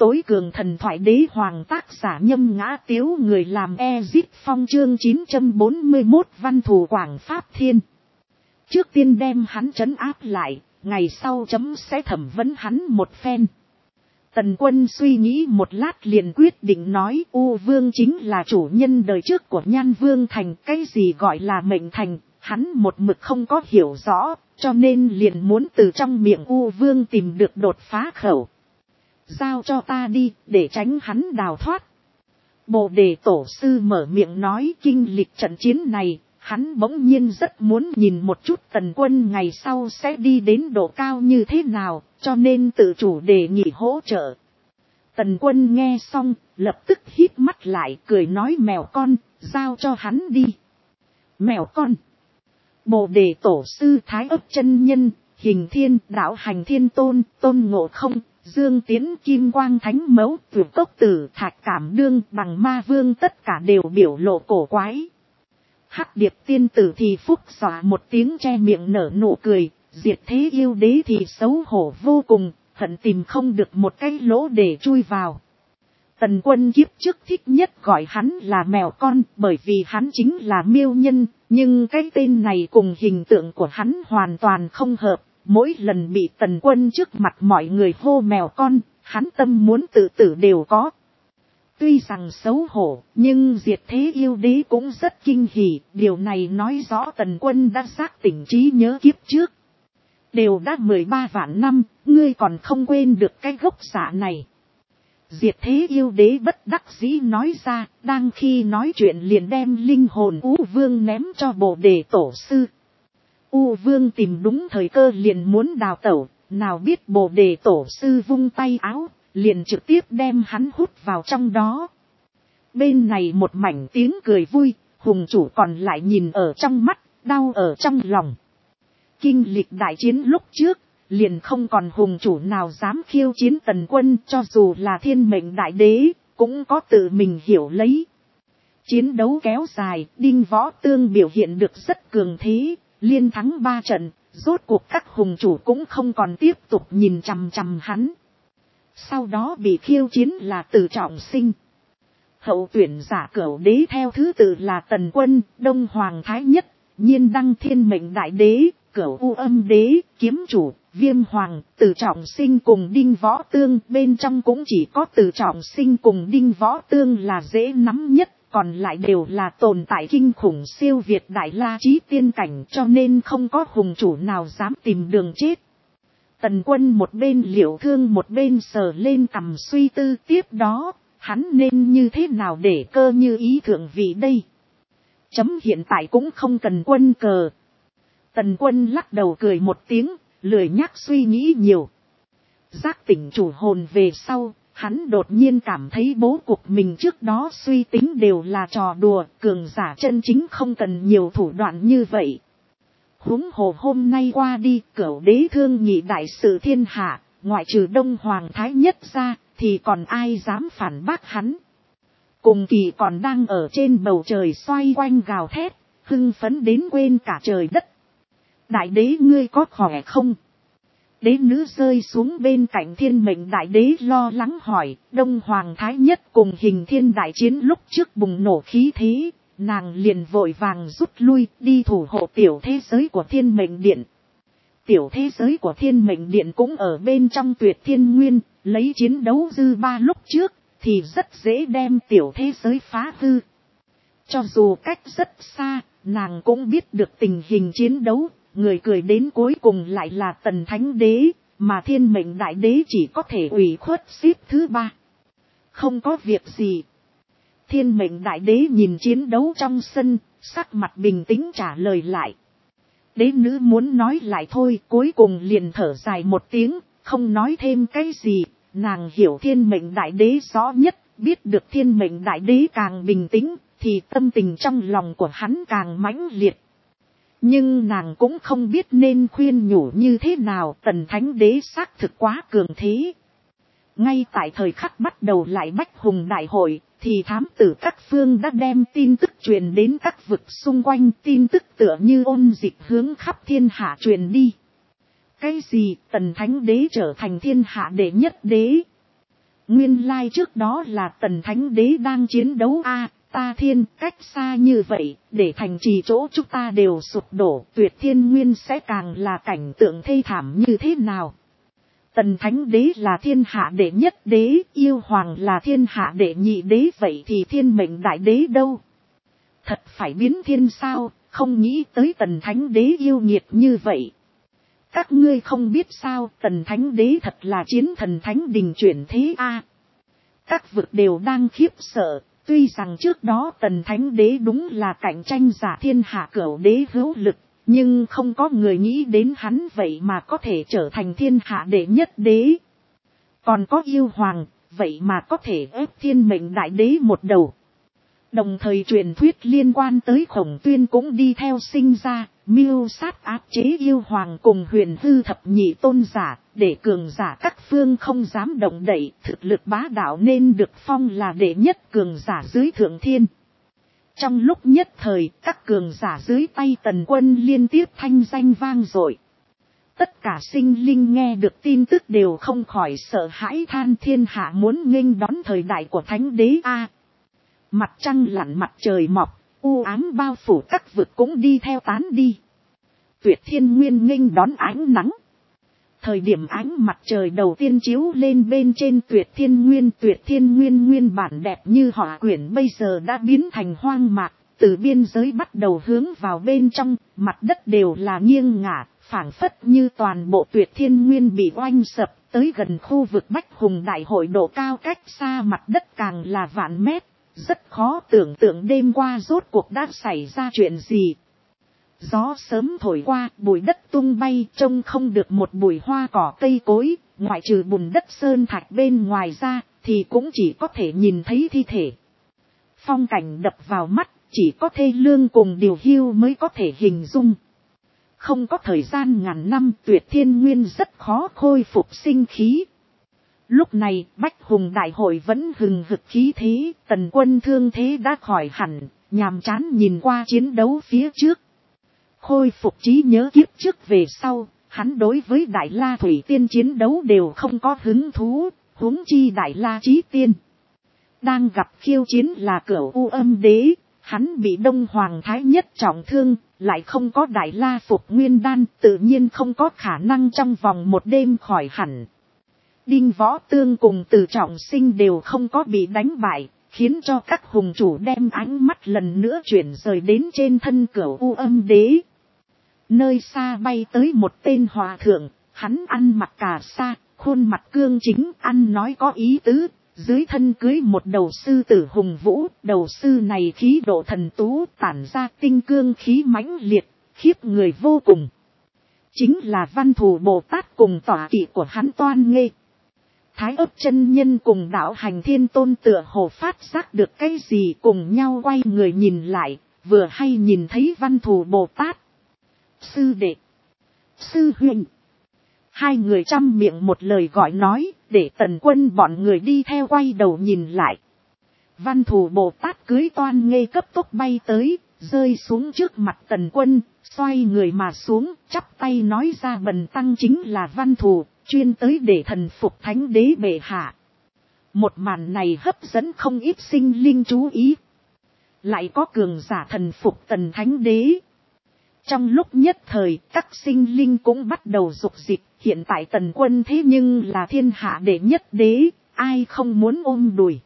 tối cường thần thoại đế hoàng tác giả Nhâm Ngã Tiếu, người làm Ezip Phong. Chương 941 văn thù Quảng Pháp Thiên. Trước tiên đem hắn trấn áp lại, ngày sau chấm sẽ thẩm vấn hắn một phen. Tần Quân suy nghĩ một lát liền quyết định nói, U Vương chính là chủ nhân đời trước của Nhan Vương Thành. Cái gì gọi là mệnh thành, hắn một mực không có hiểu rõ, cho nên liền muốn từ trong miệng U Vương tìm được đột phá khẩu. Giao cho ta đi, để tránh hắn đào thoát. Bồ Đề Tổ Sư mở miệng nói, kinh lịch trận chiến này, hắn bỗng nhiên rất muốn nhìn một chút Tần Quân ngày sau sẽ đi đến độ cao như thế nào, cho nên tự chủ đề nghị hỗ trợ. Tần Quân nghe xong, lập tức híp mắt lại cười nói, mèo con, giao cho hắn đi. Mèo con. Bồ Đề Tổ Sư, Thái Ấp Chân Nhân, Hình Thiên, Đạo Hành Thiên Tôn, Tôn Ngộ Không, Dương Tiến, Kim Quang Thánh Mẫu, Vượt Cốc Tử, Thạch Cảm Đương, Bằng Ma Vương tất cả đều biểu lộ cổ quái. Hắc Điệp Tiên Tử thì phúc xòa một tiếng che miệng nở nụ cười, Diệt Thế Yêu Đế thì xấu hổ vô cùng, hận tìm không được một cái lỗ để chui vào. Tần Quân kiếp trước thích nhất gọi hắn là mèo con, bởi vì hắn chính là miêu nhân, nhưng cái tên này cùng hình tượng của hắn hoàn toàn không hợp. Mỗi lần bị Tần Quân trước mặt mọi người hô mèo con, hắn tâm muốn tự tử đều có. Tuy rằng xấu hổ, nhưng Diệt Thế Yêu Đế cũng rất kinh hỉ, điều này nói rõ Tần Quân đã giác tỉnh trí nhớ kiếp trước. Đều đã 13 vạn năm, ngươi còn không quên được cái gốc xạ này. Diệt Thế Yêu Đế bất đắc dĩ nói ra, đang khi nói chuyện liền đem linh hồn U Vương ném cho Bồ Đề Tổ Sư. U Vương tìm đúng thời cơ liền muốn đào tẩu, nào biết Bồ Đề Tổ Sư vung tay áo, liền trực tiếp đem hắn hút vào trong đó. Bên này một mảnh tiếng cười vui, hùng chủ còn lại nhìn ở trong mắt, đau ở trong lòng. Kinh lịch đại chiến lúc trước, liền không còn hùng chủ nào dám khiêu chiến Tần Quân, cho dù là Thiên Mệnh Đại Đế, cũng có tự mình hiểu lấy. Chiến đấu kéo dài, Đinh Võ Tương biểu hiện được rất cường thế, liên thắng 3 trận, rốt cuộc các hùng chủ cũng không còn tiếp tục nhìn chằm chằm hắn. Sau đó bị khiêu chiến là Từ Trọng Sinh. Hậu tuyển giả Cửu Đế theo thứ tự là Tần Quân, Đông Hoàng Thái Nhất, Nhiên Đăng Thiên Mệnh Đại Đế, Cửu U Âm Đế, Kiếm Chủ, Viêm Hoàng, Từ Trọng Sinh cùng Đinh Võ Tương. Bên trong cũng chỉ có Từ Trọng Sinh cùng Đinh Võ Tương là dễ nắm nhất, còn lại đều là tồn tại kinh khủng siêu việt đại la chí tiên cảnh, cho nên không có hùng chủ nào dám tìm đường chết. Tần Quân một bên liệu thương một bên sờ lên cằm suy tư, tiếp đó, hắn nên như thế nào để cơ như ý thượng vị đây? Chấm hiện tại cũng không cần quân cờ. Tần Quân lắc đầu cười một tiếng, lười nhắc suy nghĩ nhiều. Giác tỉnh chủ hồn về sau, hắn đột nhiên cảm thấy bố cục mình trước đó suy tính đều là trò đùa, cường giả chân chính không cần nhiều thủ đoạn như vậy. Huống hồ hôm nay qua đi, Cửu Đế thương nghị đại sự thiên hạ, ngoại trừ Đông Hoàng Thái Nhất ra, thì còn ai dám phản bác hắn. Cùng kỳ còn đang ở trên bầu trời xoay quanh gào thét, hưng phấn đến quên cả trời đất. Đại đế ngươi có khỏe không? Đế nữ rơi xuống bên cạnh Thiên Mệnh Đại Đế lo lắng hỏi. Đông Hoàng Thái Nhất cùng Hình Thiên đại chiến lúc trước bùng nổ khí thế, nàng liền vội vàng rút lui đi thủ hộ tiểu thế giới của Thiên Mệnh Điện. Tiểu thế giới của Thiên Mệnh Điện cũng ở bên trong Tuyệt Thiên Nguyên, lấy chiến đấu dư ba lúc trước thì rất dễ đem tiểu thế giới phá hư. Cho dù cách rất xa, nàng cũng biết được tình hình chiến đấu. Người cười đến cuối cùng lại là Tần Thánh Đế, mà Thiên Mệnh Đại Đế chỉ có thể ủy khuất xếp thứ 3. Không có việc gì. Thiên Mệnh Đại Đế nhìn chiến đấu trong sân, sắc mặt bình tĩnh trả lời lại. Đế nữ muốn nói lại thôi, cuối cùng liền thở dài một tiếng, không nói thêm cái gì. Nàng hiểu Thiên Mệnh Đại Đế rõ nhất, biết được Thiên Mệnh Đại Đế càng bình tĩnh, thì tâm tình trong lòng của hắn càng mãnh liệt. Nhưng nàng cũng không biết nên khuyên nhủ như thế nào. Tần Thánh Đế xác thực quá cường thế. Ngay tại thời khắc bắt đầu lại Bách Hùng Đại Hội, thì thám tử các phương đã đem tin tức truyền đến các vực xung quanh. Tin tức tựa như ôn dịch hướng khắp thiên hạ truyền đi. Cái gì Tần Thánh Đế trở thành thiên hạ đệ nhất đế? Nguyên lai trước đó là Tần Thánh Đế đang chiến đấu a, ta thiên cách xa như vậy, để thành trì chỗ chúng ta đều sụp đổ, Tuyệt Thiên Nguyên sẽ càng là cảnh tượng thê thảm như thế nào. Tần Thánh Đế là thiên hạ đệ nhất đế, yêu hoàng là thiên hạ đệ nhị đế, vậy thì thiên mệnh đại đế đâu? Thật phải biến thiên sao, không nghĩ tới Tần Thánh Đế yêu nghiệt như vậy. Các ngươi không biết sao, Tần Thánh Đế thật là chiến thần thánh đình chuyển thế a. Các vực đều đang khiếp sợ, tuy rằng trước đó Tần Thánh Đế đúng là cạnh tranh giả thiên hạ cửu đế hữu lực, nhưng không có người nghĩ đến hắn vậy mà có thể trở thành thiên hạ đệ nhất đế. Còn có yêu hoàng, vậy mà có thể ép thiên mệnh đại đế một đầu. Đồng thời truyền thuyết liên quan tới Khổng Tuyên cũng đi theo sinh ra, mưu sát áp chế yêu hoàng cùng Huyền Hư thập nhị tôn giả, để cường giả các phương không dám động đậy, thực lực bá đạo nên được phong là đệ nhất cường giả dưới thượng thiên. Trong lúc nhất thời, các cường giả dưới tay Tần Quân liên tiếp thanh danh vang dội. Tất cả sinh linh nghe được tin tức đều không khỏi sợ hãi than, thiên hạ muốn nghênh đón thời đại của Thánh Đế a. Mặt trăng lặn mặt trời mọc, u ám bao phủ các vực cũng đi theo tán đi. Tuyệt Thiên Nguyên nghênh đón ánh nắng. Thời điểm ánh mặt trời đầu tiên chiếu lên bên trên Tuyệt Thiên Nguyên nguyên bản đẹp như họa quyển bây giờ đã biến thành hoang mạc, từ biên giới bắt đầu hướng vào bên trong, mặt đất đều là nghiêng ngả, phảng phất như toàn bộ Tuyệt Thiên Nguyên bị oanh sập, tới gần khu vực Bách Hùng Đại Hội độ cao cách xa mặt đất càng là vạn mét, rất khó tưởng tượng đêm qua rốt cuộc đã xảy ra chuyện gì. Gió sớm thổi qua, bụi đất tung bay, trông không được một bụi hoa cỏ cây cối, ngoại trừ bùn đất sơn thạch bên ngoài ra, thì cũng chỉ có thể nhìn thấy thi thể. Phong cảnh đập vào mắt, chỉ có thê lương cùng điều hiu mới có thể hình dung. Không có thời gian ngàn năm, Tuyệt Thiên Nguyên rất khó khôi phục sinh khí. Lúc này, Bách Hùng Đại Hội vẫn hừng hực khí thế, Tần Quân thương thế đã khỏi hẳn, nhàm chán nhìn qua chiến đấu phía trước. Khôi phục trí nhớ kiếp trước về sau, hắn đối với Đại La Thủy Tiên chiến đấu đều không có hứng thú, huống chi Đại La Chí Tiên. Đang gặp khiêu chiến là Cửu U Âm Đế, hắn bị Đông Hoàng Thái Nhất trọng thương, lại không có Đại La Phục Nguyên Đan, tự nhiên không có khả năng trong vòng một đêm khỏi hẳn. Đinh Võ Tương cùng Từ Trọng Sinh đều không có bị đánh bại, khiến cho các hùng chủ đem ánh mắt lần nữa chuyển rời đến trên thân Cửu U Âm Đế. Nơi xa bay tới một tên hòa thượng, hắn ăn mặc cà sa, khuôn mặt cương chính, ăn nói có ý tứ, dưới thân cưới một đầu sư tử hùng vũ, đầu sư này khí độ thần tú, tản ra tinh cương khí mãnh liệt, khiếp người vô cùng. Chính là Văn Thù Bồ Tát cùng tọa kỵ của hắn Toan Nghê. Thái Ấp chân nhân cùng Đạo Hành Thiên Tôn tựa hồ phát giác được cái gì, cùng nhau quay người nhìn lại, vừa hay nhìn thấy Văn Thù Bồ Tát. Sư đệ, sư huynh. Hai người trăm miệng một lời gọi nói, để Tần Quân bọn người đi theo quay đầu nhìn lại. Văn Thù Bồ Tát cưới Toan Nghê cấp tốc bay tới, rơi xuống trước mặt Tần Quân, xoay người mà xuống, chắp tay nói ra bần tăng chính là Văn Thù, chuyên tới để thần phục Thánh Đế bệ hạ. Một màn này hấp dẫn không ít sinh linh chú ý. Lại có cường giả thần phục Tần Thánh Đế. Trong lúc nhất thời, các sinh linh cũng bắt đầu dục dịch, hiện tại Tần Quân thế nhưng là thiên hạ đệ nhất đế, ai không muốn ôm đùi.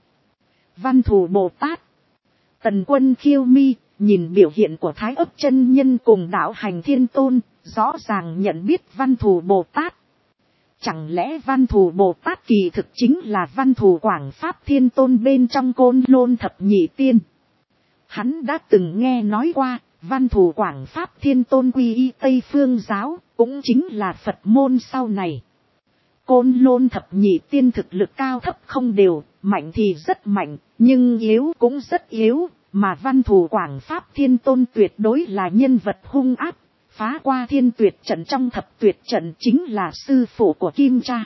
Văn Thù Bồ Tát, Tần Quân khiêu mi, nhìn biểu hiện của Thái Ấp chân nhân cùng Đạo Hành Thiên Tôn, rõ ràng nhận biết Văn Thù Bồ Tát. Chẳng lẽ Văn Thù Bồ Tát kỳ thực chính là Văn Thù Quảng Pháp Thiên Tôn bên trong Côn Lôn Thập Nhị Tiên? Hắn đã từng nghe nói qua, Văn Thù Quảng Pháp Thiên Tôn quy y Tây Phương Giáo, cũng chính là Phật môn sau này. Côn Lôn Thập Nhị Tiên thực lực cao thấp không đều, mạnh thì rất mạnh, nhưng yếu cũng rất yếu, mà Văn Thù Quảng Pháp Thiên Tôn tuyệt đối là nhân vật hung ác, phá qua Thiên Tuyệt Trận trong Thập Tuyệt Trận chính là sư phụ của Kim Cha.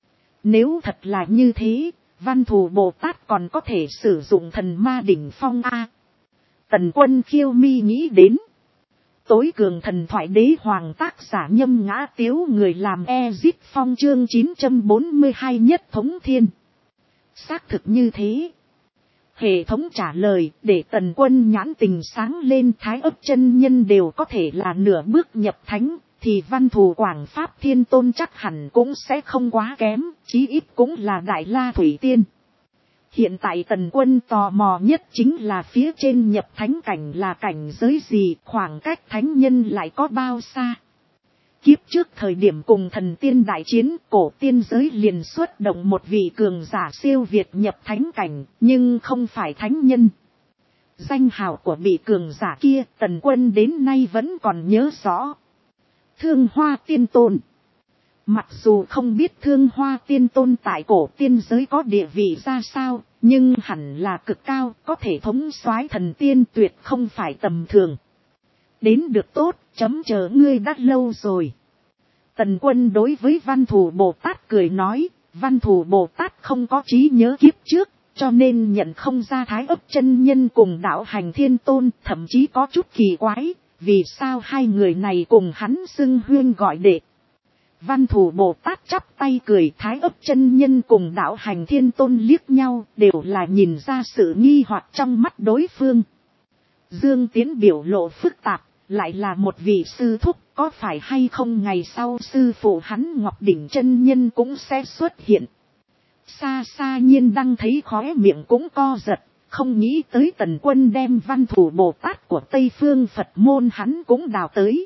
Nếu thật là như thế, Văn Thù Bồ Tát còn có thể sử dụng thần ma đỉnh phong A. Tần Quân khiêu mi nghĩ đến. Tối cường thần thoại đế hoàng tác giả Nhâm Ngã Tiếu, người làm Ezit Phong chương 942 nhất thống thiên. Xác thực như thế. Hệ thống trả lời để Tần Quân nhãn tình sáng lên, Thái Ấp chân nhân đều có thể là nửa bước nhập thánh, thì Văn Thù Quảng Pháp Thiên Tôn chắc hẳn cũng sẽ không quá kém, chí ít cũng là Đại La Thủy Tiên. Hiện tại Tần Quân tò mò nhất chính là phía trên nhập thánh cảnh là cảnh giới gì, khoảng cách thánh nhân lại có bao xa. Kiếp trước thời điểm cùng thần tiên đại chiến, cổ tiên giới liền xuất động một vị cường giả siêu việt nhập thánh cảnh, nhưng không phải thánh nhân. Danh hào của vị cường giả kia Tần Quân đến nay vẫn còn nhớ rõ. Thương Hoa Tiên Tôn. Mặc dù không biết Thương Hoa Tiên Tôn tại cổ tiên giới có địa vị ra sao, nhưng hẳn là cực cao, có thể thống soái thần tiên, tuyệt không phải tầm thường. Đến được tốt, chấm chờ ngươi đã lâu rồi. Tần Quân đối với Văn Thù Bồ Tát cười nói, Văn Thù Bồ Tát không có trí nhớ kiếp trước, cho nên nhận không ra Thái Ấp chân nhân cùng Đạo Hành Thiên Tôn, thậm chí có chút kỳ quái, vì sao hai người này cùng hắn xưng huyên gọi đệ. Văn Thù Bồ Tát chắp tay cười, Thái Ấp chân nhân cùng Đạo Hành Thiên Tôn liếc nhau, đều là nhìn ra sự nghi hoặc trong mắt đối phương. Dương Tiến biểu lộ phức tạp, lại là một vị sư thúc, có phải hay không ngày sau sư phụ hắn Ngọc Đỉnh chân nhân cũng sẽ xuất hiện. Xa xa Nhiên Đăng thấy khóe miệng cũng co giật, không nghĩ tới Tần Quân đem Văn Thù Bồ Tát của Tây Phương Phật môn hắn cũng đào tới.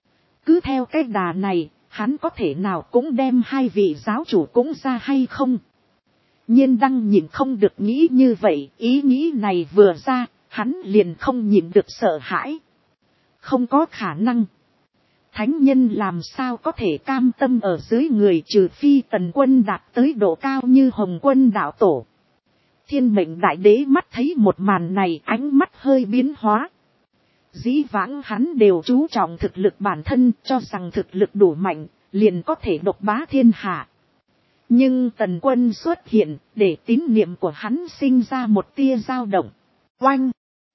Cứ theo cái đà này, hắn có thể nào cũng đem hai vị giáo chủ cũng ra hay không? Nhiên Đăng nhìn không được nghĩ như vậy, ý nghĩ này vừa ra, hắn liền không nhịn được sợ hãi. Không có khả năng. Thánh nhân làm sao có thể cam tâm ở dưới người, trừ phi Tần Quân đạt tới độ cao như Hồng Quân đạo tổ. Thiên Mệnh Đại Đế mắt thấy một màn này, ánh mắt hơi biến hóa. Dĩ vãng hắn đều chú trọng thực lực bản thân, cho rằng thực lực đủ mạnh, liền có thể độc bá thiên hạ. Nhưng Tần Quân xuất hiện, để tín niệm của hắn sinh ra một tia dao động. Oanh!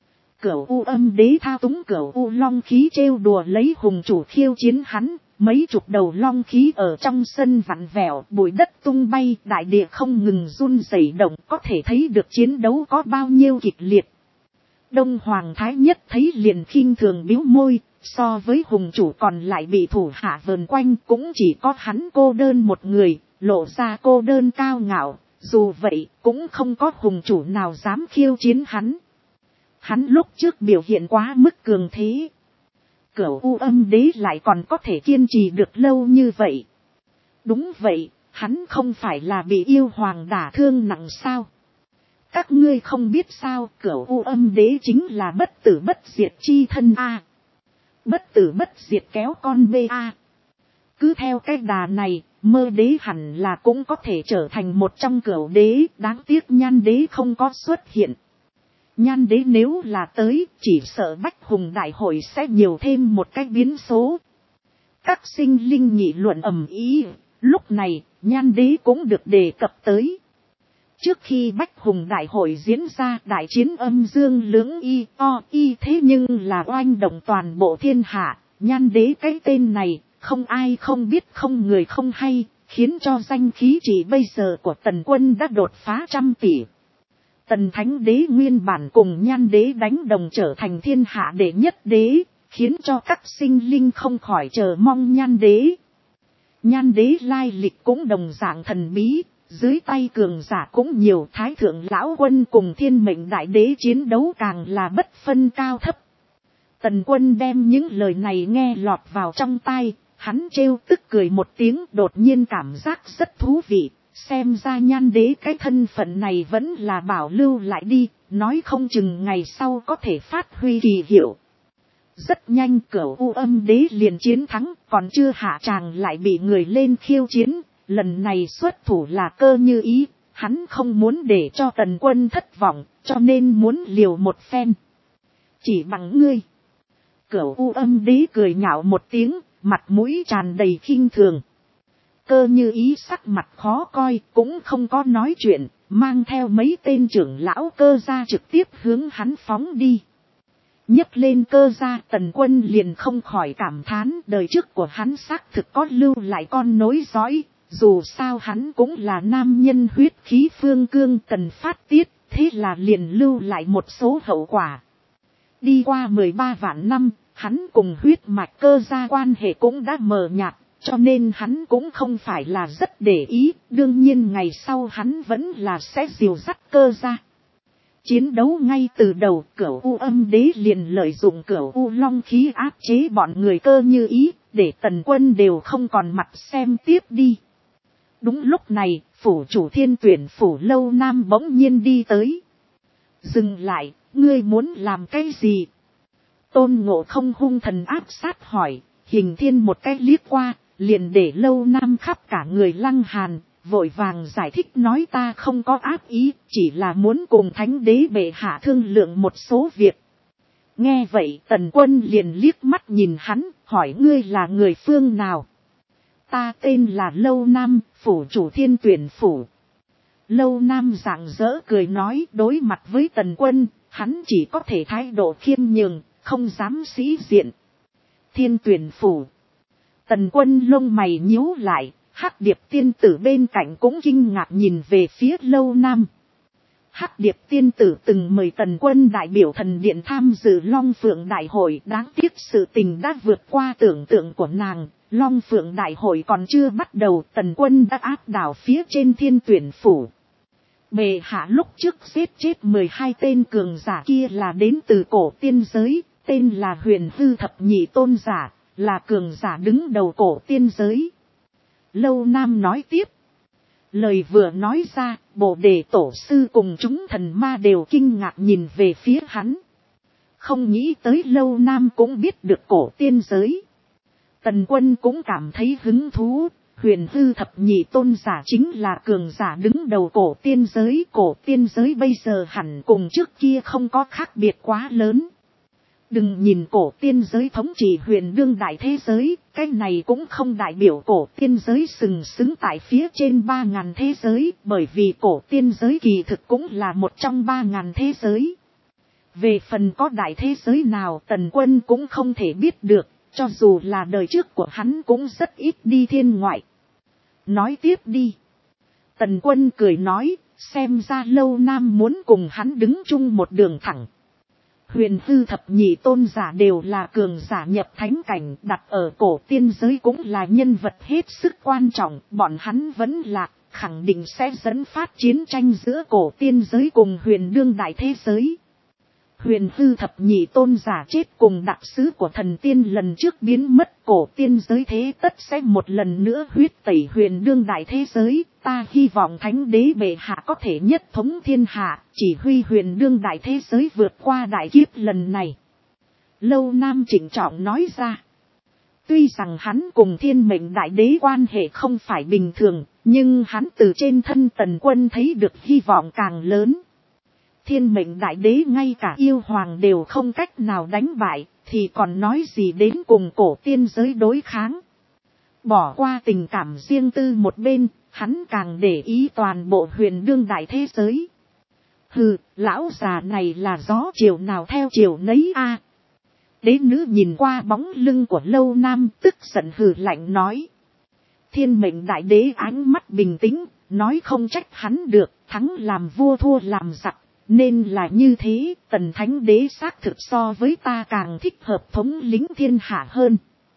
Cửu U Âm Đế thao túng Cửu U long khí trêu đùa lấy hùng chủ khiêu chiến hắn, mấy chục đầu long khí ở trong sân vặn vẹo, bụi đất tung bay, đại địa không ngừng run rẩy động, có thể thấy được chiến đấu có bao nhiêu kịch liệt. Đông Hoàng Thái Nhất thấy liền khinh thường bĩu môi, so với hùng chủ còn lại bị thủ hạ vờn quanh, cũng chỉ có hắn cô đơn một người, lộ ra cô đơn cao ngạo, dù vậy cũng không có hùng chủ nào dám khiêu chiến hắn. Hắn lúc trước biểu hiện quá mức cường thế. Cửu U Âm Đế lại còn có thể kiên trì được lâu như vậy. Đúng vậy, hắn không phải là bị yêu hoàng đả thương nặng sao? Các ngươi không biết sao, Cửu U Âm Đế chính là bất tử bất diệt chi thân A. Bất tử bất diệt kéo con B A. Cứ theo cái đà này, Mơ Đế hẳn là cũng có thể trở thành một trong Cửu Đế, đáng tiếc Nhan Đế không có xuất hiện. Nhan Đế nếu là tới, chỉ sợ Bách Hùng Đại Hội sẽ nhiều thêm một cái biến số. Các sinh linh nghị luận ầm ĩ, lúc này, Nhan Đế cũng được đề cập tới. Trước khi Bách Hùng Đại Hội diễn ra, đại chiến âm dương lưỡng y thế nhưng là oanh động toàn bộ thiên hạ, Nhan Đế cái tên này, không ai không biết, không người không hay, khiến cho danh khí chỉ bây giờ của Tần Quân đã đột phá 100 tỷ. Tần Thánh Đế nguyên bản cùng Nhan Đế đánh đồng trở thành thiên hạ đệ nhất đế, khiến cho các sinh linh không khỏi chờ mong Nhan Đế. Nhan Đế lai lịch cũng đồng dạng thần bí, dưới tay cường giả cũng nhiều, Thái Thượng Lão Quân cùng Thiên Mệnh Đại Đế chiến đấu càng là bất phân cao thấp. Tần Quân đem những lời này nghe lọt vào trong tai, hắn trêu tức cười một tiếng, đột nhiên cảm giác rất thú vị. Xem ra Nhan Đế cái thân phận này vẫn là bảo lưu lại đi, nói không chừng ngày sau có thể phát huy kỳ hiệu. Rất nhanh Cửu U Âm Đế liền chiến thắng, còn chưa hạ tràng lại bị người lên khiêu chiến, lần này xuất thủ là Cơ Như Ý, hắn không muốn để cho Tần Quân thất vọng, cho nên muốn liều một phen. Chỉ bằng ngươi. Cửu U Âm Đế cười nhạo một tiếng, mặt mũi tràn đầy khinh thường. Cơ Như Ý sắc mặt khó coi, cũng không có nói chuyện, mang theo mấy tên trưởng lão Cơ gia trực tiếp hướng hắn phóng đi. Nhấc lên Cơ gia, Tần Quân liền không khỏi cảm thán, đời trước của hắn xác thực có lưu lại con nối dõi, Dù sao hắn cũng là nam nhân huyết khí phương cương cần phát tiết, thế là liền lưu lại một số hậu quả. Đi qua 13 vạn năm, hắn cùng huyết mạch cơ gia quan hệ cũng đã mờ nhạt, cho nên hắn cũng không phải là rất để ý, đương nhiên ngày sau hắn vẫn là sẽ dìu dắt cơ gia. Chiến đấu ngay từ đầu, Cửu U Âm Đế liền lợi dụng Cửu U Long khí áp chế bọn người Cơ Như Ý, để Tần Quân đều không còn mặt xem tiếp đi. Đúng lúc này, phủ chủ Thiên Tuyển phủ Lâu Nam bỗng nhiên đi tới. Dừng lại, ngươi muốn làm cái gì? Tôn Ngộ Không hung thần áp sát hỏi, Hình Thiên một cái liếc qua, liền để Lâu Nam khắp cả người lăng hàn, vội vàng giải thích nói ta không có ác ý, chỉ là muốn cùng Thánh Đế bệ hạ thương lượng một số việc. Nghe vậy Tần Quân liền liếc mắt nhìn hắn, hỏi ngươi là người phương nào? Ta tên là Lâu Nam, phủ chủ Thiên Tuyển phủ. Lâu Nam rạng rỡ cười nói, đối mặt với Tần Quân, hắn chỉ có thể thái độ khiêm nhường, không dám sĩ diện. Thiên Tuyển phủ. Tần Quân lông mày nhíu lại, Hắc Điệp tiên tử bên cạnh cũng kinh ngạc nhìn về phía Lâu Nam. Hắc Điệp tiên tử từng mời Tần Quân đại biểu thần điện tham dự Long Phượng đại hội, đáng tiếc sự tình đã vượt qua tưởng tượng của nàng. Long Phượng đại hội còn chưa bắt đầu, Tần Quân đã áp đảo phía trên Thiên Tuyển phủ. Bệ hạ lúc trước giết chết 12 tên cường giả kia là đến từ cổ tiên giới, tên là Huyền Hư Thập Nhị Tôn giả, là cường giả đứng đầu cổ tiên giới. Lâu Nam nói tiếp. Lời vừa nói ra, Bồ Đề tổ sư cùng chúng thần ma đều kinh ngạc nhìn về phía hắn. Không nghĩ tới Lâu Nam cũng biết được cổ tiên giới. Tần Quân cũng cảm thấy hứng thú. Huyền Hư Thập Nhị Tôn giả chính là cường giả đứng đầu cổ tiên giới. Cổ tiên giới bây giờ hẳn cùng trước kia không có khác biệt quá lớn. Đừng nhìn cổ tiên giới thống trị huyền đương đại thế giới, cái này cũng không đại biểu cổ tiên giới sừng sững tại phía trên 3.000 thế giới, bởi vì cổ tiên giới kỳ thực cũng là một trong 3.000 thế giới. Về phần có đại thế giới nào Tần Quân cũng không thể biết được, cho dù là đời trước của hắn cũng rất ít đi thiên ngoại. Nói tiếp đi. Tần Quân cười nói, xem ra Lâu Nam muốn cùng hắn đứng chung một đường thẳng. Huyền Hư Thập Nhị Tôn giả đều là cường giả nhập thánh cảnh, đặt ở cổ tiên giới cũng là nhân vật hết sức quan trọng, bọn hắn vẫn lạc, khẳng định sẽ dẫn phát chiến tranh giữa cổ tiên giới cùng huyền đương đại thế giới. Huyền Hư Thập Nhị Tôn giả chết cùng đặc sứ của thần tiên lần trước biến mất, cổ tiên giới thế tất sẽ một lần nữa huyết tẩy huyền đương đại thế giới. Ta hy vọng Thánh Đế bệ hạ có thể nhất thống thiên hạ, chỉ huy huyền đương đại thế giới vượt qua đại kiếp lần này. Lâu Nam trịnh trọng nói ra. Tuy rằng hắn cùng Thiên Mệnh Đại Đế quan hệ không phải bình thường, nhưng hắn từ trên thân Tần Quân thấy được hy vọng càng lớn. Thiên Mệnh Đại Đế ngay cả yêu hoàng đều không cách nào đánh bại, thì còn nói gì đến cùng cổ tiên giới đối kháng. Bỏ qua tình cảm riêng tư một bên, hắn càng để ý toàn bộ huyền đương đại thế giới. Hừ, lão già này là gió chiều nào theo chiều nấy a. Đế nữ nhìn qua bóng lưng của Lâu Nam tức giận hừ lạnh nói. Thiên Mệnh Đại Đế ánh mắt bình tĩnh, nói không trách hắn được, thắng làm vua thua làm giặc. Nên là như thế, Tần Thánh Đế xác thực so với ta càng thích hợp thống lĩnh thiên hạ hơn.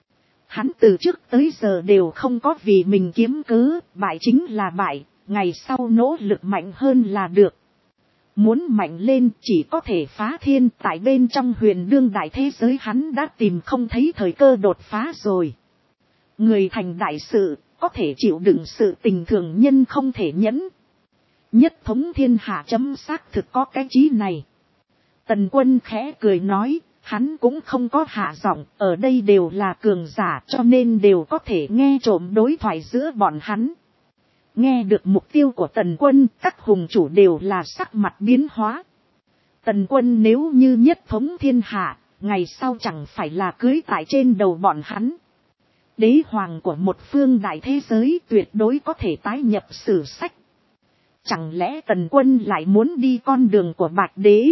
Hắn từ trước tới giờ đều không có vì mình kiếm cớ, bại chính là bại, ngày sau nỗ lực mạnh hơn là được. Muốn mạnh lên chỉ có thể phá thiên, tại bên trong huyền đương đại thế giới hắn đã tìm không thấy thời cơ đột phá rồi. Người thành đại sự, có thể chịu đựng sự tình thường nhân không thể nhẫn. Nhất thống thiên hạ chấm xác thực có cái chí này. Tần Quân khẽ cười nói, hắn cũng không có hạ giọng, ở đây đều là cường giả cho nên đều có thể nghe trộm đối thoại giữa bọn hắn. Nghe được mục tiêu của Tần Quân, các hùng chủ đều là sắc mặt biến hóa. Tần Quân nếu như nhất thống thiên hạ, ngày sau chẳng phải là cưới tại trên đầu bọn hắn. Đế hoàng của một phương đại thế giới tuyệt đối có thể tái nhập sử sách. Chẳng lẽ Tần Quân lại muốn đi con đường của Bạch Đế?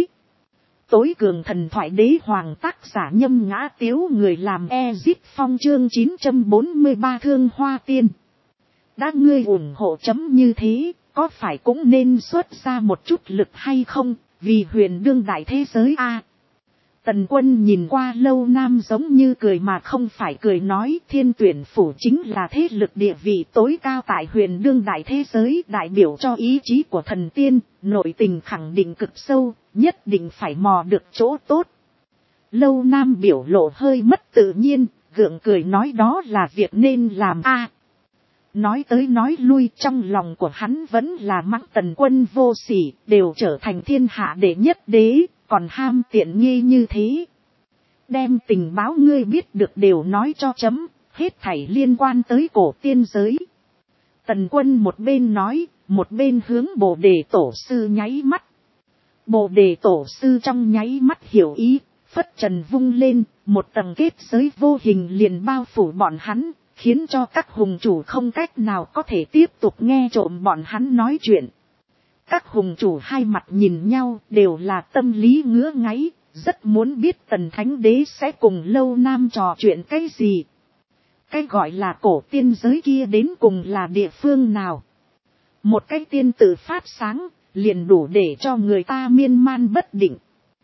Tối cường thần thoại đế hoàng tác giả Nhâm Ngã Tiếu, người làm Ezit Phong chương 943 Thương Hoa Tiên. đã ngươi ủng hộ chấm như thế, có phải cũng nên xuất ra một chút lực hay không, vì huyền đương đại thế giới a. Tần Quân nhìn qua Lâu Nam giống như cười mà không phải cười, nói Thiên Tuyển Phủ chính là thế lực địa vị tối cao tại huyền đương đại thế giới, đại biểu cho ý chí của thần tiên, nội tình khẳng định cực sâu, nhất định phải mò được chỗ tốt. Lâu Nam biểu lộ hơi mất tự nhiên, gượng cười nói đó là việc nên làm a. Nói tới nói lui, trong lòng của hắn vẫn là mắng Tần Quân vô sỉ, đều trở thành thiên hạ đệ nhất đế, còn ham tiện nghi như thế. Đem tình báo ngươi biết được đều nói cho chấm, hết thảy liên quan tới cổ tiên giới. Tần Quân một bên nói, một bên hướng Bồ Đề Tổ sư nháy mắt. Bồ Đề Tổ sư trong nháy mắt hiểu ý, phất trần vung lên, một tầng kết giới vô hình liền bao phủ bọn hắn, khiến cho các hùng chủ không cách nào có thể tiếp tục nghe trộm bọn hắn nói chuyện. Các hùng chủ hai mặt nhìn nhau, đều là tâm lý ngứa ngáy, rất muốn biết Tần Thánh Đế sẽ cùng Lâu Nam trò chuyện cái gì. Cái gọi là cổ tiên giới kia đến cùng là địa phương nào. Một cái tiên tự phát sáng, liền đủ để cho người ta miên man bất định.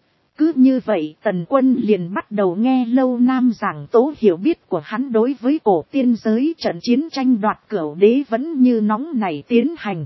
Cứ như vậy Tần Quân liền bắt đầu nghe Lâu Nam giảng tố hiểu biết của hắn đối với cổ tiên giới, trận chiến tranh đoạt Cửu Đế vẫn như nóng nảy tiến hành.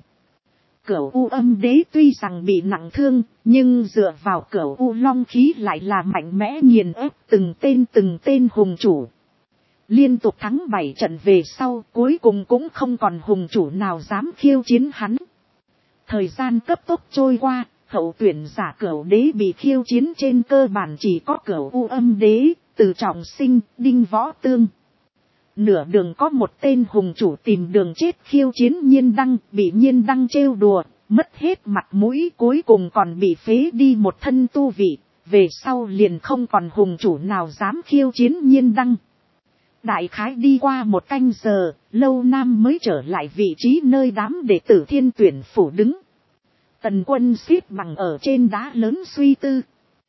Cửu U Âm Đế tuy rằng bị nặng thương, nhưng dựa vào Cửu U Long khí lại là mạnh mẽ nghiền ép từng tên hùng chủ. Liên tục thắng 7 trận về sau, cuối cùng cũng không còn hùng chủ nào dám khiêu chiến hắn. Thời gian cấp tốc trôi qua, hậu tuyển giả Cửu Đế bị khiêu chiến trên cơ bản chỉ có Cửu U Âm Đế, Từ Trọng Sinh, Đinh Võ Tương. Nửa đường có một tên hùng chủ tìm đường chết khiêu chiến Nhiên Đăng, bị Nhiên Đăng trêu đùa, mất hết mặt mũi, cuối cùng còn bị phế đi một thân tu vị, về sau liền không còn hùng chủ nào dám khiêu chiến Nhiên Đăng. Đại khái đi qua một canh giờ, Lâu Nam mới trở lại vị trí nơi đám đệ tử Thiên Tuyển Phủ đứng. Tần Quân xếp bằng ở trên đá lớn suy tư.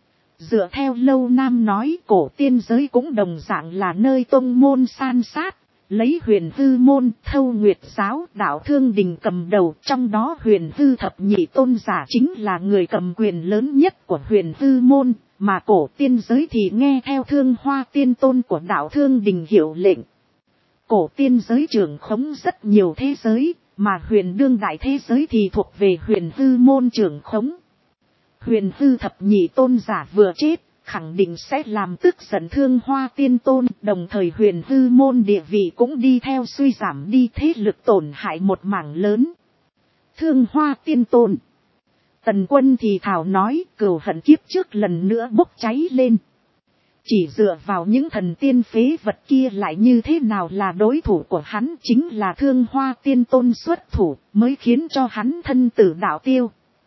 Dựa theo Lâu Nam nói, cổ tiên giới cũng đồng dạng là nơi tông môn san sát, lấy Huyền Hư môn, Thâu Nguyệt giáo, Đạo Thương Đình cầm đầu, trong đó Huyền Hư thập nhị tôn giả chính là người cầm quyền lớn nhất của Huyền Hư môn, mà cổ tiên giới thì nghe theo Thương Hoa tiên tôn của Đạo Thương Đình hiệu lệnh. Cổ tiên giới trưởng khống rất nhiều thế giới, mà huyền đương đại thế giới thì thuộc về Huyền Hư môn trưởng khống. Huyền Hư thập nhị tôn giả vừa chết, khẳng định sẽ làm tức giận Thương Hoa tiên tôn, đồng thời Huyền Hư môn địa vị cũng đi theo suy giảm đi, thế lực tổn hại một mảng lớn. Thương Hoa tiên tôn. Tần Quân thì thảo nói, cừu hận kiếp trước lần nữa bốc cháy lên. Chỉ dựa vào những thần tiên phế vật kia lại như thế nào là đối thủ của hắn, chính là Thương Hoa tiên tôn xuất thủ, mới khiến cho hắn thân tử đạo tiêu.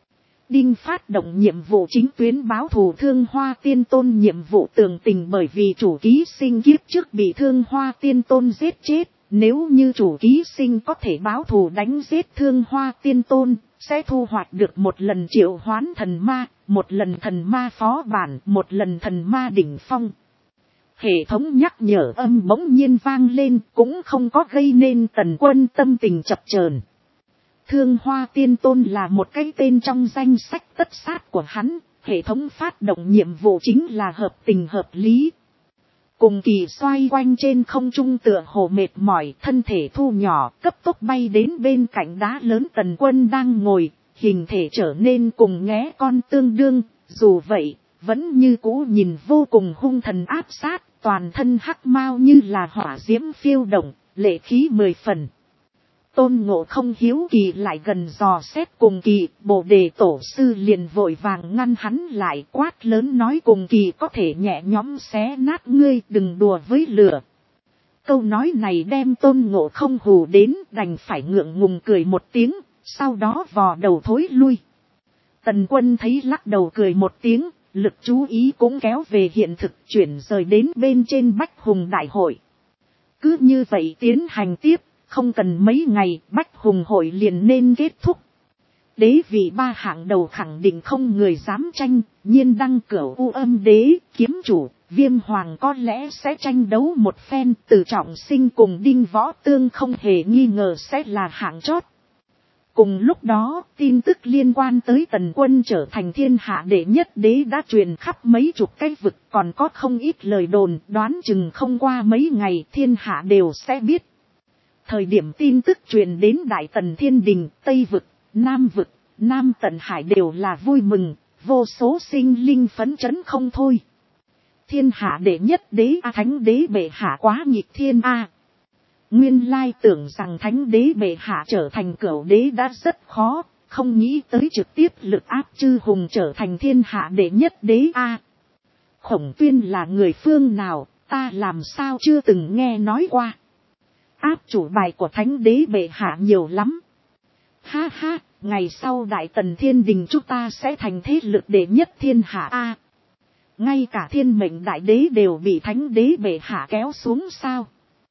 Đinh phát động nhiệm vụ chính tuyến báo thù Thương Hoa tiên tôn, nhiệm vụ tường tình bởi vì chủ ký sinh kiếp trước bị Thương Hoa tiên tôn giết chết, nếu như chủ ký sinh có thể báo thù đánh giết Thương Hoa tiên tôn, sẽ thu hoạch được một lần triệu hoán thần ma, một lần thần ma phó bản, một lần thần ma đỉnh phong. Hệ thống nhắc nhở âm bỗng nhiên vang lên, cũng không có gây nên Tần Quân tâm tình chập chờn. Thương Hoa tiên tôn là một cái tên trong danh sách tất sát của hắn, hệ thống phát động nhiệm vụ chính là hợp tình hợp lý. Cùng kỳ xoay quanh trên không trung tựa hồ mệt mỏi, thân thể thu nhỏ, cấp tốc bay đến bên cạnh đá lớn Tần Quân đang ngồi, hình thể trở nên cùng nghé con tương đương, dù vậy, vẫn như cũ nhìn vô cùng hung thần áp sát, toàn thân hắc mao như là hỏa diễm phiêu động, lệ khí 10 phần. Tôn Ngộ Không hiếu kỳ lại gần dò xét cùng kỳ, Bồ Đề Tổ sư liền vội vàng ngăn hắn lại, quát lớn nói cùng kỳ có thể nhẹ nhõm xé nát ngươi, đừng đùa với lửa. Câu nói này đem Tôn Ngộ Không hù đến, đành phải ngượng ngùng cười một tiếng, sau đó vò đầu thối lui. Tần Quân thấy lắc đầu cười một tiếng, lực chú ý cũng kéo về hiện thực, chuyển rời đến bên trên Bách Hùng Đại hội. Cứ như vậy tiến hành tiếp. Không cần mấy ngày, Bách Hùng hội liền nên kết thúc. Đế vị 3 hạng đầu khẳng định không người dám tranh, Nhiên Đăng, Cửu U Âm Đế, Kiếm Chủ, Viêm hoàng có lẽ sẽ tranh đấu một phen, Từ Trọng Sinh cùng Đinh Võ Tương không hề nghi ngờ sẽ là hạng chót. Cùng lúc đó, tin tức liên quan tới Tần Quân trở thành thiên hạ đệ nhất đế đã truyền khắp mấy chục cái vực, còn có không ít lời đồn, đoán chừng không qua mấy ngày thiên hạ đều sẽ biết. Thời điểm tin tức truyền đến Đại Tần Thiên Đình, Tây vực, Nam Tần Hải đều là vui mừng, vô số sinh linh phấn chấn không thôi. Thiên hạ đệ nhất đế Thánh đế bệ hạ quá nghịch thiên a. Nguyên lai tưởng rằng Thánh đế bệ hạ trở thành cửu đế đã rất khó, không nghĩ tới trực tiếp lực áp chư hùng trở thành thiên hạ đệ nhất đế a. Khổng Tuyên là người phương nào, ta làm sao chưa từng nghe nói qua. Áp chủ bài của Thánh đế bệ hạ nhiều lắm. Ha ha, ngày sau Đại Tần Thiên Đình chúng ta sẽ thành thế lực đệ nhất thiên hạ a. Ngay cả thiên mệnh đại đế đều bị Thánh đế bệ hạ kéo xuống sao.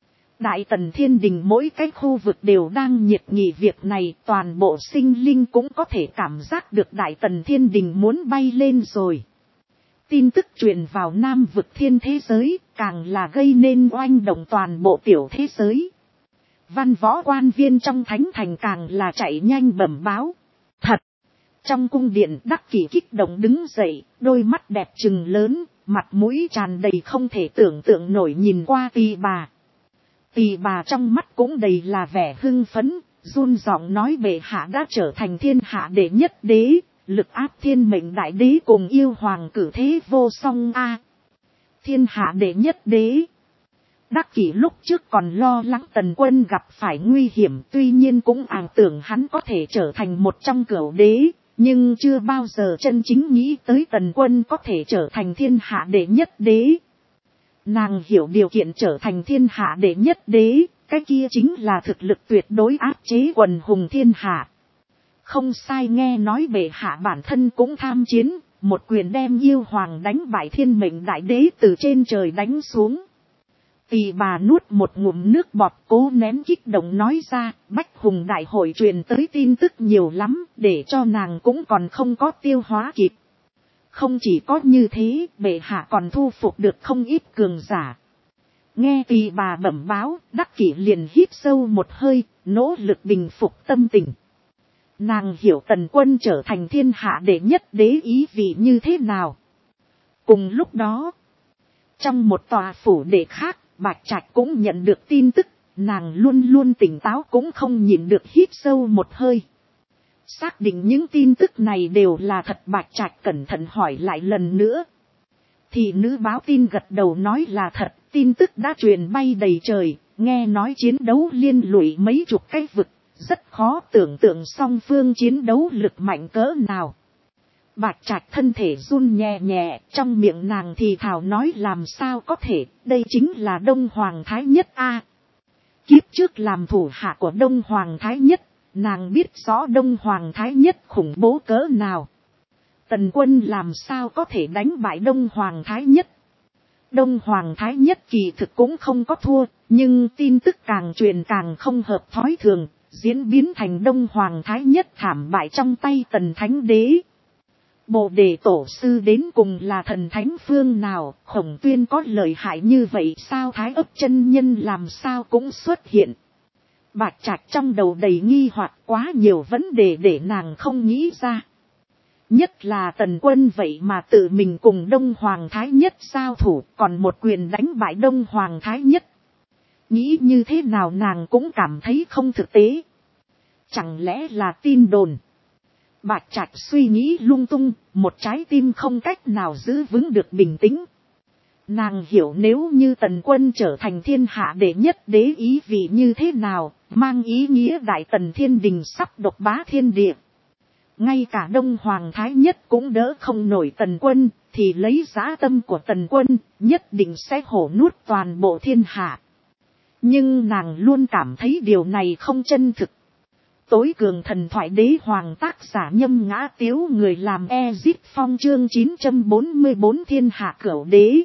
Đại Tần Thiên Đình mỗi cái khu vực đều đang nhiệt nghị việc này, toàn bộ sinh linh cũng có thể cảm giác được Đại Tần Thiên Đình muốn bay lên rồi. Tin tức truyền vào Nam vực thiên thế giới, càng là gây nên oanh động toàn bộ tiểu thế giới. Văn võ quan viên trong thánh thành càng là chạy nhanh bẩm báo. Thật! Trong cung điện Đắc Kỷ kích động đứng dậy, đôi mắt đẹp trừng lớn, mặt mũi tràn đầy không thể tưởng tượng nổi nhìn qua Tỳ bà. Tỳ bà trong mắt cũng đầy là vẻ hưng phấn, run giọng nói bệ hạ đã trở thành thiên hạ đệ nhất đế, lực áp thiên mệnh đại đế cùng yêu hoàng cử thế vô song a. Thiên hạ đệ nhất đế. Đắc Kỷ lúc trước còn lo lắng Tần Quân gặp phải nguy hiểm, tuy nhiên cũng ảo tưởng hắn có thể trở thành một trong cửu đế, nhưng chưa bao giờ chân chính nghĩ tới Tần Quân có thể trở thành thiên hạ đệ nhất đế. Nàng hiểu điều kiện trở thành thiên hạ đệ nhất đế, cái kia chính là thực lực tuyệt đối áp chế quần hùng thiên hạ. Không sai, nghe nói bệ hạ bản thân cũng tham chiến, một quyền đem yêu hoàng đánh bại thiên mệnh đại đế từ trên trời đánh xuống. Tỳ bà nuốt một ngụm nước bọt cố nén kích động nói ra, Bách Hùng đại hội truyền tới tin tức nhiều lắm, để cho nàng cũng còn không có tiêu hóa kịp. Không chỉ có như thế, bệ hạ còn thu phục được không ít cường giả. Nghe Tỳ bà bẩm báo, Đắc Kỷ liền hít sâu một hơi, nỗ lực bình phục tâm tình. Nàng hiểu Tần Quân trở thành thiên hạ đệ nhất đế ý vị như thế nào. Cùng lúc đó, trong một tòa phủ đệ khác, Bạch Trạch cũng nhận được tin tức, nàng luôn luôn tỉnh táo cũng không nhịn được hít sâu một hơi. Xác định những tin tức này đều là thật, Bạch Trạch cẩn thận hỏi lại lần nữa. Thì nữ báo tin gật đầu nói là thật, tin tức đã truyền bay đầy trời, nghe nói chiến đấu liên lụy mấy chục cái vực, rất khó tưởng tượng song phương chiến đấu lực mạnh cỡ nào. Bạch Trạch thân thể run nhẹ nhẹ, trong miệng nàng thì thào nói làm sao có thể, đây chính là Đông Hoàng Thái Nhất a. Kiếp trước làm thủ hạ của Đông Hoàng Thái Nhất, nàng biết rõ Đông Hoàng Thái Nhất khủng bố cỡ nào. Tần Quân làm sao có thể đánh bại Đông Hoàng Thái Nhất. Đông Hoàng Thái Nhất kỳ thực cũng không có thua, nhưng tin tức càng truyền càng không hợp thói thường, diễn biến thành Đông Hoàng Thái Nhất thảm bại trong tay Tần Thánh Đế. Bồ Đề Tổ Sư đến cùng là thần thánh phương nào, Khổng Tuyên có lợi hại như vậy sao, Thái Ấp chân nhân làm sao cũng xuất hiện. Bạch Trạch trong đầu đầy nghi hoặc, quá nhiều vấn đề để nàng không nghĩ ra. Nhất là Tần Quân vậy mà tự mình cùng Đông Hoàng Thái Nhất giao thủ, còn một quyền đánh bại Đông Hoàng Thái Nhất. Nghĩ như thế nào nàng cũng cảm thấy không thực tế. Chẳng lẽ là tin đồn? Bạch Trạch suy nghĩ lung tung, một trái tim không cách nào giữ vững được bình tĩnh. Nàng hiểu nếu như Tần Quân trở thành thiên hạ đệ nhất đế ý vị như thế nào, mang ý nghĩa Đại Tần Thiên Đình sắp độc bá thiên địa. Ngay cả Đông Hoàng Thái Nhất cũng đỡ không nổi Tần Quân, thì lấy dã tâm của Tần Quân, nhất định sẽ hổ nuốt toàn bộ thiên hạ. Nhưng nàng luôn cảm thấy điều này không chân thực. Tối cường thần thoại đế hoàng tác giả Nhâm Ngã Tiếu, người làm Ezip Phong, chương 944 thiên hạ cửu đế.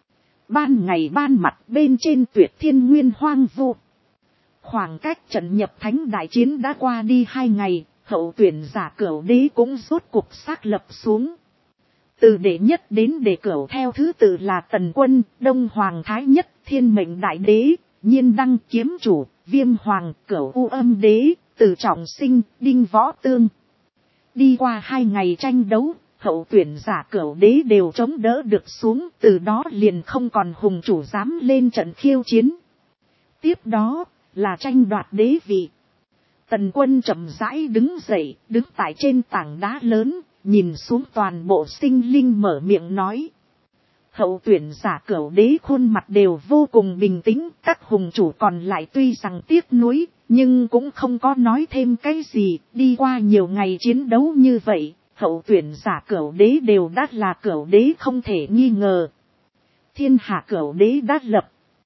Ban ngày ban mặt bên trên Tuyệt Thiên Nguyên hoang vu. Khoảng cách trận nhập thánh đại chiến đã qua đi 2 ngày, hậu tuyển giả cửu đế cũng rốt cuộc xác lập xuống. Từ đệ nhất đến đệ cửu theo thứ tự là Tần Quân, Đông Hoàng Thái Nhất, Thiên Mệnh Đại Đế, Nhiên Đăng Kiếm Chủ, Viêm Hoàng, Cửu U Âm Đế, Từ Trọng Sinh, Đinh Võ Tương. Đi qua 2 ngày tranh đấu, hậu tuyển giả Cửu Đế đều chống đỡ được xuống, từ đó liền không còn hùng chủ dám lên trận khiêu chiến. Tiếp đó là tranh đoạt đế vị. Tần Quân chậm rãi đứng dậy, đứng tại trên tảng đá lớn, nhìn xuống toàn bộ sinh linh mở miệng nói. Hậu tuyển giả Cửu Đế khuôn mặt đều vô cùng bình tĩnh, các hùng chủ còn lại tuy rằng tiếc nuối, nhưng cũng không có nói thêm cái gì. Đi qua nhiều ngày chiến đấu như vậy, hậu tuyển giả Cửu Đế đều đã là Cửu Đế không thể nghi ngờ. Thiên hạ Cửu Đế đã lập.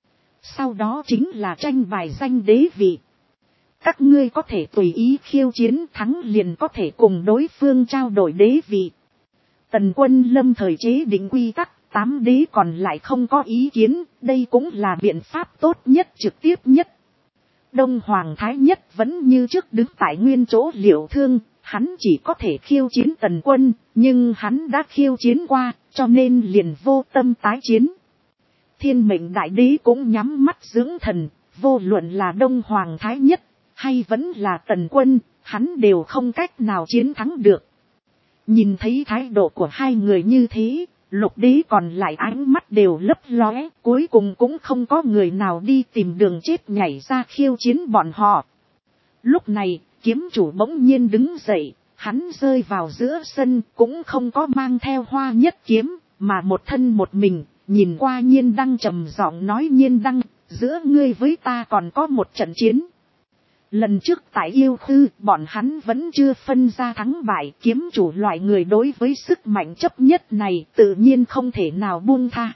Sau đó chính là tranh bài danh đế vị. Các ngươi có thể tùy ý khiêu chiến, thắng liền có thể cùng đối phương trao đổi đế vị. Tần Quân lâm thời chế định quy tắc, 8 đế còn lại không có ý kiến, đây cũng là biện pháp tốt nhất, trực tiếp nhất. Đông Hoàng Thái Nhất vẫn như trước đứng tại nguyên chỗ Liệu Thương, hắn chỉ có thể khiêu chiến Tần Quân, nhưng hắn đã khiêu chiến qua, cho nên liền vô tâm tái chiến. Thiên Mệnh Đại Đế cũng nhắm mắt dưỡng thần, vô luận là Đông Hoàng Thái Nhất, hay vẫn là Tần Quân, hắn đều không cách nào chiến thắng được. Nhìn thấy thái độ của hai người như thế, Lục Đế còn lại ánh mắt đều lấp lóe, cuối cùng cũng không có người nào đi tìm đường chết nhảy ra khiêu chiến bọn họ. Lúc này, kiếm chủ bỗng nhiên đứng dậy, hắn rơi vào giữa sân, cũng không có mang theo Hoa Nhất kiếm, mà một thân một mình, nhìn qua Nhiên Đăng trầm giọng nói: Nhiên Đăng, giữa ngươi với ta còn có một trận chiến. Lần trước tại Yêu Khư, bọn hắn vẫn chưa phân ra thắng bại, kiếm chủ loại người đối với sức mạnh chấp nhất này tự nhiên không thể nào buông tha.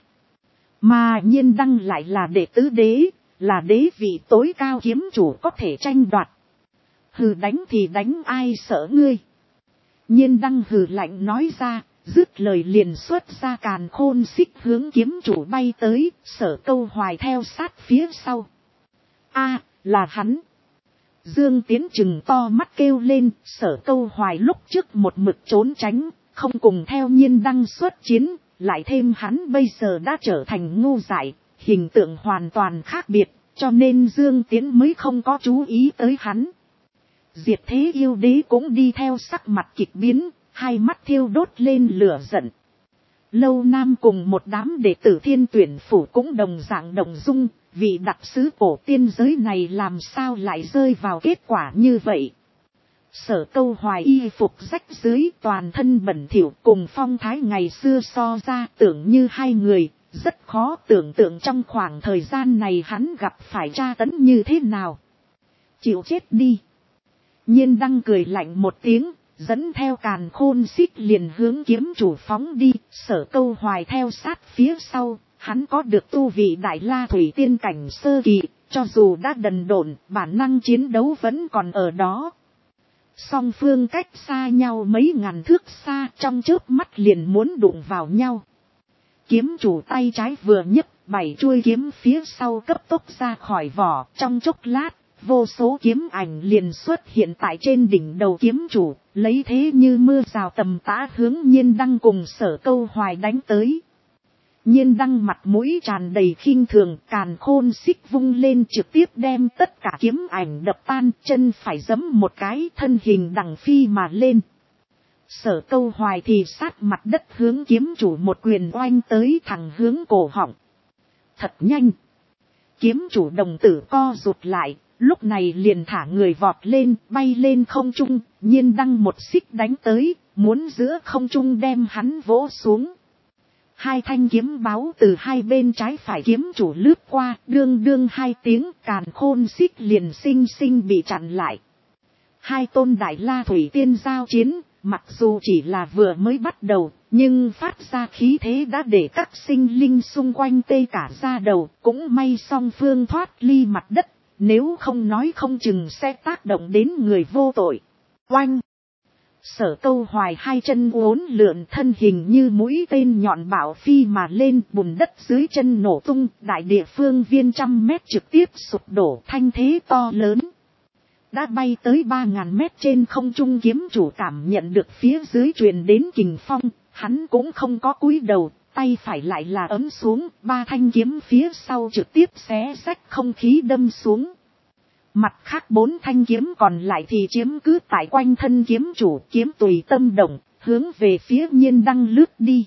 Mà Nhiên Đăng lại là đệ tứ đế, là đế vị tối cao, kiếm chủ có thể tranh đoạt. Hừ, đánh thì đánh, ai sợ ngươi. Nhiên Đăng hừ lạnh nói ra, dứt lời liền xuất ra càn khôn xích hướng kiếm chủ bay tới, Sở Câu Hoài theo sát phía sau. A, là hắn. Dương Tiến chừng to mắt kêu lên, Sở Câu Hoài lúc trước một mực trốn tránh, không cùng theo Nhiên Đăng xuất chiến, lại thêm hắn bây giờ đã trở thành ngu dại, hình tượng hoàn toàn khác biệt, cho nên Dương Tiến mới không có chú ý tới hắn. Diệt Thế Yêu Đế cũng đi theo sắc mặt kịch biến, hai mắt thiêu đốt lên lửa giận. Lâu Nam cùng một đám đệ tử Thiên Tuyển Phủ cũng đồng dạng động dung, vị đặc sứ cổ tiên giới này làm sao lại rơi vào kết quả như vậy. Sở Câu Hoài y phục rách dưới, toàn thân bẩn thỉu, cùng phong thái ngày xưa so ra tưởng như hai người, rất khó tưởng tượng trong khoảng thời gian này hắn gặp phải tra tấn như thế nào. Chịu chết đi. Nhiên Đăng cười lạnh một tiếng, dẫn theo càn khôn xích liền hướng kiếm chủ phóng đi. Sở Câu Hoài theo sát phía sau, hắn có được tu vị Đại La Thủy Tiên cảnh sơ kỳ, cho dù đã đần độn, bản năng chiến đấu vẫn còn ở đó. Song phương cách xa nhau mấy ngàn thước xa, trong chớp mắt liền muốn đụng vào nhau. Kiếm chủ tay trái vừa nhấc, 7 chuôi kiếm phía sau cấp tốc ra khỏi vỏ, trong chốc lát, vô số kiếm ảnh liền xuất hiện tại trên đỉnh đầu kiếm chủ, lấy thế như mưa rào tầm tã hướng Nhiên Đăng cùng Sở Câu Hoài đánh tới. Nhiên Đăng mặt mũi tràn đầy khinh thường, càn khôn xích vung lên trực tiếp đem tất cả kiếm ảnh đập tan, chân phải giẫm một cái, thân hình đằng phi mà lên. Sở Câu Hoài thì sát mặt đất hướng kiếm chủ một quyền oanh tới, thẳng hướng cổ họng. Thật nhanh. Kiếm chủ đồng tử co rụt lại, lúc này liền thả người vọt lên, bay lên không trung. Nhiên Đăng một xích đánh tới, muốn giữa không trung đem hắn vỗ xuống. Hai thanh kiếm báo từ hai bên trái phải kiếm chủ lướt qua, đương đương hai tiếng, càn khôn xích liền xinh xinh bị chặn lại. Hai tôn Đại La Thủy Tiên giao chiến, mặc dù chỉ là vừa mới bắt đầu, nhưng phát ra khí thế đã để các sinh linh xung quanh tê cả da đầu, cũng may song phương thoát ly mặt đất, nếu không nói không chừng sẽ tác động đến người vô tội. Oanh! Sở Câu Hoài hai chân uốn lượn, thân hình như mũi tên nhọn bạo phi mà lên, bùn đất dưới chân nổ tung, đại địa phương viên trăm mét trực tiếp sụp đổ, thanh thế to lớn. Đã bay tới 3000 mét trên không trung kiếm chủ cảm nhận được phía dưới truyền đến kình phong, hắn cũng không có cúi đầu, tay phải lại là ấm xuống, 3 thanh kiếm phía sau trực tiếp xé xách không khí đâm xuống. Mặt khác 4 thanh kiếm còn lại thì chiếm cứ tại quanh thân kiếm chủ, kiếm tùy tâm động, hướng về phía Nhiên Đăng lướt đi.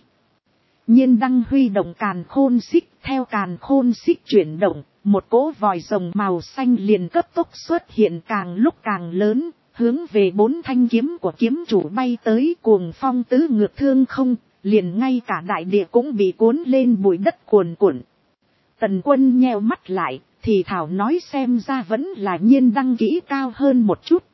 Nhiên Đăng huy động càn khôn xích, theo càn khôn xích chuyển động, một cỗ vòi rồng màu xanh liền cấp tốc xuất hiện, càng lúc càng lớn, hướng về 4 thanh kiếm của kiếm chủ bay tới, cuồng phong tứ ngược thương không, liền ngay cả đại địa cũng bị cuốn lên bụi đất cuồn cuộn. Tần Quân nheo mắt lại, thì thảo nói xem ra vẫn là Nhiên Đăng kỹ cao hơn một chút.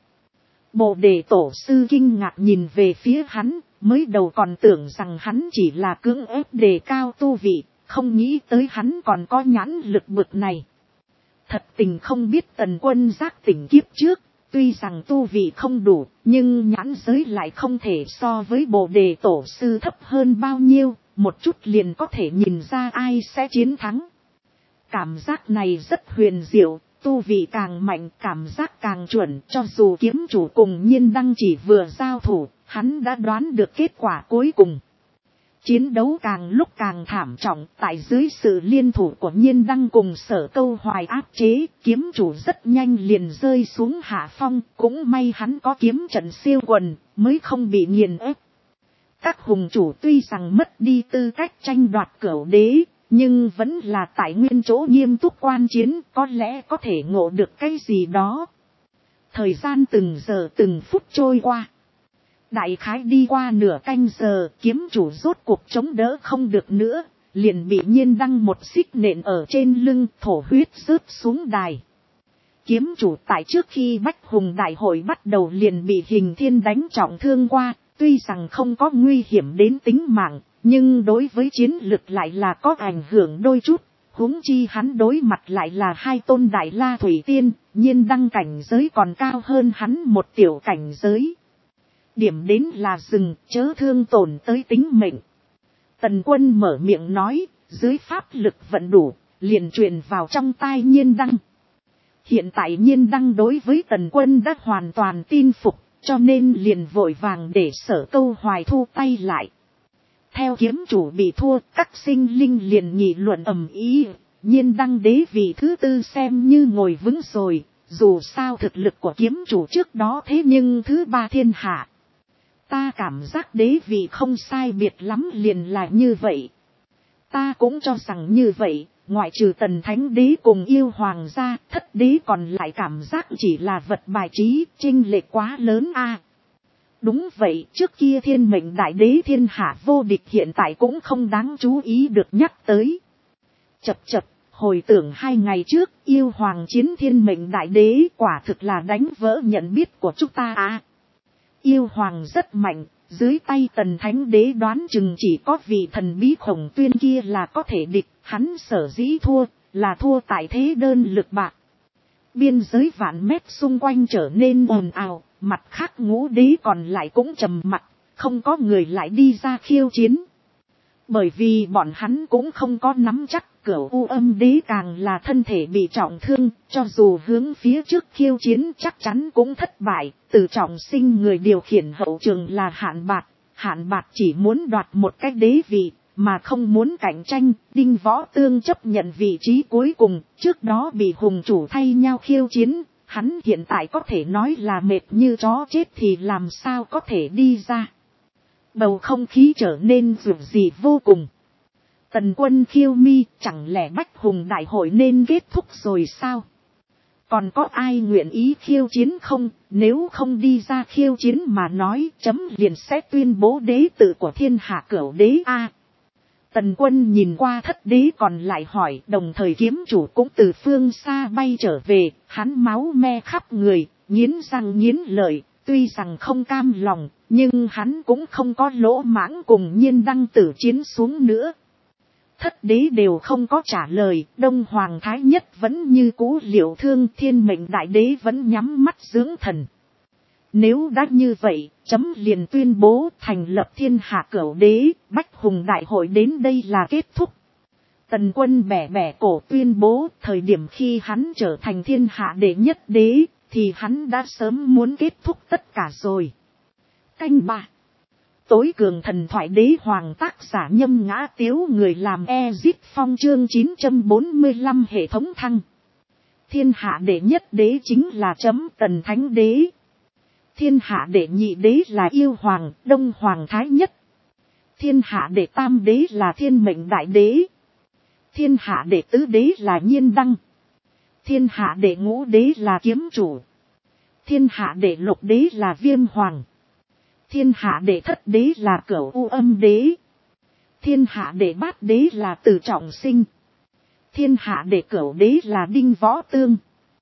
Bồ Đề tổ sư kinh ngạc nhìn về phía hắn, mới đầu còn tưởng rằng hắn chỉ là cưỡng ép đề cao tu vị, không nghĩ tới hắn còn có nhãn lực bực này. Thật tình không biết Tần Quân giác tỉnh kiếp trước, tuy rằng tu vị không đủ, nhưng nhãn giới lại không thể so với Bồ Đề tổ sư thấp hơn bao nhiêu, một chút liền có thể nhìn ra ai sẽ chiến thắng. Cảm giác này rất huyền diệu, tu vị càng mạnh cảm giác càng chuẩn, cho dù kiếm chủ cùng Nhiên Đăng chỉ vừa giao thủ, hắn đã đoán được kết quả cuối cùng. Chiến đấu càng lúc càng thảm trọng, tại dưới sự liên thủ của Nhiên Đăng cùng Sở Câu Hoài áp chế, kiếm chủ rất nhanh liền rơi xuống hạ phong, cũng may hắn có kiếm trận siêu quần, mới không bị nghiền ép. Các hùng chủ tuy rằng mất đi tư cách tranh đoạt cửu đế, nhưng vẫn là tại nguyên chỗ nghiêm túc quan chiến, có lẽ có thể ngộ được cái gì đó. Thời gian từng giờ từng phút trôi qua. Đại khái đi qua nửa canh giờ, kiếm chủ rốt cuộc chống đỡ không được nữa, liền bị Nhiên Đăng một xích nện ở trên lưng, thổ huyết rớt xuống đài. Kiếm chủ tại trước khi Bách Hùng đại hội bắt đầu liền bị Hình Thiên đánh trọng thương qua, tuy rằng không có nguy hiểm đến tính mạng, nhưng đối với chiến lực lại là có ảnh hưởng đôi chút, huống chi hắn đối mặt lại là 2 tôn đại la thủy tiên, Nhiên Đăng cảnh giới còn cao hơn hắn một tiểu cảnh giới. Điểm đến là dừng, chớ thương tổn tới tính mệnh. Tần Quân mở miệng nói, dưới pháp lực vận đủ, liền truyền vào trong tai Nhiên Đăng. Hiện tại Nhiên Đăng đối với Tần Quân đã hoàn toàn tin phục, cho nên liền vội vàng để Sở Câu Hoài thu tay lại. Theo kiếm chủ bị thua, các sinh linh liền nghị luận ầm ĩ, Nhiên Đăng đế vị thứ 4 xem như ngồi vững rồi, dù sao thực lực của kiếm chủ trước đó thế nhưng thứ 3 thiên hạ. Ta cảm giác đế vị không sai biệt lắm liền là như vậy. Ta cũng cho rằng như vậy, ngoại trừ Tần Thánh đế cùng Yêu Hoàng gia, thất đế còn lại cảm giác chỉ là vật bài trí, chênh lệch quá lớn a. Đúng vậy, trước kia thiên mệnh đại đế thiên hạ vô địch hiện tại cũng không đáng chú ý được nhắc tới. Chập chập, hồi tưởng 2 ngày trước, Yêu Hoàng chiến thiên mệnh đại đế quả thực là đánh vỡ nhận biết của chúng ta à. Yêu Hoàng rất mạnh, dưới tay Tần Thánh đế đoán chừng chỉ có vị thần bí Khổng Tuyên kia là có thể địch, hắn sở dĩ thua, là thua tại thế đơn lực bạc. Biên giới vạn mét xung quanh trở nên ồn ào, mặt khác ngũ đế còn lại cũng trầm mặc, không có người lại đi ra khiêu chiến. Bởi vì bọn hắn cũng không có nắm chắc, Cửu U Âm đế càng là thân thể bị trọng thương, cho dù hướng phía trước khiêu chiến chắc chắn cũng thất bại. Từ Trọng Sinh người điều khiển hậu trường là Hạn Bạt chỉ muốn đoạt một cái đế vị, mà không muốn cạnh tranh. Đinh Võ Tương chấp nhận vị trí cuối cùng, trước đó bị hùng chủ thay nhau khiêu chiến, hắn hiện tại có thể nói là mệt như chó chết thì làm sao có thể đi ra. Bầu không khí trở nên rủi rì vô cùng. Tần Quân khiêu mi, chẳng lẽ Bách Hùng đại hội nên kết thúc rồi sao? Còn có ai nguyện ý khiêu chiến không? Nếu không đi ra khiêu chiến mà nói, chấm liền sẽ tuyên bố đế tự của thiên hạ cửu đế a. Tần Quân nhìn qua thất đế còn lại hỏi, đồng thời kiếm chủ cũng từ phương xa bay trở về, hắn máu me khắp người, nghiến răng nghiến lợi, tuy rằng không cam lòng, nhưng hắn cũng không có lỗ mãng cùng Nhiên Đăng tử chiến xuống nữa. Thất đế đều không có trả lời, Đông Hoàng Thái Nhất vẫn như cũ liệu thương, thiên mệnh đại đế vẫn nhắm mắt dưỡng thần. Nếu đã như vậy, chấm liền tuyên bố thành lập thiên hạ cửu đế, Bách Hùng đại hội đến đây là kết thúc. Tần Quân bẻ bẻ cổ tuyên bố, thời điểm khi hắn trở thành thiên hạ đệ nhất đế, thì hắn đã sớm muốn kết thúc tất cả rồi. Canh 3. tối cường thần thoại đế hoàng tác giả Nhâm Ngã Tiếu, người làm Ezip Phong. Chương 945 hệ thống thăng. Thiên hạ đệ nhất đế chính là Tần Thánh Đế. Thiên hạ đệ nhị đế là Yêu Hoàng, Đông Hoàng Thái Nhất. Thiên hạ đệ tam đế là Thiên Mệnh Đại Đế. Thiên hạ đệ tứ đế là Nhiên Đăng. Thiên hạ đệ ngũ đế là Kiếm Chủ. Thiên hạ đệ lục đế là Viêm Hoàng. Thiên hạ đệ thất đế là Cửu U Âm Đế. Thiên hạ đệ bát đế là Từ Trọng Sinh. Thiên hạ đệ cửu đế là Đinh Võ Tương.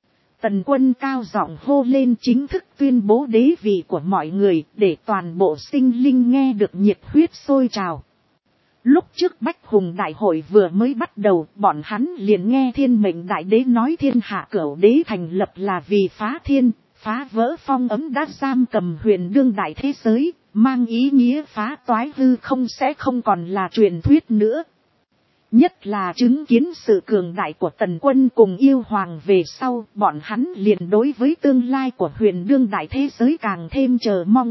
Tần Quân cao giọng hô lên, chính thức tuyên bố đế vị của mọi người, để toàn bộ sinh linh nghe được nhiệt huyết sôi trào. Lúc trước Bách Hùng Đại hội vừa mới bắt đầu, bọn hắn liền nghe Thiên Mệnh Đại Đế nói thiên hạ cửu đế thành lập là vì phá thiên, phá vỡ phong ấm đã giam cầm huyền đương đại thế giới, mang ý nghĩa phá toái hư không sẽ không còn là truyền thuyết nữa. Nhất là chứng kiến sự cường đại của Tần Quân cùng Yêu Hoàng về sau, bọn hắn liền đối với tương lai của huyền đương đại thế giới càng thêm chờ mong.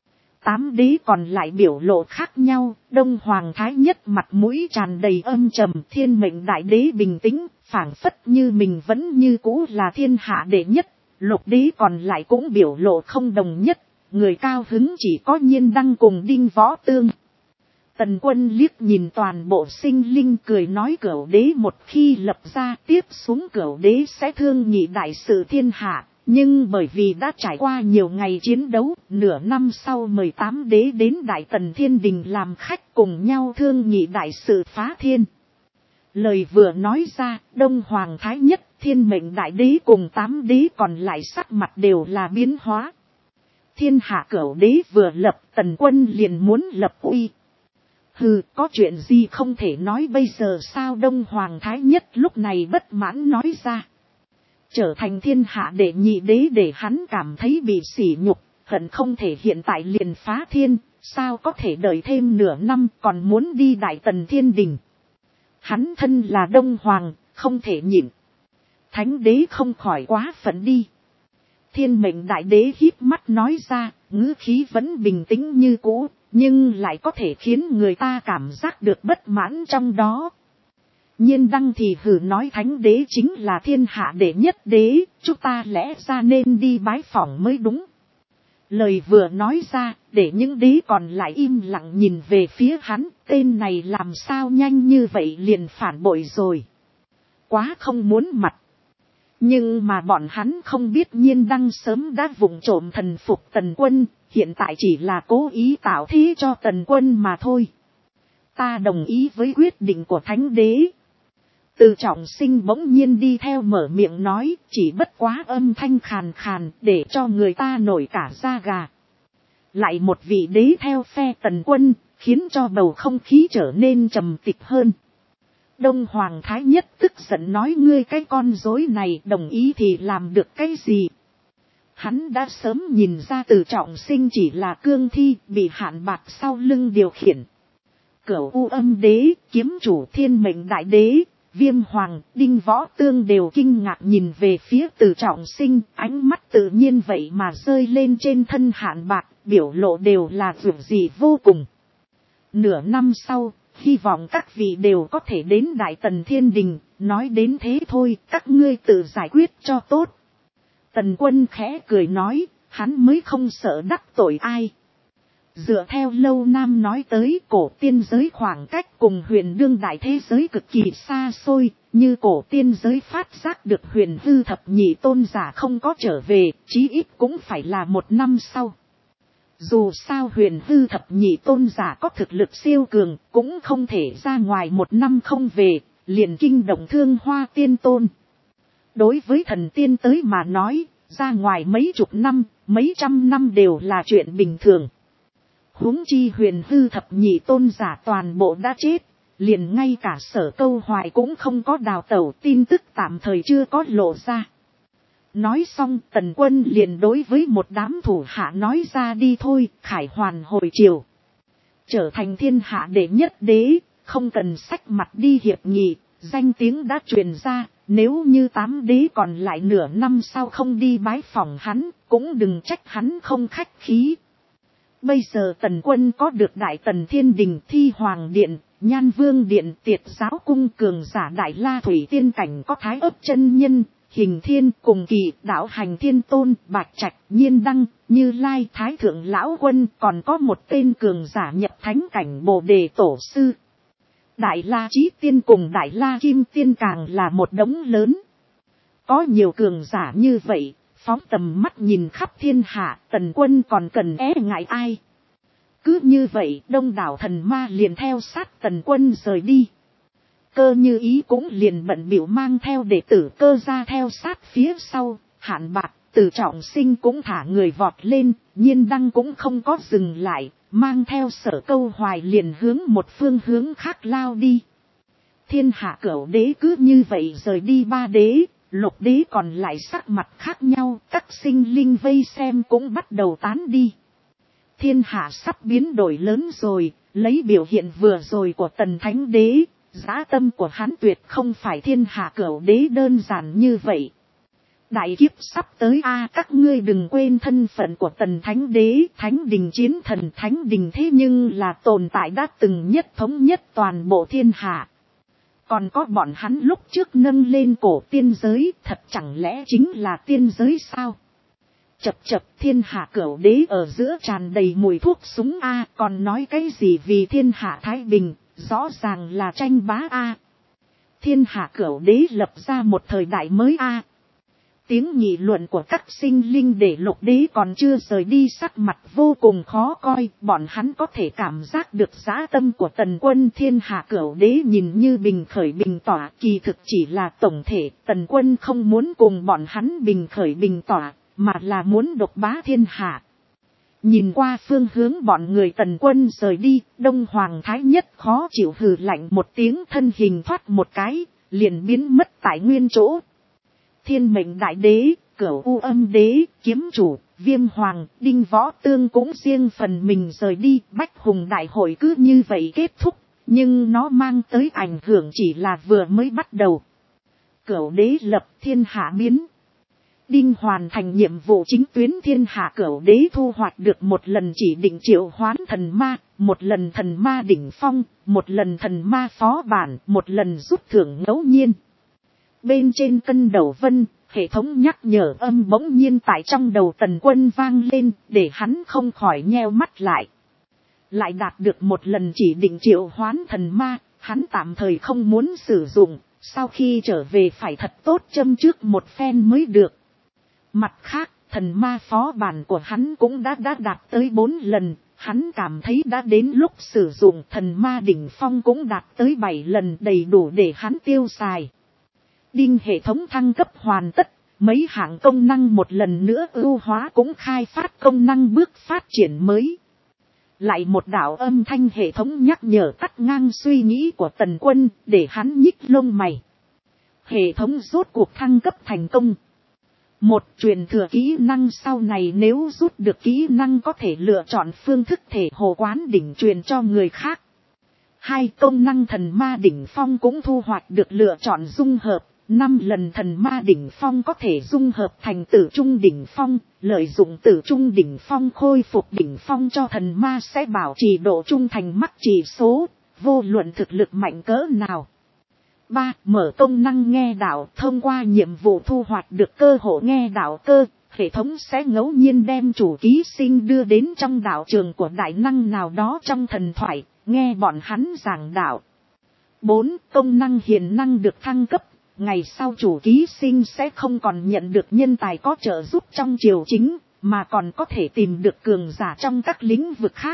Tám đế còn lại biểu lộ khác nhau, Đông Hoàng Thái Nhất mặt mũi tràn đầy âm trầm, Thiên Mệnh Đại Đế bình tĩnh, phảng phất như mình vẫn như cũ là thiên hạ đệ nhất. Lục đế còn lại cũng biểu lộ không đồng nhất, người cao hứng chỉ có Nhiên Đăng cùng Đinh Võ Tương. Tần Quân liếc nhìn toàn bộ sinh linh cười nói, cửu đế một khi lập ra, tiếp xuống cửu đế sẽ thương nhị đại sự thiên hạ, nhưng bởi vì đã trải qua nhiều ngày chiến đấu, nửa năm sau 18 đế đến Đại Tần Thiên Đình làm khách, cùng nhau thương nhị đại sự phá thiên. Lời vừa nói ra, Đông Hoàng Thái Nhất, Thiên Mệnh Đại Đế cùng 8 đế còn lại sắc mặt đều là biến hóa. Thiên hạ cửu đế vừa lập, Tần Quân liền muốn lập uy. Hừ, có chuyện gì không thể nói bây giờ sao? Đông Hoàng Thái Nhất lúc này bất mãn nói ra. Trở thành thiên hạ đệ nhị đế để hắn cảm thấy bị sỉ nhục, hận không thể hiện tại liền phá thiên, sao có thể đợi thêm nửa năm còn muốn đi Đại Tần Thiên Đình. Hắn thân là Đông Hoàng, không thể nhịn. Thánh đế không khỏi quá phận đi. Thiên Mệnh Đại Đế híp mắt nói ra, ngữ khí vẫn bình tĩnh như cũ, nhưng lại có thể khiến người ta cảm giác được bất mãn trong đó. Nhiên Đăng thì hừ nói, Thánh đế chính là thiên hạ đệ nhất đế, chúng ta lẽ ra nên đi bái phỏng mới đúng. Lời vừa nói ra, để những đế còn lại im lặng nhìn về phía hắn, tên này làm sao nhanh như vậy liền phản bội rồi. Quá không muốn mặt. Nhưng mà bọn hắn không biết Nhiên Đăng sớm đã vụng trộm thần phục Tần Quân, hiện tại chỉ là cố ý tạo thế cho Tần Quân mà thôi. Ta đồng ý với quyết định của Thánh đế. Từ Trọng Sinh bỗng nhiên đi theo mở miệng nói, chỉ bất quá âm thanh khàn khàn để cho người ta nổi cả da gà. Lại một vị đế theo phe Tần Quân, khiến cho bầu không khí trở nên trầm tịch hơn. Đông Hoàng Thái Nhất tức giận nói, ngươi cái con rối này đồng ý thì làm được cái gì? Hắn đã sớm nhìn ra Từ Trọng Sinh chỉ là cương thi bị hạn bạc sau lưng điều khiển. Cửu U Âm Đế, Kiếm Chủ, Thiên Mệnh Đại Đế, Viêm Hoàng, Đinh Võ Tương đều kinh ngạc nhìn về phía Từ Trọng Sinh, ánh mắt tự nhiên vậy mà rơi lên trên thân hạn bạc, biểu lộ đều là vượt gì vô cùng. Nửa năm sau, hy vọng các vị đều có thể đến Đại Tần Thiên Đình, nói đến thế thôi, các ngươi tự giải quyết cho tốt. Tần Quân khẽ cười nói, hắn mới không sợ đắc tội ai. Dựa theo Lâu Nam nói tới, cổ tiên giới khoảng cách cùng huyền đương đại thế giới cực kỳ xa xôi, như cổ tiên giới phát giác được huyền hư thập nhị tôn giả không có trở về, chí ít cũng phải là 1 năm sau. Dù sao huyền hư thập nhị tôn giả có thực lực siêu cường, cũng không thể ra ngoài 1 năm không về, liền kinh động Thương Hoa Tiên Tôn. Đối với thần tiên tới mà nói, ra ngoài mấy chục năm, mấy trăm năm đều là chuyện bình thường. Huống chi huyền hư thập nhị tôn giả toàn bộ đã chết, liền ngay cả Sở Câu Hoài cũng không có đào tẩu, tin tức tạm thời chưa có lộ ra. Nói xong Tần Quân liền đối với một đám thủ hạ nói ra, đi thôi, khải hoàn hồi triều. Trở thành thiên hạ đệ nhất đế, không cần xách mặt đi hiệp nghị, danh tiếng đã truyền ra, nếu như 8 đế còn lại nửa năm sau không đi bái phỏng hắn, cũng đừng trách hắn không khách khí. Bây giờ Tần Quân có được Đại Tần Thiên Đình, Thi Hoàng Điện, Nhan Vương Điện, Tiệt Giáo Cung cường giả Đại La Thủy Tiên Cảnh, có Thái Ấp Chân Nhân, Hình Thiên, Cùng Kỳ, Đạo Hành Thiên Tôn, Bạch Trạch, Nhiên Đăng, Như Lai, Thái Thượng Lão Quân, còn có một tên cường giả nhập thánh cảnh Bồ Đề Tổ Sư. Đại La Chí Tiên cùng Đại La Kim Tiên càng là một đống lớn. Có nhiều cường giả như vậy, phóng tầm mắt nhìn khắp thiên hạ, Tần Quân còn cần e ngại ai. Cứ như vậy, đông đảo thần ma liền theo sát Tần Quân rời đi. Cơ Như Ý cũng liền bận bịu mang theo đệ tử Cơ ra theo sát phía sau. Hạn Bạc, Từ Trọng Sinh cũng thả người vọt lên, Nhiên Đăng cũng không có dừng lại, mang theo Sở Câu Hoài liền hướng một phương hướng khác lao đi. Thiên hạ cửu đế cứ như vậy rời đi ba đế, lục đế còn lại sắc mặt khác nhau, các sinh linh vây xem cũng bắt đầu tán đi. Thiên hạ sắp biến đổi lớn rồi, lấy biểu hiện vừa rồi của Tần Thánh Đế, dã tâm của hắn tuyệt không phải thiên hạ cửu đế đơn giản như vậy. Đại kiếp sắp tới a, các ngươi đừng quên thân phận của Tần Thánh Đế, Thánh Đình chiến thần, Thánh Đình thế nhưng là tồn tại đã từng nhất thống nhất toàn bộ thiên hạ. Còn có bọn hắn lúc trước nâng lên cổ tiên giới, thật chẳng lẽ chính là tiên giới sao? Chập chập, thiên hạ cửu đế ở giữa tràn đầy mùi thuốc súng a, còn nói cái gì vì thiên hạ thái bình, rõ ràng là tranh bá a. Thiên hạ cửu đế lập ra một thời đại mới a. Tiếng nghị luận của các sinh linh để lục đế còn chưa rời đi sắc mặt vô cùng khó coi, bọn hắn có thể cảm giác được dã tâm của Tần Quân. Thiên hạ cửu đế nhìn như bình khởi bình tỏa, kỳ thực chỉ là tổng thể. Tần Quân không muốn cùng bọn hắn bình khởi bình tỏa, mà là muốn độc bá thiên hạ. Nhìn qua phương hướng bọn người Tần Quân rời đi, Đông Hoàng Thái Nhất khó chịu hừ lạnh một tiếng, thân hình thoát một cái, liền biến mất tại nguyên chỗ. Thiên Mệnh Đại Đế, Cửu U Âm Đế, Kiếm Chủ, Viêm Hoàng, Đinh Võ Tương cũng riêng phần mình rời đi. Bách Hùng Đại Hội cứ như vậy kết thúc, nhưng nó mang tới ảnh hưởng chỉ là vừa mới bắt đầu. Cửu đế lập, thiên hạ biến. Đinh hoàn thành nhiệm vụ chính tuyến, thiên hạ cửu đế thu hoạch được một lần chỉ định triệu hoán thần ma, một lần thần ma đỉnh phong, một lần thần ma phó bản, một lần rút thưởng ngẫu nhiên. Bên trên cân đầu vân, hệ thống nhắc nhở âm bỗng nhiên tại trong đầu Tần Quân vang lên, để hắn không khỏi nheo mắt lại. Lại đạt được một lần chỉ định triệu hoán thần ma, hắn tạm thời không muốn sử dụng, sau khi trở về phải thật tốt châm trước một phen mới được. Mặt khác, thần ma phó bản của hắn cũng đã đạt tới 4 lần, hắn cảm thấy đã đến lúc sử dụng. Thần ma đỉnh phong cũng đạt tới 7 lần, đầy đủ để hắn tiêu xài. Đinh hệ thống thăng cấp hoàn tất, mấy hạng công năng một lần nữa ưu hóa cũng khai phát công năng bước phát triển mới. Lại một đạo âm thanh hệ thống nhắc nhở cắt ngang suy nghĩ của Tần Quân, để hắn nhích lông mày. Hệ thống rốt cuộc thăng cấp thành công. Một, truyền thừa kỹ năng, sau này nếu rút được kỹ năng có thể lựa chọn phương thức thể hồ quán đỉnh truyền cho người khác. 2, công năng thần ma đỉnh phong cũng thu hoạch được lựa chọn dung hợp. 5 lần thần ma đỉnh phong có thể dung hợp thành tử trung đỉnh phong, lợi dụng tử trung đỉnh phong khôi phục đỉnh phong cho thần ma sẽ bảo trì độ trung thành mắc chỉ số, vô luận thực lực mạnh cỡ nào. 3. Mở công năng nghe đạo, thông qua nhiệm vụ thu hoạch được cơ hội nghe đạo cơ, hệ thống sẽ ngẫu nhiên đem chủ ký sinh đưa đến trong đạo trường của đại năng nào đó trong thần thoại, nghe bọn hắn giảng đạo. 4. Công năng hiền năng được thăng cấp. Ngày sau chủ ký sinh sẽ không còn nhận được nhân tài có trợ giúp trong triều chính, mà còn có thể tìm được cường giả trong các lĩnh vực khác.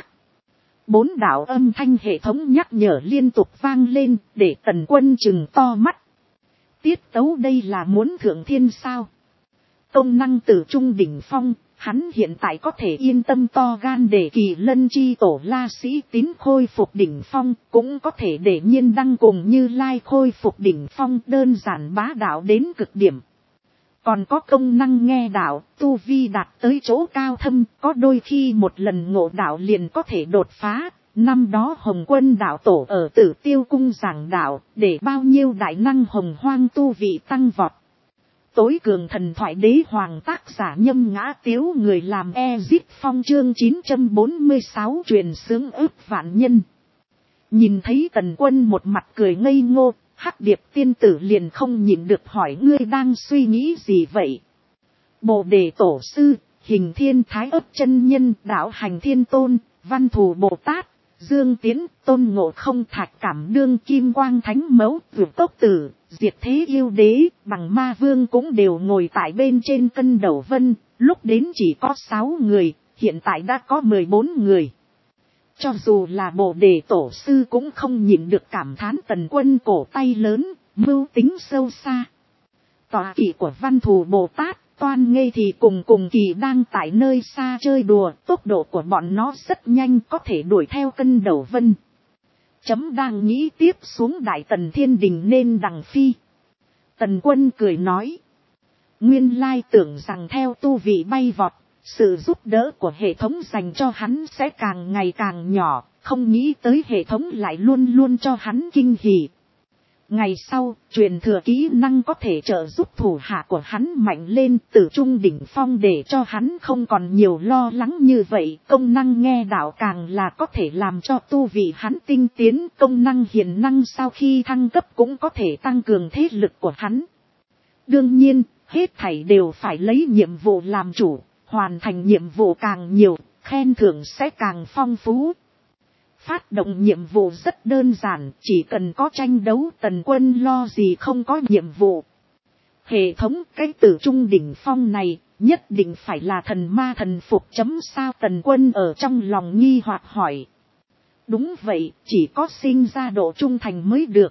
4 đạo âm thanh hệ thống nhắc nhở liên tục vang lên, để Tần Quân trừng to mắt. Tiết tấu đây là muốn thượng thiên sao? Công năng tử trung đỉnh phong, hắn hiện tại có thể yên tâm to gan để Kỳ Lân chi tổ La Sĩ Tín khôi phục đỉnh phong, cũng có thể để Nhiên Đăng cùng Như Lai khôi phục đỉnh phong, đơn giản bá đạo đến cực điểm. Còn có công năng nghe đạo, tu vi đạt tới chỗ cao thâm, có đôi khi một lần ngộ đạo liền có thể đột phá. Năm đó Hồng Quân đạo tổ ở Tử Tiêu cung giảng đạo, để bao nhiêu đại năng hồng hoang tu vị tăng vọt. tối cường thần thoại đế hoàng tác giả Nhâm Ngã Tiếu, người làm Ezip Phong. Chương 946 truyền sướng ức vạn nhân. Nhìn thấy Tần Quân một mặt cười ngây ngô, Hắc Điệp tiên tử liền không nhịn được hỏi: ngươi đang suy nghĩ gì vậy? Bồ Đề Tổ Sư, Hình Thiên Thái Ấp chân nhân, Đạo Hành Thiên Tôn, Văn Thù Bồ Tát, Dương Tiến, Tôn Ngộ Không, Thạch Cảm Đương, Kim Quang Thánh Mẫu, Vượt Tốc Tử, Diệt Thế Yêu Đế, Bằng Ma Vương cũng đều ngồi tại bên trên cân đầu vân. Lúc đến chỉ có 6 người, hiện tại đã có 14 người. Cho dù là Bồ Đề Tổ Sư cũng không nhịn được cảm thán Tần Quân cổ tay lớn, mưu tính sâu xa. Tọa kỵ của Văn Thù Bồ Tát, Toan Nghê thì cùng kỳ đang tại nơi xa chơi đùa, tốc độ của bọn nó rất nhanh, có thể đuổi theo cân đầu vân. Chấm đang nghĩ tiếp xuống Đại Tần Thiên Đình nên đằng phi. Tần Quân cười nói: nguyên lai tưởng rằng theo tu vị bay vọt, sự giúp đỡ của hệ thống dành cho hắn sẽ càng ngày càng nhỏ, không nghĩ tới hệ thống lại luôn luôn cho hắn kinh hỉ. Ngày sau, truyền thừa kỹ năng có thể trợ giúp thủ hạ của hắn mạnh lên, Tử Trung đỉnh phong, để cho hắn không còn nhiều lo lắng như vậy. Công năng nghe đạo càng là có thể làm cho tu vị hắn tinh tiến, công năng hiền năng sau khi thăng cấp cũng có thể tăng cường thế lực của hắn. Đương nhiên, hết thảy đều phải lấy nhiệm vụ làm chủ, hoàn thành nhiệm vụ càng nhiều, khen thưởng sẽ càng phong phú. Phát động nhiệm vụ rất đơn giản, chỉ cần có tranh đấu, Tần Quân lo gì không có nhiệm vụ. Hệ thống, cái Tử Trung đỉnh phong này, nhất định phải là thần ma thần phục chấm sao? Tần Quân ở trong lòng nghi hoặc hỏi. Đúng vậy, chỉ có sinh ra độ trung thành mới được.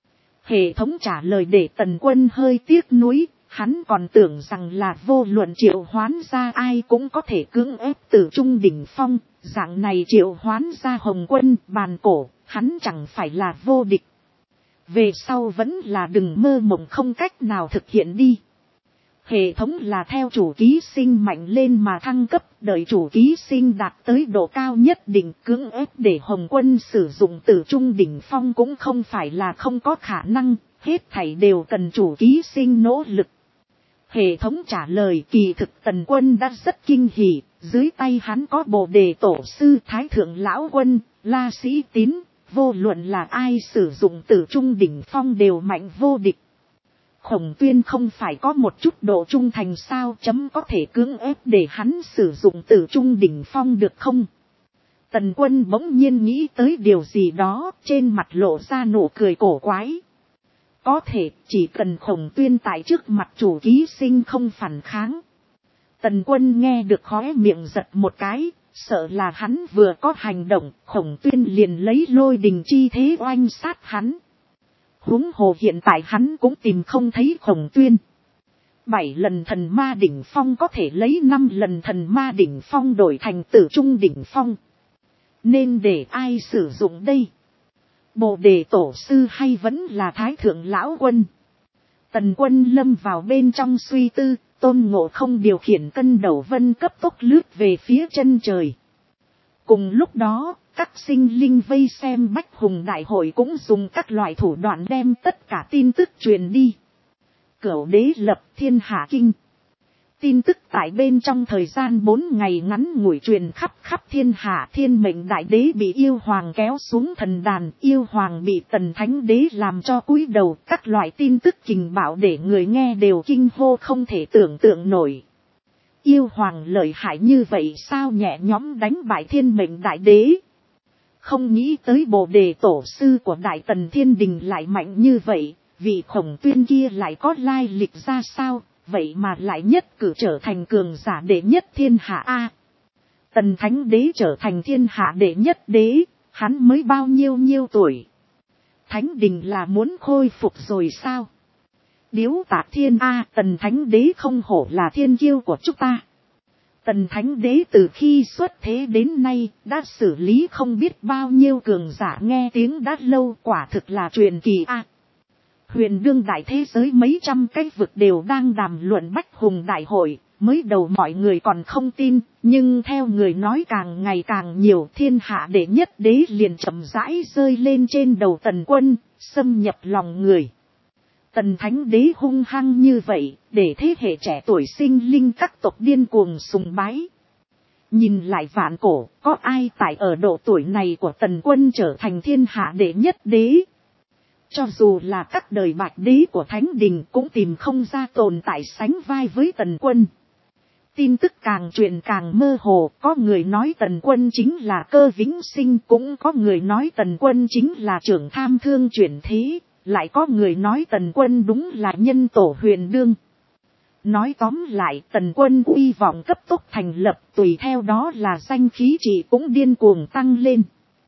Hệ thống trả lời để Tần Quân hơi tiếc nuối. Hắn còn tưởng rằng là vô luận triệu hoán ra ai cũng có thể cưỡng ép Tử Trung đỉnh phong, dạng này triệu hoán ra Hồng Quân, Bàn Cổ, hắn chẳng phải là vô địch. Về sau vẫn là đừng mơ mộng không cách nào thực hiện đi. Hệ thống là theo chủ ký sinh mạnh lên mà thăng cấp, đợi chủ ký sinh đạt tới độ cao nhất định, cưỡng ép để Hồng Quân sử dụng Tử Trung đỉnh phong cũng không phải là không có khả năng, hết thảy đều cần chủ ký sinh nỗ lực. Hệ thống trả lời. Kỳ thực Tần Quân đã rất kinh hỉ, dưới tay hắn có Bồ Đề Tổ Sư, Thái Thượng Lão Quân, La Sĩ Tín, vô luận là ai sử dụng Tử Trung đỉnh phong đều mạnh vô địch. Khổng Tuyên không phải có một chút độ trung thành sao? Chấm có thể cưỡng ép để hắn sử dụng Tử Trung đỉnh phong được không? Tần Quân bỗng nhiên nghĩ tới điều gì đó, trên mặt lộ ra nụ cười cổ quái. Có thể, chỉ cần Khổng Tuyên tại trước mặt chủ ký sinh không phản kháng. Tần Quân nghe được khóe miệng giật một cái, sợ là hắn vừa có hành động, Khổng Tuyên liền lấy lôi đình chi thế oanh sát hắn. Huống hồ hiện tại hắn cũng tìm không thấy Khổng Tuyên. 7 lần thần ma đỉnh phong có thể lấy 5 lần thần ma đỉnh phong đổi thành Tử Trung đỉnh phong. Nên để ai sử dụng đây? Bồ Đề Tổ Sư hay vẫn là Thái Thượng Lão Quân? Tần Quân lâm vào bên trong suy tư, Tôn Ngộ Không điều khiển cân đầu vân cấp tốc lướt về phía chân trời. Cùng lúc đó, các sinh linh vây xem Bách Hùng Đại Hội cũng dùng các loại thủ đoạn đem tất cả tin tức truyền đi. Cửu Đế lập Thiên Hạ Kinh. Tin tức tại bên trong thời gian 4 ngày ngắn ngủi truyền khắp thiên hạ. Thiên Mệnh Đại Đế bị yêu hoàng kéo xuống thần đàn, yêu hoàng bị Tần Thánh Đế làm cho cúi đầu. Các loại tin tức kình bạo để người nghe đều kinh hô không thể tưởng tượng nổi. Yêu hoàng lợi hại như vậy sao, nhẹ nhõm đánh bại Thiên Mệnh Đại Đế? Không nghĩ tới Bồ Đề Tổ Sư của Đại Tần Thiên Đình lại mạnh như vậy, vị Khổng Tuyên kia lại có lai lịch ra sao? Vậy mà lại nhất cử trở thành cường giả đệ nhất thiên hạ a. Tần Thánh Đế trở thành thiên hạ đệ nhất đế, hắn mới bao nhiêu tuổi? Thánh Đình là muốn khôi phục rồi sao? Điếu Tạc Thiên a, Tần Thánh Đế không hổ là thiên kiêu của chúng ta. Tần Thánh Đế từ khi xuất thế đến nay đã xử lý không biết bao nhiêu cường giả, nghe tiếng đã lâu, quả thực là truyền kỳ a. Huyền đương đại thế giới mấy trăm cái vực đều đang đàm luận Bách Hùng Đại Hội, mới đầu mọi người còn không tin, nhưng theo người nói càng ngày càng nhiều, thiên hạ đệ nhất đế liền chậm rãi rơi lên trên đầu Tần Quân, xâm nhập lòng người. Tần thánh đế hung hăng như vậy, để thế hệ trẻ tuổi sinh linh các tộc điên cuồng sùng bái. Nhìn lại vạn cổ, có ai tại ở độ tuổi này của Tần Quân trở thành thiên hạ đệ nhất đế? Cho dù là các đời bạch đế của Thánh Đình cũng tìm không ra tồn tại sánh vai với Tần Quân. Tin tức càng truyền càng mơ hồ, có người nói Tần Quân chính là Cơ Vĩnh Sinh, cũng có người nói Tần Quân chính là Trưởng Tham Thương chuyển thế, lại có người nói Tần Quân đúng là nhân tổ Huyền Đương. Nói tóm lại, Tần Quân uy vọng cấp tốc thành lập, tùy theo đó là danh khí trị cũng điên cuồng tăng lên.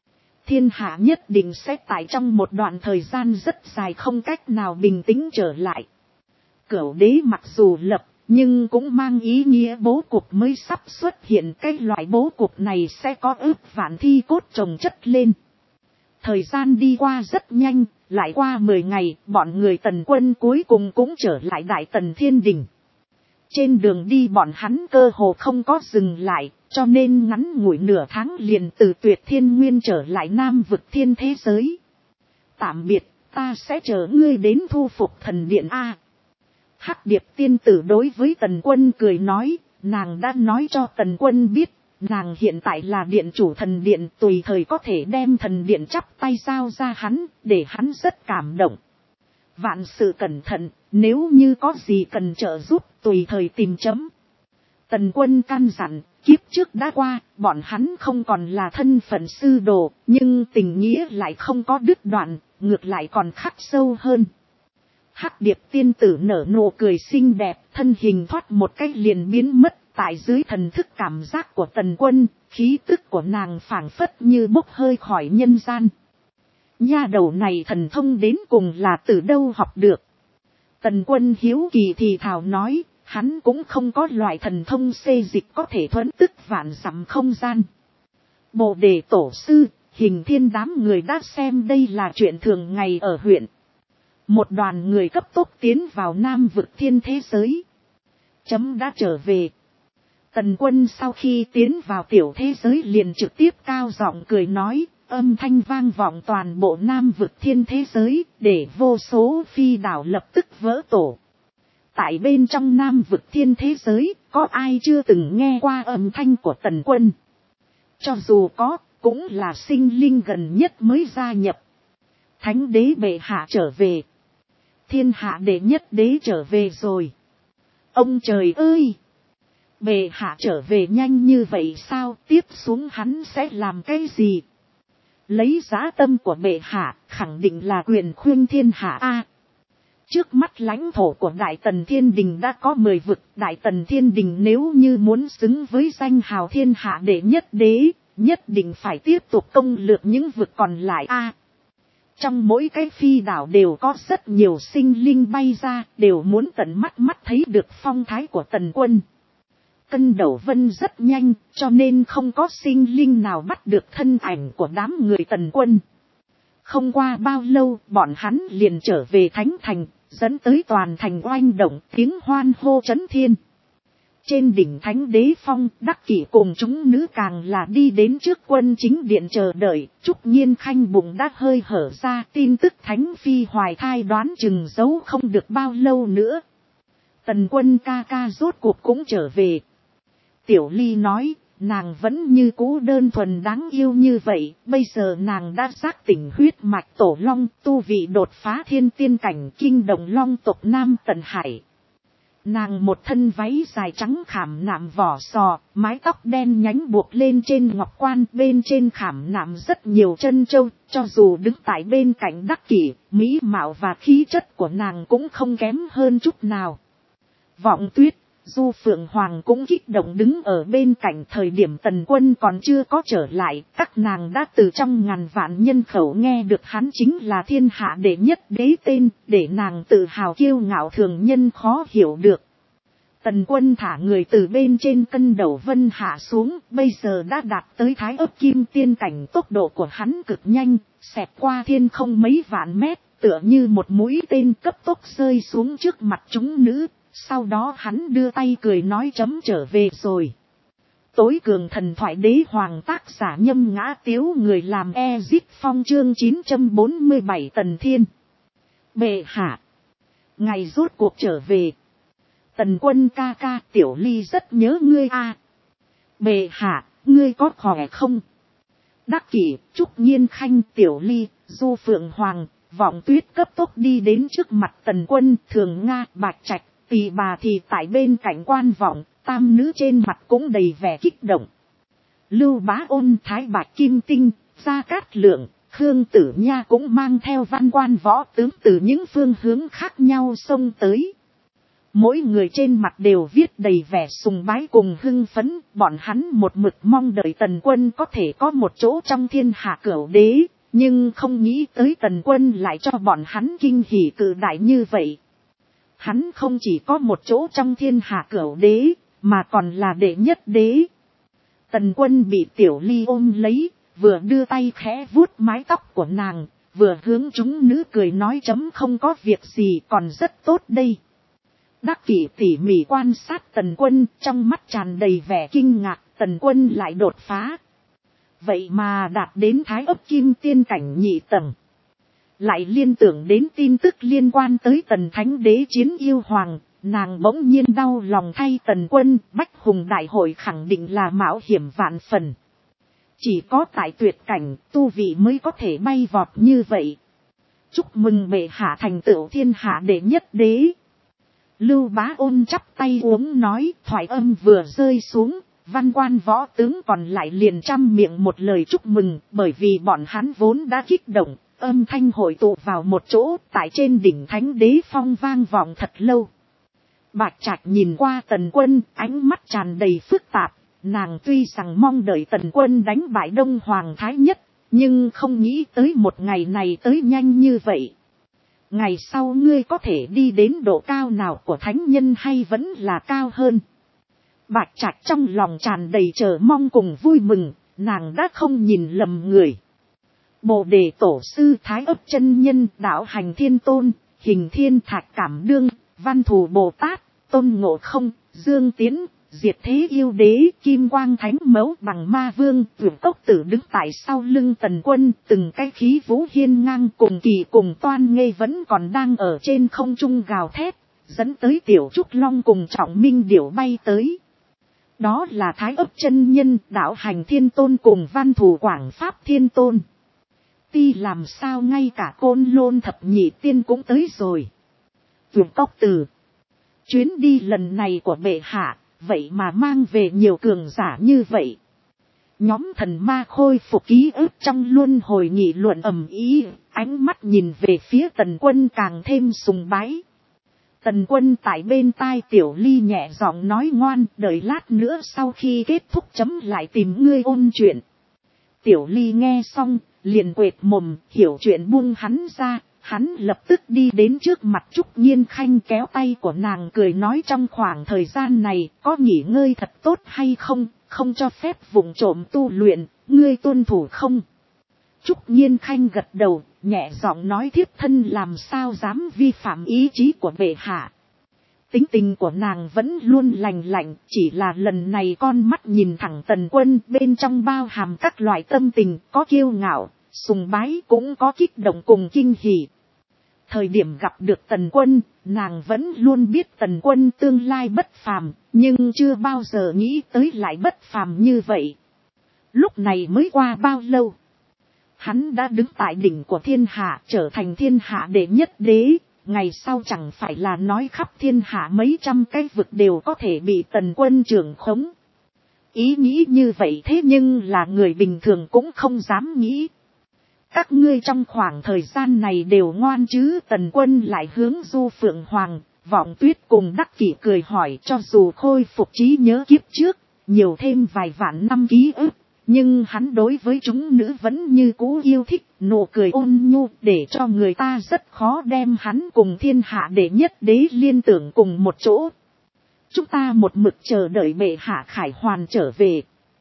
Thiên hạ nhất định sẽ tại trong một đoạn thời gian rất dài không cách nào bình tĩnh trở lại. Cửu đế mặc dù lập, nhưng cũng mang ý nghĩa bố cục mới sắp xuất hiện. Cái loại bố cục này sẽ có ước vạn thi cốt chồng chất lên. Thời gian đi qua rất nhanh, lại qua 10 ngày, bọn người Tần Quân cuối cùng cũng trở lại Đại Tần Thiên Đình. Trên đường đi bọn hắn cơ hồ không có dừng lại, cho nên ngắn ngủi nửa tháng liền từ Tuyệt Thiên Nguyên trở lại Nam Vực Thiên thế giới. Tạm biệt, ta sẽ chờ ngươi đến thu phục thần điện A. Hắc Điệp tiên tử đối với Tần Quân cười nói, nàng đã nói cho Tần Quân biết, nàng hiện tại là điện chủ thần điện, tùy thời có thể đem thần điện chắp tay giao ra hắn, để hắn rất cảm động. Vạn sự cẩn thận, nếu như có gì cần trợ giúp, tùy thời tìm chấm. Tần Quân căn dặn, kiếp trước đã qua, bọn hắn không còn là thân phận sư đồ, nhưng tình nghĩa lại không có đứt đoạn, ngược lại còn khắc sâu hơn. Hắc Điệp tiên tử nở nụ cười xinh đẹp, thân hình thoát một cách liền biến mất, tại dưới thần thức cảm giác của Tần Quân, khí tức của nàng phảng phất như bốc hơi khỏi nhân gian. Nha đầu này thần thông đến cùng là từ đâu học được? Tần Quân hiếu kỳ thì thào nói, hắn cũng không có loại thần thông xê dịch có thể thuẫn tức vạn dặm không gian. Bồ đề tổ sư, Hình Thiên đám người đã xem đây là chuyện thường ngày ở huyện. Một đoàn người cấp tốc tiến vào Nam Vực Thiên thế giới. Chấm đã trở về. Tần Quân sau khi tiến vào tiểu thế giới liền trực tiếp cao giọng cười nói, âm thanh vang vọng toàn bộ Nam Vực Thiên thế giới, để vô số phi đảo lập tức vỡ tổ. Tại bên trong Nam Vực Thiên thế giới, có ai chưa từng nghe qua âm thanh của Tần Quân? Cho dù có, cũng là sinh linh gần nhất mới gia nhập. Thánh đế bệ hạ trở về. Thiên hạ đệ nhất đế trở về rồi. Ông trời ơi! Bệ hạ trở về nhanh như vậy sao? Tiếp xuống hắn sẽ làm cái gì? Lấy giá tâm của bệ hạ, khẳng định là quyền khuyên thiên hạ A. Trước mắt lãnh thổ của Đại Tần Thiên Đình đã có 10 vực. Đại Tần Thiên Đình nếu như muốn xứng với danh hào thiên hạ đệ nhất đế, nhất định phải tiếp tục công lược những vực còn lại A. Trong mỗi cái phi đảo đều có rất nhiều sinh linh bay ra, đều muốn tận mắt thấy được phong thái của Tần Quân. Cân Đầu Vân rất nhanh, cho nên không có sinh linh nào bắt được thân ảnh của đám người Tần Quân. Không qua bao lâu, bọn hắn liền trở về Thánh Thành, dẫn tới toàn thành oanh động, tiếng hoan hô chấn thiên. Trên đỉnh Thánh Đế Phong, Đắc Kỷ cùng chúng nữ càng là đi đến trước quân chính điện chờ đợi, Trúc Nhiên Khanh bụng đã hơi hở ra, tin tức Thánh Phi hoài thai đoán chừng giấu không được bao lâu nữa. Tần Quân ca ca rốt cuộc cũng trở về. Tiểu Ly nói, nàng vẫn như cũ đơn thuần đáng yêu như vậy, bây giờ nàng đã giác tỉnh huyết mạch tổ long, tu vị đột phá thiên tiên cảnh, kinh động long tộc Nam Tần Hải. Nàng một thân váy dài trắng khảm nạm vỏ sò, mái tóc đen nhánh buộc lên trên ngọc quan, bên trên khảm nạm rất nhiều chân châu, cho dù đứng tại bên cạnh Đắc Kỷ, mỹ mạo và khí chất của nàng cũng không kém hơn chút nào. Vọng Tuyết, Du Phượng Hoàng cũng kích động đứng ở bên cạnh, thời điểm Tần Quân còn chưa có trở lại, các nàng đã từ trong ngàn vạn nhân khẩu nghe được hắn chính là thiên hạ đệ nhất đế tên, để nàng tự hào kiêu ngạo thường nhân khó hiểu được. Tần Quân thả người từ bên trên Cân Đầu Vân hạ xuống, bây giờ đã đạt tới Thái Ấp Kim Tiên cảnh, tốc độ của hắn cực nhanh, xẹt qua thiên không mấy vạn mét, tựa như một mũi tên cấp tốc rơi xuống trước mặt chúng nữ. Sau đó hắn đưa tay cười nói chấm trở về rồi. Tối cường thần thoại đế hoàng tác giả Nhâm Ngã Tiếu, người làm Ezit Phong chương 947 Tần Thiên. Bệ hạ. Ngày rốt cuộc trở về. Tần Quân ca ca, Tiểu Ly rất nhớ ngươi a. Bệ hạ, ngươi có khỏe không? Đắc Kỷ, Trúc Nhiên Khanh, Tiểu Ly, Du Phượng Hoàng, Vọng Tuyết cấp tốc đi đến trước mặt Tần Quân, Thường Nga, Bạch Trạch, Tỳ bà thì tại bên cạnh quan vọng, tam nữ trên mặt cũng đầy vẻ kích động. Lưu Bá Ôn, Thái Bạch Kim Tinh, Gia Cát Lượng, Khương Tử Nha cũng mang theo văn quan võ tướng từ những phương hướng khác nhau xông tới. Mỗi người trên mặt đều viết đầy vẻ sùng bái cùng hưng phấn, bọn hắn một mực mong đợi Tần Quân có thể có một chỗ trong thiên hạ cửu đế, nhưng không nghĩ tới Tần Quân lại cho bọn hắn kinh hỉ cự đại như vậy. Hắn không chỉ có một chỗ trong thiên hạ cửu đế, mà còn là đệ nhất đế. Tần Quân bị Tiểu Ly ôm lấy, vừa đưa tay khẽ vuốt mái tóc của nàng, vừa hướng chúng nữ cười nói chấm không có việc gì còn rất tốt đây. Đắc Kỷ tỉ mỉ quan sát Tần Quân, trong mắt tràn đầy vẻ kinh ngạc, Tần Quân lại đột phá. Vậy mà đạt đến Thái Ấp Kim Tiên cảnh nhị tầng. Lại liên tưởng đến tin tức liên quan tới Tần Thánh Đế chiến yêu hoàng, nàng bỗng nhiên đau lòng thay Tần Quân, Bách Hùng Đại Hội khẳng định là mạo hiểm vạn phần. Chỉ có tại tuyệt cảnh, tu vị mới có thể bay vọt như vậy. Chúc mừng bệ hạ thành tựu thiên hạ đệ nhất đế. Lưu Bá Ôn chắp tay uống nói, thoại âm vừa rơi xuống, văn quan võ tướng còn lại liền trăm miệng một lời chúc mừng, bởi vì bọn hắn vốn đã kích động, âm thanh hội tụ vào một chỗ, tại trên đỉnh Thánh Đế Phong vang vọng thật lâu. Bạch Trạch nhìn qua Tần Quân, ánh mắt tràn đầy phức tạp, nàng tuy rằng mong đợi Tần Quân đánh bại Đông Hoàng Thái Nhất, nhưng không nghĩ tới một ngày này tới nhanh như vậy. Ngày sau ngươi có thể đi đến độ cao nào của thánh nhân hay vẫn là cao hơn? Bạch Trạch trong lòng tràn đầy chờ mong cùng vui mừng, nàng đã không nhìn lầm người. Bồ Đề Tổ Sư Thái Ấp Chân Nhân, Đạo Hành Thiên Tôn, Hình Thiên Thạch Cảm Đương, Văn Thù Bồ Tát, Tôn Ngộ Không, Dương Tiến, Diệt Thế Yêu Đế, Kim Quang Thánh Mẫu Bằng Ma Vương, Tuyệt Cốc Tử đứng tại sau lưng Tần Quân, từng cái khí vũ hiên ngang cùng kỳ cùng toan ngây vẫn còn đang ở trên không trung gào thét, dẫn tới Tiểu Trúc Long cùng Trọng Minh Điểu bay tới. Đó là Thái Ấp Chân Nhân, Đạo Hành Thiên Tôn cùng Văn Thù Quảng Pháp Thiên Tôn. Ti làm sao ngay cả Côn Lôn Thập Nhị Tiên cũng tới rồi. Tuyệt Cốc Tử, chuyến đi lần này của bệ hạ, vậy mà mang về nhiều cường giả như vậy. Nhóm thần ma khôi phục ký ức trong luân hồi nghị luận ầm ĩ, ánh mắt nhìn về phía Tần Quân càng thêm sùng bái. Tần Quân tại bên tai Tiểu Ly nhẹ giọng nói ngoan, đợi lát nữa sau khi kết thúc chấm lại tìm ngươi ôn chuyện. Tiểu Ly nghe xong, liền quệt mồm, hiểu chuyện buông hắn ra. Hắn lập tức đi đến trước mặt Trúc Nhiên Khanh kéo tay của nàng cười nói trong khoảng thời gian này có nghỉ ngơi thật tốt hay không, không cho phép vụng trộm tu luyện, ngươi tuân thủ không? Trúc Nhiên Khanh gật đầu, nhẹ giọng nói thiếp thân làm sao dám vi phạm ý chí của bệ hạ. Tính tình của nàng vẫn luôn lành lạnh, chỉ là lần này con mắt nhìn thẳng Tần Quân bên trong bao hàm các loại tâm tình, có kiêu ngạo, sùng bái cũng có kích động cùng kinh hỉ. Thời điểm gặp được Tần Quân, nàng vẫn luôn biết Tần Quân tương lai bất phàm, nhưng chưa bao giờ nghĩ tới lại bất phàm như vậy. Lúc này mới qua bao lâu? Hắn đã đứng tại đỉnh của thiên hạ, trở thành thiên hạ đệ nhất đế, ngày sau chẳng phải là nói khắp thiên hạ mấy trăm cái vực đều có thể bị Tần Quân trưởng khống. Ý nghĩ như vậy thế nhưng là người bình thường cũng không dám nghĩ. Các ngươi trong khoảng thời gian này đều ngoan chứ? Tần Quân lại hướng Du Phượng Hoàng, Vọng Tuyết cùng Đắc Kỷ cười hỏi, cho dù khôi phục trí nhớ kiếp trước, nhiều thêm vài vạn năm ký ức, nhưng hắn đối với chúng nữ vẫn như cũ yêu thích, nụ cười ôn nhu để cho người ta rất khó đem hắn cùng thiên hạ đệ nhất đế liên tưởng cùng một chỗ. Chúng ta một mực chờ đợi bệ hạ khải hoàn trở về.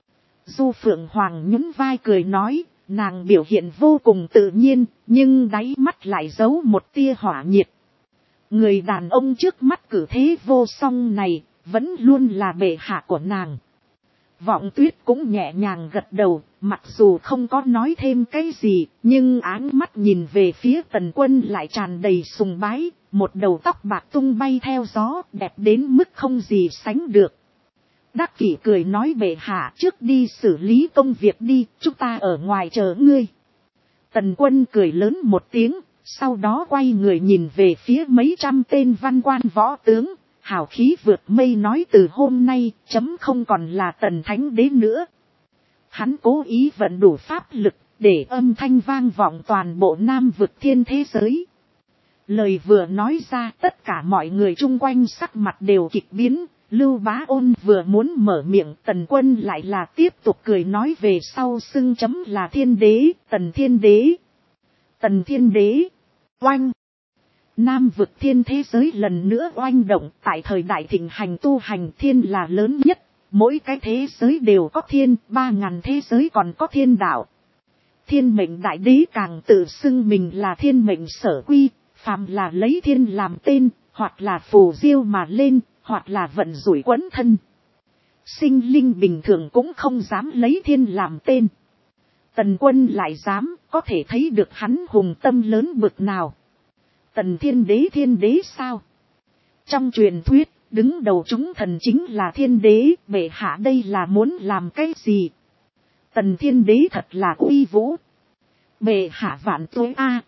Du Phượng Hoàng nhún vai cười nói, nàng biểu hiện vô cùng tự nhiên, nhưng đáy mắt lại giấu một tia hỏa nhiệt. Người đàn ông trước mắt cử thế vô song này, vẫn luôn là bệ hạ của nàng. Vọng Tuyết cũng nhẹ nhàng gật đầu, mặc dù không có nói thêm cái gì, nhưng áng mắt nhìn về phía Tần Quân lại tràn đầy sùng bái, một đầu tóc bạc tung bay theo gió, đẹp đến mức không gì sánh được. Đắc Kỷ cười nói bệ hạ trước đi xử lý công việc đi, chúng ta ở ngoài chờ ngươi. Tần Quân cười lớn một tiếng, sau đó quay người nhìn về phía mấy trăm tên văn quan võ tướng, hào khí vượt mây nói từ hôm nay, chấm không còn là Tần Thánh Đế nữa. Hắn cố ý vận đủ pháp lực, để âm thanh vang vọng toàn bộ Nam vực thiên thế giới. Lời vừa nói ra, tất cả mọi người chung quanh sắc mặt đều kịch biến. Lưu Bá Ôn vừa muốn mở miệng, Tần Quân lại là tiếp tục cười nói về sau xưng chấm là Thiên Đế, Tần Thiên Đế. Tần Thiên Đế, oanh. Nam vực thiên thế giới lần nữa oanh động, tại thời đại thịnh hành tu hành thiên là lớn nhất, mỗi cái thế giới đều có thiên, 3000 thế giới còn có thiên đạo. Thiên mệnh đại đế càng tự xưng mình là thiên mệnh sở quy, phàm là lấy thiên làm tên, hoặc là phù diêu mà lên, hoặc là vận rủi quấn thân. Sinh linh bình thường cũng không dám lấy thiên làm tên. Tần Quân lại dám, có thể thấy được hắn hùng tâm lớn bực nào. Tần Thiên Đế sao? Trong truyền thuyết, đứng đầu chúng thần chính là Thiên Đế, bệ hạ đây là muốn làm cái gì? Tần Thiên Đế thật là uy vũ. Bệ hạ vạn tuế a.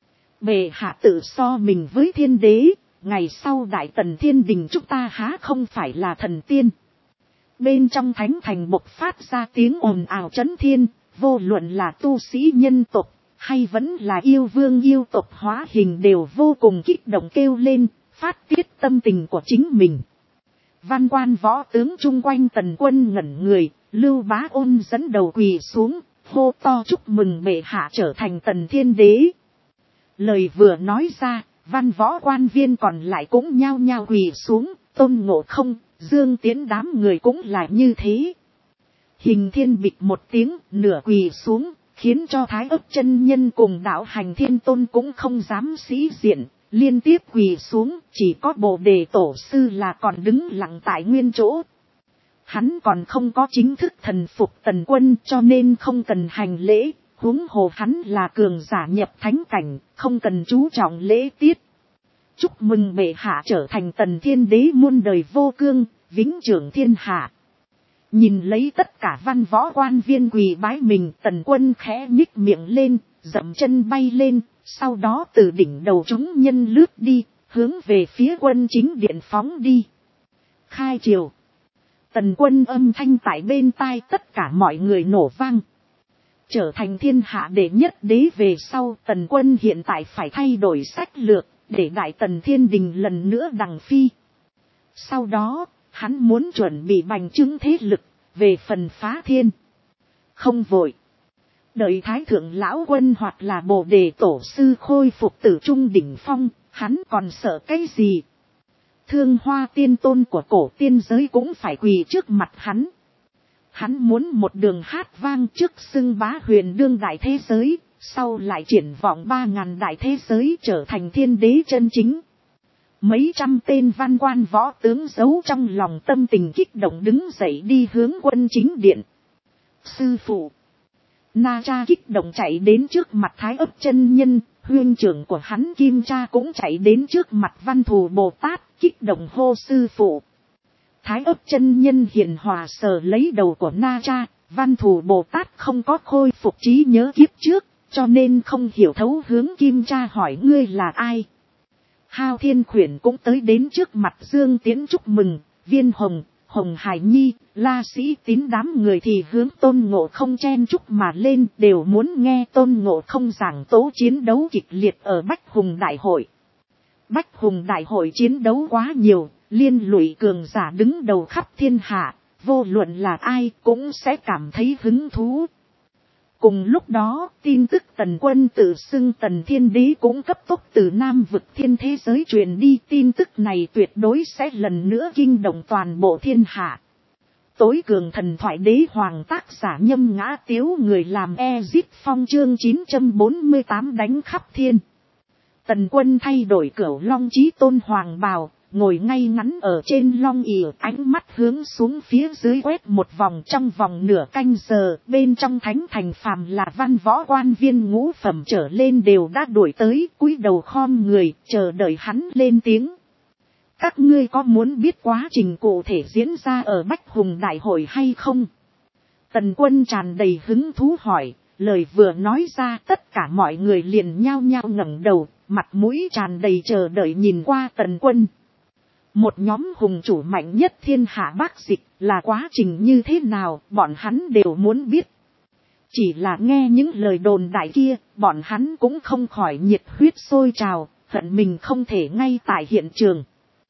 Bệ hạ tự so mình với Thiên Đế, ngày sau Đại Tần Thiên Đình chúng ta há không phải là thần tiên. Bên trong thánh thành bộc phát ra tiếng ồn ào chấn thiên, vô luận là tu sĩ nhân tộc, hay vẫn là yêu vương yêu tộc hóa hình đều vô cùng kích động kêu lên, phát tiết tâm tình của chính mình. Văn quan võ tướng chung quanh Tần Quân ngẩn người, Lưu Bá Ôn dẫn đầu quỳ xuống, hô to chúc mừng bệ hạ trở thành Tần Thiên Đế. Lời vừa nói ra, văn võ quan viên còn lại cũng nhao nhao quỳ xuống, Tôn Ngộ Không, Dương Tiến đám người cũng là như thế. Hình Thiên bịch một tiếng, nửa quỳ xuống, khiến cho Thái Ức chân nhân cùng đạo Hành Thiên Tôn cũng không dám sĩ diện, liên tiếp quỳ xuống, chỉ có Bồ Đề Tổ sư là còn đứng lặng tại nguyên chỗ. Hắn còn không có chính thức thần phục Tần Quân cho nên không cần hành lễ, huống hồ hắn là cường giả nhập thánh cảnh, không cần chú trọng lễ tiết. Chúc mừng bệ hạ trở thành Tần Thiên Đế muôn đời vô cương, vĩnh trưởng thiên hạ. Nhìn lấy tất cả văn võ quan viên quỳ bái mình, Tần Quân khẽ nhích miệng lên, dậm chân bay lên, sau đó từ đỉnh đầu chúng nhân lướt đi, hướng về phía quân chính điện phóng đi. Khai triều. Tần Quân âm thanh tại bên tai tất cả mọi người nổ vang. Trở thành thiên hạ đệ nhất đế về sau, Tần Quân hiện tại phải thay đổi sách lược, để Đại Tần Thiên Đình lần nữa đằng phi. Sau đó, hắn muốn chuẩn bị bành trướng thế lực, về phần phá thiên. Không vội. Đợi Thái Thượng Lão Quân hoặc là Bồ Đề Tổ sư khôi phục tử trung đỉnh phong, hắn còn sợ cái gì? Thương Hoa Tiên Tôn của cổ tiên giới cũng phải quỳ trước mặt hắn. Hắn muốn một đường hát vang trước xưng bá huyền đương đại thế giới, sau lại triển vọng 3000 đại thế giới trở thành thiên đế chân chính. Mấy trăm tên văn quan võ tướng giấu trong lòng tâm tình kích động đứng dậy đi hướng quân chính điện. Sư phụ. Na Cha kích động chạy đến trước mặt Thái Ức chân nhân, huynh trưởng của hắn Kim Cha cũng chạy đến trước mặt Văn Thù Bồ Tát, kích động hô sư phụ. Thái Ức chân nhân hiền hòa sờ lấy đầu của Na Cha, Văn Thù Bồ Tát không có khôi phục trí nhớ kiếp trước, cho nên không hiểu thấu hướng Kim Cha hỏi ngươi là ai. Hao Thiên Khuyển cũng tới đến trước mặt Dương Tiến chúc mừng, Viên Hồng, Hồng Hải Nhi, La Sĩ Tín đám người thì hướng Tôn Ngộ Không chen chúc mà lên, đều muốn nghe Tôn Ngộ Không giảng tố chiến đấu kịch liệt ở Bách Hùng Đại Hội. Bách Hùng Đại Hội chiến đấu quá nhiều, liên lụy cường giả đứng đầu khắp thiên hạ, vô luận là ai cũng sẽ cảm thấy hứng thú. Cùng lúc đó, tin tức Tần Quân tự xưng Tần Thiên Đế cũng cấp tốc từ Nam vực thiên thế giới truyền đi, tin tức này tuyệt đối sẽ lần nữa kinh động toàn bộ thiên hạ. Tối cường thần thoại đế hoàng tác giả Nhâm Ngã Tiếu người làm Ezit Phong chương 948 đánh khắp thiên. Tần Quân thay đổi Cửu Long Chí Tôn hoàng bào, ngồi ngay ngắn ở trên long ỷ, ánh mắt hướng xuống phía dưới quét một vòng. Trong vòng nửa canh giờ, bên trong thánh thành phàm là văn võ quan viên ngũ phẩm trở lên đều đã đuổi tới, cúi đầu khom người, chờ đợi hắn lên tiếng. Các ngươi có muốn biết quá trình cụ thể diễn ra ở Bách Hùng Đại hội hay không? Tần Quân tràn đầy hứng thú hỏi, lời vừa nói ra tất cả mọi người liền nhao nhao ngẩng đầu, mặt mũi tràn đầy chờ đợi nhìn qua Tần Quân. Một nhóm hùng chủ mạnh nhất thiên hạ Bắc Dịch, là quá trình như thế nào, bọn hắn đều muốn biết. Chỉ là nghe những lời đồn đại kia, bọn hắn cũng không khỏi nhiệt huyết sôi trào, hận mình không thể ngay tại hiện trường.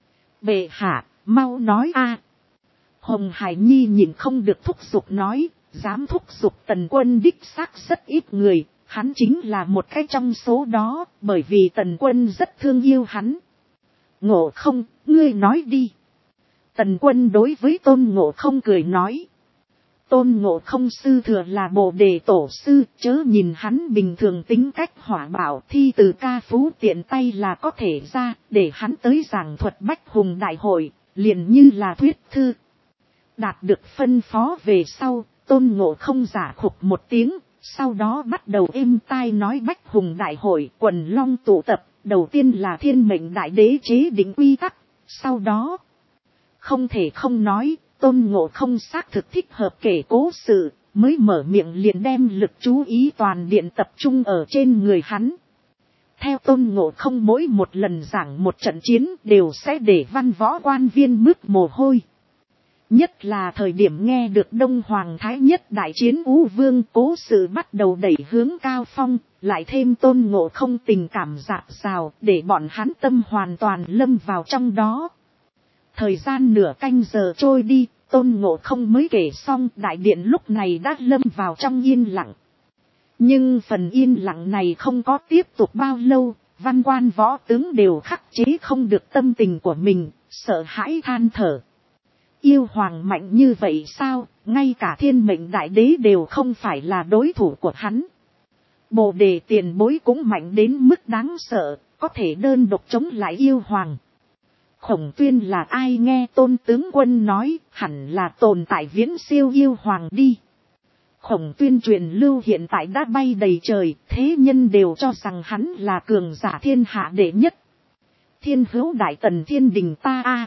Bệ hạ, mau nói a. Hồng Hải Nhi nhìn không được thúc giục nói, dám thúc giục Tần Quân đích xác rất ít người, hắn chính là một cái trong số đó, bởi vì Tần Quân rất thương yêu hắn. Ngộ Không, ngươi nói đi. Tần Quân đối với Tôn Ngộ Không cười nói. Tôn Ngộ Không sư thừa là Bồ Đề tổ sư, chớ nhìn hắn bình thường tính cách hỏa bạo, thi từ ca phú tiện tay là có thể ra, để hắn tới giảng thuật Bách Hùng Đại hội, liền như là thuyết thư. Đạt được phân phó về sau, Tôn Ngộ Không giả khục một tiếng, sau đó bắt đầu êm tai nói Bách Hùng Đại hội, quần long tụ tập, đầu tiên là Thiên Mệnh Đại Đế chế định quy tắc, sau đó không thể không nói, Tôn Ngộ Không xác thực thích hợp kể cố sự, mới mở miệng liền đem lực chú ý toàn điện tập trung ở trên người hắn. Theo Tôn Ngộ Không mỗi một lần giảng một trận chiến đều sẽ để văn võ quan viên mướt mồ hôi. Nhất là thời điểm nghe được Đông Hoàng Thái Nhất đại chiến Ú Vương, cố sự bắt đầu đẩy hướng cao phong, lại thêm Tôn Ngộ Không tình cảm dạt dào để bọn hắn tâm hoàn toàn lâm vào trong đó. Thời gian nửa canh giờ trôi đi, Tôn Ngộ Không mới kể xong, đại điện lúc này đã lâm vào trong yên lặng. Nhưng phần yên lặng này không có tiếp tục bao lâu, văn quan võ tướng đều khắc chế không được tâm tình của mình, sợ hãi than thở. Yêu hoàng mạnh như vậy sao, ngay cả Thiên Mệnh Đại Đế đều không phải là đối thủ của hắn. Bồ Đề tiền bối cũng mạnh đến mức đáng sợ, có thể đơn độc chống lại yêu hoàng. Khổng Tuyên là ai? Nghe Tôn tướng quân nói, hẳn là tồn tại viễn siêu yêu hoàng đi. Khổng Tuyên truyền lưu hiện tại đã bay đầy trời, thế nhân đều cho rằng hắn là cường giả thiên hạ đệ nhất. Thiên hữu đại tần thiên đình ta a.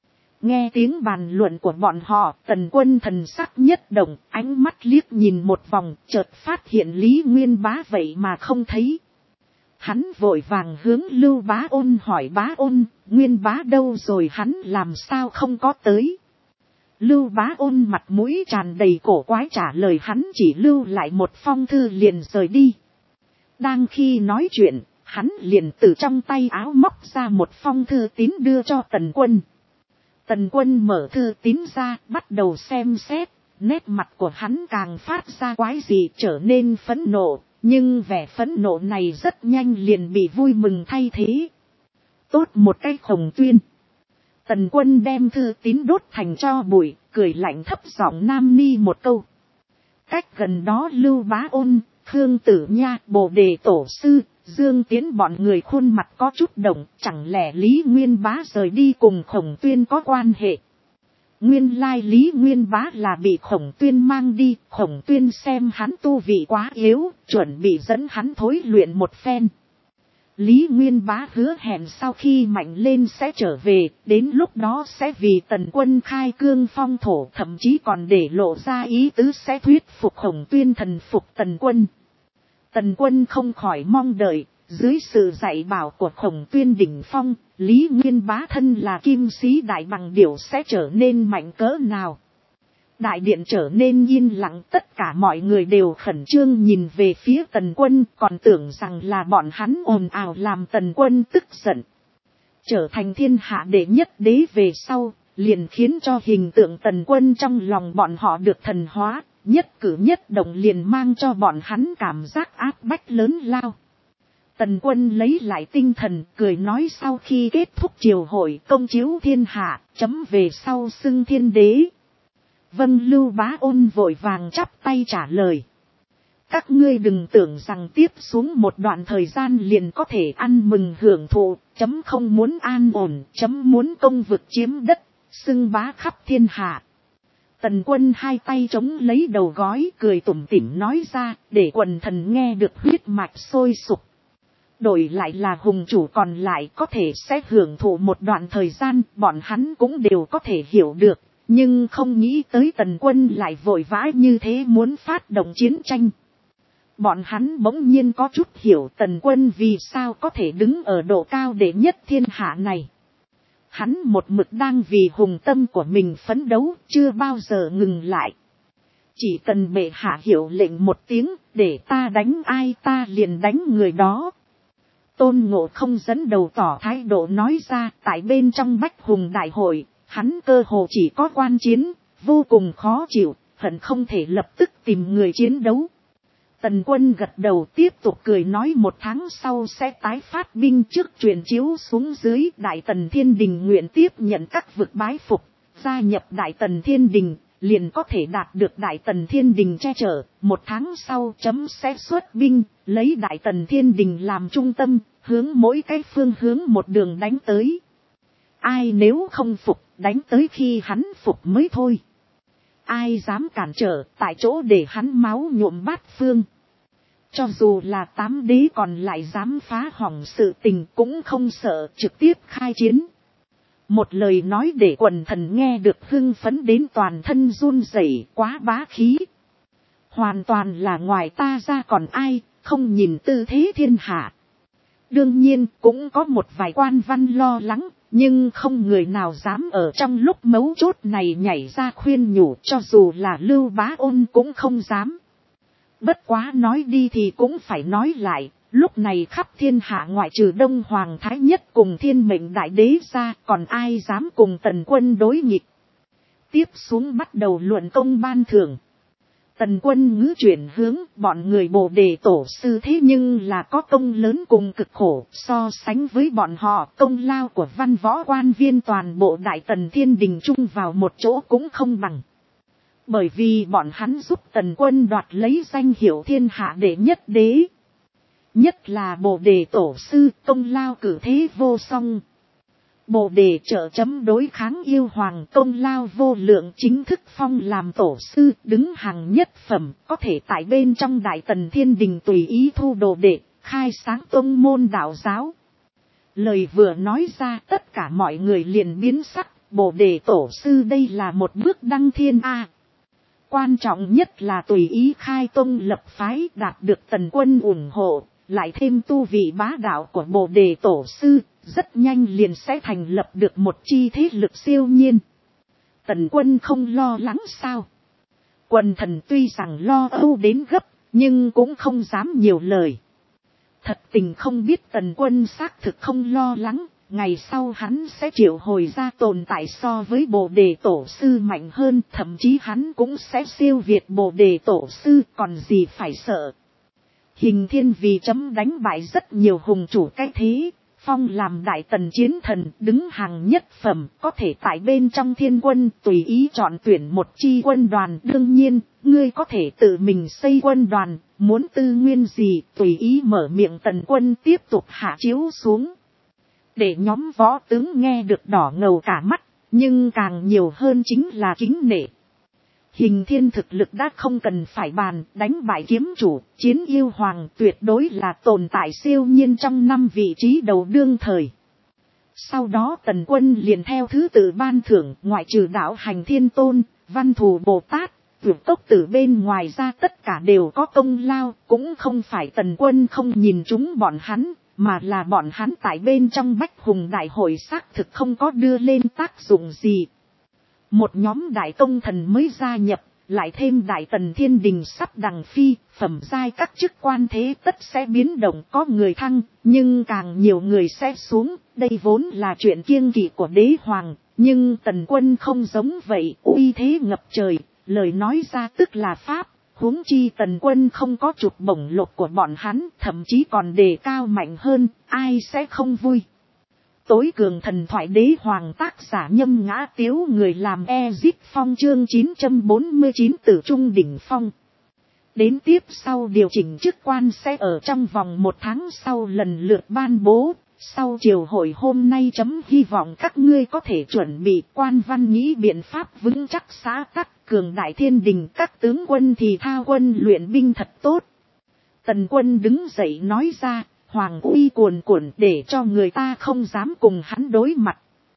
Nghe tiếng bàn luận của bọn họ, Tần Quân thần sắc nhất động, ánh mắt liếc nhìn một vòng, chợt phát hiện Lý Nguyên Bá vậy mà không thấy. Hắn vội vàng hướng Lưu Bá Ôn hỏi Bá Ôn, Nguyên Bá đâu rồi, hắn làm sao không có tới. Lưu Bá Ôn mặt mũi tràn đầy cổ quái trả lời hắn chỉ lưu lại một phong thư liền rời đi. Đang khi nói chuyện, hắn liền từ trong tay áo móc ra một phong thư tín đưa cho Tần Quân. Tần Quân mở thư tín ra, bắt đầu xem xét, nét mặt của hắn càng phát ra quái dị, trở nên phẫn nộ, nhưng vẻ phẫn nộ này rất nhanh liền bị vui mừng thay thế. Tốt một cái Khổng Tuyên. Tần Quân đem thư tín đốt thành tro bụi, cười lạnh thấp giọng nam ni một câu. Cách gần đó Lưu Bá Ôn, Khương Tử Nha, Bồ Đề tổ sư, Dương Tiến bọn người khuôn mặt có chút động, chẳng lẽ Lý Nguyên Bá rời đi cùng Khổng Tuyên có quan hệ. Nguyên lai Lý Nguyên Bá là bị Khổng Tuyên mang đi, Khổng Tuyên xem hắn tu vị quá yếu, chuẩn bị dẫn hắn thối luyện một phen. Lý Nguyên Bá hứa hẹn sau khi mạnh lên sẽ trở về, đến lúc đó sẽ vì Tần Quân khai cương phong thổ, thậm chí còn để lộ ra ý tứ sẽ thuyết phục Khổng Tuyên thần phục Tần Quân. Tần Quân không khỏi mong đợi, dưới sự dạy bảo của Khổng Tuyên đỉnh phong, Lý Nguyên Bá thân là kim sĩ đại bằng điểu sẽ trở nên mạnh cỡ nào. Đại điện trở nên yên lặng, tất cả mọi người đều khẩn trương nhìn về phía Tần Quân, còn tưởng rằng là bọn hắn ồn ào làm Tần Quân tức giận. Trở thành thiên hạ đệ nhất đế về sau, liền khiến cho hình tượng Tần Quân trong lòng bọn họ được thần hóa, nhất cử nhất động liền mang cho bọn hắn cảm giác áp bách lớn lao. Tần Quân lấy lại tinh thần, cười nói sau khi kết thúc triều hội công chiếu thiên hạ, chấm về sau xưng thiên đế. Vâng. Lưu Bá Ôn vội vàng chắp tay trả lời. Các ngươi đừng tưởng rằng tiếp xuống một đoạn thời gian liền có thể ăn mừng hưởng thụ, chấm không muốn an ổn, chấm muốn công vực chiếm đất, xưng bá khắp thiên hạ. Tần Quân hai tay chống lấy đầu gối, cười tủm tỉm nói ra, để quần thần nghe được huyết mạch sôi sục. Đổi lại là hùng chủ còn lại có thể sẽ hưởng thụ một đoạn thời gian, bọn hắn cũng đều có thể hiểu được, nhưng không nghĩ tới Tần Quân lại vội vã như thế muốn phát động chiến tranh. Bọn hắn bỗng nhiên có chút hiểu Tần Quân vì sao có thể đứng ở độ cao đệ nhất thiên hạ này. Hắn một mực đang vì hùng tâm của mình phấn đấu, chưa bao giờ ngừng lại. Chỉ cần bệ hạ hiểu lệnh một tiếng, để ta đánh ai ta liền đánh người đó. Tôn Ngộ Không dẫn đầu tỏ thái độ nói ra, tại bên trong Bách Hùng Đại Hội, hắn cơ hồ chỉ có quan chiến, vô cùng khó chịu, hận không thể lập tức tìm người chiến đấu. Tần Quân gật đầu tiếp tục cười nói 1 tháng sau sẽ tái phát binh trước truyền chiếu xuống dưới. Đại Tần Thiên Đình nguyện tiếp nhận các vực bái phục, gia nhập Đại Tần Thiên Đình, liền có thể đạt được Đại Tần Thiên Đình che chở. 1 tháng sau chấm sẽ xuất binh, lấy Đại Tần Thiên Đình làm trung tâm, hướng mỗi cái phương hướng một đường đánh tới. Ai nếu không phục, đánh tới khi hắn phục mới thôi. Ai dám cản trở, tại chỗ để hắn máu nhuộm bát phương. Cho dù là 8 đế còn lại dám phá hỏng sự tình cũng không sợ, trực tiếp khai chiến. Một lời nói để quần thần nghe được hưng phấn đến toàn thân run rẩy, quá bá khí. Hoàn toàn là ngoài ta ra còn ai, không nhìn tư thế thiên hạ. Đương nhiên cũng có một vài quan văn lo lắng, nhưng không người nào dám ở trong lúc mấu chốt này nhảy ra khuyên nhủ, cho dù là Lưu Bá Ôn cũng không dám. Bất quá nói đi thì cũng phải nói lại, lúc này khắp thiên hạ ngoại trừ Đông Hoàng Thái Nhất cùng Thiên Mệnh Đại Đế ra, còn ai dám cùng Tần Quân đối nghịch. Tiếp xuống bắt đầu luận công ban thưởng. Tần Quân ngữ chuyển hướng, bọn người Bồ Đề tổ sư thế nhưng là có công lớn cùng cực khổ, so sánh với bọn họ công lao của văn võ quan viên toàn bộ Đại Tần Thiên Đình chung vào một chỗ cũng không bằng. Bởi vì bọn hắn giúp Tần Quân đoạt lấy danh hiệu thiên hạ đệ nhất đế. Nhất là Bồ Đề tổ sư, công lao cử thế vô song. Bồ Đề trợ chấm đối kháng yêu hoàng, công lao vô lượng, chính thức phong làm tổ sư, đứng hàng nhất phẩm, có thể tại bên trong Đại Tần Thiên Đình tùy ý thu đồ đệ, khai sáng tông môn đạo giáo. Lời vừa nói ra tất cả mọi người liền biến sắc, Bồ Đề tổ sư đây là một bước đăng thiên a. Quan trọng nhất là tùy ý khai tông lập phái, đạt được Tần Quân ủng hộ, lại thêm tu vị bá đạo của Bồ Đề tổ sư, rất nhanh liền sẽ thành lập được một chi thế lực siêu nhiên. Tần Quân không lo lắng sao? Quần thần tuy rằng lo âu đến gấp, nhưng cũng không dám nhiều lời. Thật tình không biết Tần Quân xác thực không lo lắng, ngày sau hắn sẽ triệu hồi ra tồn tại so với Bồ Đề tổ sư mạnh hơn, thậm chí hắn cũng sẽ siêu việt Bồ Đề tổ sư, còn gì phải sợ. Hình Thiên vì chấm đánh bại rất nhiều hùng chủ cái thế, phong làm Đại Tần chiến thần, đứng hàng nhất phẩm, có thể tại bên trong thiên quân tùy ý chọn tuyển một chi quân đoàn. Đương nhiên, ngươi có thể tự mình xây quân đoàn, muốn tư nguyên gì tùy ý mở miệng. Tần Quân tiếp tục hạ chiếu xuống. Để nhóm võ tướng nghe được đỏ ngầu cả mắt, nhưng càng nhiều hơn chính là kính nể. Hình Thiên thực lực đã không cần phải bàn, đánh bại kiếm chủ, chiến yêu hoàng, tuyệt đối là tồn tại siêu nhiên trong 5 vị trí đầu đương thời. Sau đó Tần Quân liền theo thứ tự ban thưởng, ngoại trừ đạo hành Thiên Tôn, Văn Thù Bồ Tát, Tuyệt Tốc Tử bên ngoài ra tất cả đều có công lao, cũng không phải Tần Quân không nhìn chúng bọn hắn, mà là bọn hắn tại bên trong Bách Hùng Đại Hội xác thực không có đưa lên tác dụng gì. Một nhóm đại công thần mới gia nhập, lại thêm Đại Tần Thiên Đình sắp đằng phi, phẩm giai các chức quan thế tất sẽ biến động, có người thăng, nhưng càng nhiều người sẽ xuống, đây vốn là chuyện kiêng kỵ của đế hoàng, nhưng Tần Quân không giống vậy, uy thế ngập trời, lời nói ra tức là pháp, huống chi Tần Quân không có chụp bổng lộc của bọn hắn, thậm chí còn đề cao mạnh hơn, ai sẽ không vui. Tối cường thần thoại đế hoàng tác giả Nhâm Ngã Tiếu, người làm Ezip Phong chương 949 Tử Trung Đỉnh Phong. Đến tiếp sau điều chỉnh chức quan sẽ ở trong vòng 1 tháng sau lần lượt ban bố. Sau triều hội hôm nay hy vọng các ngươi có thể chuẩn bị quan văn nghĩ biện pháp vững chắc xã tắc cường đại thiên đình, các tướng quân thì thao quân luyện binh thật tốt. Tần Quân đứng dậy nói ra, hoàng uy cuồn cuộn để cho người ta không dám cùng hắn đối mặt.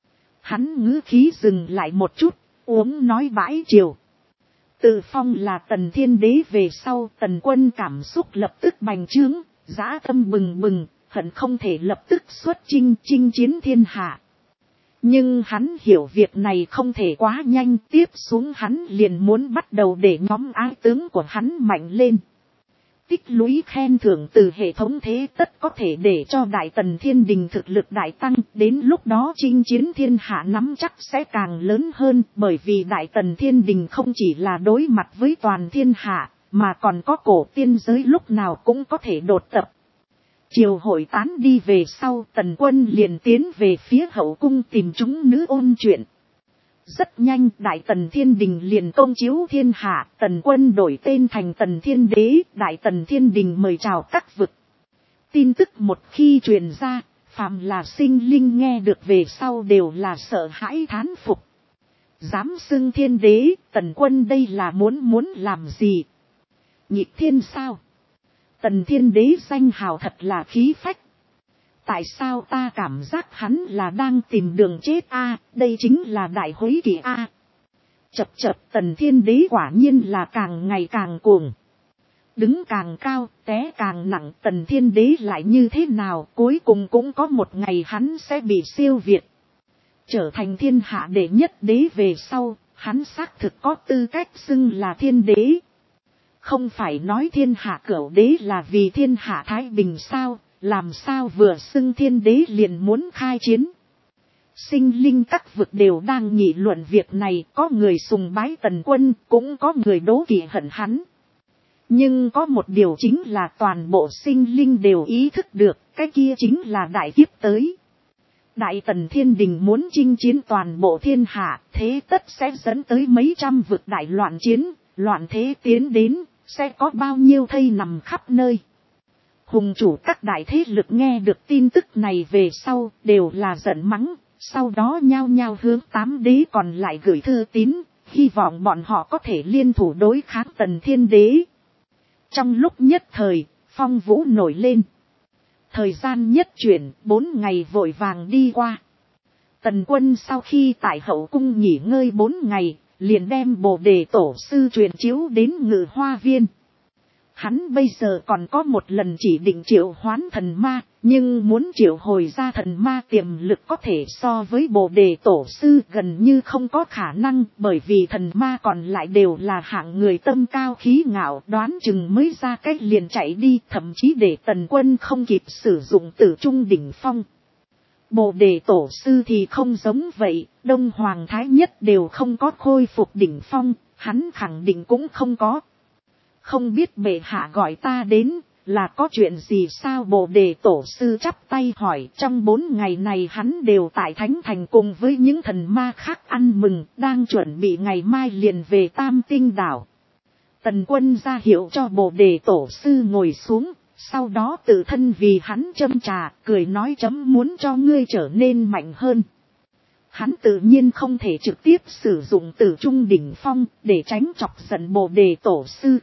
Hắn ngữ khí dừng lại một chút, uống nói bãi triều. Tự phong là Tần Thiên Đế về sau, Tần Quân cảm xúc lập tức bành trướng, dã tâm bừng bừng, hận không thể lập tức xuất chinh chiến thiên hạ. Nhưng hắn hiểu việc này không thể quá nhanh, tiếp xuống hắn liền muốn bắt đầu để nhóm ái tướng của hắn mạnh lên. Tích lũy khen thưởng từ hệ thống thế tất có thể để cho Đại Tần Thiên Đình thực lực đại tăng, đến lúc đó chinh chiến thiên hạ nắm chắc sẽ càng lớn hơn, bởi vì Đại Tần Thiên Đình không chỉ là đối mặt với toàn thiên hạ, mà còn có cổ tiên giới lúc nào cũng có thể đột tập. Triều hội tán đi về sau, Tần Quân liền tiến về phía hậu cung tìm chúng nữ ôn chuyện. Rất nhanh Đại Tần Thiên Đình liền công chiếu thiên hạ, Tần Quân đổi tên thành Tần Thiên Đế, Đại Tần Thiên Đình mời chào các vực. Tin tức một khi truyền ra, phàm là sinh linh nghe được về sau đều là sợ hãi thán phục. Dám xưng Thiên Đế, Tần Quân đây là muốn làm gì? Nhịp thiên sao? Tần Thiên Đế danh hào thật là khí phách. Tại sao ta cảm giác hắn là đang tìm đường chết a? Đây chính là đại hối kỳ a. Chập Tần Thiên Đế quả nhiên là càng ngày càng cuồng. Đứng càng cao, té càng nặng, Tần Thiên Đế lại như thế nào, cuối cùng cũng có một ngày hắn sẽ bị siêu việt. Trở thành thiên hạ đệ nhất đế về sau, hắn xác thực có tư cách xưng là thiên đế. Không phải nói thiên hạ cửu đế là vì thiên hạ thái bình sao, làm sao vừa xưng thiên đế liền muốn khai chiến. Sinh linh các vực đều đang nghị luận việc này, có người sùng bái Tần Quân, cũng có người đố kỵ hận hắn. Nhưng có một điều chính là toàn bộ sinh linh đều ý thức được, cái kia chính là đại kiếp tới. Đại Tần Thiên Đình muốn chinh chiến toàn bộ thiên hạ, thế tất sẽ dẫn tới mấy trăm vực đại loạn chiến, loạn thế tiến đến, sẽ có bao nhiêu thây nằm khắp nơi. Hùng chủ các đại thế lực nghe được tin tức này về sau, đều là giận mắng, sau đó nhao nhao hướng 8 đế còn lại gửi thư tín, hy vọng bọn họ có thể liên thủ đối kháng Tần Thiên Đế. Trong lúc nhất thời, phong vũ nổi lên. Thời gian nhất chuyển, 4 ngày vội vàng đi qua. Tần Quân sau khi tại hậu cung nghỉ ngơi 4 ngày, liền đem Bồ Đề Tổ sư truyền chiếu đến Ngự Hoa Viên. Hắn bây giờ còn có một lần chỉ định triệu hoán thần ma, nhưng muốn triệu hồi ra thần ma tiềm lực có thể so với Bồ Đề Tổ sư gần như không có khả năng, bởi vì thần ma còn lại đều là hạng người tâm cao khí ngạo, đoán chừng mới ra cách liền chạy đi, thậm chí để Tần Quân không kịp sử dụng Tử Trung đỉnh phong. Bồ Đề Tổ sư thì không giống vậy, Đông Hoàng Thái Nhất đều không có khôi phục đỉnh phong, hắn khẳng định cũng không có. Không biết bệ hạ gọi ta đến, là có chuyện gì sao? Bồ Đề Tổ sư chắp tay hỏi. Trong 4 ngày này hắn đều tại Thánh Thành cùng với những thần ma khác ăn mừng, đang chuẩn bị ngày mai liền về Tam Tinh Đảo. Tần Quân ra hiệu cho Bồ Đề Tổ sư ngồi xuống, sau đó tự thân vì hắn châm trà, cười nói chấm muốn cho ngươi trở nên mạnh hơn. Hắn tự nhiên không thể trực tiếp sử dụng Tử Trung đỉnh phong, để tránh chọc giận Bồ Đề Tổ sư.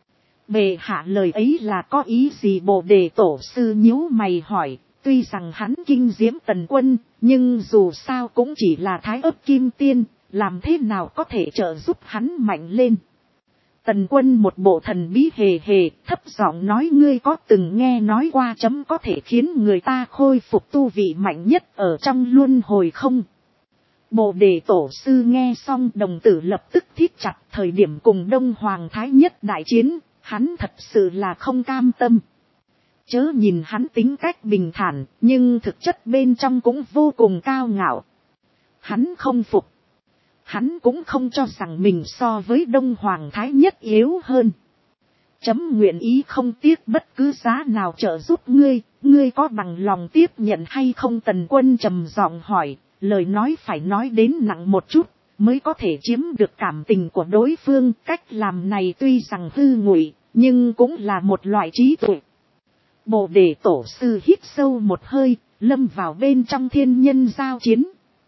Bệ hạ lời ấy là có ý gì? Bồ Đề Tổ sư nhíu mày hỏi, tuy rằng hắn kinh diễm Tần Quân, nhưng dù sao cũng chỉ là Thái Ấp Kim Tiên, làm thế nào có thể trợ giúp hắn mạnh lên? Tần Quân một bộ thần bí hề hề, thấp giọng nói ngươi có từng nghe nói qua chấm có thể khiến người ta khôi phục tu vị mạnh nhất ở trong luân hồi không? Bồ Đề Tổ sư nghe xong đồng tử lập tức thít chặt, thời điểm cùng Đông Hoàng Thái Nhất đại chiến, hắn thật sự là không cam tâm. Chớ nhìn hắn tính cách bình thản, nhưng thực chất bên trong cũng vô cùng cao ngạo. Hắn không phục. Hắn cũng không cho rằng mình so với Đông Hoàng Thái Nhất yếu hơn. Chấm nguyện ý không tiếc bất cứ giá nào trợ giúp ngươi, ngươi có bằng lòng tiếp nhận hay không? Tần Quân trầm giọng hỏi, lời nói phải nói đến nặng một chút, mới có thể chiếm được cảm tình của đối phương. Cách làm này tuy rằng hư ngụy, nhưng cũng là một loại trí tuệ. Bồ đề tổ sư hít sâu một hơi, lâm vào bên trong thiên nhân giao chiến.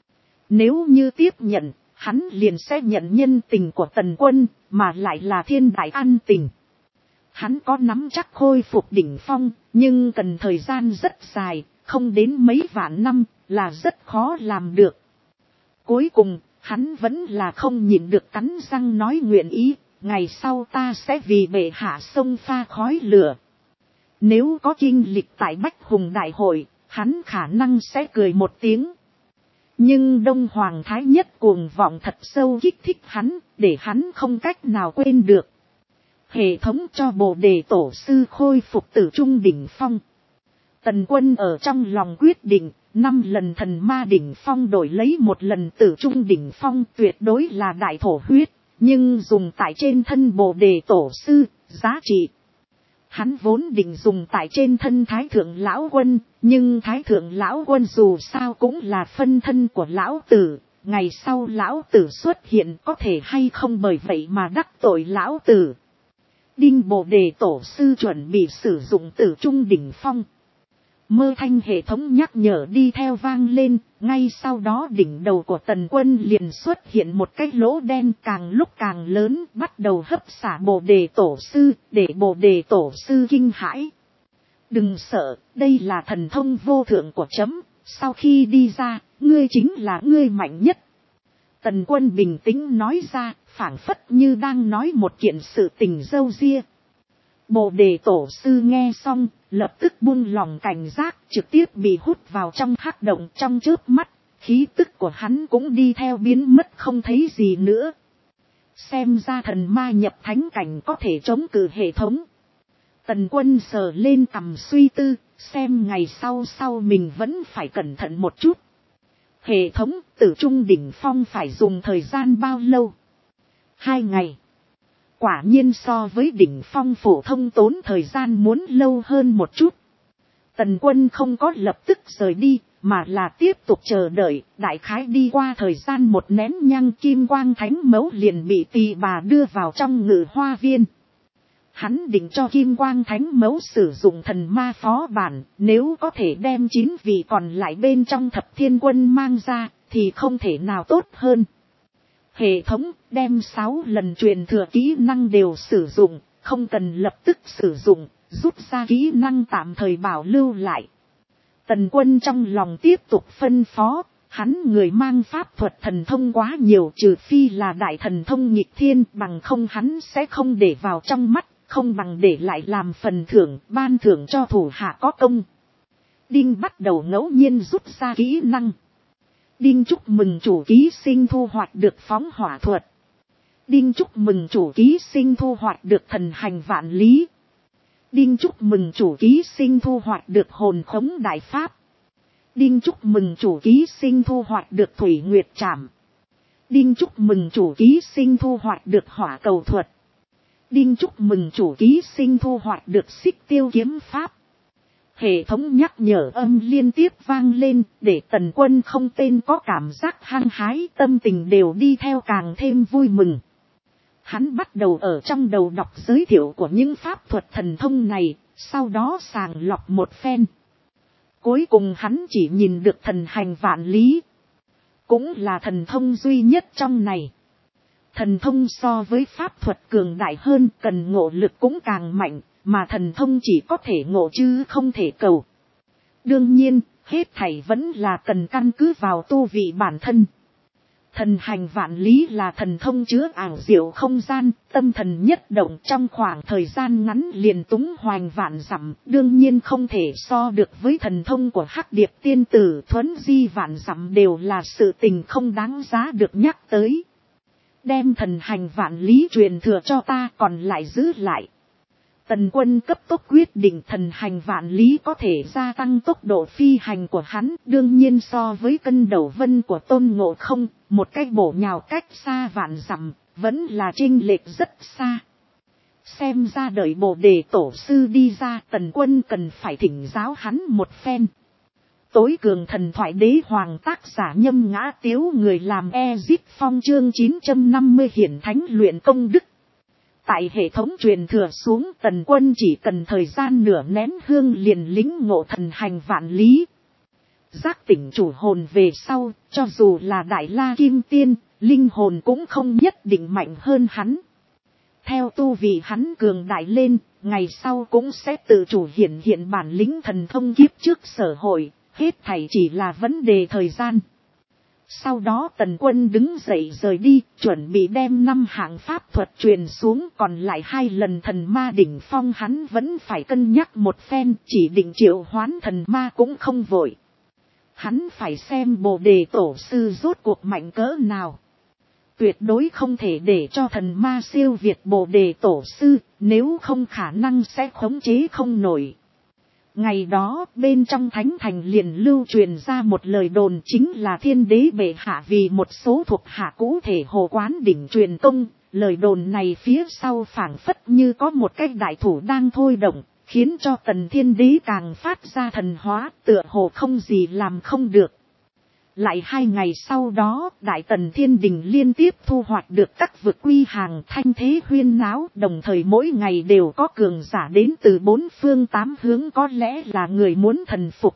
Nếu như tiếp nhận, hắn liền sẽ nhận nhân tình của Tần Quân, mà lại là thiên đại an tình. Hắn có nắm chắc khôi phục đỉnh phong, nhưng cần thời gian rất dài, không đến mấy vạn năm, là rất khó làm được. Cuối cùng, hắn vẫn là không nhịn được cắn răng nói nguyện ý, ngày sau ta sẽ vì bệ hạ sông pha khói lửa. Nếu có kinh lịch tại Bách Hùng Đại Hội, hắn khả năng sẽ cười một tiếng. Nhưng Đông Hoàng Thái Nhất cuồng vọng thật sâu kích thích hắn, để hắn không cách nào quên được. Hệ thống cho Bồ đề tổ sư khôi phục tử trung đỉnh phong. Tần Quân ở trong lòng quyết định, 5 lần thần ma đỉnh phong đổi lấy 1 lần tử trung đỉnh phong tuyệt đối là đại thổ huyết, nhưng dùng tại trên thân Bồ đề tổ sư, giá trị. Hắn vốn định dùng tại trên thân Thái Thượng Lão Quân, nhưng Thái Thượng Lão Quân dù sao cũng là phân thân của Lão Tử, ngày sau Lão Tử xuất hiện có thể hay không bởi vậy mà đắc tội Lão Tử. Đinh Bồ đề tổ sư chuẩn bị sử dụng tử trung đỉnh phong. Mơ thanh hệ thống nhắc nhở đi theo vang lên, ngay sau đó đỉnh đầu của Tần Quân liền xuất hiện một cái lỗ đen càng lúc càng lớn, bắt đầu hấp xả Bồ đề tổ sư, để Bồ đề tổ sư kinh hãi. Đừng sợ, đây là thần thông vô thượng của chấm, sau khi đi ra, ngươi chính là ngươi mạnh nhất. Tần Quân bình tĩnh nói ra, phảng phất như đang nói một kiện sự tình râu ria. Bồ đề tổ sư nghe xong, lập tức buông lòng cảnh giác, trực tiếp bị hút vào trong hắc động trong chớp mắt, khí tức của hắn cũng đi theo biến mất không thấy gì nữa. Xem ra thần ma nhập thánh cảnh có thể chống cự hệ thống. Tần Quân sờ lên cằm suy tư, xem ngày sau mình vẫn phải cẩn thận một chút. Hệ thống tử trung đỉnh phong phải dùng thời gian bao lâu? 2 ngày. Quả nhiên so với đỉnh phong phổ thông tốn thời gian muốn lâu hơn một chút. Tần Quân không có lập tức rời đi, mà là tiếp tục chờ đợi. Đại khái đi qua thời gian 1 nén nhang, kim quang thánh mẫu liền bị tỳ bà đưa vào trong ngự hoa viên. Hắn định cho kim quang thánh mẫu sử dụng thần ma phó bản, nếu có thể đem 9 vị còn lại bên trong thập thiên quân mang ra, thì không thể nào tốt hơn. Hệ thống đem 6 lần truyền thừa kỹ năng đều sử dụng, không cần lập tức sử dụng, rút ra kỹ năng tạm thời bảo lưu lại. Tần Quân trong lòng tiếp tục phân phó, hắn người mang pháp thuật thần thông quá nhiều, trừ phi là đại thần thông nghịch thiên, bằng không hắn sẽ không để vào trong mắt, không bằng để lại làm phần thưởng, ban thưởng cho thủ hạ có công. Đinh bắt đầu ngẫu nhiên rút ra kỹ năng. Đinh chúc mừng chủ ký sinh thu hoạch được phóng hỏa thuật. Đinh chúc mừng chủ ký sinh thu hoạch được thần hành vạn lý. Đinh chúc mừng chủ ký sinh thu hoạch được hồn khống đại pháp. Đinh chúc mừng chủ ký sinh thu hoạch được thủy nguyệt trảm. Đinh chúc mừng chủ ký sinh thu hoạch được hỏa cầu thuật. Đinh chúc mừng chủ ký sinh thu hoạch được xích tiêu kiếm pháp. Hệ thống nhắc nhở âm liên tiếp vang lên, để Tần Quân không tên có cảm giác hăng hái, tâm tình đều đi theo càng thêm vui mừng. Hắn bắt đầu ở trong đầu đọc giới thiệu của những pháp thuật thần thông này, sau đó sàng lọc một phen. Cuối cùng hắn chỉ nhìn được thần hành vạn lý. Cũng là thần thông duy nhất trong này. Thần thông so với pháp thuật cường đại hơn, cần ngộ lực cũng càng mạnh, mà thần thông chỉ có thể ngộ chứ không thể cầu. Đương nhiên, hết thảy vẫn là cần căn cứ vào tu vị bản thân. Thần hành vạn lý là thần thông chứa ảo diệu không gian, tâm thần nhất động trong khoảng thời gian ngắn liền túng hoành vạn dặm, đương nhiên không thể so được với thần thông của Hắc Điệp tiên tử. Thuấn di vạn dặm đều là sự tình không đáng giá được nhắc tới. Đem thần hành vạn lý truyền thừa cho ta, còn lại giữ lại. Tần Quân cấp tốc quyết định thần hành vạn lý có thể gia tăng tốc độ phi hành của hắn, đương nhiên so với cân đầu vân của Tôn Ngộ Không, một cái bổ nhào cách xa vạn dặm, vẫn là chênh lệch rất xa. Xem ra đợi Bồ đề tổ sư đi ra, Tần Quân cần phải thỉnh giáo hắn một phen. Tối cường thần thoại đế hoàng, tác giả Nhâm Ngã Tiếu, người làm Ezip Phong, chương 950 hiển thánh luyện công đức. Tại hệ thống truyền thừa xuống, Tần Quân chỉ cần thời gian nửa nén hương liền lĩnh ngộ thần hành vạn lý. Giác tỉnh chủ hồn về sau, cho dù là Đại La Kim Tiên, linh hồn cũng không nhất định mạnh hơn hắn. Theo tu vị hắn cường đại lên, ngày sau cũng sẽ tự chủ hiện bản lĩnh thần thông kiếp trước sở hội, hết thảy chỉ là vấn đề thời gian. Sau đó Tần Quân đứng dậy rời đi, chuẩn bị đem 5 hạng pháp thuật truyền xuống, còn lại 2 lần thần ma đỉnh phong hắn vẫn phải cân nhắc một phen, chỉ định triệu hoán thần ma cũng không vội. Hắn phải xem Bồ Đề Tổ sư rốt cuộc mạnh cỡ nào. Tuyệt đối không thể để cho thần ma siêu việt Bồ Đề Tổ sư, nếu không khả năng sẽ khống chế không nổi. Ngày đó, bên trong thánh thành liền lưu truyền ra một lời đồn, chính là thiên đế bệ hạ vì một số thuộc hạ cũ thể hồ quán đỉnh truyền công. Lời đồn này phía sau phảng phất như có một cái đại thủ đang thôi động, khiến cho Tần Thiên Đế càng phát ra thần hóa, tựa hồ không gì làm không được. Lại 2 ngày sau đó, Đại Tần Thiên Đình liên tiếp thu hoạch được các vực quy hàng, thanh thế huyên náo, đồng thời mỗi ngày đều có cường giả đến từ 4 phương 8 hướng, có lẽ là người muốn thần phục.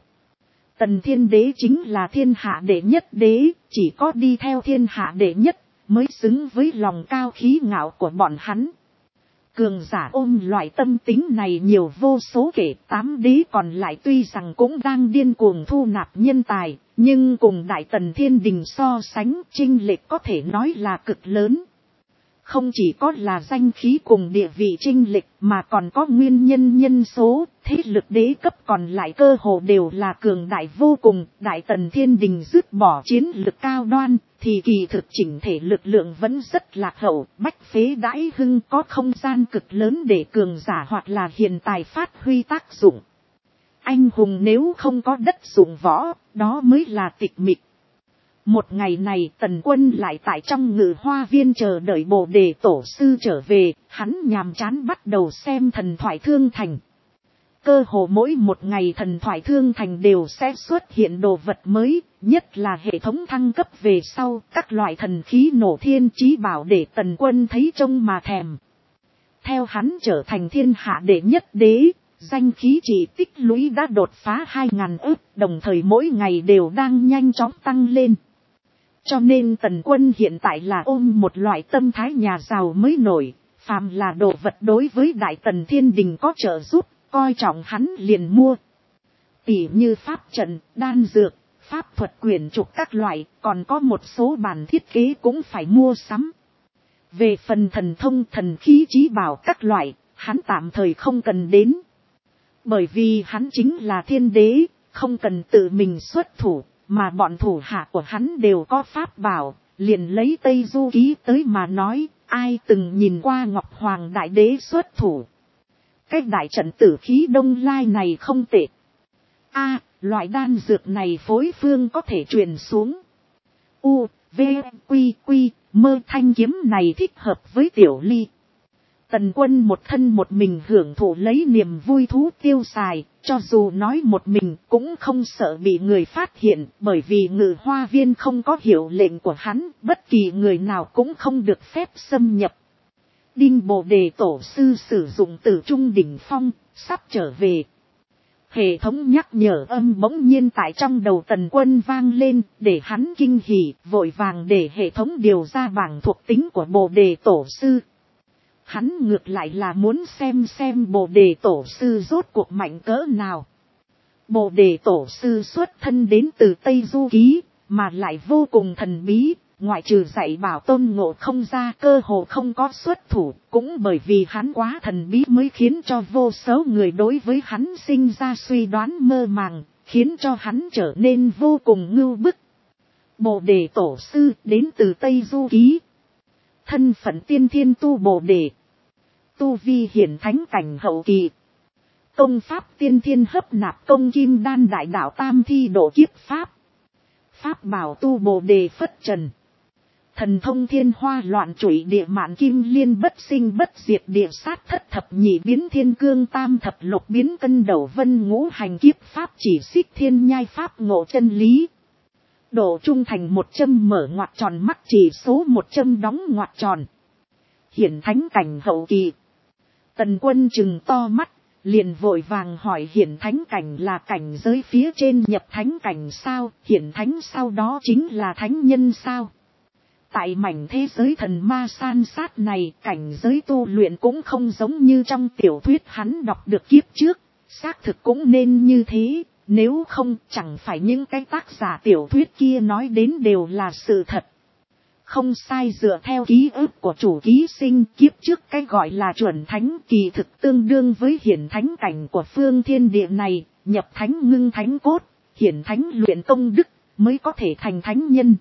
Tần Thiên Đế chính là thiên hạ đệ nhất đế, chỉ có đi theo thiên hạ đệ nhất, mới xứng với lòng cao khí ngạo của bọn hắn. Cường giả ôm loại tâm tính này nhiều vô số kể, 8 đế còn lại tuy rằng cũng đang điên cuồng thu nạp nhân tài, nhưng cùng Đại Tần Thiên Đình so sánh, chênh lệch có thể nói là cực lớn. Không chỉ có là danh khí cùng địa vị chênh lệch mà còn có nguyên nhân nhân số, thế lực đế cấp còn lại cơ hồ đều là cường đại vô cùng. Đại Tần Thiên Đình dứt bỏ chiến lực cao đoan, thì kỳ thực chỉnh thể lực lượng vẫn rất lạc hậu, bách phế đãi hưng, có không gian cực lớn để cường giả hoặc là hiện tài phát huy tác dụng. Anh hùng nếu không có đất dụng võ, đó mới là tịch mịch. Một ngày này Tần Quân lại tại trong Ngự Hoa Viên chờ đợi Bồ Đề Tổ sư trở về, hắn nhàm chán bắt đầu xem thần thoại Thương Thành. Cơ hồ mỗi một ngày thần thoại Thương Thành đều sẽ xuất hiện đồ vật mới, nhất là hệ thống thăng cấp về sau, các loại thần khí nổ thiên chí bảo để Tần Quân thấy trông mà thèm. Theo hắn trở thành thiên hạ đệ nhất đế, danh khí chỉ tích lũy đã đột phá 2.000 ức, đồng thời mỗi ngày đều đang nhanh chóng tăng lên. Cho nên Tần Quân hiện tại là ôm một loại tâm thái nhà giàu mới nổi, phàm là đồ vật đối với Đại Tần Thiên Đình có trợ giúp, coi trọng hắn liền mua. Tỉ như pháp trận, đan dược, pháp thuật quyển trục các loại, còn có một số bản thiết kế cũng phải mua sắm. Về phần thần thông thần khí chí bảo các loại, hắn tạm thời không cần đến. Bởi vì hắn chính là thiên đế, không cần tự mình xuất thủ, mà bọn thủ hạ của hắn đều có pháp bảo, liền lấy Tây Du Ký tới mà nói, ai từng nhìn qua Ngọc Hoàng Đại Đế xuất thủ. Cái đại trận tử khí Đông Lai này không tệ. Loại đan dược này phối phương có thể truyền xuống. U, V, Quy, Quy, Mơ thanh kiếm này thích hợp với Tiểu Ly. Tần Quân một thân một mình hưởng thụ lấy niềm vui thú tiêu xài, cho dù nói một mình cũng không sợ bị người phát hiện, bởi vì Ngự Hoa Viên không có hiệu lệnh của hắn, bất kỳ người nào cũng không được phép xâm nhập. Đinh Bồ Đề Tổ sư sử dụng Tử Trung Đỉnh Phong, sắp trở về. Hệ thống nhắc nhở âm bỗng nhiên tại trong đầu Tần Quân vang lên, để hắn kinh hỉ, vội vàng để hệ thống điều ra bảng thuộc tính của Bồ Đề Tổ sư. Hắn ngược lại là muốn xem Bồ Đề Tổ sư rốt cuộc mạnh cỡ nào. Bồ Đề Tổ sư xuất thân đến từ Tây Du Ký, mà lại vô cùng thần bí, ngoại trừ dạy bảo Tôn Ngộ Không ra cơ hồ không có xuất thủ, cũng bởi vì hắn quá thần bí mới khiến cho vô số người đối với hắn sinh ra suy đoán mơ màng, khiến cho hắn trở nên vô cùng ngưu bức. Bồ Đề Tổ sư đến từ Tây Du Ký. Thân phận tiên thiên tu Bồ Đề. Tu vi hiển thánh cảnh hậu kỳ. Công pháp tiên thiên hấp nạp công kim đan đại đạo tam thi độ kiếp pháp. Pháp bảo tu Bồ Đề phất trần. Thần thông thiên hoa loạn trụy địa mạn kim liên bất sinh bất diệt địa sát thất thập nhị biến thiên cương tam thập lục biến cân đầu vân ngũ hành kiếp pháp chỉ xích thiên nhai pháp ngộ chân lý. Độ trung thành 100 mở ngoặc tròn mắc chỉ số 100 đóng ngoặc tròn. hiển thánh cảnh hậu kỳ. Tần Quân trừng to mắt, liền vội vàng hỏi hiển thánh cảnh là cảnh giới phía trên nhập thánh cảnh sao, hiển thánh sau đó chính là thánh nhân sao. Tại mảnh thế giới thần ma san sát này, cảnh giới tu luyện cũng không giống như trong tiểu thuyết hắn đọc được kiếp trước, xác thực cũng nên như thế, nếu không chẳng phải những cái tác giả tiểu thuyết kia nói đến đều là sự thật. Không sai, dựa theo ký ức của chủ ký sinh, kiếp trước cái gọi là chuẩn thánh kỳ thực tương đương với hiển thánh cảnh của phương thiên địa này, nhập thánh ngưng thánh cốt, hiển thánh luyện công đức, mới có thể thành thánh nhân.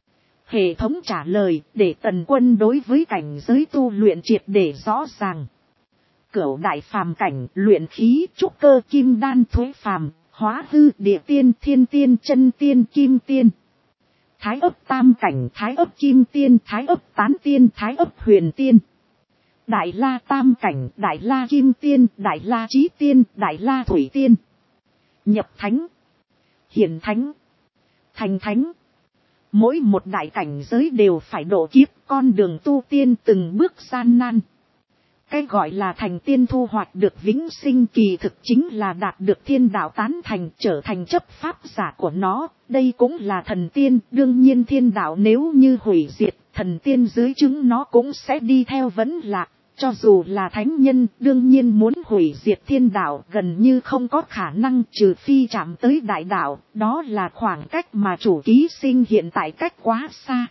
Hệ thống trả lời để Tần Quân đối với cảnh giới tu luyện triệt để rõ ràng. Cửu đại phàm cảnh, luyện khí, trúc cơ, kim đan, thuế phàm, hóa hư, địa tiên, thiên tiên, chân tiên, kim tiên. Thái ấp tam cảnh, thái ấp kim tiên, thái ấp tán tiên, thái ấp huyền tiên. Đại la tam cảnh, đại la kim tiên, đại la chí tiên, đại la thủy tiên. Nhập thánh, hiển thánh, thành thánh. Mỗi một đại cảnh giới đều phải độ kiếp, con đường tu tiên từng bước gian nan. Cái gọi là thành tiên thu hoạch được vĩnh sinh kỳ thực chính là đạt được thiên đạo tán thành, trở thành chấp pháp giả của nó. Đây cũng là thần tiên, đương nhiên thiên đạo nếu như hủy diệt, thần tiên dưới chứng nó cũng sẽ đi theo vẫn lạc. Cho dù là thánh nhân, đương nhiên muốn hủy diệt thiên đạo gần như không có khả năng, trừ phi chạm tới đại đạo, đó là khoảng cách mà chủ ký sinh hiện tại cách quá xa.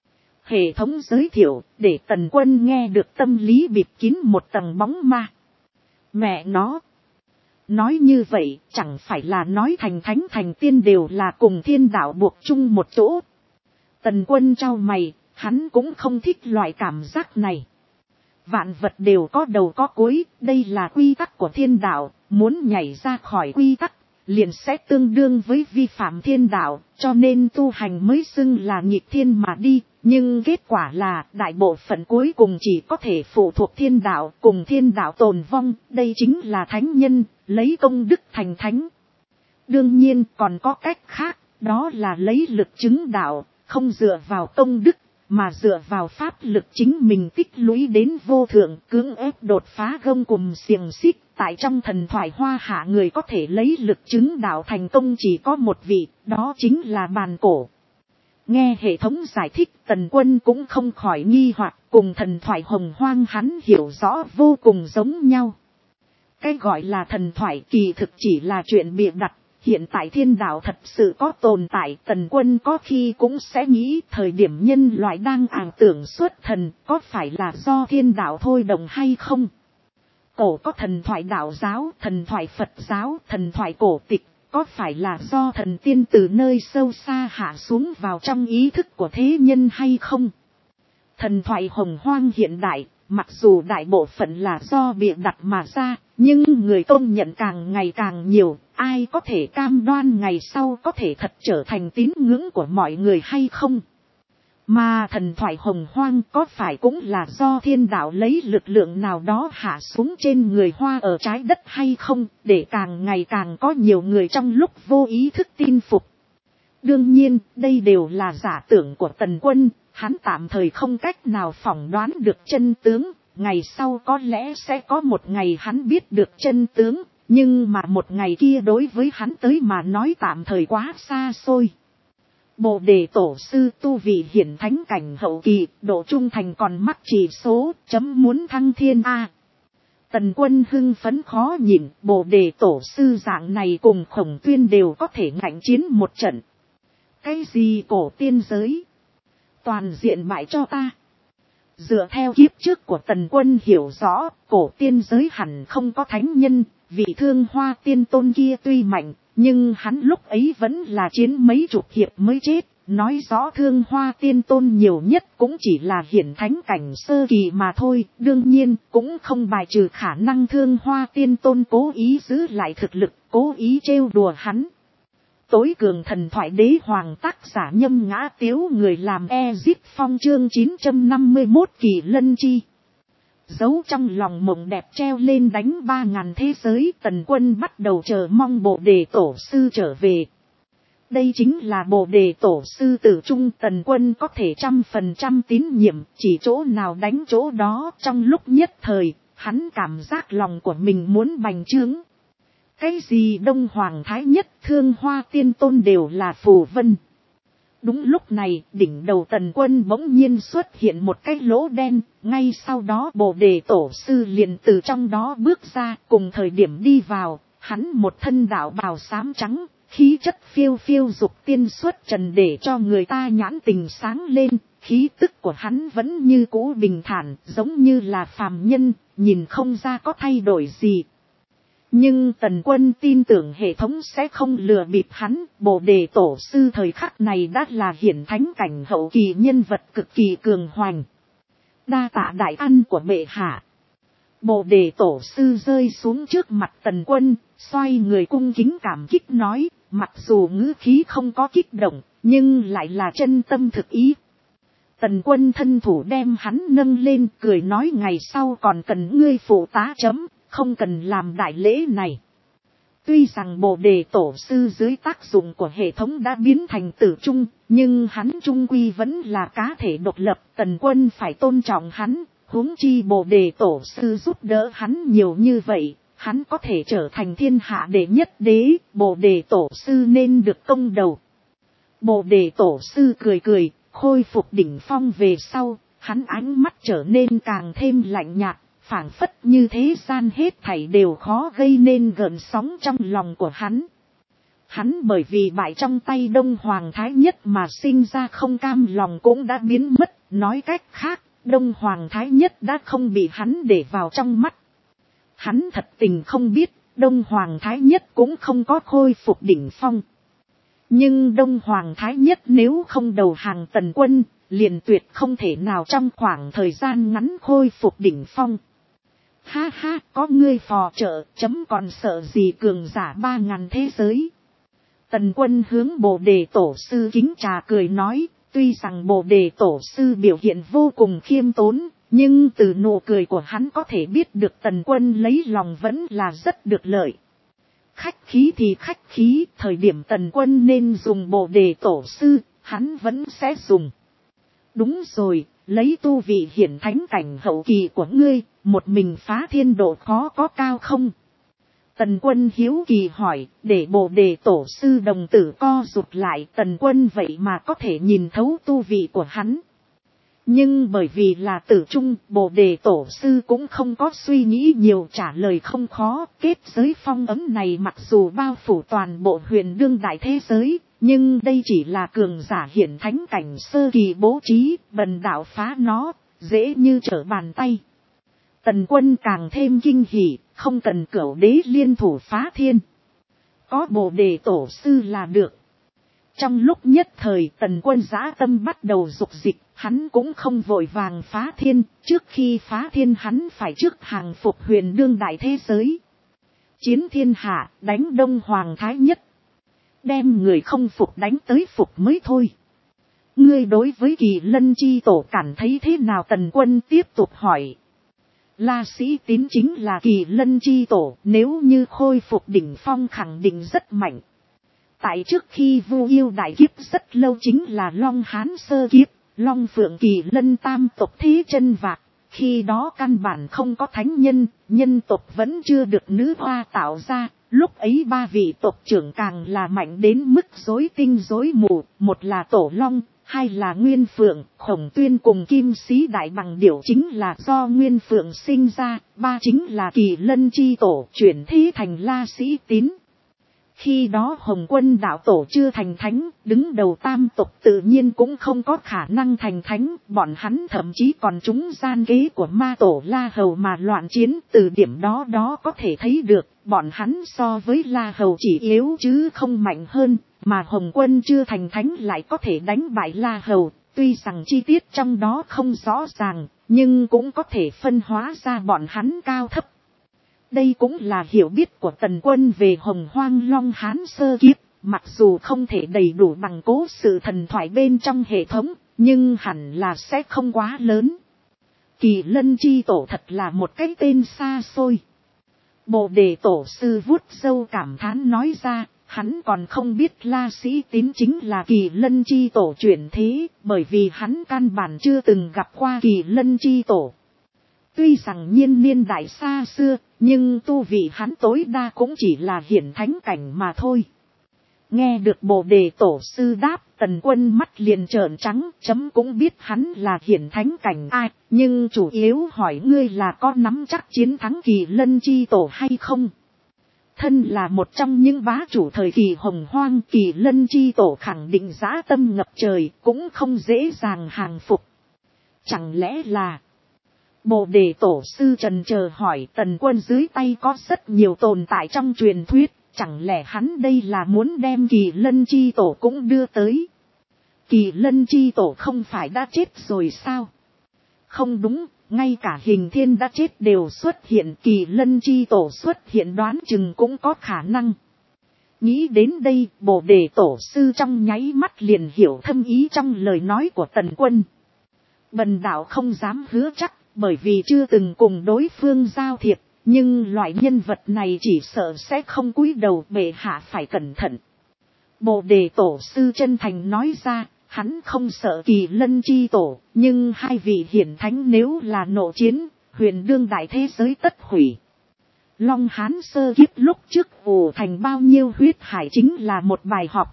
Hệ thống giới thiệu, để Tần Quân nghe được tâm lý bịt kín một tầng bóng ma. Mẹ nó! Nói như vậy, chẳng phải là nói thành thánh thành tiên đều là cùng thiên đạo buộc chung một chỗ. Tần Quân chau mày, hắn cũng không thích loại cảm giác này. Vạn vật đều có đầu có cuối, đây là quy tắc của thiên đạo, muốn nhảy ra khỏi quy tắc, liền sẽ tương đương với vi phạm thiên đạo, cho nên tu hành mới xưng là nghịch thiên mà đi. Nhưng kết quả là đại bộ phận cuối cùng chỉ có thể phụ thuộc thiên đạo, cùng thiên đạo tồn vong, đây chính là thánh nhân, lấy công đức thành thánh. Đương nhiên còn có cách khác, đó là lấy lực chứng đạo, không dựa vào công đức, mà dựa vào pháp lực chính mình tích lũy đến vô thượng, cưỡng ép đột phá gông cùm xiềng xích. Tại trong thần thoại Hoa Hạ, người có thể lấy lực chứng đạo thành công chỉ có một vị, đó chính là Bàn Cổ. Nghe hệ thống giải thích, Tần Quân cũng không khỏi nghi hoặc, cùng thần thoại Hồng Hoang hắn hiểu rõ vô cùng giống nhau. Cái gọi là thần thoại kỳ thực chỉ là chuyện bịa đặt, hiện tại thiên đạo thật sự có tồn tại. Tần Quân có khi cũng sẽ nghĩ thời điểm nhân loại đang ảo tưởng xuất thần, có phải là do thiên đạo thôi đồng hay không? Cổ có thần thoại đạo giáo, thần thoại Phật giáo, thần thoại cổ tịch. Có phải là do thần tiên từ nơi sâu xa hạ xuống vào trong ý thức của thế nhân hay không? Thần thoại Hồng Hoang hiện đại, mặc dù đại bộ phận là do bịa đặt mà ra, nhưng người công nhận càng ngày càng nhiều, ai có thể cam đoan ngày sau có thể thật trở thành tín ngưỡng của mọi người hay không? Mà thần thoại Hồng Hoang có phải cũng là do thiên đạo lấy lực lượng nào đó hạ xuống trên người Hoa ở trái đất hay không, để càng ngày càng có nhiều người trong lúc vô ý thức tin phục. Đương nhiên, đây đều là giả tưởng của Tần Quân, hắn tạm thời không cách nào phỏng đoán được chân tướng, ngày sau có lẽ sẽ có một ngày hắn biết được chân tướng, nhưng mà một ngày kia đối với hắn tới mà nói tạm thời quá xa xôi. Bồ Đề Tổ sư tu vị hiển thánh cảnh hậu kỳ, độ trung thành còn mắc chỉ số, chấm muốn thăng thiên A. Tần Quân hưng phấn khó nhịn, Bồ Đề Tổ sư dạng này cùng Khổng Tuyên đều có thể ngạnh chiến một trận. Cái gì cổ tiên giới? Toàn diện bại cho ta. Dựa theo kiếp trước của Tần Quân hiểu rõ, cổ tiên giới hẳn không có thánh nhân, vị Thương Hoa Tiên Tôn kia tuy mạnh, nhưng hắn lúc ấy vẫn là chiến mấy chục hiệp mới chết, nói rõ Thương Hoa Tiên Tôn nhiều nhất cũng chỉ là hiển thánh cảnh sơ kỳ mà thôi, đương nhiên cũng không bài trừ khả năng Thương Hoa Tiên Tôn cố ý giữ lại thực lực, cố ý trêu đùa hắn. Tối cường thần thoại đế hoàng tác giả Nhâm Ngã Tiếu, người làm Ezip Phong, chương 951 Kỳ Lân Chi. Giấu trong lòng mộng đẹp treo lên đánh 3.000 thế giới, Tần Quân bắt đầu chờ mong Bồ Đề Tổ sư trở về. Đây chính là Bồ Đề Tổ sư Tử Trung. Tần Quân có thể 100% tín nhiệm, chỉ chỗ nào đánh chỗ đó. Trong lúc nhất thời, hắn cảm giác lòng của mình muốn bành trướng. Cái gì Đông Hoàng Thái Nhất, Thương Hoa Tiên Tôn đều là phù vân. Đúng lúc này, đỉnh đầu Tần Quân bỗng nhiên xuất hiện một cái lỗ đen, ngay sau đó Bồ Đề Tổ sư liền từ trong đó bước ra. Cùng thời điểm đi vào, hắn một thân đạo bào xám trắng, khí chất phiêu phiêu dục tiên xuất trần để cho người ta nhãn tình sáng lên. Khí tức của hắn vẫn như cũ bình thản, giống như là phàm nhân, nhìn không ra có thay đổi gì. Nhưng Tần Quân tin tưởng hệ thống sẽ không lừa bịp hắn. Bồ Đề Tổ sư thời khắc này đã là hiển thánh cảnh hậu kỳ nhân vật cực kỳ cường hoành. Đa tạ đại ân của bệ hạ. Bồ Đề Tổ sư rơi xuống trước mặt Tần Quân, xoay người cung kính cảm kích nói, mặc dù ngữ khí không có kích động, nhưng lại là chân tâm thực ý. Tần Quân thân thủ đem hắn nâng lên, cười nói ngày sau còn cần ngươi phụ tá chấm, không cần làm đại lễ này. Tuy rằng Bồ Đề Tổ sư dưới tác dụng của hệ thống đã biến thành Tử Trung, nhưng hắn trung quy vẫn là cá thể độc lập. Tần Quân phải tôn trọng hắn, huống chi Bồ Đề Tổ sư giúp đỡ hắn nhiều như vậy, hắn có thể trở thành thiên hạ đệ nhất đế. Bồ Đề Tổ sư nên được công đầu. Bồ Đề Tổ sư cười cười, khôi phục đỉnh phong về sau, hắn ánh mắt trở nên càng thêm lạnh nhạt. Phảng phất như thế gian hết thảy đều khó gây nên gợn sóng trong lòng của hắn. Hắn bởi vì bại trong tay Đông Hoàng Thái Nhất mà sinh ra không cam lòng cũng đã biến mất. Nói cách khác, Đông Hoàng Thái Nhất đã không bị hắn để vào trong mắt. Hắn thật tình không biết, Đông Hoàng Thái Nhất cũng không có khôi phục đỉnh phong. Nhưng Đông Hoàng Thái Nhất nếu không đầu hàng Tần Quân, liền tuyệt không thể nào trong khoảng thời gian ngắn khôi phục đỉnh phong. Ha ha, có ngươi phò trợ, chấm còn sợ gì cường giả 3000 thế giới. Tần Quân hướng Bồ Đề Tổ sư kính trà cười nói, tuy rằng Bồ Đề Tổ sư biểu hiện vô cùng khiêm tốn, nhưng từ nụ cười của hắn có thể biết được Tần Quân lấy lòng vẫn là rất được lợi. Khách khí thì khách khí, thời điểm Tần Quân nên dùng Bồ Đề Tổ sư, hắn vẫn sẽ dùng. Đúng rồi, lấy tu vị hiển thánh cảnh hậu kỳ của ngươi, một mình phá thiên độ khó có cao không? Tần Quân hiếu kỳ hỏi, để Bồ Đề Tổ sư đồng tử co rụt lại. Tần Quân vậy mà có thể nhìn thấu tu vị của hắn. Nhưng bởi vì là Tử Trung, Bồ Đề Tổ sư cũng không có suy nghĩ nhiều, trả lời không khó. Kết giới phong ấm này mặc dù bao phủ toàn bộ huyền đương đại thế giới, nhưng đây chỉ là cường giả hiển thánh cảnh sơ kỳ bố trí, bần đạo phá nó, dễ như trở bàn tay. Tần Quân càng thêm kinh hỉ, không cần cửu đế liên thủ phá thiên. Có Bồ Đề Tổ sư là được. Trong lúc nhất thời Tần Quân dã tâm bắt đầu dục dịch, hắn cũng không vội vàng phá thiên, trước khi phá thiên hắn phải trước hàng phục huyền đương đại thế giới. Chiến thiên hạ, đánh Đông Hoàng Thái Nhất. Đem người không phục đánh tới phục mới thôi. Ngươi đối với Kỳ Lân chi tổ cảm thấy thế nào? Tần Quân tiếp tục hỏi. La Sĩ Tín chính là Kỳ Lân chi tổ, nếu như khôi phục đỉnh phong khẳng định rất mạnh. Tại trước khi Vu Yêu đại kiếp rất lâu chính là Long Hán sơ kiếp, Long Phượng Kỳ Lân tam tộc thế chân vạc. Khi đó căn bản không có thánh nhân, nhân tộc vẫn chưa được nữ hoa tạo ra. Lúc ấy ba vị tộc trưởng càng là mạnh đến mức rối tinh rối mù, một là Tổ Long, hai là Nguyên Phượng, Khổng Tuyên cùng Kim Sĩ Đại Bằng Điểu chính là do Nguyên Phượng sinh ra, ba chính là Kỳ Lân chi tổ chuyển thế thành La Sĩ Tín. Khi đó Hồng Quân đạo tổ chưa thành thánh, đứng đầu tam tộc tự nhiên cũng không có khả năng thành thánh, bọn hắn thậm chí còn trúng gian kế của ma tổ La Hầu mà loạn chiến. Từ điểm đó có thể thấy được, bọn hắn so với La Hầu chỉ yếu chứ không mạnh hơn, mà Hồng Quân chưa thành thánh lại có thể đánh bại La Hầu. Tuy rằng chi tiết trong đó không rõ ràng, nhưng cũng có thể phân hóa ra bọn hắn cao thấp. Đây cũng là hiểu biết của Tần Quân về Hồng Hoang Long Hán sơ kiếp, mặc dù không thể đầy đủ bằng cố sự thần thoại bên trong hệ thống, nhưng hẳn là sẽ không quá lớn. Kỳ Lân chi tổ thật là một cái tên xa xôi. Bồ Đề Tổ sư vuốt râu cảm thán nói ra, Hắn còn không biết La Sĩ Tín chính là Kỳ Lân chi tổ chuyển thế, bởi vì hắn căn bản chưa từng gặp qua Kỳ Lân chi tổ. Tuy rằng nhiên niên đại xa xưa, nhưng tu vị hắn tối đa cũng chỉ là hiển thánh cảnh mà thôi. Nghe được Bồ Đề tổ sư đáp, Tần Quân mắt liền trợn trắng, chấm cũng biết hắn là hiển thánh cảnh ai, nhưng chủ yếu hỏi ngươi là có nắm chắc chiến thắng Kỳ Lân chi tổ hay không? Thân là một trong những bá chủ thời kỳ hồng hoang, Kỳ Lân chi tổ khẳng định dã tâm ngập trời, cũng không dễ dàng hàng phục. Chẳng lẽ là... Bồ Đề tổ sư trần chờ hỏi, Tần Quân dưới tay có rất nhiều tồn tại trong truyền thuyết, chẳng lẽ hắn đây là muốn đem Kỳ Lân chi tổ cũng đưa tới? Kỳ Lân chi tổ không phải đã chết rồi sao? Không đúng, ngay cả Hình Thiên đã chết đều xuất hiện, Kỳ Lân chi tổ xuất hiện đoán chừng cũng có khả năng. Nghĩ đến đây, Bồ Đề tổ sư trong nháy mắt liền hiểu thâm ý trong lời nói của Tần Quân. Bần đạo không dám hứa chắc, bởi vì chưa từng cùng đối phương giao thiệp, nhưng loại nhân vật này chỉ sợ sẽ không cúi đầu, bệ hạ phải cẩn thận. Bồ Đề tổ sư chân thành nói ra, hắn không sợ Kỳ Lân chi tổ, nhưng hai vị hiển thánh nếu là nộ chiến, huyền đương đại thế giới tất hủy. Long Hán sơ kiếp lúc trước ù thành bao nhiêu huyết hải chính là một bài học.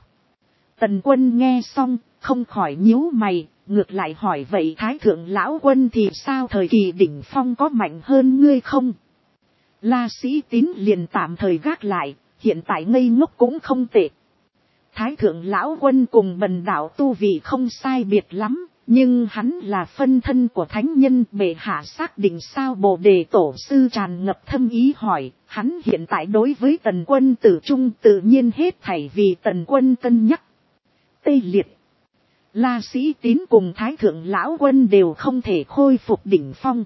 Tần Quân nghe xong, không khỏi nhíu mày, ngược lại hỏi vậy Thái Thượng Lão Quân thì sao, thời kỳ đỉnh phong có mạnh hơn ngươi không? La Sĩ Tín liền tạm thời gác lại, hiện tại ngây ngốc cũng không tệ. Thái Thượng Lão Quân cùng bần đạo tu vị không sai biệt lắm, nhưng hắn là phân thân của thánh nhân, bệ hạ xác định sao? Bồ Đề tổ sư tràn ngập thâm ý hỏi, hắn hiện tại đối với Tần Quân tử trung, tự nhiên hết thảy vì Tần Quân cân nhắc. Tê liệt. La Sĩ Tín cùng Thái Thượng Lão Quân đều không thể khôi phục đỉnh phong.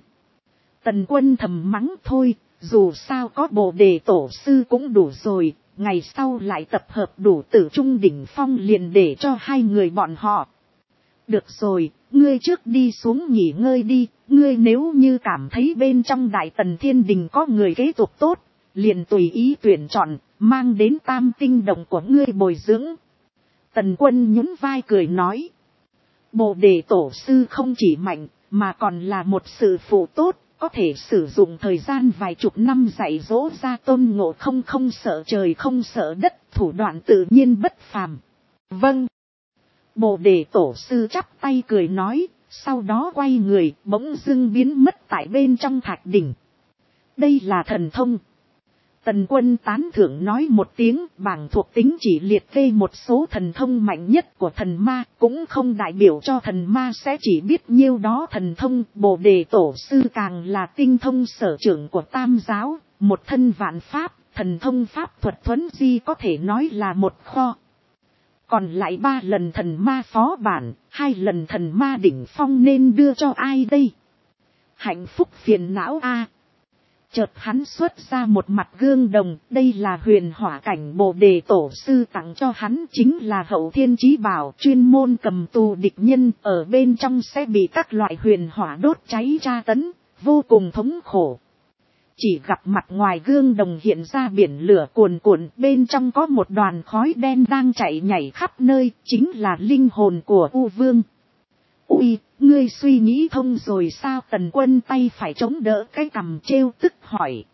Tần Quân thầm mắng thôi, dù sao có Bồ Đề tổ sư cũng đủ rồi, ngày sau lại tập hợp đủ tử trung đỉnh phong liền để cho hai người bọn họ. Được rồi, ngươi trước đi xuống nghỉ ngơi đi, ngươi nếu như cảm thấy bên trong Đại Tần Thiên Đình có người kế tục tốt, liền tùy ý tuyển chọn, mang đến Tam Tinh Động của ngươi bồi dưỡng. Tần Quân nhún vai cười nói, Bồ Đề tổ sư không chỉ mạnh, mà còn là một sự phụ tốt, có thể sử dụng thời gian vài chục năm dạy dỗ ra Tôn Ngộ Không, không sợ trời không sợ đất, thủ đoạn tự nhiên bất phàm. Vâng. Bồ Đề tổ sư chắp tay cười nói, sau đó quay người, bỗng dưng biến mất tại bên trong thạch đỉnh. Đây là thần thông. Tần Quân tán thưởng nói một tiếng, bảng thuộc tính chỉ liệt kê một số thần thông mạnh nhất của thần ma, cũng không đại biểu cho thần ma sẽ chỉ biết nhiêu đó thần thông. Bồ Đề tổ sư càng là tinh thông sở trường của Tam giáo, một thân vạn pháp, thần thông pháp thuật thuấn di có thể nói là một kho. Còn lại 3 lần thần ma phó bản, 2 lần thần ma đỉnh phong nên đưa cho ai đây? Hạnh phúc phiền não a. Chợt hắn xuất ra một mặt gương đồng, đây là huyền hỏa cảnh Bồ Đề tổ sư tặng cho hắn, chính là hậu thiên chí bảo, chuyên môn cầm tù địch nhân, ở bên trong sẽ bị các loại huyền hỏa đốt cháy tra tấn, vô cùng thống khổ. Chỉ gặp mặt ngoài gương đồng hiện ra biển lửa cuồn cuộn, bên trong có một đoàn khói đen đang chạy nhảy khắp nơi, chính là linh hồn của U Vương. Ui, ngươi suy nghĩ thông rồi sao? Tần Quân tay phải chống đỡ cái cằm trêu tức hỏi.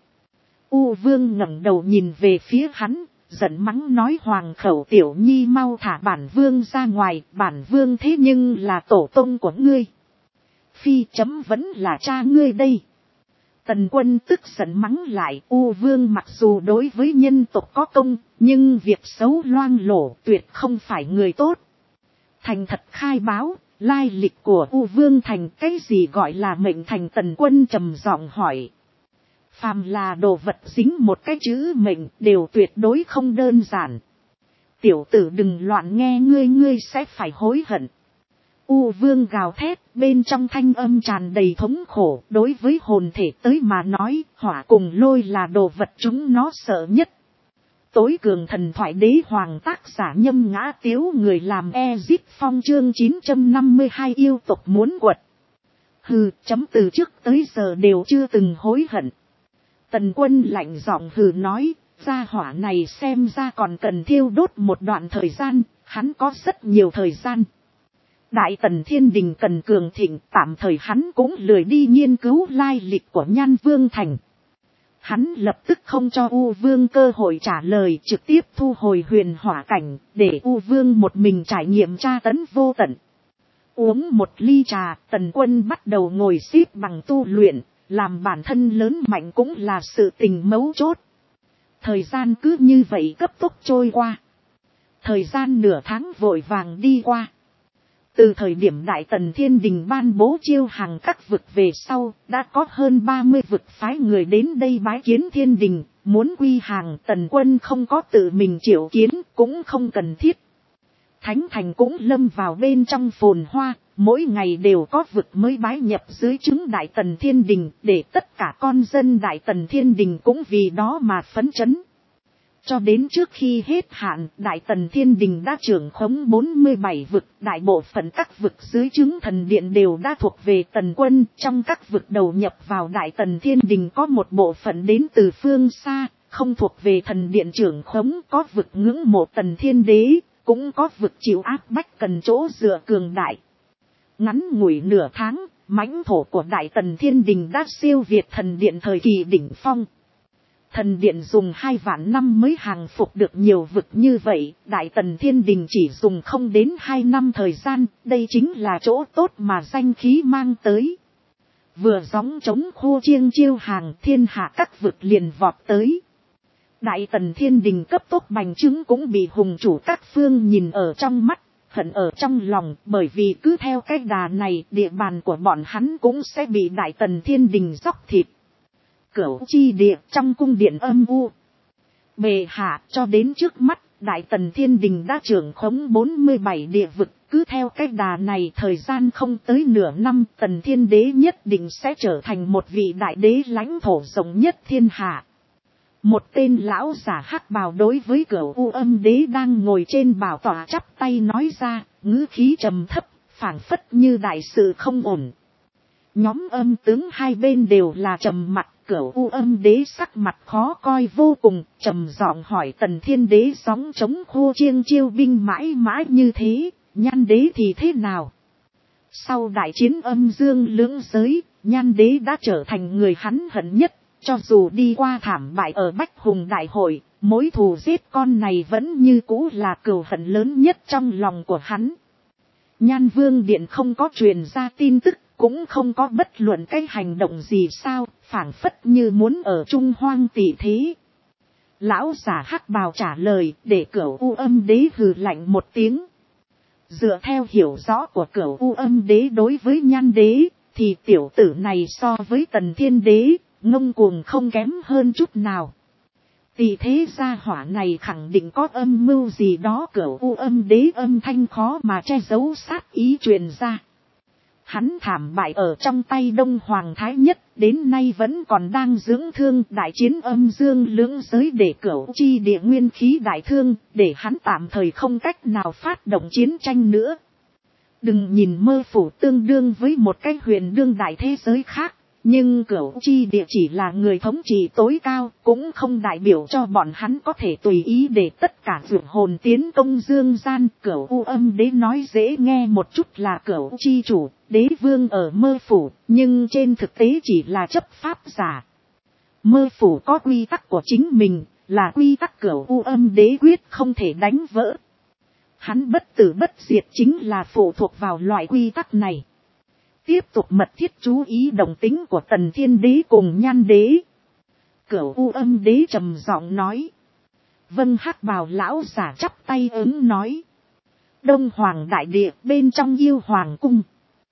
U Vương ngẩng đầu nhìn về phía hắn, giận mắng nói, Hoàng khẩu tiểu nhi mau thả bản vương ra ngoài, bản vương thế nhưng là tổ tông của ngươi. Phi chấm vẫn là cha ngươi đây. Tần Quân tức giận mắng lại, U Vương mặc dù đối với nhân tộc có công, nhưng việc xấu loang lổ tuyệt không phải người tốt. Thành thật khai báo, lai lịch của U Vương thành cái gì gọi là mệnh thành? Tần Quân trầm giọng hỏi. Phàm là đồ vật dính một cái chữ mệnh đều tuyệt đối không đơn giản. Tiểu tử đừng loạn nghe, ngươi sẽ phải hối hận. U Vương gào thét, bên trong thanh âm tràn đầy thống khổ, đối với hồn thể tới mà nói, hỏa cùng lôi là đồ vật chúng nó sợ nhất. Tối cường thần thoại đế hoàng, tác giả Nhâm Ngã Tiếu, người làm Ezip Phong, chương 952 yêu tộc muốn quật. Hừ, chấm từ trước tới giờ đều chưa từng hối hận. Tần Quân lạnh giọng hừ nói, gia hỏa này xem ra còn cần thiêu đốt một đoạn thời gian, hắn có rất nhiều thời gian. Đại Tần Thiên Đình cần cường thịnh, tạm thời hắn cũng lười đi nghiên cứu lai lịch của Nhan Vương Thành. Hắn lập tức không cho U Vương cơ hội trả lời, trực tiếp thu hồi huyền hỏa cảnh, để U Vương một mình trải nghiệm tra tấn vô tận. Uống một ly trà, Tần Quân bắt đầu ngồi xếp bằng tu luyện, làm bản thân lớn mạnh cũng là sự tình mấu chốt. Thời gian cứ như vậy cấp tốc trôi qua. Thời gian nửa tháng vội vàng đi qua. Từ thời điểm Đại Tần Thiên Đình ban bố chiêu hàng các vực về sau, đã có hơn 30 vực phái người đến đây bái kiến Thiên Đình, muốn quy hàng. Tần Quân không có tự mình triệu kiến, cũng không cần thiết. Thánh Thành cũng lâm vào bên trong phồn hoa, mỗi ngày đều có vực mới bái nhập dưới trướng Đại Tần Thiên Đình, để tất cả con dân Đại Tần Thiên Đình cũng vì đó mà phấn chấn. Cho đến trước khi hết hạn, Đại Tần Thiên Đình đã trưởng khống 47 vực, đại bộ phận các vực dưới trướng thần điện đều đã thuộc về Tần Quân. Trong các vực đầu nhập vào Đại Tần Thiên Đình có một bộ phận đến từ phương xa, không thuộc về thần điện trưởng khống, có vực ngưỡng mộ Tần Thiên Đế, cũng có vực chịu áp bách cần chỗ dựa cường đại. Ngắn ngủi nửa tháng, mãnh thổ của Đại Tần Thiên Đình đã siêu việt thần điện thời kỳ đỉnh phong. Thần điện dùng 2 vạn năm mới hàng phục được nhiều vực như vậy, Đại Tần Thiên Đình chỉ dùng không đến 2 năm thời gian, đây chính là chỗ tốt mà danh khí mang tới. Vừa gióng trống khô chiêng chiêu hàng, thiên hạ các vực liền vọt tới. Đại Tần Thiên Đình cấp tốc bành trướng cũng bị hùng chủ các phương nhìn ở trong mắt, hận ở trong lòng, bởi vì cứ theo cách đà này, địa bàn của bọn hắn cũng sẽ bị Đại Tần Thiên Đình dóc thịt. Cửu chi địa trong cung điện âm u. Bệ hạ, cho đến trước mắt, Đại Tần Thiên Đình đã trưởng khống 47 địa vực, cứ theo cách đà này thời gian không tới nửa năm, Tần Thiên Đế nhất định sẽ trở thành một vị đại đế lãnh thổ rộng nhất thiên hạ. Một tên lão giả hắc bào đối với Cửu U Âm Đế đang ngồi trên bảo tọa chắp tay nói ra, ngữ khí trầm thấp, phảng phất như đại sự không ổn. Nhóm âm tướng hai bên đều là trầm mặc, Cửu U Âm Đế sắc mặt khó coi vô cùng, trầm giọng hỏi Tần Thiên Đế gióng trống khô chiêng chiêu binh mãi mãi như thế, Nhan Đế thì thế nào? Sau đại chiến âm dương lưỡng giới, Nhan Đế đã trở thành người hắn hận nhất, cho dù đi qua thảm bại ở Bách Hùng Đại Hội, mối thù giết con này vẫn như cũ là cừu hận lớn nhất trong lòng của hắn. Nhan Vương Điện không có truyền ra tin tức, cũng không có bất luận cái hành động gì sao, phảng phất như muốn ở Trung Hoang tỷ thế. Lão giả hắc bào trả lời, để Cửu U Âm Đế hừ lạnh một tiếng. Dựa theo hiểu rõ của Cửu U Âm Đế đối với Nhan Đế, thì tiểu tử này so với Tần Thiên Đế, ngông cuồng không kém hơn chút nào. Tỷ thế gia hỏa này khẳng định có âm mưu gì đó. Cửu U Âm Đế âm thanh khó mà che giấu sát ý truyền ra. Hắn thảm bại ở trong tay Đông Hoàng Thái Nhất, đến nay vẫn còn đang dưỡng thương. Đại chiến âm dương lưỡng giới để Cửu chi địa nguyên khí đại thương, để hắn tạm thời không cách nào phát động chiến tranh nữa. Đừng nhìn Mơ Phủ tương đương với một cái huyền đương đại thế giới khác, nhưng Cửu chi địa chỉ là người thống trị tối cao, cũng không đại biểu cho bọn hắn có thể tùy ý để tất cả vượt hồn tiến công dương gian. Cửu U Âm Đế nói dễ nghe một chút là Cửu chi chủ, đế vương ở Mơ Phủ, nhưng trên thực tế chỉ là chấp pháp giả. Mơ Phủ có quy tắc của chính mình, là quy tắc Cửu U Âm Đế quyết không thể đánh vỡ. Hắn bất tử bất diệt chính là phụ thuộc vào loại quy tắc này. Tiếp tục mật thiết chú ý động tính của Tần Thiên Đế cùng Nhan Đế. Cửu U Âm Đế trầm giọng nói. Vâng, hắc bào lão giả chắp tay ứng nói. Đông Hoàng đại địa bên trong Yêu Hoàng cung.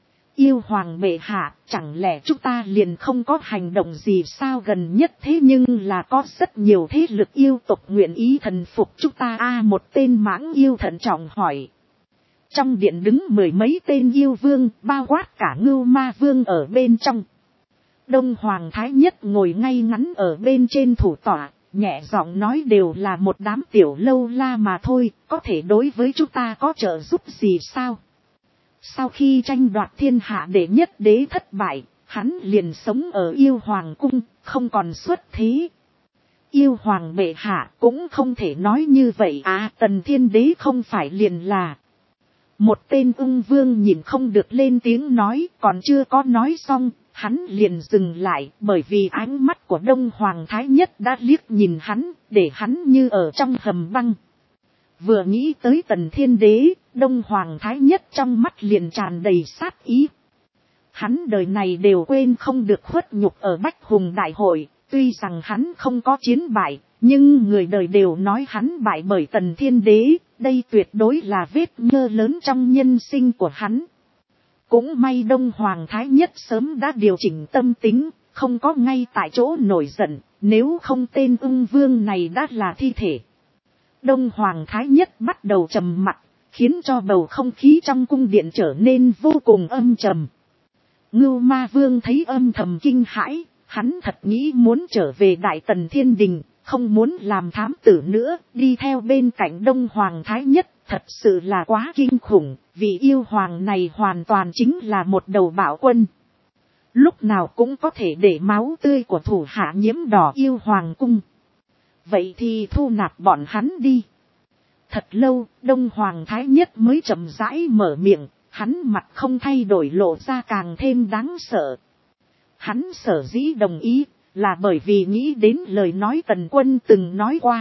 Yêu Hoàng bệ hạ, chẳng lẽ chúng ta liền không có hành động gì sao? Gần nhất thế nhưng là có rất nhiều thế lực yêu tộc nguyện ý thần phục chúng ta. Một tên mãng yêu thận trọng hỏi. Trong điện đứng 10 mấy tên yêu vương, bao quát cả Ngưu Ma Vương ở bên trong. Đông Hoàng Thái Nhất ngồi ngay ngắn ở bên trên thủ tọa, nhẹ giọng nói đều là một đám tiểu lâu la mà thôi, có thể đối với chúng ta có trợ giúp gì sao? Sau khi tranh đoạt thiên hạ đệ nhất đế thất bại, hắn liền sống ở Yêu Hoàng cung, không còn xuất thế. Yêu hoàng bệ hạ cũng không thể nói như vậy à, Tần Thiên Đế không phải liền là. Một tên ung vương nhìn không được lên tiếng nói, còn chưa có nói xong, hắn liền dừng lại, bởi vì ánh mắt của Đông Hoàng Thái Nhất đã liếc nhìn hắn, để hắn như ở trong hầm băng. Vừa nghĩ tới Tần Thiên Đế, Đông Hoàng Thái Nhất trong mắt liền tràn đầy sát ý. Hắn đời này đều quên không được khuất nhục ở Bách Hùng Đại Hội, tuy rằng hắn không có chiến bại, nhưng người đời đều nói hắn bại bởi Tần Thiên Đế, đây tuyệt đối là vết nhơ lớn trong nhân sinh của hắn. Cũng may Đông Hoàng Thái Nhất sớm đã điều chỉnh tâm tính, không có ngay tại chỗ nổi giận, nếu không tên ung vương này đã là thi thể. Đông Hoàng Thái Nhất bắt đầu trầm mặc, khiến cho bầu không khí trong cung điện trở nên vô cùng âm trầm. Ngưu Ma Vương thấy âm thầm kinh hãi, hắn thật nghĩ muốn trở về Đại Tần Thiên Đình, không muốn làm thám tử nữa, đi theo bên cạnh Đông Hoàng Thái Nhất, thật sự là quá kinh khủng, vì yêu hoàng này hoàn toàn chính là một đầu bạo quân. Lúc nào cũng có thể để máu tươi của thủ hạ nhiễm đỏ yêu hoàng cung. Vậy thì thu nạp bọn hắn đi. Thật lâu, Đông Hoàng Thái Nhất mới chậm rãi mở miệng, hắn mặt không thay đổi lộ ra càng thêm đáng sợ. Hắn sở dĩ đồng ý, là bởi vì nghĩ đến lời nói Tần Quân từng nói qua.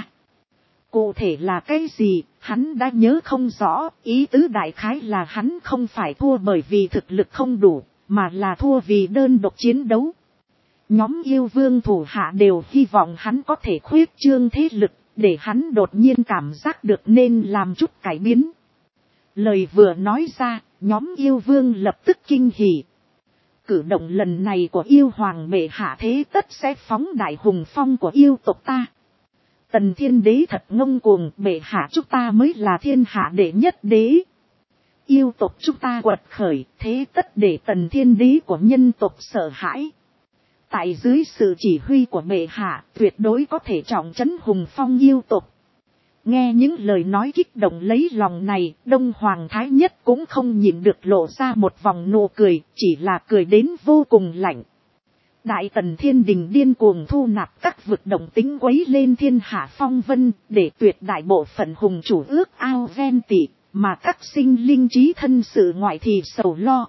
Cụ thể là cái gì, hắn đã nhớ không rõ, ý tứ đại khái là hắn không phải thua bởi vì thực lực không đủ, mà là thua vì đơn độc chiến đấu. Nhóm yêu vương thủ hạ đều hy vọng hắn có thể khuyết trương thế lực, để hắn đột nhiên cảm giác được nên làm chút cải biến. Lời vừa nói ra, nhóm yêu vương lập tức kinh hỉ. Cử động lần này của yêu hoàng bệ hạ thế tất sẽ phóng đại hùng phong của yêu tộc ta. Tần Thiên Đế thật ngông cuồng, bệ hạ chúng ta mới là thiên hạ đệ nhất đế. Yêu tộc chúng ta quật khởi, thế tất để Tần Thiên Đế của nhân tộc sợ hãi. Tại dưới sự chỉ huy của bệ hạ, tuyệt đối có thể trọng trấn hùng phong yêu tộc. Nghe những lời nói kích động lấy lòng này, Đông Hoàng Thái Nhất cũng không nhịn được lộ ra một vòng nụ cười, chỉ là cười đến vô cùng lạnh. Đại Tần Thiên Đình điên cuồng thu nạp các vực động tính quấy lên thiên hạ phong vân, để tuyệt đại bộ phận hùng chủ ước ao ghen tị, mà các sinh linh trí thân sự ngoại thì sầu lo.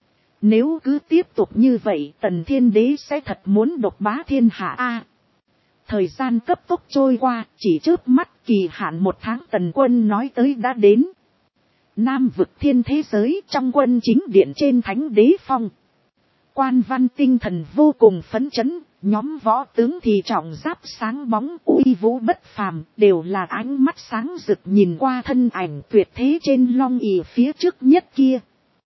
Nếu cứ tiếp tục như vậy, Tần Thiên Đế sẽ thật muốn độc bá thiên hạ a. Thời gian cấp tốc trôi qua, chỉ chớp mắt kỳ hạn 1 tháng Tần Quân nói tới đã đến. Nam vực thiên thế giới trong quân chính điện trên Thánh Đế Phong. Quan văn tinh thần vô cùng phấn chấn, nhóm võ tướng thì trọng giáp sáng bóng uy vũ bất phàm, đều là ánh mắt sáng rực nhìn qua thân ảnh tuyệt thế trên long ỷ phía trước nhất kia.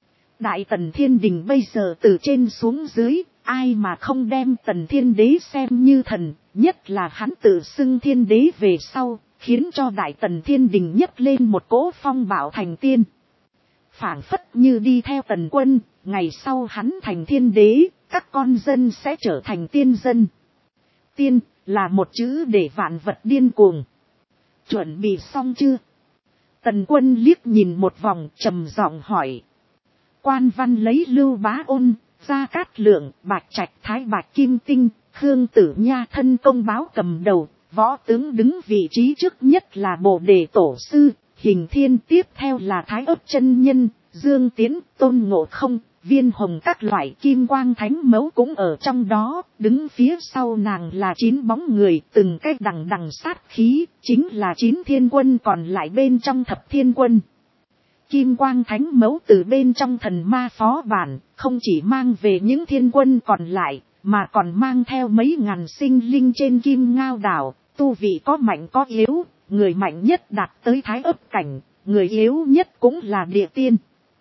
Đại Tần Thiên Đình bây giờ từ trên xuống dưới, ai mà không đem Tần Thiên Đế xem như thần, nhất là hắn tự xưng Thiên Đế về sau, khiến cho Đại Tần Thiên Đình nhấc lên một cỗ phong bạo thành tiên. Phảng phất như đi theo Tần Quân, ngày sau hắn thành Thiên Đế, các con dân sẽ trở thành tiên dân. Tiên là một chữ để vạn vật điên cuồng. Chuẩn bị xong chưa? Tần Quân liếc nhìn một vòng trầm giọng hỏi. Quan văn lấy Lưu Bá Ôn, Gia Cát Lượng, Bạch Trạch, Thái Bạch Kim Tinh, Khương Tử Nha thân công báo cầm đầu, võ tướng đứng vị trí trước nhất là Bồ Đề Tổ Sư, Hình Thiên, tiếp theo là Thái Ấp Chân Nhân, Dương Tiến, Tôn Ngộ Không, Viên Hồng, các loại kim quang thánh mẫu cũng ở trong đó, đứng phía sau nàng là 9 bóng người, từng cái đằng đằng sát khí, chính là 9 thiên quân còn lại bên trong thập thiên quân. Kim quang thánh mẫu từ bên trong thần ma phó bản, không chỉ mang về những thiên quân còn lại, mà còn mang theo mấy ngàn sinh linh trên Kim Ngao đảo, tu vị có mạnh có yếu, người mạnh nhất đạt tới Thái Ấp cảnh, người yếu nhất cũng là địa tiên.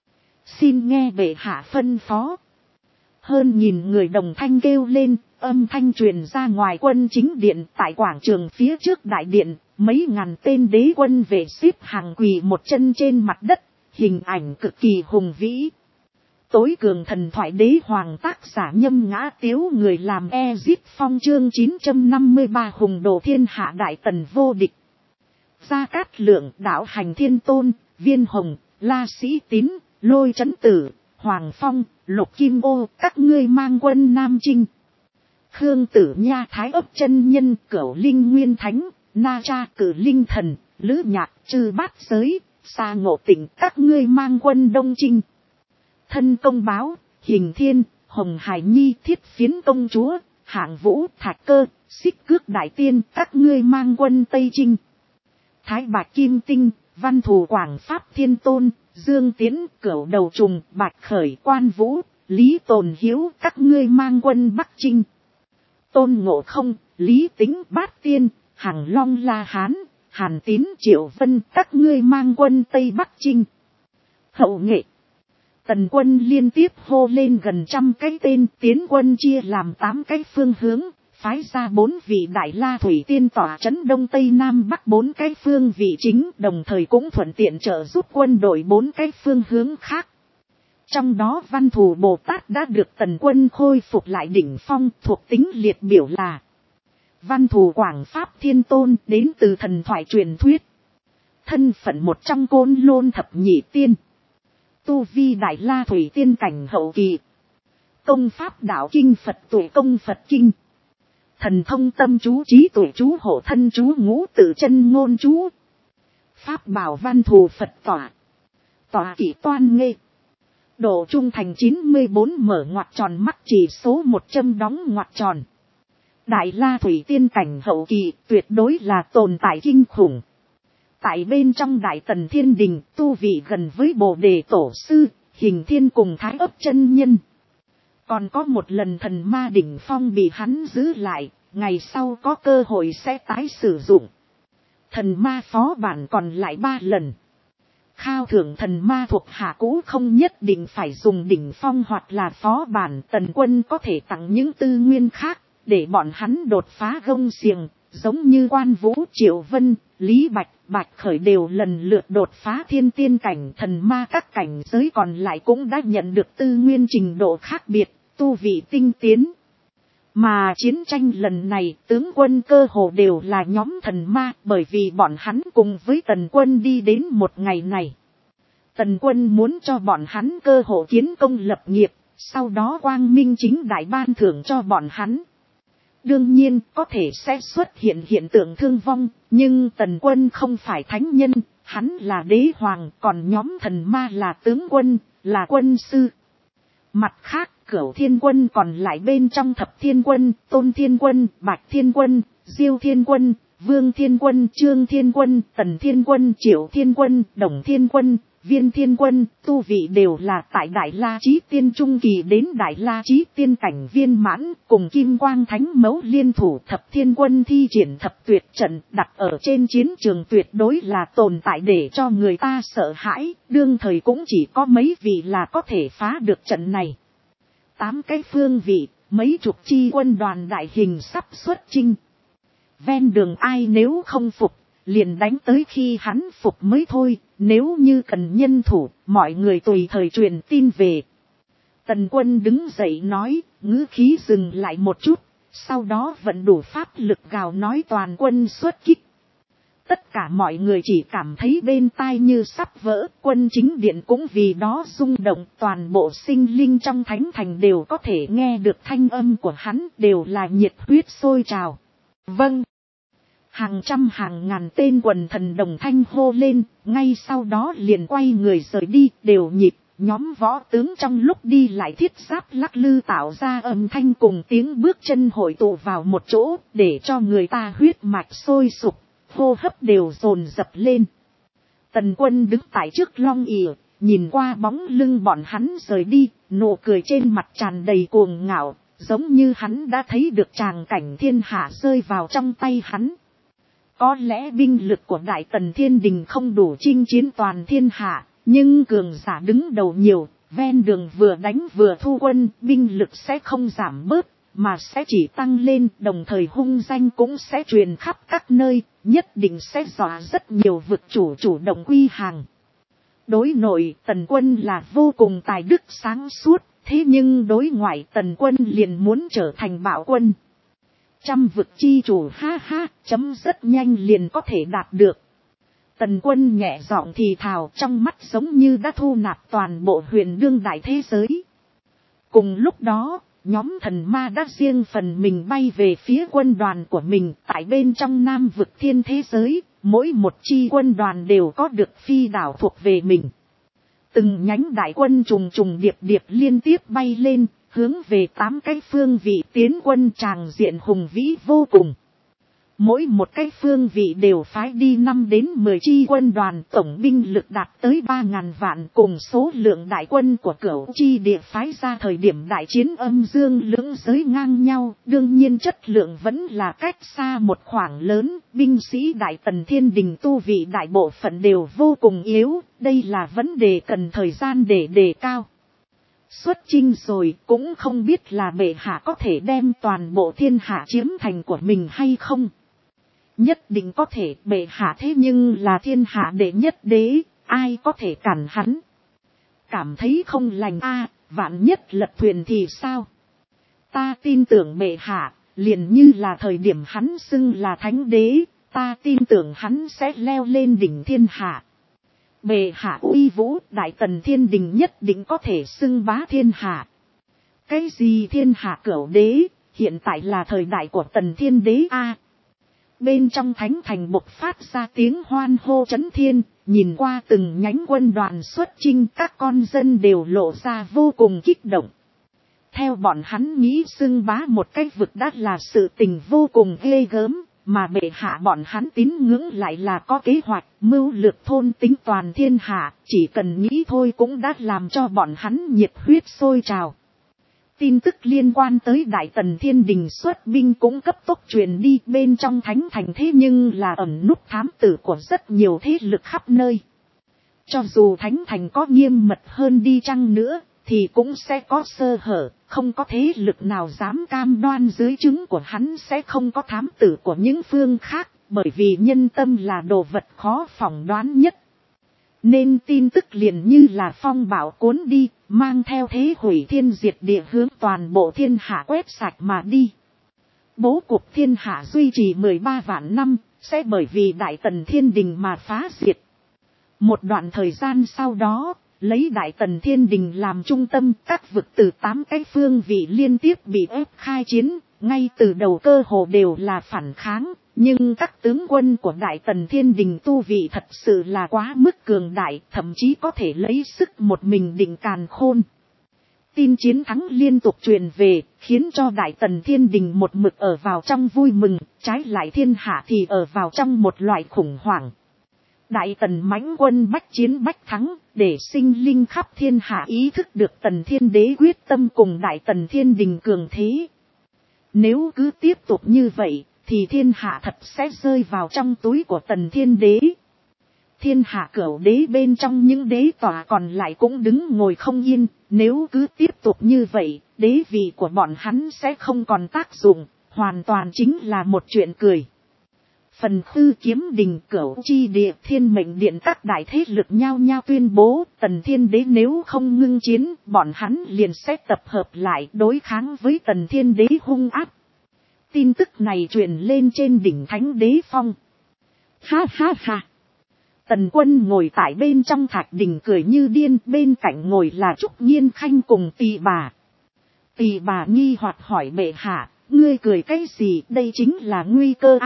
Xin nghe bệ hạ phân phó. Hơn nghìn người đồng thanh kêu lên, âm thanh truyền ra ngoài quân chính điện, tại quảng trường phía trước đại điện, mấy ngàn tên đế quân vệ xếp hàng quỳ một chân trên mặt đất, hình ảnh cực kỳ hùng vĩ. Tối cường thần thoại đế hoàng tác giả Nhâm Ngã Tiếu, người làm Ezip Phong, chương 953 hùng đồ thiên hạ Đại Tần vô địch. Gia Cát Lượng, Đạo Hành Thiên Tôn, Viên Hồng, La Sĩ Tín, Lôi Chấn Tử, Hoàng Phong, Lục Kim Ô, các ngươi mang quân Nam Chinh. Khương Tử Nha Thái Ấp chân nhân, Cửu Linh Nguyên Thánh, Na Cha Cử Linh Thần, Lữ Nhạc Chư Bát Giới, Sa Ngộ Tịnh, các ngươi mang quân đông chinh. Thân Công Báo, Hình Thiên, Hồng Hải Nhi, Thiết Phiến Công Chúa, Hạng Vũ, Thạch Cơ, Xích Cước Đại Tiên, các ngươi mang quân Tây Chinh. Thái Bạch Kim Tinh, Văn Thù Quảng Pháp Thiên Tôn, Dương Tiến, Cửu Đầu Trùng, Bạch Khởi, Quan Vũ, Lý Tồn Hiếu, các ngươi mang quân Bắc Chinh. Tôn Ngộ Không, Lý Tính, Bát Tiên, Hằng Long La Hán, Hàn Tín, Triệu Vân, các ngươi mang quân Tây Bắc Chinh. Hậu nghệ. Tần quân liên tiếp hô lên gần 100 cái tên, tiến quân chia làm 8 cái phương hướng, phái ra 4 vị Đại La Thủy Tiên tỏa trấn Đông Tây Nam Bắc 4 cái phương vị chính, đồng thời cũng thuận tiện trợ giúp quân đội 4 cái phương hướng khác. Trong đó Văn Thù Bồ Tát đã được tần quân khôi phục lại đỉnh phong, thuộc tính liệt biểu là Văn Thù Quảng Pháp Thiên Tôn, đến từ thần thoại truyền thuyết. Thân phận một trong Côn Lôn thập nhị tiên. Tu vi Đại La Thủy Tiên cảnh hậu kỳ. Công pháp đạo kinh Phật tuổi công Phật kinh. Thần thông tâm chú trí tuổi chú hộ thân chú ngũ tự chân ngôn chú. Pháp bảo Văn Thù Phật tỏa. Tỏa kỷ toan nghê. Độ trung thành 94, mở ngoặc tròn mắt chỉ số 100 đóng ngoặc tròn. Đại La Thủy Tiên cảnh hậu kỳ tuyệt đối là tồn tại kinh khủng. Tại bên trong Đại Tần Thiên Đình, tu vị gần với Bồ Đề Tổ Sư, Hình Thiên cùng Thái Ấp chân nhân. Còn có một lần thần ma đỉnh phong bị hắn giữ lại, ngày sau có cơ hội sẽ tái sử dụng. Thần ma phó bản còn lại 3 lần. Khao thưởng thần ma thuộc hạ cũ không nhất định phải dùng đỉnh phong hoặc là phó bản, tần quân có thể tặng những tư nguyên khác, để bọn hắn đột phá gông xiềng, giống như Quan Vũ, Triệu Vân, Lý Bạch, Bạch Khởi đều lần lượt đột phá thiên tiên cảnh, thần ma các cảnh giới còn lại cũng đã nhận được tư nguyên trình độ khác biệt, tu vị tinh tiến. Mà chiến tranh lần này tướng quân cơ hồ đều là nhóm thần ma, bởi vì bọn hắn cùng với tần quân đi đến một ngày này. Tần quân muốn cho bọn hắn cơ hồ kiến công lập nghiệp, sau đó quang minh chính đại ban thưởng cho bọn hắn. Đương nhiên có thể sẽ xuất hiện hiện tượng thương vong, nhưng tần quân không phải thánh nhân, hắn là đế hoàng, còn nhóm thần ma là tướng quân, là quân sư. Mặt khác, Cửu Thiên Quân còn lại bên trong Thập Thiên Quân, Tôn Thiên Quân, Bạch Thiên Quân, Diêu Thiên Quân, Vương Thiên Quân, Trương Thiên Quân, Tần Thiên Quân, Triệu Thiên Quân, Đồng Thiên Quân, Viên Thiên Quân, tu vị đều là tại Đại La Chí Tiên Trung Kỳ đến Đại La Chí Tiên Cảnh viên mãn, cùng Kim Quang Thánh Mẫu liên thủ. Thập Thiên Quân thi triển thập tuyệt trận đặt ở trên chiến trường tuyệt đối là tồn tại để cho người ta sợ hãi, đương thời cũng chỉ có mấy vị là có thể phá được trận này. 8 cái phương vị, mấy chục chi quân đoàn đại hình sắp xuất chinh. Ven đường ai nếu không phục, liền đánh tới khi hắn phục mới thôi, nếu như cần nhân thủ, mọi người tùy thời truyền tin về. Tần quân đứng dậy nói, ngữ khí dừng lại một chút, sau đó vận đủ pháp lực gào nói toàn quân xuất kích. Tất cả mọi người chỉ cảm thấy bên tai như sắp vỡ, quân chính điện cũng vì đó rung động, toàn bộ sinh linh trong thánh thành đều có thể nghe được thanh âm của hắn, đều là nhiệt huyết sôi trào. Vâng. Hàng trăm hàng ngàn tên quần thần đồng thanh hô lên, ngay sau đó liền quay người rời đi, đều nhịp, nhóm võ tướng trong lúc đi lại thiết giáp lắc lư tạo ra âm thanh cùng tiếng bước chân hội tụ vào một chỗ, để cho người ta huyết mạch sôi sục, hô hấp đều dồn dập lên. Tần quân đứng tại trước long ỉa, nhìn qua bóng lưng bọn hắn rời đi, nụ cười trên mặt tràn đầy cuồng ngạo, giống như hắn đã thấy được tràng cảnh thiên hạ rơi vào trong tay hắn. Có lẽ binh lực của Đại Tần Thiên Đình không đủ chinh chiến toàn thiên hạ, nhưng cường giả đứng đầu nhiều, ven đường vừa đánh vừa thu quân, binh lực sẽ không giảm bớt, mà sẽ chỉ tăng lên, đồng thời hung danh cũng sẽ truyền khắp các nơi, nhất định sẽ dọa rất nhiều vực chủ động quy hàng. Đối nội Tần quân là vô cùng tài đức sáng suốt, thế nhưng đối ngoại Tần quân liền muốn trở thành bạo quân. Trăm vực chi chủ ha ha, chấm rất nhanh liền có thể đạt được. Tần quân nhẹ giọng thì thào, trong mắt giống như đã thu nạp toàn bộ huyền đương đại thế giới. Cùng lúc đó, nhóm thần ma đã riêng phần mình bay về phía quân đoàn của mình. Tại bên trong Nam vực thiên thế giới, mỗi một chi quân đoàn đều có được phi đảo thuộc về mình. Từng nhánh đại quân trùng trùng điệp điệp liên tiếp bay lên, hướng về 8 cái phương vị tiến quân, tràng diện hùng vĩ vô cùng. Mỗi một cái phương vị đều phái đi 5 đến 10 chi quân đoàn, tổng binh lực đạt tới 3.000 vạn, cùng số lượng đại quân của Cửu chi địa phái ra thời điểm đại chiến âm dương lưỡng giới ngang nhau. Đương nhiên chất lượng vẫn là cách xa một khoảng lớn, binh sĩ Đại Tần Thiên Đình tu vị đại bộ phận đều vô cùng yếu, đây là vấn đề cần thời gian để đề cao. Xuất chinh rồi cũng không biết là bệ hạ có thể đem toàn bộ thiên hạ chiếm thành của mình hay không. Nhất định có thể, bệ hạ thế nhưng là thiên hạ đệ nhất đế, ai có thể cản hắn. Cảm thấy không lành vạn nhất lật thuyền thì sao? Ta tin tưởng bệ hạ, liền như là thời điểm hắn xưng là thánh đế, ta tin tưởng hắn sẽ leo lên đỉnh thiên hạ. Bệ hạ uy vũ, Đại Tần Thiên Đình nhất định có thể xưng bá thiên hạ. Cái gì thiên hạ cửu đế, hiện tại là thời đại của Tần Thiên Đế Bên trong thánh thành bộc phát ra tiếng hoan hô chấn thiên, nhìn qua từng nhánh quân đoàn xuất chinh, các con dân đều lộ ra vô cùng kích động. Theo bọn hắn nghĩ xưng bá một cái vực đã là sự tình vô cùng ghê gớm, mà bệ hạ bọn hắn tín ngưỡng lại là có kế hoạch, mưu lược thôn tính toàn thiên hạ, chỉ cần nghĩ thôi cũng đã làm cho bọn hắn nhiệt huyết sôi trào. Tin tức liên quan tới Đại Tần Thiên Đình xuất binh cũng cấp tốc truyền đi, bên trong thánh thành thế nhưng là ẩn núp thám tử của rất nhiều thế lực khắp nơi. Cho dù thánh thành có nghiêm mật hơn đi chăng nữa, thì cũng sẽ có sơ hở, không có thế lực nào dám cam đoan dưới trướng của hắn sẽ không có thám tử của những phương khác, bởi vì nhân tâm là đồ vật khó phỏng đoán nhất. Nên tin tức liền như là phong bão cuốn đi, mang theo thế hủy thiên diệt địa hướng toàn bộ thiên hạ quét sạch mà đi. Bố cục thiên hạ duy trì 13 vạn năm, sẽ bởi vì Đại Tần Thiên Đình mà phá diệt. Một đoạn thời gian sau đó, lấy Đại Tần Thiên Đình làm trung tâm, các vực từ 8 cái phương vị liên tiếp bị ép khai chiến, ngay từ đầu cơ hồ đều là phản kháng. Nhưng các tướng quân của Đại Tần Thiên Đình tu vị thật sự là quá mức cường đại, thậm chí có thể lấy sức một mình định càn khôn. Tin chiến thắng liên tục truyền về, khiến cho Đại Tần Thiên Đình một mực ở vào trong vui mừng, trái lại thiên hạ thì ở vào trong một loại khủng hoảng. Đại Tần mãnh quân bách chiến bách thắng, để sinh linh khắp thiên hạ ý thức được Tần Thiên Đế quyết tâm cùng Đại Tần Thiên Đình cường thế. Nếu cứ tiếp tục như vậy, thì thiên hạ thật sẽ rơi vào trong túi của Tần Thiên Đế. Thiên hạ cửu đế bên trong những đế tòa còn lại cũng đứng ngồi không yên, nếu cứ tiếp tục như vậy, đế vị của bọn hắn sẽ không còn tác dụng, hoàn toàn chính là một chuyện cười. Phần Khư Kiếm Đình, Cửu Chi Địa, Thiên Mệnh Điện các đại thế lực nhao nhao tuyên bố, Tần Thiên Đế nếu không ngưng chiến, bọn hắn liền sẽ tập hợp lại đối kháng với Tần Thiên Đế hung ác. Tin tức này truyền lên trên đỉnh Thánh Đế Phong. Ha ha ha. Tần Quân ngồi tại bên trong thạch đỉnh cười như điên, bên cạnh ngồi là Trúc Nhiên Khanh cùng Tỳ Bà. Tỳ Bà nghi hoặc hỏi bệ hạ, ngươi cười cái gì, đây chính là nguy cơ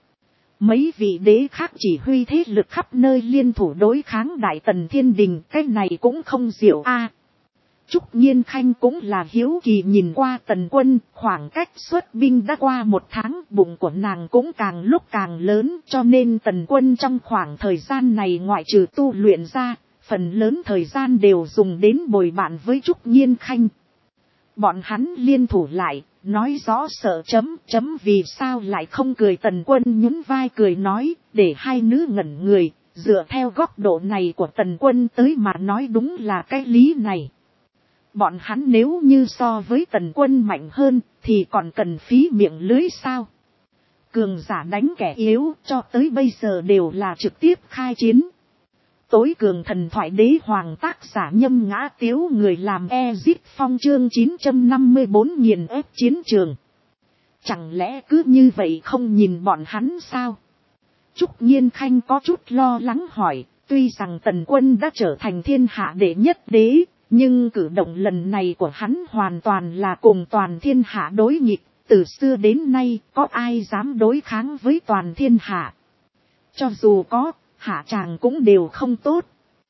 Mấy vị đế khác chỉ huy thế lực khắp nơi liên thủ đối kháng Đại Tần Thiên Đình, cái này cũng không diệu Trúc Nhiên Khanh cũng là hiếu kỳ nhìn qua Tần Quân, khoảng cách xuất binh đã qua 1 tháng, bụng của nàng cũng càng lúc càng lớn, cho nên Tần Quân trong khoảng thời gian này ngoại trừ tu luyện ra, phần lớn thời gian đều dùng đến bồi bạn với Trúc Nhiên Khanh. Bọn hắn liên thủ lại, nói rõ sợ vì sao lại không cười. Tần Quân nhún vai cười nói, để hai nữ ngẩn người, dựa theo góc độ này của Tần Quân tới mà nói đúng là cái lý này. Bọn hắn nếu như so với Tần Quân mạnh hơn, thì còn cần phí miệng lưới sao? Cường giả đánh kẻ yếu, cho tới bây giờ đều là trực tiếp khai chiến. Tối cường thần thoại đế hoàng tác giả Nhâm Ngã Tiếu, người làm Ezip Phong chương 954 nghiền ép chiến trường. Chẳng lẽ cứ như vậy không nhìn bọn hắn sao? Trúc Nhiên Khanh có chút lo lắng hỏi, tuy rằng Tần Quân đã trở thành thiên hạ đệ nhất đế, Nhưng cử động lần này của hắn hoàn toàn là cùng toàn thiên hạ đối nghịch, từ xưa đến nay có ai dám đối kháng với toàn thiên hạ. Cho dù có, hạ tràng cũng đều không tốt.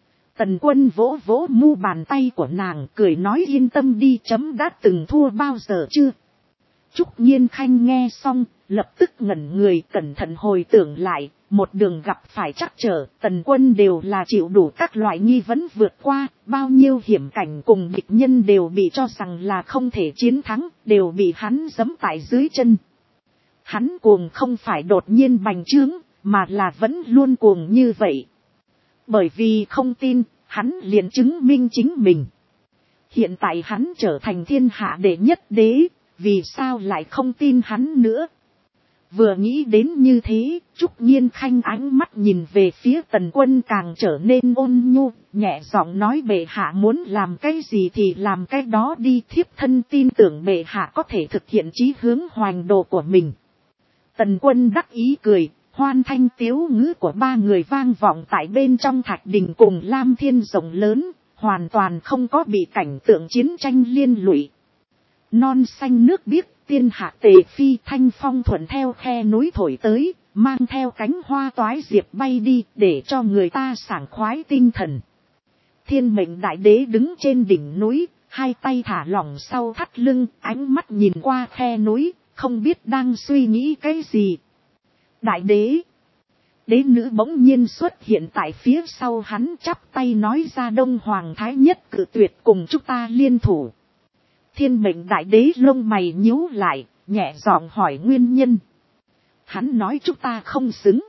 Tần Quân vỗ vỗ mu bàn tay của nàng, cười nói yên tâm đi, chấm đã từng thua bao giờ chưa. Trúc Nhiên Khanh nghe xong, lập tức ngẩn người, cẩn thận hồi tưởng lại, một đường gặp phải trắc trở, Tần Quân đều là chịu đủ các loại nghi vấn vượt qua, bao nhiêu hiểm cảnh cùng địch nhân đều bị cho rằng là không thể chiến thắng, đều bị hắn giẫm tại dưới chân. Hắn cuồng không phải đột nhiên bành trướng, mà là vẫn luôn cuồng như vậy. Bởi vì không tin, hắn liền chứng minh chính mình. Hiện tại hắn trở thành thiên hạ đệ nhất đế, vì sao lại không tin hắn nữa. Vừa nghĩ đến như thế, Trúc Nhiên Khanh ánh mắt nhìn về phía Tần Quân càng trở nên ôn nhu, nhẹ giọng nói bệ hạ muốn làm cái gì thì làm cái đó đi, thiếp thân tin tưởng bệ hạ có thể thực hiện chí hướng hoành đồ của mình. Tần Quân đắc ý cười, hoan thanh tiếu ngữ của ba người vang vọng tại bên trong thạch đình cùng Lam Thiên rộng lớn, hoàn toàn không có bị cảnh tượng chiến tranh liên lụy. Non xanh nước biếc, tiên hạ tề phi, thanh phong thuận theo khe núi thổi tới, mang theo cánh hoa toái diệp bay đi, để cho người ta sảng khoái tinh thần. Thiên mệnh đại đế đứng trên đỉnh núi, hai tay thả lỏng sau thắt lưng, ánh mắt nhìn qua khe núi, không biết đang suy nghĩ cái gì. Đại đế, đế nữ bỗng nhiên xuất hiện tại phía sau hắn, chắp tay nói ra Đông Hoàng Thái Nhất cự tuyệt cùng chúng ta liên thủ. Thiên mệnh đại đế lông mày nhíu lại, nhẹ giọng hỏi nguyên nhân. Hắn nói chúng ta không xứng.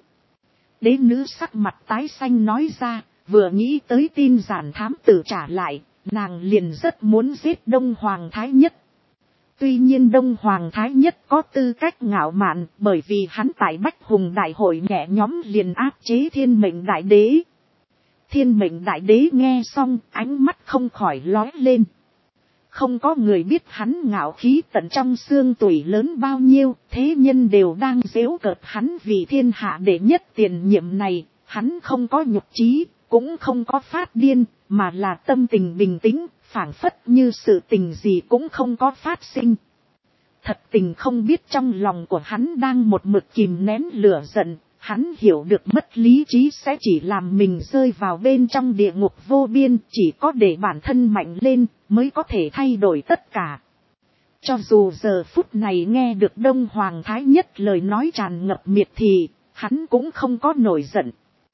Đế nữ sắc mặt tái xanh nói ra, vừa nghĩ tới tin giản thám tử trả lại, nàng liền rất muốn giết Đông Hoàng Thái Nhất. Tuy nhiên Đông Hoàng Thái Nhất có tư cách ngạo mạn, bởi vì hắn tại Bách Hùng Đại hội nhẹ nhóm liền áp chế thiên mệnh đại đế. Thiên mệnh đại đế nghe xong, ánh mắt không khỏi lóe lên. Không có người biết hắn ngạo khí tận trong xương tủy lớn bao nhiêu, thế nhân đều đang giễu cợt hắn vì thiên hạ đệ nhất tiền nhiệm này, hắn không có nhục chí, cũng không có phát điên, mà là tâm tình bình tĩnh, phảng phất như sự tình gì cũng không có phát sinh. Thật tình không biết trong lòng của hắn đang một mực kìm nén lửa giận, hắn hiểu được mất lý trí sẽ chỉ làm mình rơi vào bên trong địa ngục vô biên, chỉ có để bản thân mạnh lên mới có thể thay đổi tất cả. Cho dù giờ phút này nghe được Đông Hoàng Thái Nhất lời nói tràn ngập miệt thì, hắn cũng không có nổi giận.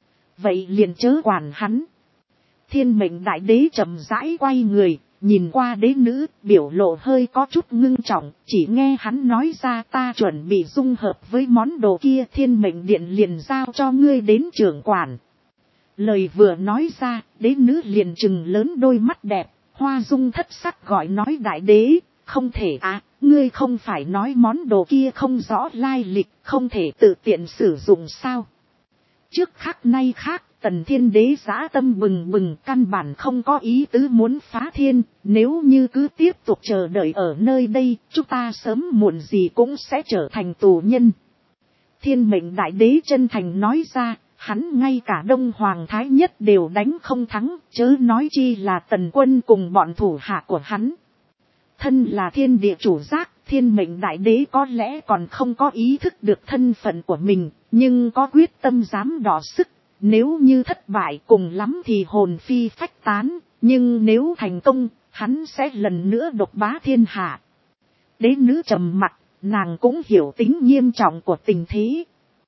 Vậy liền chớ quản hắn. Thiên mệnh đại đế chậm rãi quay người, nhìn qua đế nữ, biểu lộ hơi có chút ngưng trọng, chỉ nghe hắn nói ra ta chuẩn bị dung hợp với món đồ kia, thiên mệnh điện liền giao cho ngươi đến trưởng quản. Lời vừa nói ra, đế nữ liền trừng lớn đôi mắt đẹp, hoa dung thất sắc gọi nói đại đế, không thể ngươi không phải nói món đồ kia không rõ lai lịch, không thể tự tiện sử dụng sao. Trước khác nay khác, Tần Thiên Đế dã tâm bừng bừng, căn bản không có ý tứ muốn phá thiên, nếu như cứ tiếp tục chờ đợi ở nơi đây, chúng ta sớm muộn gì cũng sẽ trở thành tù nhân. Thiên mệnh đại đế chân thành nói ra, hắn ngay cả Đông Hoàng Thái Nhất đều đánh không thắng, chớ nói chi là Tần Quân cùng bọn thủ hạ của hắn. Thân là thiên địa chủ giác, thiên mệnh đại đế có lẽ còn không có ý thức được thân phận của mình, nhưng có quyết tâm dám đỏ sức. Nếu như thất bại cùng lắm thì hồn phi phách tán, nhưng nếu thành công, hắn sẽ lần nữa độc bá thiên hạ. Đế nữ trầm mặc, nàng cũng hiểu tính nghiêm trọng của tình thế.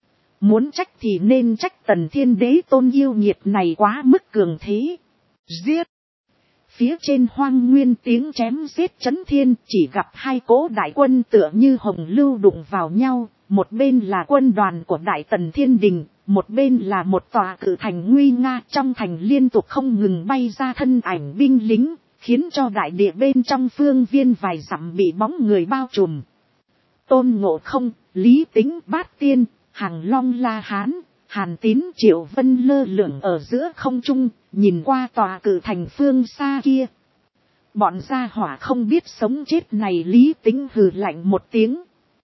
Muốn trách thì nên trách Tần Thiên Đế tôn yêu nghiệt này quá mức cường thế. Giết! Phía trên hoang nguyên tiếng chém giết chấn thiên, chỉ gặp hai cỗ đại quân tựa như hồng lưu đụng vào nhau, một bên là quân đoàn của Đại Tần Thiên Đình, một bên là một tòa cự thành nguy nga, trong thành liên tục không ngừng bay ra thân ảnh binh lính, khiến cho đại địa bên trong phương viên vài dặm bị bóng người bao trùm. Tôn Ngộ Không, Lý Tính, Bát Tiên, Hằng Long La Hán, Hàn Tín, Triệu Vân lơ lửng ở giữa không trung, nhìn qua tòa cự thành phương xa kia. Bọn gia hỏa không biết sống chết này. Lý Tính hừ lạnh một tiếng.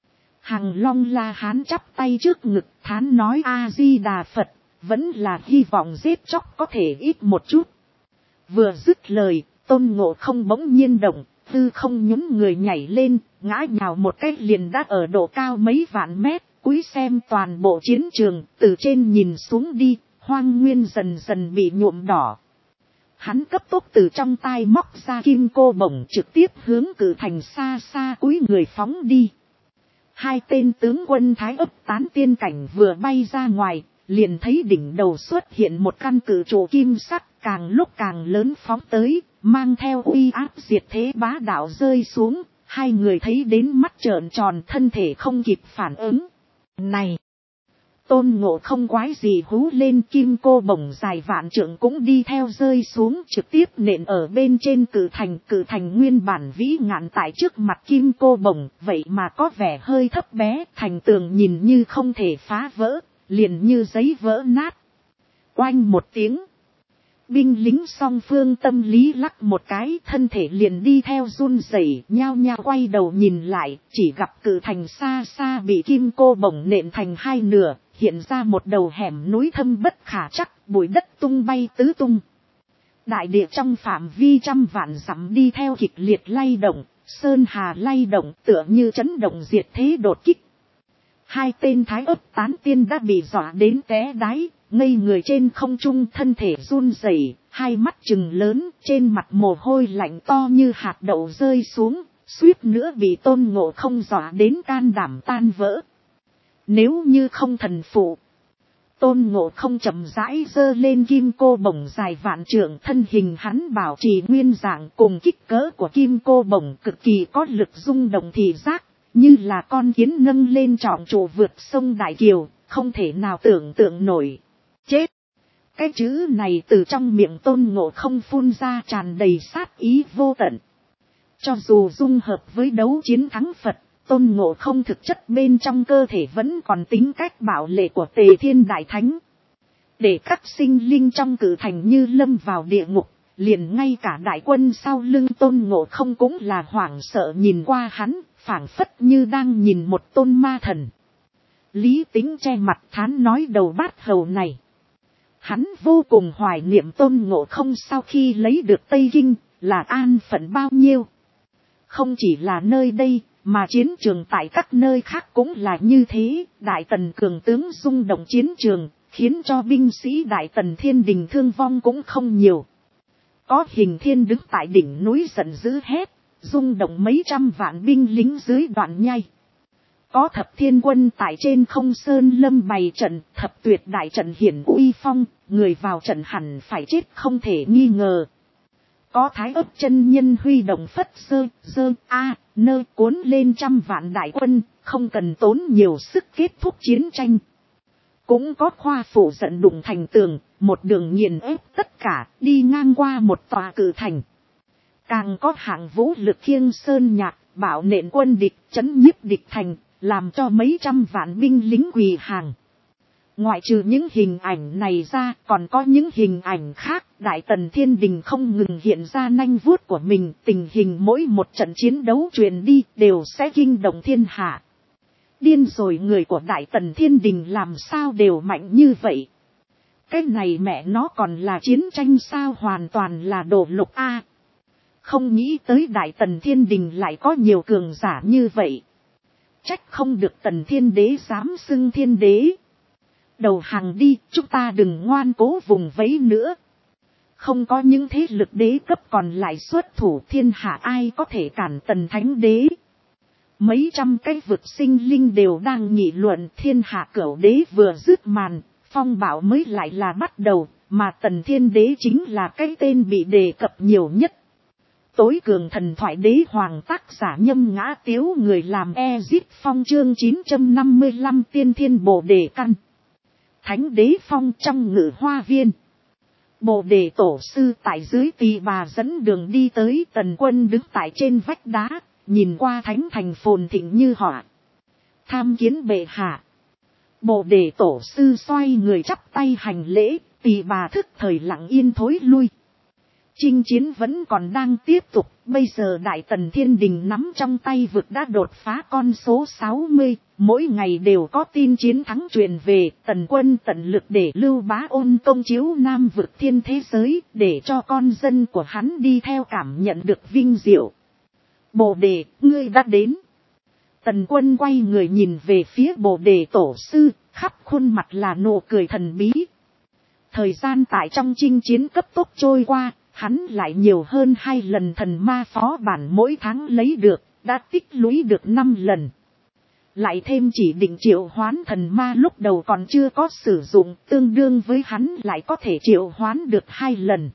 Hằng Long La Hán chắp tay trước ngực thán nói A-di-đà Phật, vẫn là hy vọng giết chóc có thể ít một chút. Vừa dứt lời, Tôn Ngộ Không bỗng nhiên động, tư không nhún người nhảy lên, ngã nhào một cái liền đã ở độ cao mấy vạn mét, cúi xem toàn bộ chiến trường, từ trên nhìn xuống đi, hoang nguyên dần dần bị nhuộm đỏ. Hắn cấp tốc từ trong tai móc ra kim cô bổng trực tiếp hướng Cử Thành xa xa cúi người phóng đi. Hai tên tướng quân Thái Ấp tán tiên cảnh vừa bay ra ngoài, liền thấy đỉnh đầu xuất hiện một căn cự trụ kim sắc, càng lúc càng lớn phóng tới, mang theo uy áp diệt thế bá đạo rơi xuống. Hai người thấy đến mắt trợn tròn, thân thể không kịp phản ứng. Này! Tôn Ngộ Không quái gì hú lên, kim cô bổng dài vạn trượng cũng đi theo rơi xuống, trực tiếp nện ở bên trên Cử Thành. Cử Thành nguyên bản vĩ ngạn tại trước mặt kim cô bổng, vậy mà có vẻ hơi thấp bé, thành tường nhìn như không thể phá vỡ, liền như giấy vỡ nát. Oanh một tiếng, binh lính song phương tâm lý lắc một cái, thân thể liền đi theo run rẩy, nhao nhao quay đầu nhìn lại, chỉ gặp Cử Thành xa xa bị kim cô bổng nện thành hai nửa, hiện ra một đầu hẻm núi thâm bất khả chắc, bụi đất tung bay tứ tung. Đại địa trong phạm vi trăm vạn dặm đi theo kịch liệt lay động, sơn hà lay động, tựa như chấn động diệt thế đột kích. Hai tên Thái Ấp tán tiên đã bị dọa đến té đáy, ngây người trên không trung, thân thể run rẩy, hai mắt trừng lớn, trên mặt mồ hôi lạnh to như hạt đậu rơi xuống, suýt nữa bị Tôn Ngộ Không dọa đến can đảm tan vỡ. Nếu như không thần phụ, Tôn Ngộ Không chậm rãi giơ lên kim cô bổng dài vạn trượng, thân hình hắn bảo trì nguyên dạng, cùng kích cỡ của kim cô bổng cực kỳ có lực rung động thị giác, như là con kiến nâng lên trọng trụ vượt sông Đại Kiều, không thể nào tưởng tượng nổi. Chết! Cái chữ này từ trong miệng Tôn Ngộ Không phun ra tràn đầy sát ý vô tận. Cho dù dung hợp với đấu chiến thắng Phật, Tôn Ngộ Không thực chất bên trong cơ thể vẫn còn tính cách bảo lệ của Tề Thiên Đại Thánh. Để các sinh linh trong Cử Thành như lâm vào địa ngục, liền ngay cả đại quân sau lưng Tôn Ngộ Không cũng là hoảng sợ nhìn qua hắn, phảng phất như đang nhìn một tôn ma thần. Lý Tính che mặt thán nói đầu bát hầu này. Hắn vô cùng hoài niệm Tôn Ngộ Không sau khi lấy được Tây Kinh, là an phận bao nhiêu. Không chỉ là nơi đây, mà chiến trường tại các nơi khác cũng là như thế. Đại Tần cường tướng rung động chiến trường, khiến cho binh sĩ Đại Tần Thiên Đình thương vong cũng không nhiều. Có Hình Thiên đứng tại đỉnh núi giận dữ hét, rung động mấy trăm vạn binh lính dưới đoạn nhai. Có Thập Thiên Quân tại trên không sơn lâm bày trận, thập tuyệt đại trận hiển uy phong, người vào trận hẳn phải chết không thể nghi ngờ. Có Thái Ấp chân nhân huy động phất nơ cuốn lên trăm vạn đại quân, không cần tốn nhiều sức kết thúc chiến tranh. Cũng có Khoa Phủ giận đụng thành tường, một đường nghiền ép tất cả, đi ngang qua một tòa Cử Thành. Càng có Hạng Vũ lực khiêng sơn nhạc, bảo nện quân địch, chấn nhiếp địch thành, làm cho mấy trăm vạn binh lính quỳ hàng. Ngoại trừ những hình ảnh này ra, còn có những hình ảnh khác. Đại Tần Thiên Đình không ngừng hiện ra nanh vuốt của mình, tình hình mỗi một trận chiến đấu truyền đi đều sẽ kinh động thiên hạ. Điên rồi, người của Đại Tần Thiên Đình làm sao đều mạnh như vậy? Cái này mẹ nó còn là chiến tranh sao? Hoàn toàn là đổ lục a. Không nghĩ tới Đại Tần Thiên Đình lại có nhiều cường giả như vậy. Trách không được Tần Thiên Đế dám xưng Thiên Đế. Đầu hàng đi, chúng ta đừng ngoan cố vùng vẫy nữa. Không có những thế lực đế cấp còn lại xuất thủ, thiên hạ ai có thể cản Tần Thánh Đế. Mấy trăm cái vực sinh linh đều đang nghị luận, thiên hạ cửu đế vừa dứt màn, phong bạo mới lại là bắt đầu, mà Tần Thiên Đế chính là cái tên bị đề cập nhiều nhất. Tối cường thần thoại đế hoàng, tác giả Nhâm Ngã Tiếu, người làm Ezip Phong, chương 955 tiên thiên bồ đề căn. Thánh Đế Phong trong Ngự Hoa Viên. Bồ đề tổ sư tại dưới tỳ bà dẫn đường đi tới, Tần Quân đứng tại trên vách đá, nhìn qua thánh thành phồn thịnh như họa. Tham kiến bệ hạ. Bồ đề tổ sư xoay người chắp tay hành lễ, tỳ bà thức thời lặng yên thối lui. Chinh chiến vẫn còn đang tiếp tục, bây giờ Đại Tần Thiên Đình nắm trong tay vực đã đột phá con số 60, mỗi ngày đều có tin chiến thắng truyền về, Tần quân tận lực để Lưu Bá Ôn công chiếu Nam vực thiên thế giới, để cho con dân của hắn đi theo cảm nhận được vinh diệu. Bồ đề, ngươi đã đến. Tần quân quay người nhìn về phía Bồ đề tổ sư, khắp khuôn mặt là nụ cười thần bí. Thời gian tại trong chinh chiến cấp tốc trôi qua, hắn lại nhiều hơn 2 lần thần ma phó bản mỗi tháng lấy được, đã tích lũy được 5 lần. Lại thêm chỉ định triệu hoán thần ma lúc đầu còn chưa có sử dụng, tương đương với hắn lại có thể triệu hoán được 2 lần.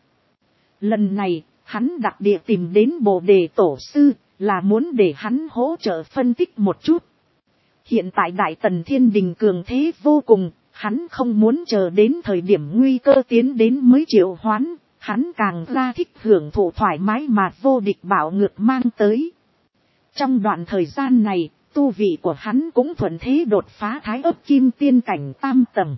Lần này, hắn đặc địa tìm đến Bồ đề tổ sư, là muốn để hắn hỗ trợ phân tích một chút. Hiện tại Đại Tần Thiên Đình cường thế vô cùng, hắn không muốn chờ đến thời điểm nguy cơ tiến đến mới triệu hoán, hắn càng ra thích hưởng thụ thoải mái mà vô địch bạo ngược mang tới. Trong đoạn thời gian này, tu vị của hắn cũng thuận thế đột phá Thái Ấp Kim Tiên cảnh 3 tầng.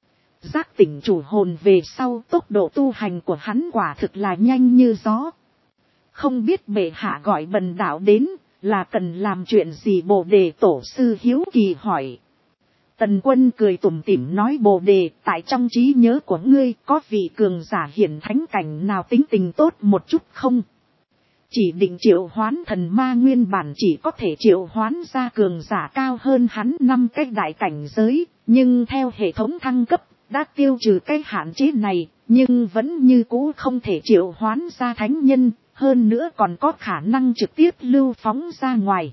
Giác tỉnh chủ hồn về sau, tốc độ tu hành của hắn quả thực là nhanh như gió. Không biết bệ hạ gọi Bần đạo đến, là cần làm chuyện gì? Bồ đề tổ sư hiếu kỳ hỏi. Tần quân cười tủm tỉm nói: Bồ đề, tại trong trí nhớ của ngươi có vị cường giả hiển thánh cảnh nào tính tình tốt một chút không? Chỉ định triệu hoán thần ma nguyên bản chỉ có thể triệu hoán ra cường giả cao hơn hắn 5 cái đại cảnh giới, nhưng theo hệ thống thăng cấp, đã tiêu trừ cái hạn chế này, nhưng vẫn như cũ không thể triệu hoán ra thánh nhân, hơn nữa còn có khả năng trực tiếp lưu phóng ra ngoài.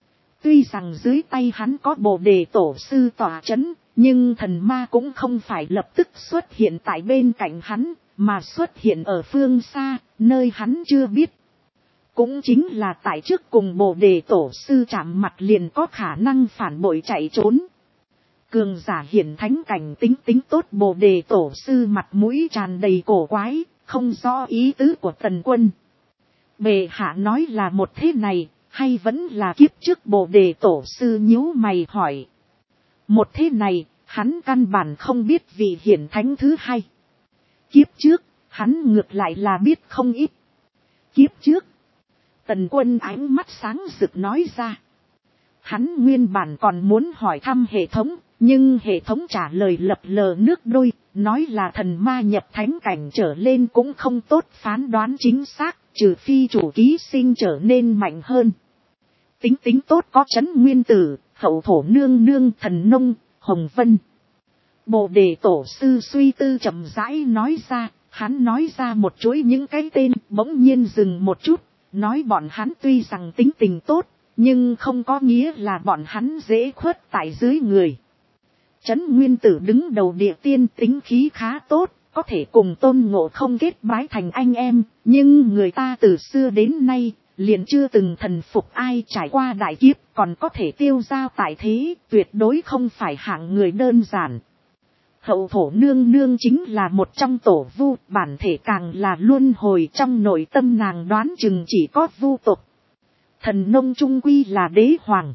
Tuy rằng dưới tay hắn có Bồ đề tổ sư tỏa chấn, nhưng thần ma cũng không phải lập tức xuất hiện tại bên cạnh hắn, mà xuất hiện ở phương xa, nơi hắn chưa biết. Cũng chính là tại trước cùng Bồ đề tổ sư chạm mặt liền có khả năng phản bội chạy trốn. Cường giả hiển thánh cảnh tính tốt, Bồ đề tổ sư mặt mũi tràn đầy cổ quái, không rõ ý tứ của Tần quân. Bệ hạ nói là một thế này, hay vẫn là kiếp trước? Bồ đề tổ sư nhíu mày hỏi. Một thế này, hắn căn bản không biết vị hiển thánh thứ hai. Kiếp trước, hắn ngược lại là biết không ít. Kiếp trước, Tần quân ánh mắt sáng rực nói ra. Hắn nguyên bản còn muốn hỏi thăm hệ thống, nhưng hệ thống trả lời lập lờ nước đôi, nói là thần ma nhập thánh cảnh trở lên cũng không tốt phán đoán chính xác, trừ phi chủ ký sinh trở nên mạnh hơn. Tính tốt có Trấn Nguyên Tử, Hậu Thổ Nương Nương, Thần Nông, Hồng Vân. Bồ đề tổ sư suy tư chậm rãi nói ra, hắn nói ra một chuỗi những cái tên, bỗng nhiên dừng một chút, nói bọn hắn tuy rằng tính tình tốt, nhưng không có nghĩa là bọn hắn dễ khuất tại dưới người. Trấn Nguyên Tử đứng đầu địa tiên, tính khí khá tốt, có thể cùng Tôn Ngộ Không kết bái thành anh em, nhưng người ta từ xưa đến nay liền chưa từng thần phục ai, trải qua đại kiếp còn có thể tiêu dao tại thế, tuyệt đối không phải hạng người đơn giản. Hậu Thổ Nương Nương chính là một trong tổ vu, bản thể càng là luân hồi, trong nội tâm nàng đoán chừng chỉ có vu tộc. Thần Nông trung quy là đế hoàng.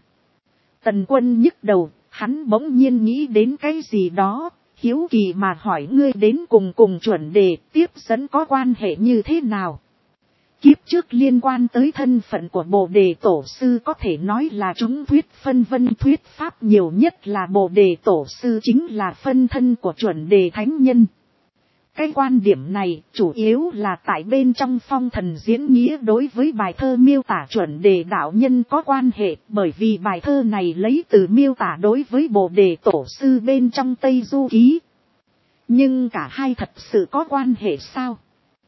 Tần quân nhức đầu, hắn bỗng nhiên nghĩ đến cái gì đó, hiếu kỳ mà hỏi: ngươi đến cùng chuẩn đề tiếp dẫn có quan hệ như thế nào? Kiếp trước liên quan tới thân phận của Bồ đề tổ sư có thể nói là chúng thuyết phân vân, thuyết pháp nhiều nhất là Bồ đề tổ sư chính là phân thân của chuẩn đề thánh nhân. Cái quan điểm này chủ yếu là tại bên trong Phong Thần Diễn Nghĩa đối với bài thơ miêu tả chuẩn đề đạo nhân có quan hệ, bởi vì bài thơ này lấy từ miêu tả đối với Bồ đề tổ sư bên trong Tây Du Ký. Nhưng cả hai thật sự có quan hệ sao?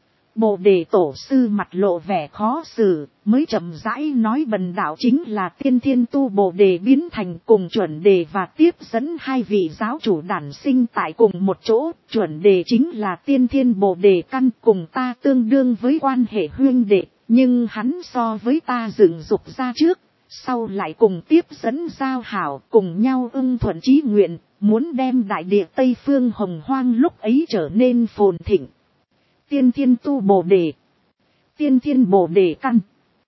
Bồ đề tổ sư mặt lộ vẻ khó xử, mới chậm rãi nói: bần đạo chính là tiên thiên tu Bồ đề biến thành, cùng chuẩn đề và tiếp dẫn hai vị giáo chủ đản sinh tại cùng một chỗ. Chuẩn đề chính là tiên thiên Bồ đề căn, cùng ta tương đương với quan hệ huynh đệ, nhưng hắn so với ta dựng dục ra trước, sau lại cùng tiếp dẫn giao hảo, cùng nhau ưng thuận chí nguyện, muốn đem đại địa Tây Phương hồng hoang lúc ấy trở nên phồn thịnh. Tiên thiên tu Bồ đề, tiên thiên Bồ đề căn.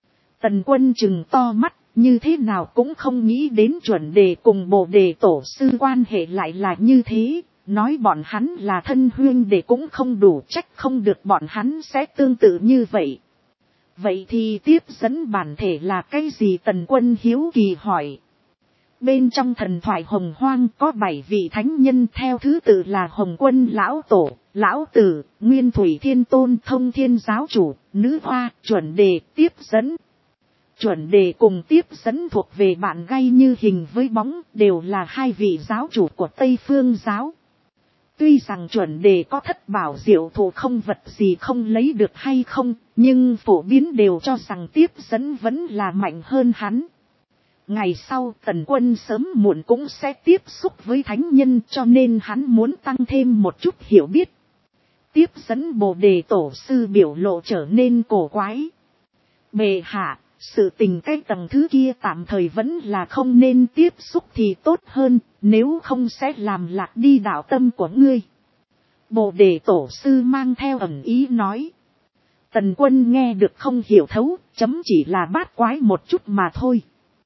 Tần quân trừng to mắt, như thế nào cũng không nghĩ đến chuẩn đề cùng Bồ đề tổ sư quan hệ lại là như thế, nói bọn hắn là thân huyên để cũng không đủ, trách không được bọn hắn sẽ tương tự như vậy. Vậy thì tiếp dẫn bản thể là cái gì? Tần Quân hiếu kỳ hỏi. Bên trong thần thoại Hồng Hoang có 7 vị thánh nhân, theo thứ tự là Hồng Quân Lão Tổ, Lão Tử, Nguyên Thủy Thiên Tôn, Thông Thiên Giáo Chủ, Nữ Hoa, Chuẩn Đề, Tiếp Dẫn. Chuẩn Đề cùng Tiếp Dẫn thuộc về bạn gay như hình với bóng, đều là 2 vị giáo chủ của Tây Phương Giáo. Tuy rằng Chuẩn Đề có thất bảo diệu thụ không vật gì không lấy được hay không, nhưng phổ biến đều cho rằng Tiếp Dẫn vẫn là mạnh hơn hắn. Ngày sau Tần Quân sớm muộn cũng sẽ tiếp xúc với thánh nhân, cho nên hắn muốn tăng thêm một chút hiểu biết. Tiếp dẫn Bồ Đề Tổ sư biểu lộ trở nên cổ quái. Bệ hạ, sự tình cái tầng thứ kia tạm thời vẫn là không nên tiếp xúc thì tốt hơn, nếu không sẽ làm lạc đi đạo tâm của ngươi. Bồ Đề Tổ sư mang theo ẩn ý nói. Tần Quân nghe được không hiểu thấu, chấm chỉ là bát quái một chút mà thôi.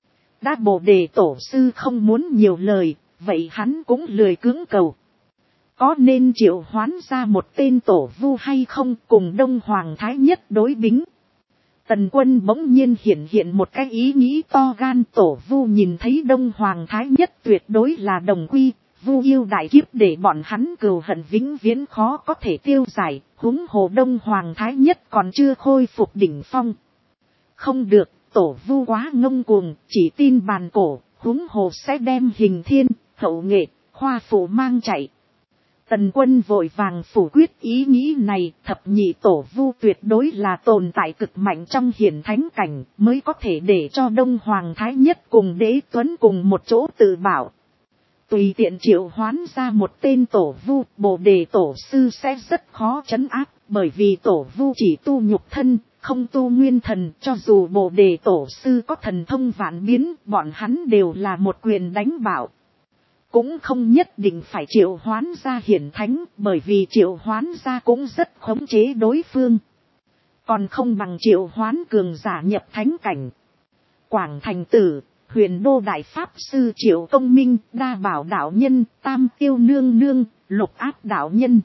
Đã Bồ Đề Tổ sư không muốn nhiều lời, vậy hắn cũng lười cưỡng cầu. Có nên triệu hoán ra một tên tổ vu hay không, cùng Đông Hoàng Thái Nhất đối bính? Tần Quân bỗng nhiên hiện một cái ý nghĩ to gan. Tổ vu nhìn thấy Đông Hoàng Thái Nhất tuyệt đối là đồng quy, vu yêu đại kiếp để bọn hắn cừu hận vĩnh viễn khó có thể tiêu giải, huống hồ Đông Hoàng Thái Nhất còn chưa khôi phục đỉnh phong. Không được, tổ vu quá ngông cuồng, chỉ tin bàn cổ, huống hồ sẽ đem Hình Thiên, Hậu Nghệ, Khoa Phụ mang chạy. Tần Quân vội vàng phủ quyết ý nghĩ này, thập nhị tổ vu tuyệt đối là tồn tại cực mạnh trong hiển thánh cảnh, mới có thể để cho Đông Hoàng Thái Nhất cùng Đế Tuấn cùng một chỗ tự bảo. Tùy tiện triệu hoán ra một tên tổ vu, Bồ Đề Tổ sư sẽ rất khó trấn áp, bởi vì tổ vu chỉ tu nhục thân, không tu nguyên thần. Cho dù Bồ Đề Tổ sư có thần thông vạn biến, bọn hắn đều là một quyền đánh bạo. Cũng không nhất định phải triệu hoán ra hiển thánh, bởi vì triệu hoán ra cũng rất khống chế đối phương. Còn không bằng triệu hoán cường giả nhập thánh cảnh. Quảng Thành Tử, Huyền Đô Đại Pháp Sư Triệu Công Minh, Đa Bảo Đạo Nhân, Tam Tiêu Nương Nương, Lục Áp Đạo Nhân.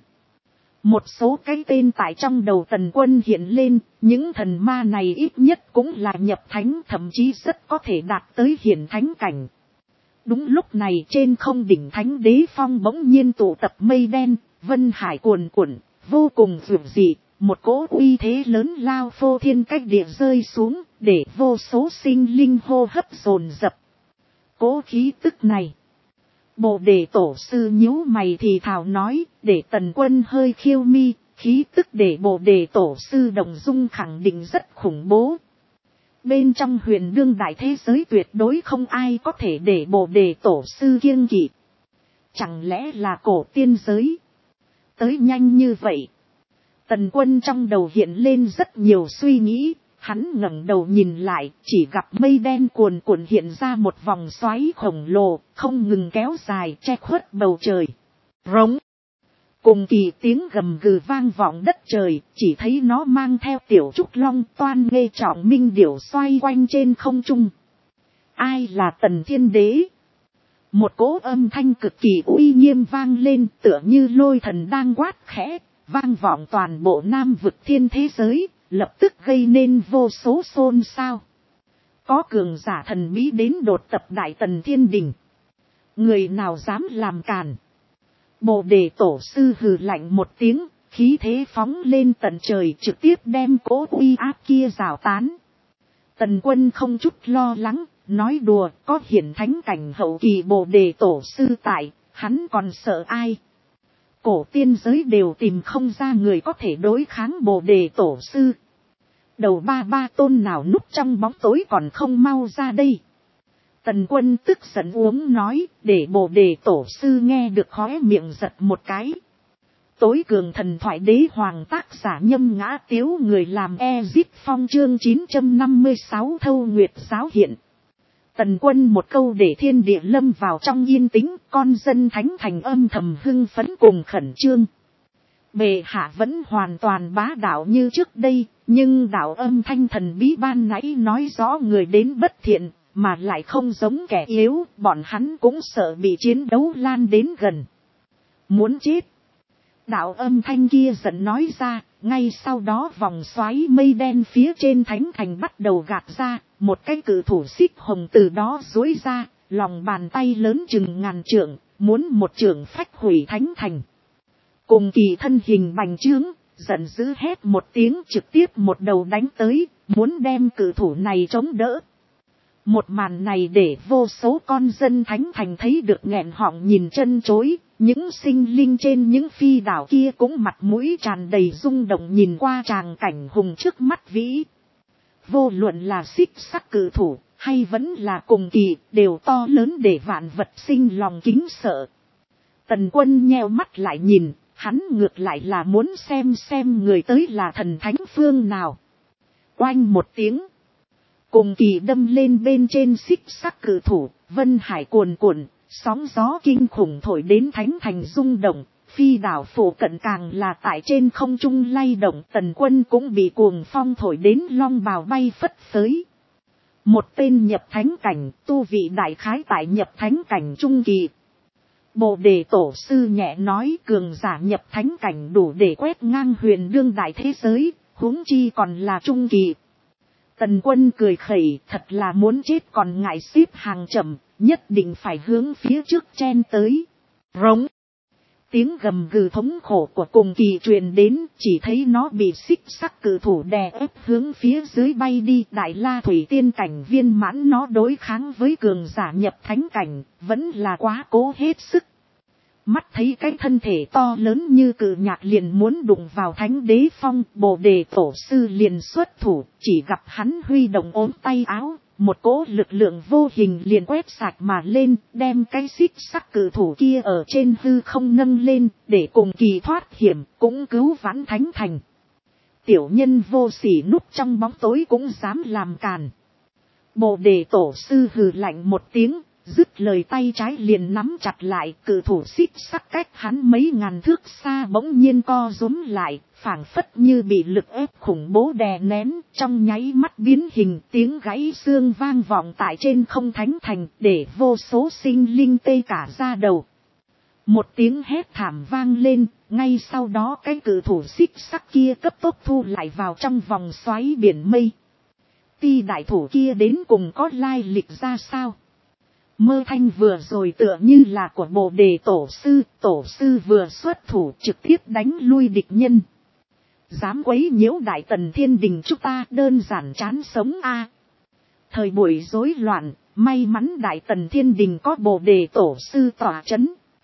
Một số cái tên tại trong đầu Tần Quân hiện lên, những thần ma này ít nhất cũng là nhập thánh, thậm chí rất có thể đạt tới hiển thánh cảnh. Đúng lúc này trên không đỉnh thánh đế phong bỗng nhiên tụ tập mây đen, vân hải cuồn cuộn, vô cùng dữ dị, một cỗ uy thế lớn lao phô thiên cách địa rơi xuống, để vô số sinh linh hô hấp dồn dập. Cỗ khí tức này. Bồ Đề Tổ sư nhíu mày thì thào nói, để Tần Quân hơi khiêu mi, khí tức để Bồ Đề Tổ sư động dung khẳng định rất khủng bố. Bên trong huyền đương đại thế giới tuyệt đối không ai có thể để Bồ Đề Tổ sư kiêng kỵ. Chẳng lẽ là cổ tiên giới? Tới nhanh như vậy. Tần Quân trong đầu hiện lên rất nhiều suy nghĩ, hắn ngẩng đầu nhìn lại, chỉ gặp mây đen cuồn cuộn hiện ra một vòng xoáy khổng lồ, không ngừng kéo dài che khuất bầu trời. Rống. Cùng kỳ tiếng gầm gừ vang vọng đất trời, chỉ thấy nó mang theo tiểu trúc long toan nghê trọng minh điểu xoay quanh trên không trung. Ai là Tần Thiên Đế? Một cỗ âm thanh cực kỳ uy nghiêm vang lên, tựa như lôi thần đang quát khẽ, vang vọng toàn bộ Nam vực thiên thế giới, lập tức gây nên vô số xôn xao. Có cường giả thần bí đến đột tập Đại Tần Thiên Đình. Người nào dám làm càn? Bồ Đề Tổ sư hừ lạnh một tiếng, khí thế phóng lên tận trời, trực tiếp đem cỗ uy áp kia rào tán. Tần Quân không chút lo lắng, nói đùa, có hiển thánh cảnh hậu kỳ Bồ Đề Tổ sư tại, hắn còn sợ ai? Cổ tiên giới đều tìm không ra người có thể đối kháng Bồ Đề Tổ sư. Đầu ba tôn nào núp trong bóng tối còn không mau ra đây. Tần Quân tức giận uống nói, để Bồ Đề Tổ sư nghe được khóe miệng giật một cái. Tối cường thần thoại đế hoàng tác giả Nhâm Ngã Tiếu, người làm Ezip Phong, chương 956 Thâu Nguyệt giáo hiện. Tần Quân một câu để thiên địa lâm vào trong yên tĩnh, con dân thánh thành âm thầm hưng phấn cùng khẩn trương. Bệ hạ vẫn hoàn toàn bá đạo như trước đây, nhưng đạo âm thanh thần bí ban nãy nói rõ người đến bất thiện, mà lại không giống kẻ yếu, bọn hắn cũng sợ bị chiến đấu lan đến gần. muốn chết. Đạo âm thanh kia giận nói ra, ngay sau đó vòng xoáy mây đen phía trên thánh thành bắt đầu gạt ra, một cái cự thủ xích hồng từ đó duỗi ra, lòng bàn tay lớn chừng ngàn trượng, muốn một trượng phách hủy thánh thành. Cùng kỳ thân hình bành trướng, giận dữ hét một tiếng trực tiếp một đầu đánh tới, muốn đem cự thủ này chống đỡ. Một màn này để vô số con dân thánh thành thấy được nghẹn họng nhìn chân chối, những sinh linh trên những phi đảo kia cũng mặt mũi tràn đầy rung động nhìn qua tràng cảnh hùng trước mắt vĩ. Vô luận là xích sắc cự thủ, hay vẫn là cùng kỳ, đều to lớn để vạn vật sinh lòng kính sợ. Tần Quân nheo mắt lại nhìn, hắn ngược lại là muốn xem người tới là thần thánh phương nào. Oanh một tiếng. Cùng kỳ đâm lên bên trên xích sắc cự thủ, vân hải cuồn cuộn, sóng gió kinh khủng thổi đến thánh thành rung động, phi đảo phủ cận càng là tại trên không trung lay động. Tần Quân cũng bị cuồng phong thổi đến long bào bay phất phới. Một tên nhập thánh cảnh, tu vị đại khái tại nhập thánh cảnh trung kỳ. Bồ Đề Tổ sư nhẹ nói cường giả nhập thánh cảnh đủ để quét ngang huyền đương đại thế giới, huống chi còn là trung kỳ. Tần Quân cười khẩy, thật là muốn chết còn ngại xếp hàng chậm, nhất định phải hướng phía trước chen tới. Rống. Tiếng gầm gừ thống khổ của cùng kỳ truyền đến, chỉ thấy nó bị xích sắc cự thủ đè ép hướng phía dưới bay đi. Đại La Thủy Tiên cảnh viên mãn nó đối kháng với cường giả nhập thánh cảnh, vẫn là quá cố hết sức. Mắt thấy cái thân thể to lớn như cự nhạc liền muốn đụng vào thánh đế phong, Bồ Đề Tổ sư liền xuất thủ, chỉ gặp hắn huy động ốm tay áo, một cỗ lực lượng vô hình liền quét sạch mà lên, đem cái xích sắc cự thủ kia ở trên hư không nâng lên, để cùng kỳ thoát hiểm, cũng cứu vãn thánh thành. Tiểu nhân vô sỉ núp trong bóng tối cũng dám làm càn. Bồ Đề Tổ sư hừ lạnh một tiếng, dứt lời tay trái liền nắm chặt lại, cự thủ xích sắc cách hắn mấy ngàn thước xa bỗng nhiên co rúm lại, phảng phất như bị lực ép khủng bố đè nén, trong nháy mắt biến hình. Tiếng gãy xương vang vọng tại trên không thánh thành, để vô số sinh linh tê cả da đầu. Một tiếng hét thảm vang lên, ngay sau đó cái cự thủ xích sắc kia cấp tốc thu lại vào trong vòng xoáy biển mây. Ti đại thủ kia đến cùng có lai lịch ra sao? Mơ thanh vừa rồi tựa như là của Bồ Đề Tổ sư vừa xuất thủ trực tiếp đánh lui địch nhân. Dám quấy nhiễu Đại Tần Thiên Đình chúng ta đơn giản chán sống a. Thời buổi rối loạn, may mắn Đại Tần Thiên Đình có Bồ Đề Tổ sư tỏa chấn.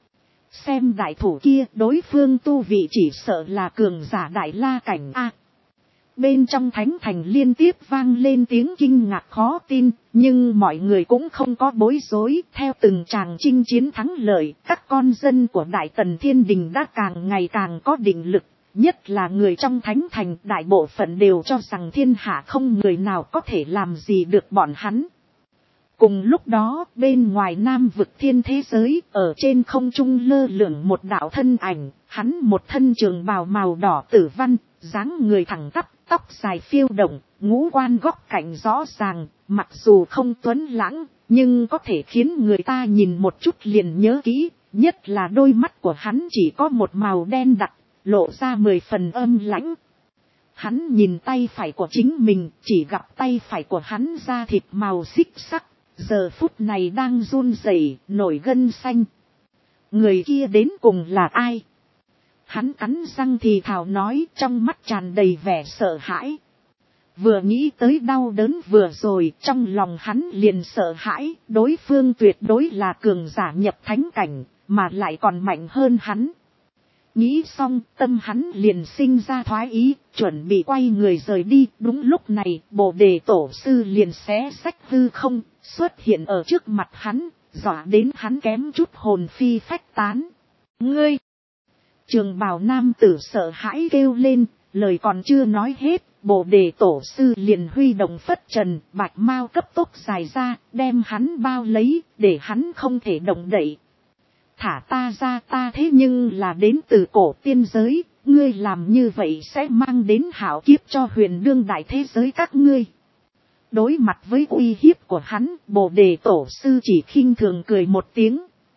Xem đại thủ kia, đối phương tu vị chỉ sợ là cường giả Đại La cảnh a. Bên trong thánh thành liên tiếp vang lên tiếng kinh ngạc khó tin, nhưng mọi người cũng không có bối rối. Theo từng tràng chinh chiến thắng lợi, các con dân của Đại Tần Thiên Đình đã càng ngày càng có định lực. Nhất là người trong thánh thành, đại bộ phận đều cho rằng thiên hạ không người nào có thể làm gì được bọn hắn. Cùng lúc đó, bên ngoài Nam vực thiên thế giới, ở trên không trung lơ lửng một đạo thân ảnh, hắn một thân trường bào màu đỏ tử văn, dáng người thẳng tắp, tóc dài phiêu động, ngũ quan góc cạnh rõ ràng, mặc dù không tuấn lãng, nhưng có thể khiến người ta nhìn một chút liền nhớ kỹ, nhất là đôi mắt của hắn chỉ có một màu đen đặc, lộ ra 10 phần âm lãnh. Hắn nhìn tay phải của chính mình, chỉ gặp tay phải của hắn da thịt màu xích sắc, giờ phút này đang run rẩy, nổi gân xanh. Người kia đến cùng là ai? Hắn cắn răng thì thào nói, trong mắt tràn đầy vẻ sợ hãi. Vừa nghĩ tới đau đớn vừa rồi, trong lòng hắn liền sợ hãi, đối phương tuyệt đối là cường giả nhập thánh cảnh, mà lại còn mạnh hơn hắn. Nghĩ xong, tâm hắn liền sinh ra thoái ý, chuẩn bị quay người rời đi. Đúng lúc này, Bồ Đề Tổ sư liền xé xách hư không, xuất hiện ở trước mặt hắn, dọa đến hắn kém chút hồn phi phách tán. Ngươi! Trường bào nam tử sợ hãi kêu lên, lời còn chưa nói hết, Bồ Đề Tổ sư liền huy động phất trần, bạch mao cấp tốc dài ra, đem hắn bao lấy, để hắn không thể động đậy. Thả ta ra, ta thế nhưng là đến từ cổ tiên giới, ngươi làm như vậy sẽ mang đến hảo kiếp cho huyền đương đại thế giới các ngươi. Đối mặt với uy hiếp của hắn, Bồ Đề Tổ sư chỉ khinh thường cười một tiếng.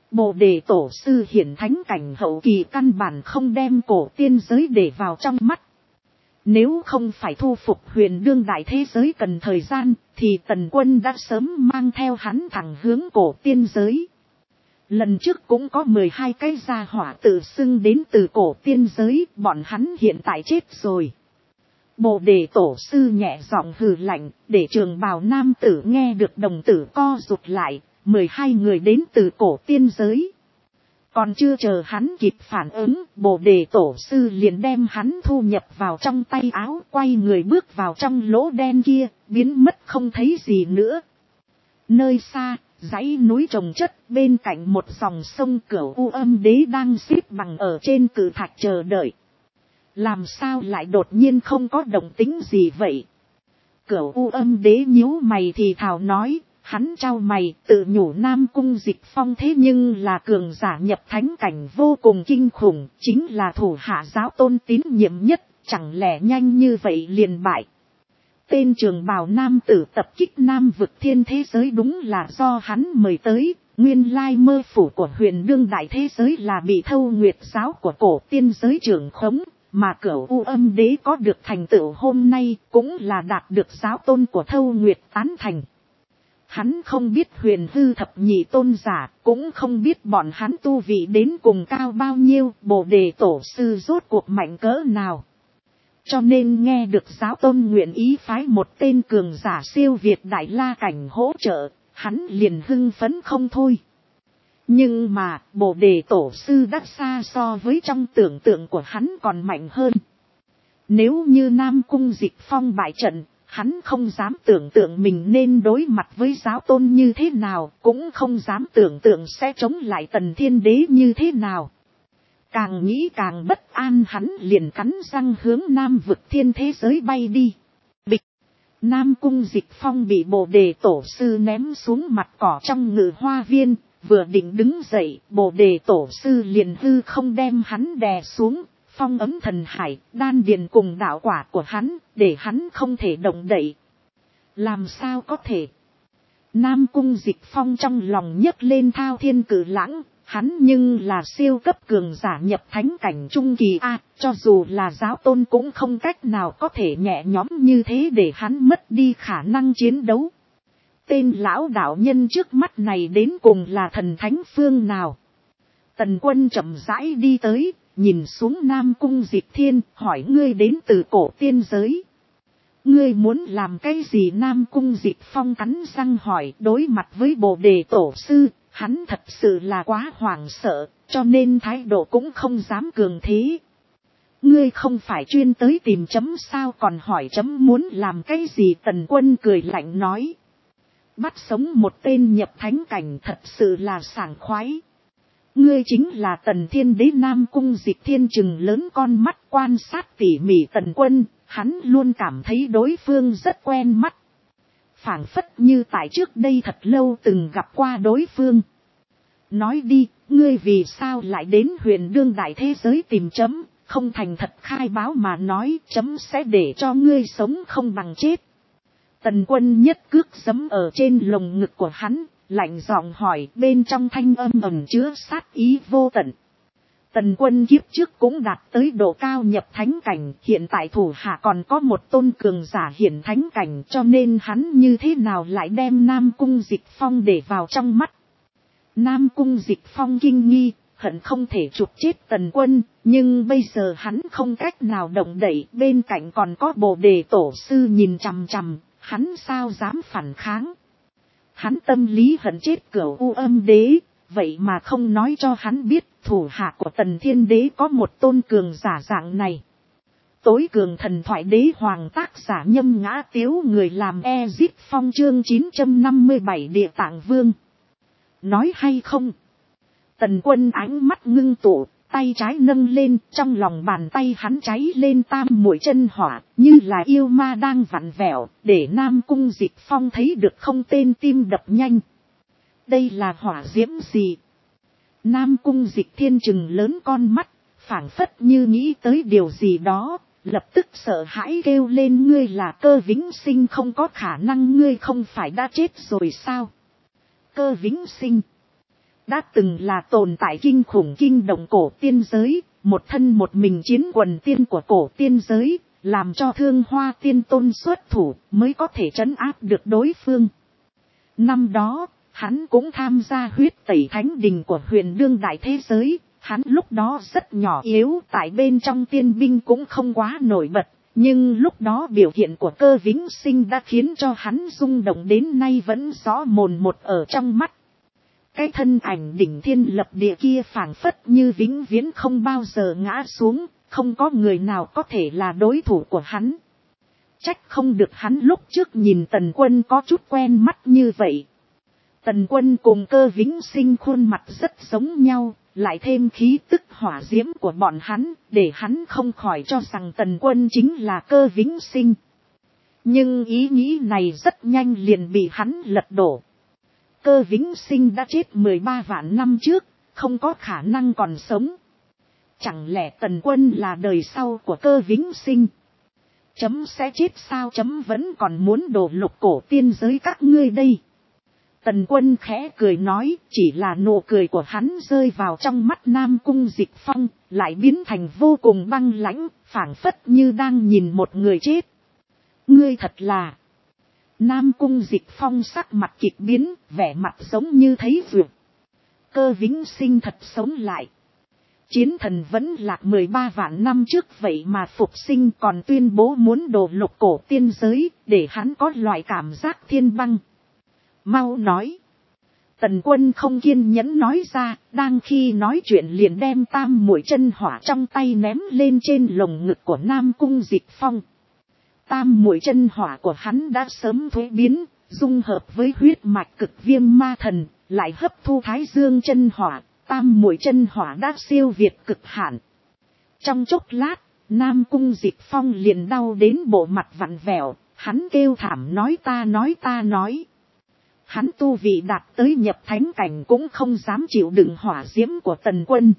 Bồ đề tổ sư hiển thánh cảnh hậu kỳ căn bản không đem cổ tiên giới để vào trong mắt. Nếu không phải thu phục huyền đương đại thế giới cần thời gian, thì Tần Quân đã sớm mang theo hắn thẳng hướng cổ tiên giới. Lần trước cũng có 12 cái gia hỏa tự xưng đến từ cổ tiên giới, bọn hắn hiện tại chết rồi. Bồ đề tổ sư nhẹ giọng hừ lạnh, để trường bào nam tử nghe được đồng tử co rụt lại, 12 người đến từ cổ tiên giới. Còn chưa chờ hắn kịp phản ứng, bồ đề tổ sư liền đem hắn thu nhập vào trong tay áo, quay người bước vào trong lỗ đen kia, biến mất không thấy gì nữa. Nơi xa, dãy núi trồng chất, bên cạnh một dòng sông Cửu U Âm Đế đang xếp bằng ở trên cự thạch chờ đợi. Làm sao lại đột nhiên không có động tĩnh gì vậy? Cửu U Âm Đế nhíu mày thì thào nói, hắn trao mày tự nhủ Nam Cung Dịch Phong thế nhưng là cường giả nhập thánh cảnh vô cùng kinh khủng, chính là thủ hạ giáo tôn tín nhiệm nhất, chẳng lẽ nhanh như vậy liền bại. Tên trường bào nam tử tập kích Nam vực thiên thế giới đúng là do hắn mời tới, nguyên lai mơ phủ của huyền đương đại thế giới là bị Thâu Nguyệt giáo của cổ tiên giới trưởng khống, mà Cửu U Âm Đế có được thành tựu hôm nay cũng là đạt được giáo tôn của Thâu Nguyệt tán thành. Hắn không biết huyền hư thập nhị tôn giả, cũng không biết bọn hắn tu vị đến cùng cao bao nhiêu, bồ đề tổ sư rốt cuộc mạnh cỡ nào. Cho nên nghe được giáo tôn nguyện ý phái một tên cường giả siêu việt đại la cảnh hỗ trợ, hắn liền hưng phấn không thôi. Nhưng mà, bồ đề tổ sư đã xa so với trong tưởng tượng của hắn còn mạnh hơn. Nếu như Nam Cung Dịch Phong bại trận, hắn không dám tưởng tượng mình nên đối mặt với giáo tôn như thế nào, cũng không dám tưởng tượng sẽ chống lại Tần Thiên Đế như thế nào. Càng nghĩ càng bất an, hắn liền cắn răng hướng Nam vực thiên thế giới bay đi. Bịch! Nam Cung Dịch Phong bị bồ đề tổ sư ném xuống mặt cỏ trong ngự hoa viên, vừa định đứng dậy, bồ đề tổ sư liền hư không đem hắn đè xuống, phong ấm thần hải, đan điền cùng đạo quả của hắn, để hắn không thể động đậy. Làm sao có thể? Nam Cung Dịch Phong trong lòng nhấc lên thao thiên cử lãng, hắn nhưng là siêu cấp cường giả nhập thánh cảnh trung kỳ a, cho dù là giáo tôn cũng không cách nào có thể nhẹ nhõm như thế để hắn mất đi khả năng chiến đấu. Tên lão đạo nhân trước mắt này đến cùng là thần thánh phương nào? Tần Quân chậm rãi đi tới, nhìn xuống Nam Cung Dịch Thiên, hỏi ngươi đến từ cổ tiên giới. Ngươi muốn làm cái gì? Nam Cung Dịch Phong cắn răng hỏi. Đối mặt với bồ đề tổ sư, hắn thật sự là quá hoảng sợ, cho nên thái độ cũng không dám cường thế. Ngươi không phải chuyên tới tìm chấm sao, còn hỏi chấm muốn làm cái gì? Tần Quân cười lạnh nói. Bắt sống một tên nhập thánh cảnh thật sự là sảng khoái. Ngươi chính là Tần Thiên Đế. Nam Cung Dịch Thiên chừng lớn con mắt quan sát tỉ mỉ Tần Quân, hắn luôn cảm thấy đối phương rất quen mắt. Phảng phất như tại trước đây thật lâu từng gặp qua đối phương. Nói đi, ngươi vì sao lại đến huyền đương đại thế giới tìm chấm, không thành thật khai báo mà nói, chấm sẽ để cho ngươi sống không bằng chết. Tần Quân nhất cước giẫm ở trên lồng ngực của hắn, lạnh giọng hỏi, bên trong thanh âm ẩn chứa sát ý vô tận. Tần Quân kiếp trước cũng đạt tới độ cao nhập thánh cảnh, hiện tại thủ hạ còn có một tôn cường giả hiển thánh cảnh, cho nên hắn như thế nào lại đem Nam Cung Dịch Phong để vào trong mắt. Nam Cung Dịch Phong kinh nghi, hận không thể chụp chết Tần Quân, nhưng bây giờ hắn không cách nào động đậy, bên cạnh còn có bồ đề tổ sư nhìn chằm chằm, hắn sao dám phản kháng. Hắn tâm lý hận chết Cửu U Âm Đế, vậy mà không nói cho hắn biết thủ hạ của Tần Thiên Đế có một tôn cường giả dạng này. Tối cường thần thoại đế hoàng, tác giả Nhâm Ngã Tiếu, người làm Ezip Phong, chương 957 Địa Tạng Vương. Nói hay không? Tần Quân ánh mắt ngưng tụ, tay trái nâng lên, trong lòng bàn tay hắn cháy lên tam muội chân hỏa, như là yêu ma đang vặn vẹo, để Nam Cung Dịch Phong thấy được không tên tim đập nhanh. Đây là hỏa diễm gì? Nam Cung Dịch Thiên trừng lớn con mắt, phảng phất như nghĩ tới điều gì đó, lập tức sợ hãi kêu lên, ngươi là Cơ Vĩnh Sinh, không có khả năng, ngươi không phải đã chết rồi sao? Cơ Vĩnh Sinh. đã từng là tồn tại kinh khủng kinh động cổ tiên giới, một thân một mình chiến quần tiên của cổ tiên giới, làm cho Thương Hoa Tiên Tôn xuất thủ mới có thể trấn áp được đối phương. Năm đó, hắn cũng tham gia huyết tẩy thánh đình của Huyền Đương đại thế giới, hắn lúc đó rất nhỏ yếu, tại bên trong tiên binh cũng không quá nổi bật, nhưng lúc đó biểu hiện của Cơ Vĩnh Sinh đã khiến cho hắn rung động đến nay vẫn rõ mồn một ở trong mắt. Cái thân ảnh đỉnh thiên lập địa kia phảng phất như vĩnh viễn không bao giờ ngã xuống, không có người nào có thể là đối thủ của hắn. Trách không được hắn lúc trước nhìn Tần Quân có chút quen mắt như vậy. Tần Quân cùng Cơ Vĩnh Sinh khuôn mặt rất giống nhau, lại thêm khí tức hỏa diễm của bọn hắn, để hắn không khỏi cho rằng Tần Quân chính là Cơ Vĩnh Sinh. Nhưng ý nghĩ này rất nhanh liền bị hắn lật đổ. Cơ Vĩnh Sinh đã chết 13 vạn năm trước, không có khả năng còn sống. Chẳng lẽ Tần Quân là đời sau của Cơ Vĩnh Sinh? Chấm sẽ chết sao? Chấm vẫn còn muốn đổ lục cổ tiên giới các ngươi đây. Tần Quân khẽ cười nói, chỉ là nụ cười của hắn rơi vào trong mắt Nam Cung Dịch Phong, lại biến thành vô cùng băng lãnh, phảng phất như đang nhìn một người chết. Ngươi thật là... Nam Cung Dịch Phong sắc mặt kịch biến, vẻ mặt giống như thấy vượt. Cơ Vĩnh Sinh thật sống lại. Chiến thần vẫn lạc 13 vạn năm trước vậy mà phục sinh, còn tuyên bố muốn đổ lục cổ tiên giới, để hắn có loại cảm giác thiên băng. Mau nói. Tần Quân không kiên nhẫn nói ra, đang khi nói chuyện liền đem tam muội chân hỏa trong tay ném lên trên lồng ngực của Nam Cung Dịch Phong. Tam muội chân hỏa của hắn đã sớm thuế biến, dung hợp với huyết mạch cực viêm ma thần, lại hấp thu thái dương chân hỏa, tam muội chân hỏa đã siêu việt cực hạn. Trong chốc lát, Nam Cung Dịch Phong liền đau đến bộ mặt vặn vẹo, hắn kêu thảm nói ta nói. Hắn tu vị đạt tới nhập thánh cảnh cũng không dám chịu đựng hỏa diễm của Tần Quân.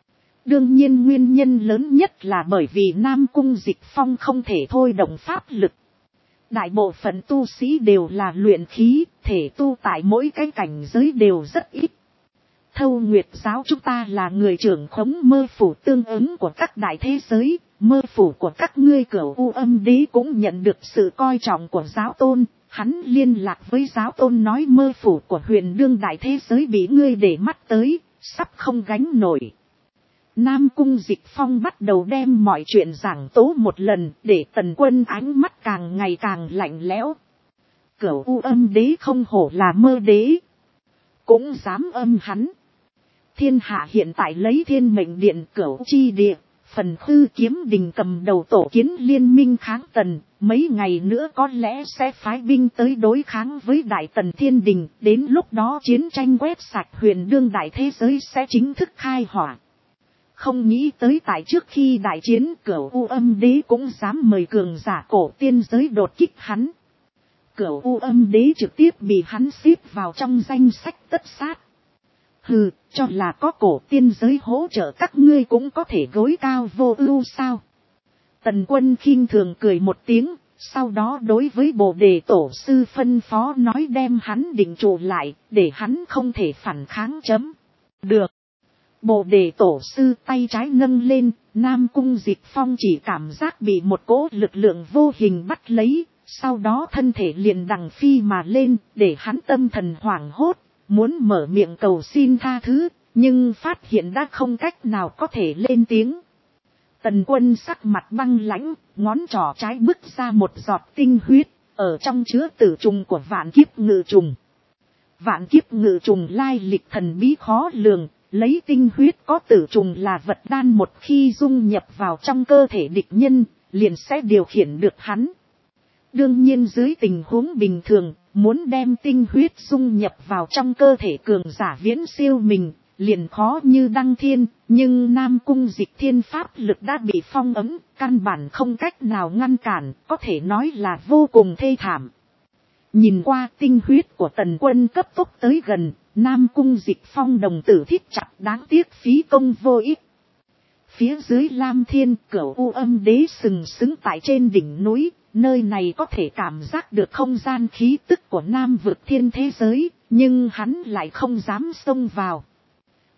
Đương nhiên nguyên nhân lớn nhất là bởi vì Nam Cung Dịch Phong không thể thôi động pháp lực. Đại bộ phận tu sĩ đều là luyện khí, thể tu tại mỗi cái cảnh giới đều rất ít. Thâu Nguyệt giáo chúng ta là người trưởng khống mơ phủ tương ứng của các đại thế giới, mơ phủ của các ngươi Cửu U Âm Đế cũng nhận được sự coi trọng của giáo tôn. Hắn liên lạc với giáo tôn nói mơ phủ của Huyền Đương đại thế giới bị ngươi để mắt tới, sắp không gánh nổi. Nam Cung Dịch Phong bắt đầu đem mọi chuyện giảng tố một lần, để Tần Quân ánh mắt càng ngày càng lạnh lẽo. Cửu U Âm Đế không hổ là mơ đế, cũng dám âm hắn. Thiên hạ hiện tại lấy Thiên Mệnh Điện Cửu Chi Địa, Phần Khư Kiếm Đình cầm đầu tổ kiến liên minh kháng Tần, mấy ngày nữa có lẽ sẽ phái binh tới đối kháng với Đại Tần Thiên Đình, đến lúc đó chiến tranh quét sạch Huyền Đương đại thế giới sẽ chính thức khai hỏa. Không nghĩ tới tại trước khi đại chiến Cửu U Âm Đế cũng dám mời cường giả cổ tiên giới đột kích hắn. Cửu U Âm Đế trực tiếp bị hắn xếp vào trong danh sách tất sát. Hừ, cho là có cổ tiên giới hỗ trợ các ngươi cũng có thể gối cao vô ưu sao? Tần Quân khinh thường cười một tiếng, sau đó đối với Bồ Đề Tổ sư phân phó nói đem hắn định trụ lại, để hắn không thể phản kháng chấm. Được. Bồ Đề Tổ sư tay trái nâng lên, Nam Cung Dịch Phong chỉ cảm giác bị một cỗ lực lượng vô hình bắt lấy, sau đó thân thể liền đằng phi mà lên, để hắn tâm thần hoảng hốt, muốn mở miệng cầu xin tha thứ, nhưng phát hiện đã không cách nào có thể lên tiếng. Tần Quân sắc mặt băng lãnh, ngón trỏ trái bứt ra một giọt tinh huyết, ở trong chứa tử trùng của vạn kiếp ngự trùng. Vạn kiếp ngự trùng lai lịch thần bí khó lường, lấy tinh huyết có tử trùng là vật đan, một khi dung nhập vào trong cơ thể địch nhân, liền sẽ điều khiển được hắn. Đương nhiên dưới tình huống bình thường, muốn đem tinh huyết dung nhập vào trong cơ thể cường giả viễn siêu mình, liền khó như đăng thiên, nhưng Nam Cung Dịch Thiên pháp lực đã bị phong ấm, căn bản không cách nào ngăn cản, có thể nói là vô cùng thê thảm. Nhìn qua tinh huyết của Tần Quân cấp tốc tới gần, Nam Cung Dịch Phong đồng tử thít chặt, đáng tiếc phí công vô ích. Phía dưới Lam Thiên, Cửu U Âm Đế sừng sững tại trên đỉnh núi, nơi này có thể cảm giác được không gian khí tức của Nam vực thiên thế giới, nhưng hắn lại không dám xông vào.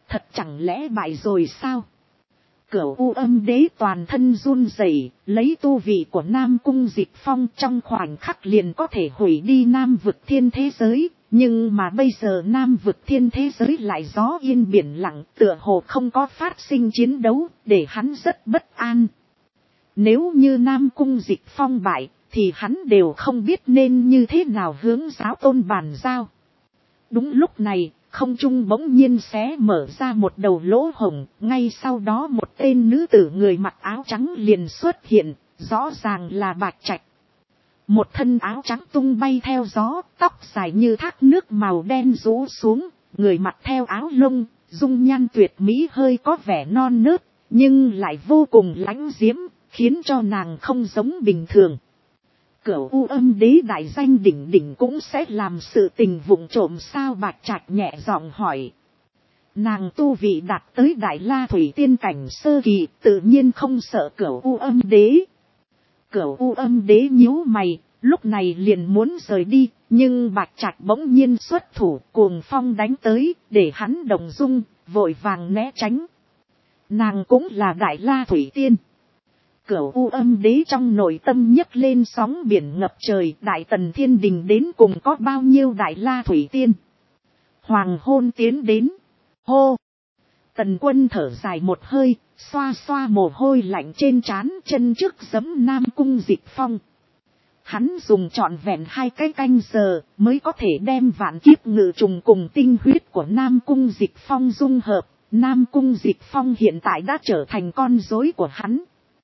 Thật chẳng lẽ bại rồi sao? Cửu U Âm Đế toàn thân run rẩy, lấy tu vị của Nam Cung Dịch Phong trong khoảnh khắc liền có thể hủy đi Nam Vực Thiên thế giới. Nhưng mà bây giờ Nam Vực Thiên thế giới lại gió yên biển lặng, tựa hồ không có phát sinh chiến đấu, để hắn rất bất an. Nếu như Nam Cung Dịch Phong bại, thì hắn đều không biết nên như thế nào hướng giáo tôn bàn giao. Đúng lúc này, không trung bỗng nhiên xé mở ra một đầu lỗ hổng, ngay sau đó một tên nữ tử người mặc áo trắng liền xuất hiện, rõ ràng là Bạch Trạch. Một thân áo trắng tung bay theo gió, tóc dài như thác nước màu đen rũ xuống, người mặc theo áo lông, dung nhan tuyệt mỹ hơi có vẻ non nớt, nhưng lại vô cùng lãnh diễm, khiến cho nàng không giống bình thường. Cửu U Âm Đế đại danh đỉnh đỉnh cũng sẽ làm sự tình vụng trộm sao? Bạch Trạch nhẹ giọng hỏi. Nàng tu vị đạt tới Đại La Thủy Tiên cảnh sơ kỳ, tự nhiên không sợ Cửu U Âm Đế. Cửu U Âm Đế nhíu mày, lúc này liền muốn rời đi, nhưng Bạch Trạch bỗng nhiên xuất thủ, cuồng phong đánh tới, để hắn động dung, vội vàng né tránh. Nàng cũng là Đại La Thủy Tiên. Cửu U Âm Đế trong nội tâm nhấc lên sóng biển ngập trời, Đại Tần Thiên Đình đến cùng có bao nhiêu Đại La Thủy Tiên. Hoàng hôn tiến đến. Hô! Tần Quân thở dài một hơi, xoa xoa mồ hôi lạnh trên trán, chân trước giẫm Nam Cung Dịch Phong. Hắn dùng trọn vẹn 2 cái canh giờ mới có thể đem vạn kiếp ngự trùng cùng tinh huyết của Nam Cung Dịch Phong dung hợp. Nam Cung Dịch Phong hiện tại đã trở thành con rối của hắn.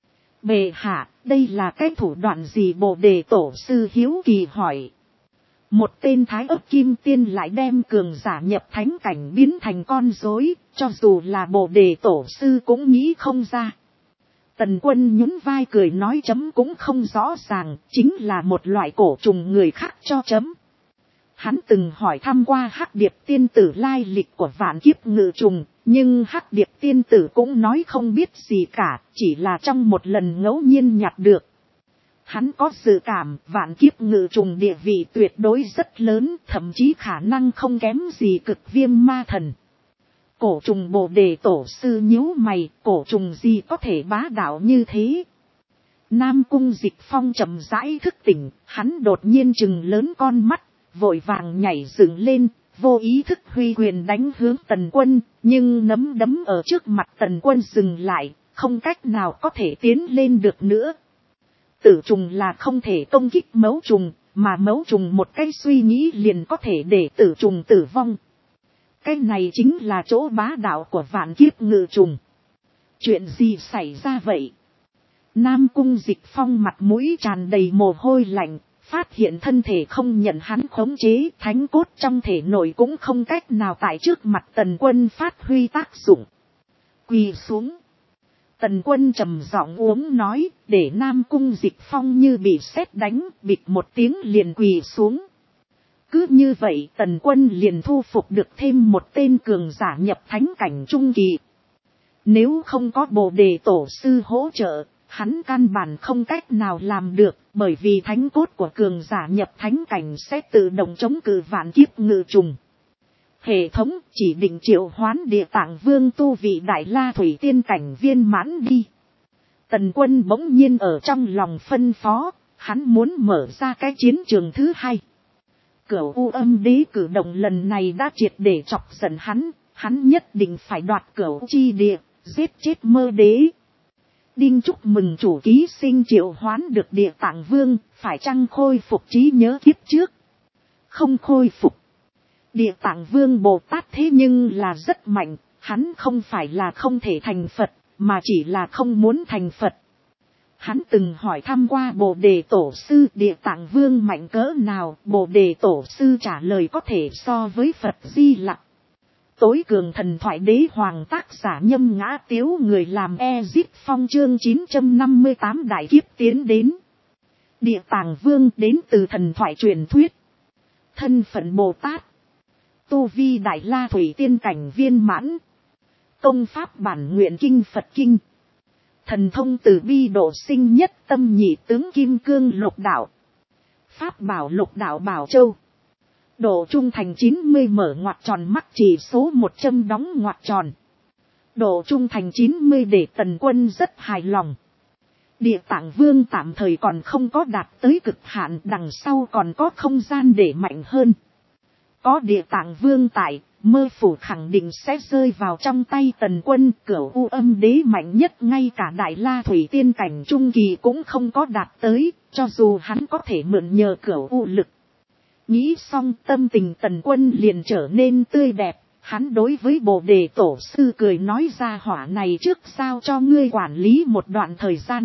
Bệ hạ, đây là cái thủ đoạn gì? Bồ Đề Tổ sư hiếu kỳ hỏi. Một tên Thái Ức Kim Tiên lại đem cường giả nhập thánh cảnh biến thành con rối, cho dù là Bồ Đề Tổ sư cũng nghĩ không ra. Tần Quân nhún vai cười nói chấm cũng không rõ ràng, chính là một loại cổ trùng người khác cho chấm. Hắn từng hỏi thăm qua Hắc Điệp tiên tử lai lịch của vạn kiếp ngự trùng, nhưng Hắc Điệp tiên tử cũng nói không biết gì cả, chỉ là trong một lần ngẫu nhiên nhặt được. Hắn có dự cảm vạn kiếp ngự trùng địa vị tuyệt đối rất lớn, thậm chí khả năng không kém gì Cực Viêm Ma Thần. Cổ trùng Bồ Đề Tổ sư nhíu mày, cổ trùng gì có thể bá đạo như thế? Nam Cung Dịch Phong chậm rãi thức tỉnh, hắn đột nhiên trừng lớn con mắt, vội vàng nhảy dựng lên, vô ý thức huy quyền đánh hướng Tần Quân, nhưng nắm đấm ở trước mặt Tần Quân dừng lại, không cách nào có thể tiến lên được nữa. Tử trùng là không thể công kích mẫu trùng, mà mẫu trùng một cái suy nghĩ liền có thể để tử trùng tử vong. Cái này chính là chỗ bá đạo của vạn kiếp ngự trùng. Chuyện gì xảy ra vậy? Nam Cung Dịch Phong mặt mũi tràn đầy mồ hôi lạnh, phát hiện thân thể không nhận hắn khống chế, thánh cốt trong thể nội cũng không cách nào tại trước mặt Tần Quân phát huy tác dụng. Quỳ xuống. Tần Quân trầm giọng uống nói, để Nam Cung Dịch Phong như bị sét đánh, bịch một tiếng liền quỳ xuống. Cứ như vậy Tần Quân liền thu phục được thêm một tên cường giả nhập thánh cảnh trung kỳ. Nếu không có Bồ Đề Tổ sư hỗ trợ, hắn căn bản không cách nào làm được, bởi vì thánh cốt của cường giả nhập thánh cảnh sẽ tự động chống cự vạn kiếp ngự trùng. Hệ thống chỉ định triệu hoán Địa Tạng Vương tu vị Đại La Thủy Tiên cảnh viên mãn đi. Tần Quân bỗng nhiên ở trong lòng phân phó, hắn muốn mở ra cái chiến trường thứ 2. Cửu U Âm Đế cử động lần này đã triệt để chọc giận hắn nhất định phải đoạt Cửu Chi Địa, giết chết Mơ Đế. Đinh chúc mừng chủ ký sinh triệu hoán được Địa Tạng Vương, phải chăng khôi phục trí nhớ kiếp trước? Không khôi phục. Địa Tạng Vương Bồ Tát thế nhưng là rất mạnh, hắn không phải là không thể thành Phật, mà chỉ là không muốn thành Phật. Hắn từng hỏi thăm qua Bồ Đề Tổ sư Địa Tạng Vương mạnh cỡ nào, Bồ Đề Tổ sư trả lời có thể so với Phật Di Lặc. Tối cường thần thoại đế hoàng tác giả Nhâm Ngã Tiếu, người làm Ezip Phong chương 958 đại kiếp tiến đến. Địa Tạng Vương đến từ thần thoại truyền thuyết. Thân phận Bồ Tát. Tu vi Đại La Thủy Tiên cảnh viên mãn. Công pháp bản nguyện kinh Phật kinh. Thần thông từ bi độ sinh nhất tâm nhị tướng kim cương lục đạo. Pháp bảo lục đạo Bảo Châu. Độ trung thành 90 mở ngoặc tròn mắc chỉ số 100 đóng ngoặc tròn. Độ trung thành 90 để Tần Quân rất hài lòng. Địa Tạng Vương tạm thời còn không có đạt tới cực hạn, đằng sau còn có không gian để mạnh hơn. Có Địa Tạng Vương tại, Mơ Phủ khẳng định sẽ rơi vào trong tay Tần Quân. Cửu U Âm Đế mạnh nhất ngay cả Đại La Thủy Tiên cảnh trung kỳ cũng không có đạt tới, cho dù hắn có thể mượn nhờ Cửu U lực. Nghĩ xong tâm tình Tần Quân liền trở nên tươi đẹp, hắn đối với Bồ Đề Tổ sư cười nói ra hỏa này trước sao cho ngươi quản lý một đoạn thời gian.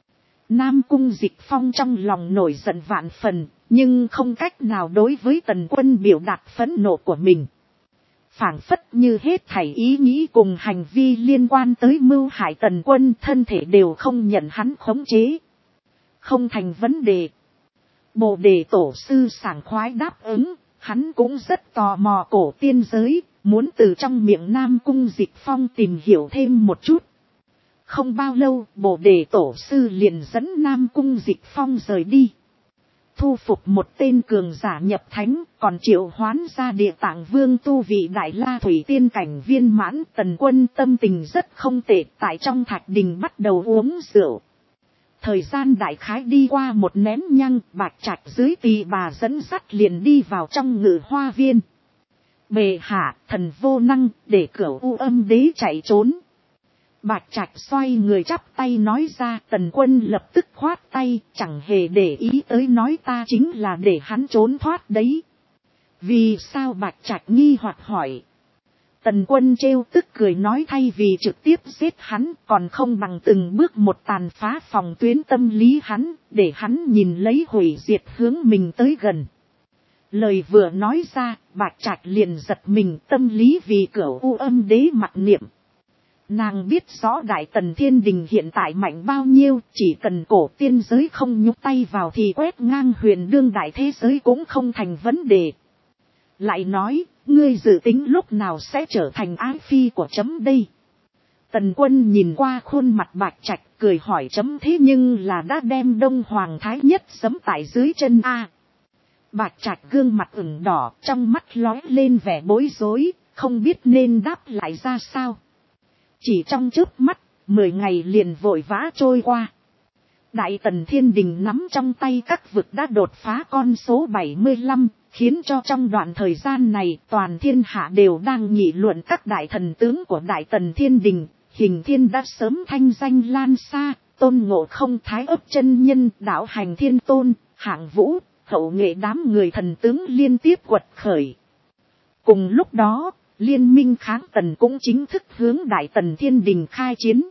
Nam Cung Dịch Phong trong lòng nổi giận vạn phần, nhưng không cách nào đối với Tần Quân biểu đạt phẫn nộ của mình. Phảng phất như hết thảy ý nghĩ cùng hành vi liên quan tới mưu hại Tần Quân thân thể đều không nhận hắn khống chế. Không thành vấn đề. Bồ Đề Tổ sư sảng khoái đáp ứng, hắn cũng rất tò mò cổ tiên giới, muốn từ trong miệng Nam Cung Dịch Phong tìm hiểu thêm một chút. Không bao lâu, Bồ Đề Tổ sư liền dẫn Nam Cung Dịch Phong rời đi. Thu phục một tên cường giả nhập thánh, còn triệu hoán ra Địa Tạng Vương tu vị Đại La Thủy Tiên cảnh viên mãn. Tần Quân tâm tình rất không tệ, tại trong thạch đình bắt đầu uống rượu. Thời gian đại khái đi qua một nén nhang, Bạch Trạch dưới tỳ bà dẫn dắt liền đi vào trong Ngự Hoa Viên. Bệ hạ, thần vô năng, để Cửu U Âm Đế chạy trốn. Bạch Trạch xoay người chắp tay nói ra. Tần Quân lập tức khoát tay, chẳng hề để ý tới, nói ta chính là để hắn trốn thoát đấy. Vì sao? Bạch Trạch nghi hoặc hỏi. Tần Quân trêu tức cười nói thay vì trực tiếp giết hắn, còn không bằng từng bước một tàn phá phòng tuyến tâm lý hắn, để hắn nhìn lấy hủy diệt hướng mình tới gần. Lời vừa nói ra, Bạch Trạch liền giật mình, tâm lý vì Cửu U Âm Đế mặc niệm. Nàng biết rõ Đại Tần Thiên Đình hiện tại mạnh bao nhiêu, chỉ cần cổ tiên giới không nhúc tay vào thì quét ngang huyền đương đại thế giới cũng không thành vấn đề. Lại nói, ngươi dự tính lúc nào sẽ trở thành ái phi của chấm đây? Tần Quân nhìn qua khuôn mặt Bạch Trạch cười hỏi, chấm thế nhưng là đã đem Đông Hoàng Thái Nhất giẫm tại dưới chân a. Bạch Trạch gương mặt ửng đỏ, trong mắt lóe lên vẻ bối rối, không biết nên đáp lại ra sao. Chỉ trong chớp mắt, 10 ngày liền vội vã trôi qua. Đại Tần Thiên Đình nắm trong tay các vực đã đột phá con số 75, khiến cho trong đoạn thời gian này toàn thiên hạ đều đang nghị luận các đại thần tướng của Đại Tần Thiên Đình. Hình Thiên đã sớm thanh danh lan xa, Tôn Ngộ Không, Thái Ấp chân nhân, Đạo Hành Thiên Tôn, Hạng Vũ, Hậu Nghệ đám người thần tướng liên tiếp quật khởi. Cùng lúc đó, Liên minh kháng Tần cũng chính thức hướng Đại Tần Thiên Đình khai chiến.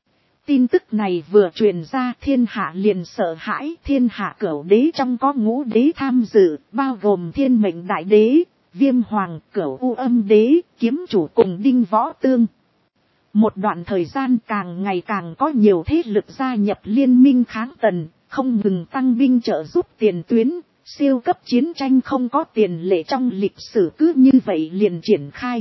Tin tức này vừa truyền ra, thiên hạ liền sợ hãi. Thiên hạ Cửu Đế trong có ngũ đế tham dự, bao gồm Thiên Mệnh Đại Đế, Viêm Hoàng, Cửu U Âm Đế, Kiếm Chủ cùng Đinh Võ Tương. Một đoạn thời gian càng ngày càng có nhiều thế lực gia nhập liên minh kháng Tần, không ngừng tăng binh trợ giúp tiền tuyến. Siêu cấp chiến tranh không có tiền lệ trong lịch sử cứ như vậy liền triển khai.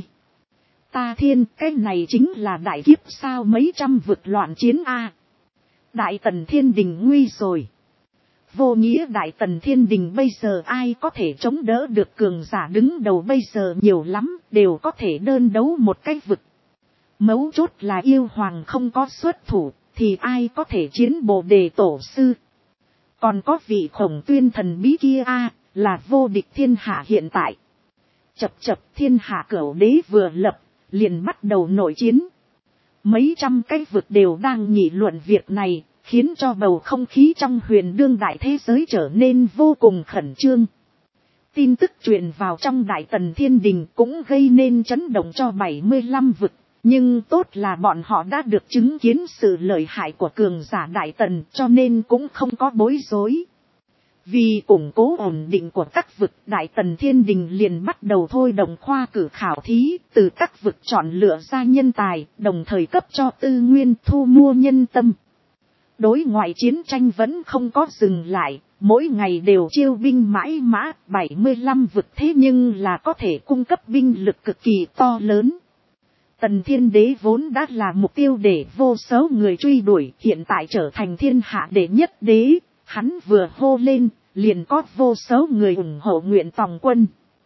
Ta thiên, cái này chính là đại kiếp sao, mấy trăm vực loạn chiến a. Đại Tần Thiên Đình nguy rồi. Vô nghĩa Đại Tần Thiên Đình bây giờ ai có thể chống đỡ được cường giả đứng đầu bây giờ nhiều lắm, đều có thể đơn đấu một cái vực. Mấu chốt là yêu hoàng không có xuất thủ, thì ai có thể chiến Bồ Đề Tổ sư. Còn có vị Khổng Tuyên thần bí kia a, là vô địch thiên hạ hiện tại. Chập thiên hạ Cửu Đế vừa lập, liền bắt đầu nội chiến. Mấy trăm cái vực đều đang nghị luận việc này, khiến cho bầu không khí trong huyền đương đại thế giới trở nên vô cùng khẩn trương. Tin tức truyền vào trong Đại Tần Thiên Đình cũng gây nên chấn động cho 75 vực. Nhưng tốt là bọn họ đã được chứng kiến sự lợi hại của cường giả Đại Tần, cho nên cũng không có bối rối. Vì củng cố ổn định của các vực, Đại Tần Thiên Đình liền bắt đầu thôi động khoa cử khảo thí, từ các vực chọn lựa ra nhân tài, đồng thời cấp cho tư nguyên, thu mua nhân tâm. Đối ngoại chiến tranh vẫn không có dừng lại, mỗi ngày đều chiêu binh mãi mã. 75 vực thế nhưng là có thể cung cấp binh lực cực kỳ to lớn. Tần Thiên Đế vốn đã là mục tiêu để vô số người truy đuổi, hiện tại trở thành thiên hạ đệ nhất đế, hắn vừa hô lên, liền có vô số người ủng hộ nguyện tòng quân.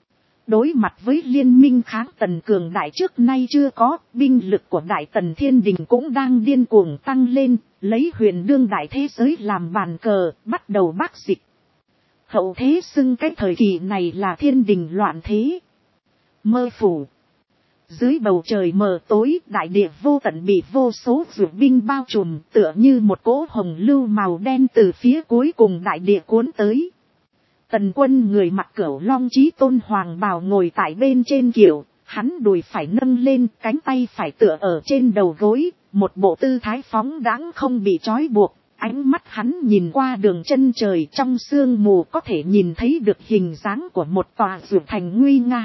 Đối mặt với liên minh kháng tần cường đại trước nay chưa có, binh lực của đại tần thiên đình cũng đang điên cuồng tăng lên, lấy huyền đương đại thế giới làm bàn cờ, bắt đầu bắc dịch. Hậu thế xưng cái thời kỳ này là thiên đình loạn thế. Mơ phủ. Dưới bầu trời mờ tối, đại địa vô tận bị vô số dược binh bao trùm, tựa như một cỗ hồng lưu màu đen từ phía cuối cùng đại địa cuốn tới. Tần Quân người mặc cửu long chí tôn hoàng bào ngồi tại bên trên kiệu, hắn đùi phải nâng lên, cánh tay phải tựa ở trên đầu gối, một bộ tư thái phóng đãng không bị trói buộc. Ánh mắt hắn nhìn qua đường chân trời, trong sương mù có thể nhìn thấy được hình dáng của một tòa dược thành nguy nga.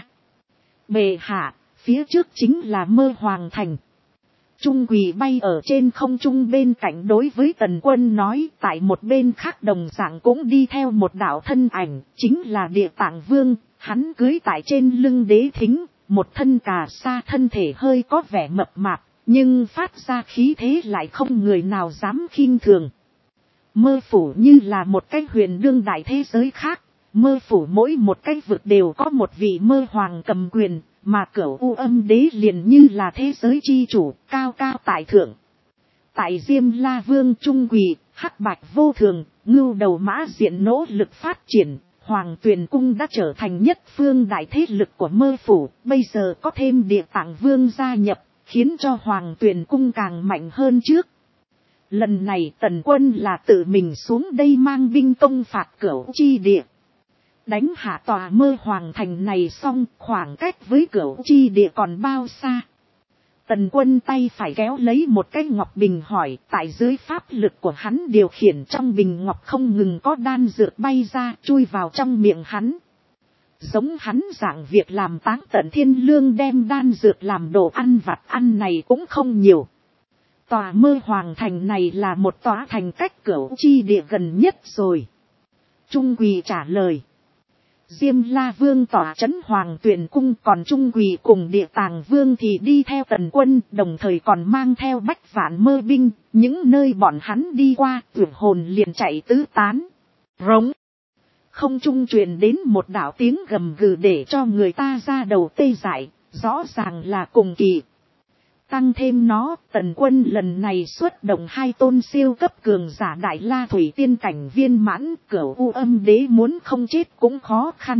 Bệ hạ, phía trước chính là Mơ Hoàng thành. Trung Quỳ bay ở trên không trung bên cạnh đối với Tần Quân nói, tại một bên khác đồng dạng cũng đi theo một đạo thân ảnh, chính là Địa Tạng Vương. Hắn cưới tại trên lưng đế thính, một thân cà sa, thân thể hơi có vẻ mập mạp, nhưng phát ra khí thế lại không người nào dám khinh thường. Mơ phủ như là một cái huyền đương đại thế giới khác, mơ phủ mỗi một cái vực đều có một vị mơ hoàng cầm quyền, mà cửu u âm đế liền như là thế giới chi chủ, cao cao tại thượng. Tại Diêm La Vương Trung Quỳ, hắc bạch vô thường, ngưu đầu mã diện nỗ lực phát triển, Hoàng Tuyền Cung đã trở thành nhất phương đại thế lực của mơ phủ, bây giờ có thêm Địa Tạng Vương gia nhập, khiến cho Hoàng Tuyền Cung càng mạnh hơn trước. Lần này Tần Quân là tự mình xuống đây mang binh công phạt Cửu Chi Địa. Đánh hạ tòa Mơ Hoàng thành này xong, khoảng cách với Cửu Chi Địa còn bao xa. Tần Quân tay phải kéo lấy một cái ngọc bình hỏi, tại dưới pháp lực của hắn điều khiển trong bình ngọc không ngừng có đan dược bay ra, chui vào trong miệng hắn. Giống hắn dạng việc làm táng tận thiên lương đem đan dược làm đồ ăn vặt ăn này cũng không nhiều. Tòa Mơ Hoàng thành này là một tòa thành cách Cửu Chi Địa gần nhất rồi. Trung Quỳ trả lời. Diêm La Vương tỏa trấn Hoàng Tuyền Cung, còn Trung Quỳ cùng Địa Tạng Vương thì đi theo Tần Quân, đồng thời còn mang theo bách vạn mơ binh, những nơi bọn hắn đi qua, tuyệt hồn liền chạy tứ tán. Rống. Không trung truyền đến một đạo tiếng gầm gừ để cho người ta ra đầu tê dại, rõ ràng là cùng kỳ. Tăng thêm nó, Tần Quân lần này xuất động 2 tôn siêu cấp cường giả Đại La Thủy Tiên cảnh viên mãn, Cửu U Âm Đế muốn không chết cũng khó khăn.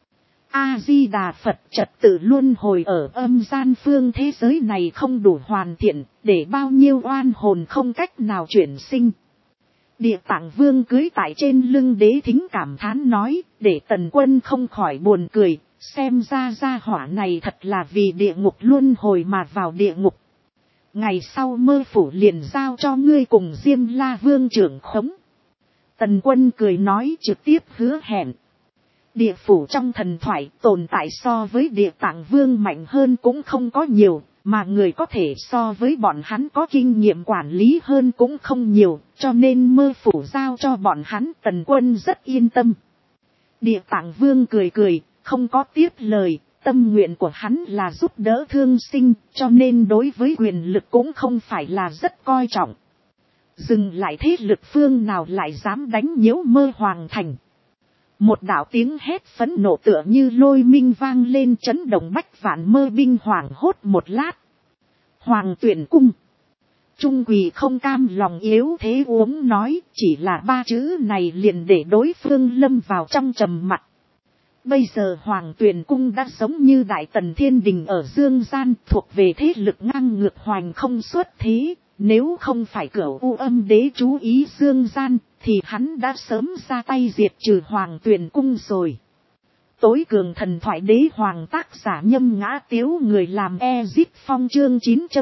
A-di-đà Phật, trật tự luân hồi ở âm gian phương thế giới này không đủ hoàn thiện, để bao nhiêu oan hồn không cách nào chuyển sinh. Địa Tạng Vương cưới tại trên lưng đế thính cảm thán nói, để Tần Quân không khỏi buồn cười, xem ra gia hỏa này thật là vì địa ngục luân hồi mà vào địa ngục. Ngày sau Mơ phủ liền giao cho ngươi cùng Diêm La Vương trưởng khống. Tần Quân cười nói trực tiếp hứa hẹn. Địa phủ trong thần thoại tồn tại so với Địa Tạng Vương mạnh hơn cũng không có nhiều, mà người có thể so với bọn hắn có kinh nghiệm quản lý hơn cũng không nhiều, cho nên Mơ phủ giao cho bọn hắn. Tần Quân rất yên tâm. Địa Tạng Vương cười cười, không có tiếp lời. Tâm nguyện của hắn là giúp đỡ thương sinh, cho nên đối với quyền lực cũng không phải là rất coi trọng. Dừng lại thế lực phương nào lại dám đánh nhiễu Mơ Hoàng thành. Một đạo tiếng hét phẫn nộ tựa như lôi minh vang lên, chấn động bách vạn mơ binh hoảng hốt một lát. Hoàng Tuyển Cung. Trung Quỳ không cam lòng yếu thế uống nói, chỉ là 3 chữ này liền để đối phương lâm vào trong trầm mặc. Bây giờ Hoàng Tuyền Cung đã giống như Đại Tần Thiên Đình ở Dương Gian, thuộc về thế lực ngang ngược hoành không xuất thế. Nếu không phải Cửu U Âm Đế chú ý Dương Gian, thì hắn đã sớm ra tay diệt trừ Hoàng Tuyền Cung rồi. Tối cường thần thoại đế hoàng tác giả Nhâm Ngã Tiếu, người làm Ezip Phong chương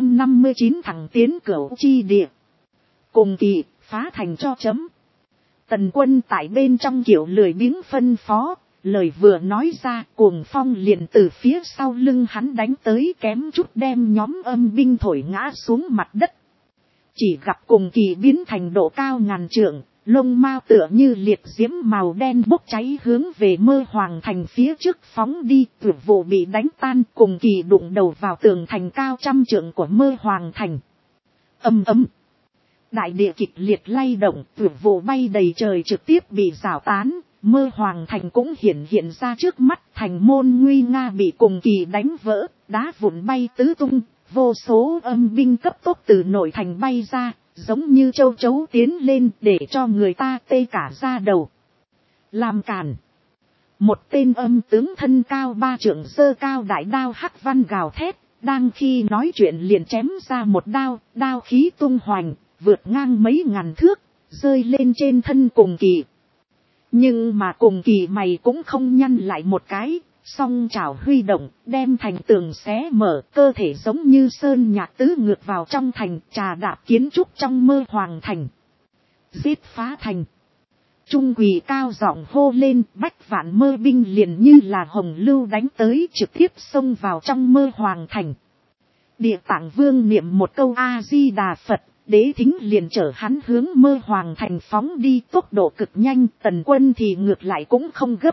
959 thẳng tiến Cửu Chi Địa. Cùng kỳ, phá thành cho chấm. Tần Quân tại bên trong kiểu lười biếng phân phó. Lời vừa nói ra, cuồng phong liền từ phía sau lưng hắn đánh tới, kém chút đem nhóm âm binh thổi ngã xuống mặt đất. Chỉ gặp cùng kỳ biến thành độ cao ngàn trượng, lông mao tựa như liệt diễm màu đen bốc cháy hướng về Mơ Hoàng thành phía trước phóng đi. Tuyệt vụ bị đánh tan, cùng kỳ đụng đầu vào tường thành cao 100 trượng của Mơ Hoàng thành. Ầm ầm. Đại địa kịch liệt lay động, tuyệt vụ bay đầy trời trực tiếp bị rào tán. Mơ Hoàng Thành cũng hiện ra trước mắt, thành môn nguy nga bị cùng kỳ đánh vỡ, đá vụn bay tứ tung, vô số âm binh cấp tốc từ nội thành bay ra, giống như châu chấu tiến lên để cho người ta tê cả da đầu. Làm cản. Một tên âm tướng thân cao 3 trượng giơ cao đại đao hắc văn gào thét, đang khi nói chuyện liền chém ra một đao, đao khí tung hoành, vượt ngang mấy ngàn thước, rơi lên trên thân cùng kỳ. Nhưng mà cùng kỳ mày cũng không nhăn lại một cái, song chảo huy động, đem thành tường xé mở, cơ thể giống như sơn nhạc tứ ngược vào trong thành, trà đạp kiến trúc trong Mơ Hoàng Thành. Giết phá thành. Trung quỳ cao giọng hô lên, bách vạn mơ binh liền như là hồng lưu đánh tới, trực tiếp xông vào trong Mơ Hoàng Thành. Địa Tạng Vương niệm một câu A-di-đà Phật, đế thính liền chở hắn hướng Mơ Hoàng Thành phóng đi, tốc độ cực nhanh, Tần Quân thì ngược lại cũng không gấp.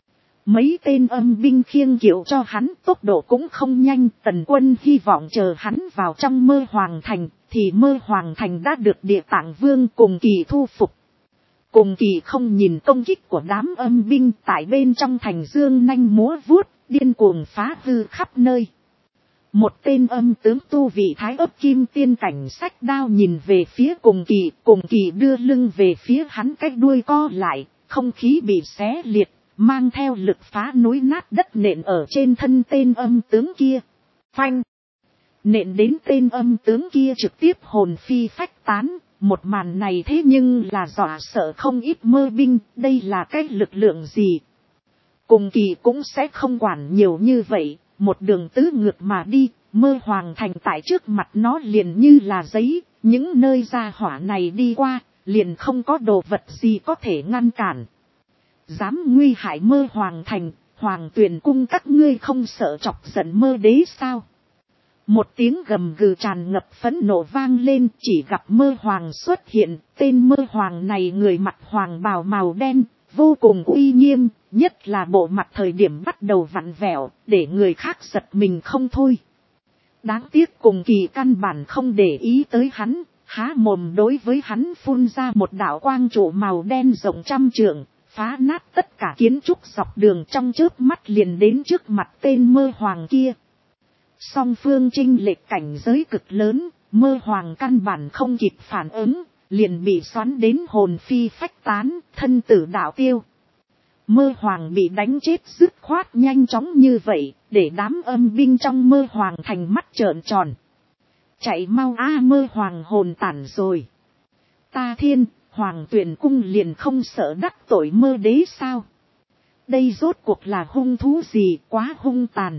Mấy tên âm binh khiêng kiệu cho hắn, tốc độ cũng không nhanh, Tần Quân hy vọng chờ hắn vào trong Mơ Hoàng Thành, thì Mơ Hoàng Thành đã được Địa Tạng Vương cùng kỳ thu phục. Cùng kỳ không nhìn công kích của đám âm binh, tại bên trong thành dương nanh múa vuốt, điên cuồng phá hư khắp nơi. Một tên âm tướng tu vị thái ấp kim tiên cảnh sách đao nhìn về phía cùng kỳ đưa lưng về phía hắn, cái đuôi co lại, không khí bị xé liệt, mang theo lực phá núi nát đất nện ở trên thân tên âm tướng kia. Phanh! Nện đến tên âm tướng kia trực tiếp hồn phi phách tán. Một màn này thế nhưng là dọa sợ không ít mơ binh, đây là cái lực lượng gì? Cùng kỳ cũng sẽ không quản nhiều như vậy, một đường tứ ngược mà đi, Mơ Hoàng Thành tại trước mặt nó liền như là giấy, những nơi gia hỏa này đi qua, liền không có đồ vật gì có thể ngăn cản. Dám nguy hại Mơ Hoàng Thành, Hoàng Tuyền Cung các ngươi không sợ chọc giận Mơ Đế sao? Một tiếng gầm gừ tràn ngập phẫn nộ vang lên, chỉ gặp Mơ Hoàng xuất hiện, tên Mơ Hoàng này người mặc hoàng bào màu đen, vô cùng uy nghiêm, nhất là bộ mặt thời điểm bắt đầu vặn vẹo, để người khác giật mình không thôi. Đáng tiếc cùng kỳ căn bản không để ý tới hắn, há mồm đối với hắn phun ra một đạo quang trụ màu đen rộng 100 trượng, phá nát tất cả kiến trúc dọc đường, trong chớp mắt liền đến trước mặt tên Mơ Hoàng kia. Song phương chênh lệch cảnh giới cực lớn, Mơ Hoàng căn bản không kịp phản ứng, liền bị xoắn đến hồn phi phách tán, thân tử đạo tiêu. Mơ Hoàng bị đánh chết dứt khoát nhanh chóng như vậy, để đám âm binh trong Mơ Hoàng Thành mắt trợn tròn. Chạy mau a, Mơ Hoàng hồn tản rồi. Ta thiên, Hoàng Tuyền Cung liền không sợ đắc tội Mơ Đế sao? Đây rốt cuộc là hung thú gì, quá hung tàn.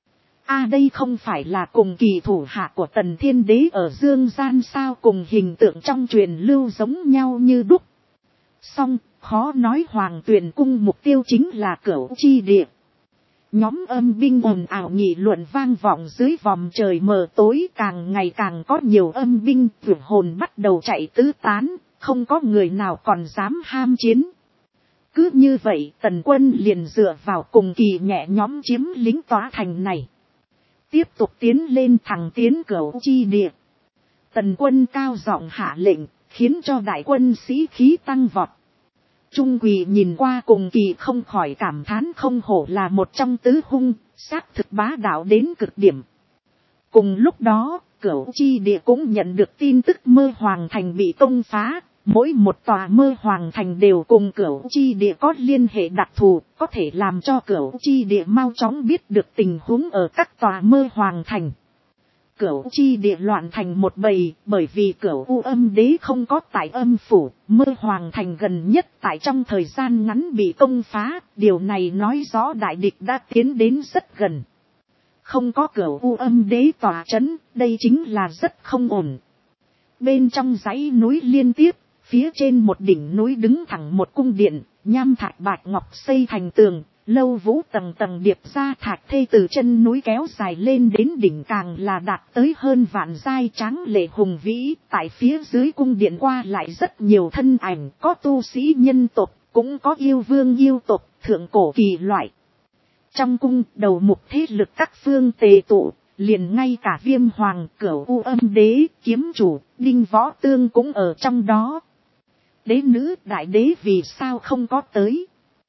Đây không phải là cùng kỳ thủ hạ của Tần Thiên Đế ở Dương Gian sao, cùng hình tượng trong truyền lưu giống nhau như đúc. Song, khó nói Hoàng Tuyền Cung mục tiêu chính là Cửu Chi Địa. Nhóm âm binh ồn ào nghị luận vang vọng dưới vòm trời mờ tối, càng ngày càng có nhiều âm binh vượt hồn bắt đầu chạy tứ tán, không có người nào còn dám ham chiến. Cứ như vậy Tần Quân liền dựa vào cùng kỳ nhẹ nhóm chiếm lính tòa thành này. Tiếp tục tiến lên thẳng tiến Cửu Chi Địa. Tần Quân cao giọng hạ lệnh, khiến cho đại quân sĩ khí tăng vọt. Trung Quỳ nhìn qua cùng kỳ không khỏi cảm thán không hổ là một trong tứ hung, xác thực bá đạo đến cực điểm. Cùng lúc đó, Cửu Chi Địa cũng nhận được tin tức Mơ Hoàng Thành bị công phá. Mỗi một tòa Mơ Hoàng Thành đều cùng Cửu Chi Địa có liên hệ đặc thù, có thể làm cho Cửu Chi Địa mau chóng biết được tình huống ở các tòa Mơ Hoàng Thành. Cửu Chi Địa loạn thành một bầy, bởi vì Cửu U Âm Đế không có tại âm phủ, Mơ Hoàng Thành gần nhất tại trong thời gian ngắn bị công phá, điều này nói rõ đại địch đã tiến đến rất gần. Không có Cửu U Âm Đế tỏa chấn, đây chính là rất không ổn. Bên trong dãy núi liên tiếp, phía trên một đỉnh núi đứng thẳng một cung điện, nham thạch bạch ngọc xây thành tường, lâu vũ tầng tầng điệp ra thạch thê từ chân núi kéo dài lên đến đỉnh, càng là đạt tới hơn vạn giai tráng lệ hùng vĩ. Tại phía dưới cung điện qua lại rất nhiều thân ảnh, có tu sĩ nhân tộc, cũng có yêu vương yêu tộc, thượng cổ kỳ loại. Trong cung, đầu mục thế lực các phương tề tụ, liền ngay cả Viêm Hoàng, Cửu U Âm Đế, Kiếm Chủ, Đinh Võ Tương cũng ở trong đó. Đế nữ đại đế vì sao không có tới?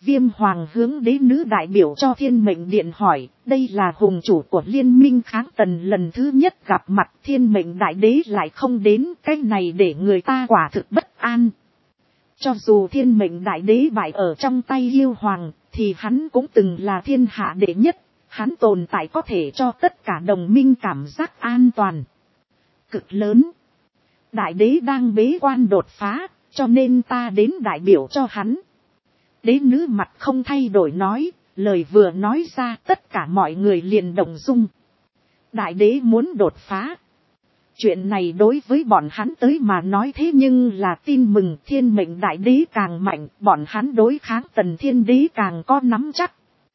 Viêm Hoàng hướng đế nữ đại biểu cho Thiên Mệnh Điện hỏi, đây là hùng chủ của liên minh kháng tần lần thứ nhất gặp mặt, Thiên Mệnh Đại Đế lại không đến, cái này để người ta quả thực bất an. Cho dù Thiên Mệnh Đại Đế bại ở trong tay Yêu Hoàng, thì hắn cũng từng là thiên hạ đệ nhất, hắn tồn tại có thể cho tất cả đồng minh cảm giác an toàn cực lớn. Đại đế đang bế quan đột phá, cho nên ta đến đại biểu cho hắn. Đế nữ mặt không thay đổi nói, lời vừa nói ra tất cả mọi người liền động dung. Đại đế muốn đột phá. Chuyện này đối với bọn hắn tới mà nói thế nhưng là tin mừng, Thiên Mệnh Đại Đế càng mạnh, bọn hắn đối kháng Tần Thiên Đế càng có nắm chắc.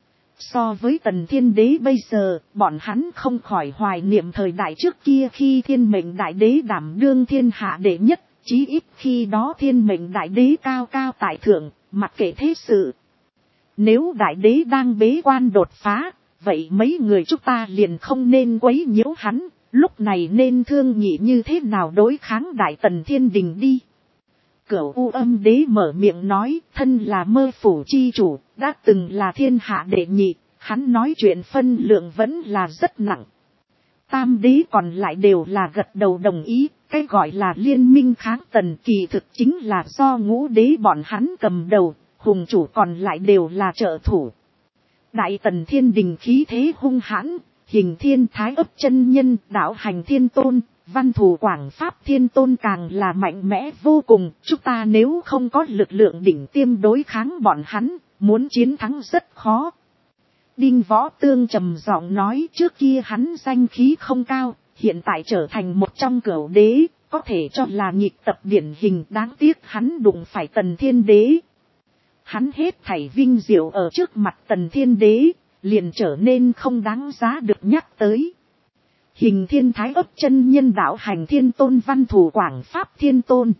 So với Tần Thiên Đế bây giờ, bọn hắn không khỏi hoài niệm thời đại trước kia khi Thiên Mệnh Đại Đế đảm đương thiên hạ đệ nhất, chí ít khi đó Thiên Mệnh Đại Đế cao cao tại thượng, mặc kệ thế sự. Nếu Đại Đế đang bế quan đột phá, vậy mấy người chúng ta liền không nên quấy nhiễu hắn, lúc này nên thương nghị như thế nào đối kháng Đại Tần Thiên Đình đi. Cửu U Âm Đế mở miệng nói, thân là Mơ Phủ chi chủ, đã từng là thiên hạ đệ nhị, hắn nói chuyện phân lượng vẫn là rất nặng. Tam đế còn lại đều là gật đầu đồng ý, cái gọi là liên minh kháng Tần kỳ thực chính là do Ngũ Đế bọn hắn cầm đầu, hùng chủ còn lại đều là trợ thủ. Đại Tần Thiên Đình khí thế hung hãn, Hình Thiên Thái Ấp chân nhân, Đạo Hành Thiên Tôn, Văn Thù Quảng Pháp Thiên Tôn càng là mạnh mẽ vô cùng, chúng ta nếu không có lực lượng đỉnh tiêm đối kháng bọn hắn, muốn chiến thắng rất khó. Đinh Võ Tương trầm giọng nói, trước kia hắn danh khí không cao, hiện tại trở thành một trong cửu đế, có thể cho là nhịp tập điển hình, đáng tiếc hắn đụng phải Tần Thiên Đế. Hắn hết thảy vinh diệu ở trước mặt Tần Thiên Đế, liền trở nên không đáng giá được nhắc tới. Hình Thiên Thái Ấp chân nhân, Đạo Hành Thiên Tôn, Văn Thù Quảng Pháp Thiên Tôn,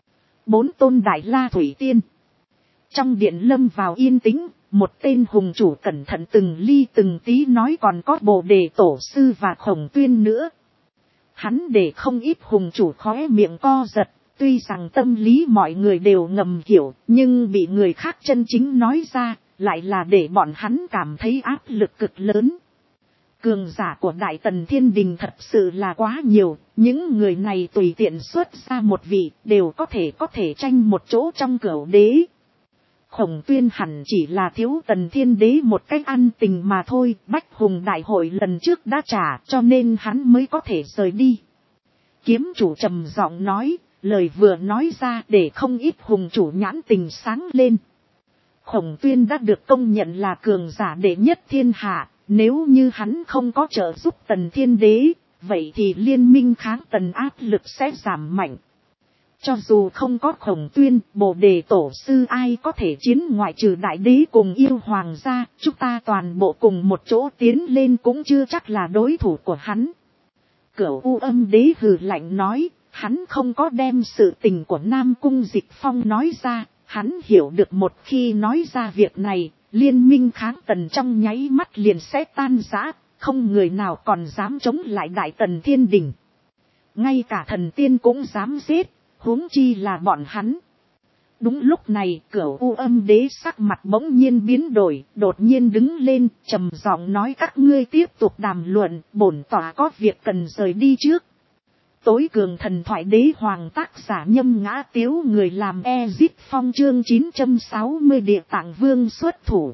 4 tôn Đại La Thủy Tiên. Trong điện lâm vào yên tĩnh, một tên hùng chủ cẩn thận từng ly từng tí nói, còn có Bồ Đề Tổ Sư và Khổng Tuyên nữa. Hắn để không ít hùng chủ khóe miệng co giật, tuy rằng tâm lý mọi người đều ngầm hiểu, nhưng bị người khác chân chính nói ra, lại là để bọn hắn cảm thấy áp lực cực lớn. Cường giả của Đại Tần Thiên Đình thật sự là quá nhiều, những người này tùy tiện xuất ra một vị, đều có thể tranh một chỗ trong cửu đế. Khổng Tuyên hẳn chỉ là thiếu Tần Thiên Đế một cách ăn tình mà thôi, Bách Hùng Đại Hội lần trước đã trả, cho nên hắn mới có thể rời đi. Kiếm chủ trầm giọng nói, lời vừa nói ra để không ít hùng chủ nhãn tình sáng lên. Khổng Tuyên đã được công nhận là cường giả đệ nhất thiên hạ, nếu như hắn không có trợ giúp Tần Thiên Đế, vậy thì liên minh kháng Tần áp lực sẽ giảm mạnh. Cho dù không có Khổng Tuyên, Bồ Đề Tổ Sư ai có thể chiến ngoại trừ Đại Đế cùng Yêu Hoàng gia, chúng ta toàn bộ cùng một chỗ tiến lên cũng chưa chắc là đối thủ của hắn. Cửu U Âm Đế hừ lạnh nói, hắn không có đem sự tình của Nam Cung Dịch Phong nói ra, hắn hiểu được một khi nói ra việc này, liên minh kháng Tần trong nháy mắt liền sẽ tan rã, không người nào còn dám chống lại Đại Tần Thiên Đình. Ngay cả thần tiên cũng dám giết, huống chi là bọn hắn. Đúng lúc này, Cửu U Âm Đế sắc mặt bỗng nhiên biến đổi, đột nhiên đứng lên, trầm giọng nói, các ngươi tiếp tục đàm luận, bổn tọa có việc cần rời đi trước. Tối cường thần thoại đế hoàng, tác giả Nhâm Ngã Tiếu, người làm Ezit Phong, chương 960 Địa Tạng Vương xuất thủ.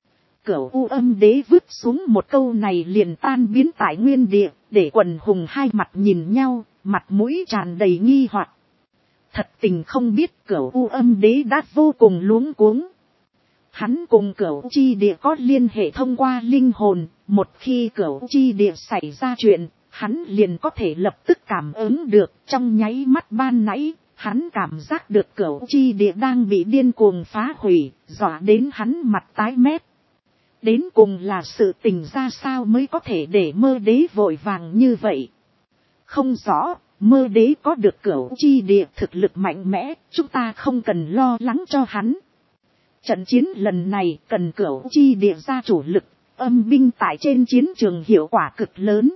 Cửu U Âm Đế vứt xuống một câu này liền tan biến tại nguyên địa, để quần hùng hai mặt nhìn nhau, mặt mũi tràn đầy nghi hoặc. Thật tình không biết Cửu U Âm Đế đã vô cùng luống cuống. Hắn cùng Cửu Chi Địa có liên hệ thông qua linh hồn, một khi Cửu Chi Địa xảy ra chuyện, hắn liền có thể lập tức cảm ứng được. Trong nháy mắt ban nãy, hắn cảm giác được Cửu Chi Địa đang bị điên cuồng phá hủy, dọa đến hắn mặt tái mét. Đến cùng là sự tình ra sao mới có thể để Mơ Đế vội vàng như vậy? Không rõ. Mơ Đế có được Cửu Chi Địa thực lực mạnh mẽ, chúng ta không cần lo lắng cho hắn. Trận chiến lần này cần Cửu Chi Địa ra chủ lực, âm binh tại trên chiến trường hiệu quả cực lớn.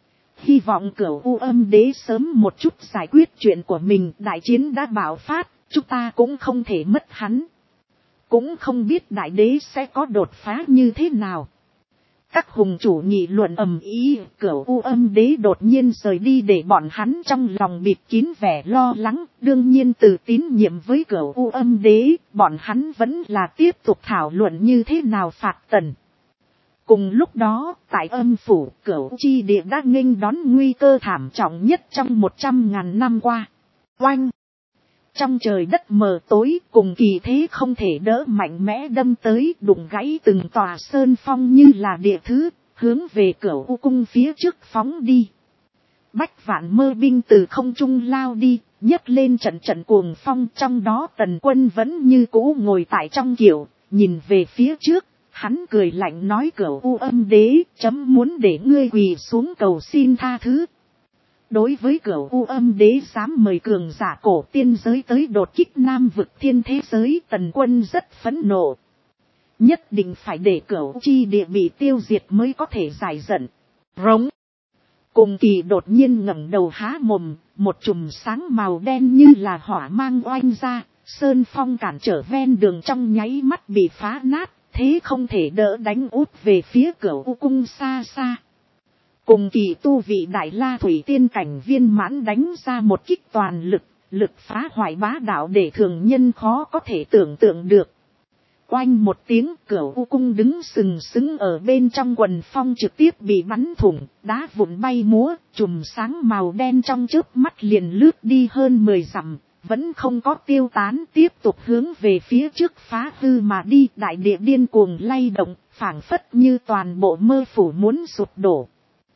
Hy vọng Cửu U Âm Đế sớm một chút giải quyết chuyện của mình, đại chiến đã bạo phát, chúng ta cũng không thể mất hắn. cũng không biết đại đế sẽ có đột phá như thế nào. Các hùng chủ nghị luận ầm ĩ, Cửu U Âm Đế đột nhiên rời đi để bọn hắn trong lòng bịt kín vẻ lo lắng. Đương nhiên từ tín nhiệm với Cửu U Âm Đế, bọn hắn vẫn là tiếp tục thảo luận như thế nào phạt Tần. Cùng lúc đó, tại Âm phủ, Cửu Chi Địa đã nghênh đón nguy cơ thảm trọng nhất trong 100.000 năm qua. Oanh! Trong trời đất mờ tối, cùng kỳ thế không thể đỡ mạnh mẽ đâm tới, đụng gãy từng tòa sơn phong như là địa thứ, hướng về Cửu U cung phía trước phóng đi. Bách vạn mơ binh từ không trung lao đi, nhấc lên trận trận cuồng phong, trong đó Tần Quân vẫn như cũ ngồi tại trong kiệu, nhìn về phía trước, hắn cười lạnh nói: Cửu U Âm Đế, chấm muốn để ngươi quỳ xuống cầu xin tha thứ. Đối với Cửu U Âm Đế dám mời cường giả cổ tiên giới tới đột kích Nam vực thiên thế giới, Tần Quân rất phẫn nộ. Nhất định phải để Cửu Chi Địa bị tiêu diệt mới có thể giải giận. Rống. Cùng kỳ đột nhiên ngẩng đầu há mồm, một chùm sáng màu đen như là hỏa mang oanh ra, sơn phong cản trở ven đường trong nháy mắt bị phá nát, thế không thể đỡ đánh út về phía Cửu U cung xa xa. Cùng kỳ tu vị Đại La Thủy Tiên cảnh viên mãn đánh ra một kích toàn lực, lực phá hoại bá đạo để thường nhân khó có thể tưởng tượng được. Oanh một tiếng, Cửu U cung đứng sừng sững ở bên trong quần phong trực tiếp bị bắn thủng, đá vụn bay múa, chùm sáng màu đen trong chớp mắt liền lướt đi hơn 10 dặm, vẫn không có tiêu tán, tiếp tục hướng về phía trước phá hư mà đi. Đại địa điên cuồng lay động, phảng phất như toàn bộ mơ phủ muốn sụp đổ.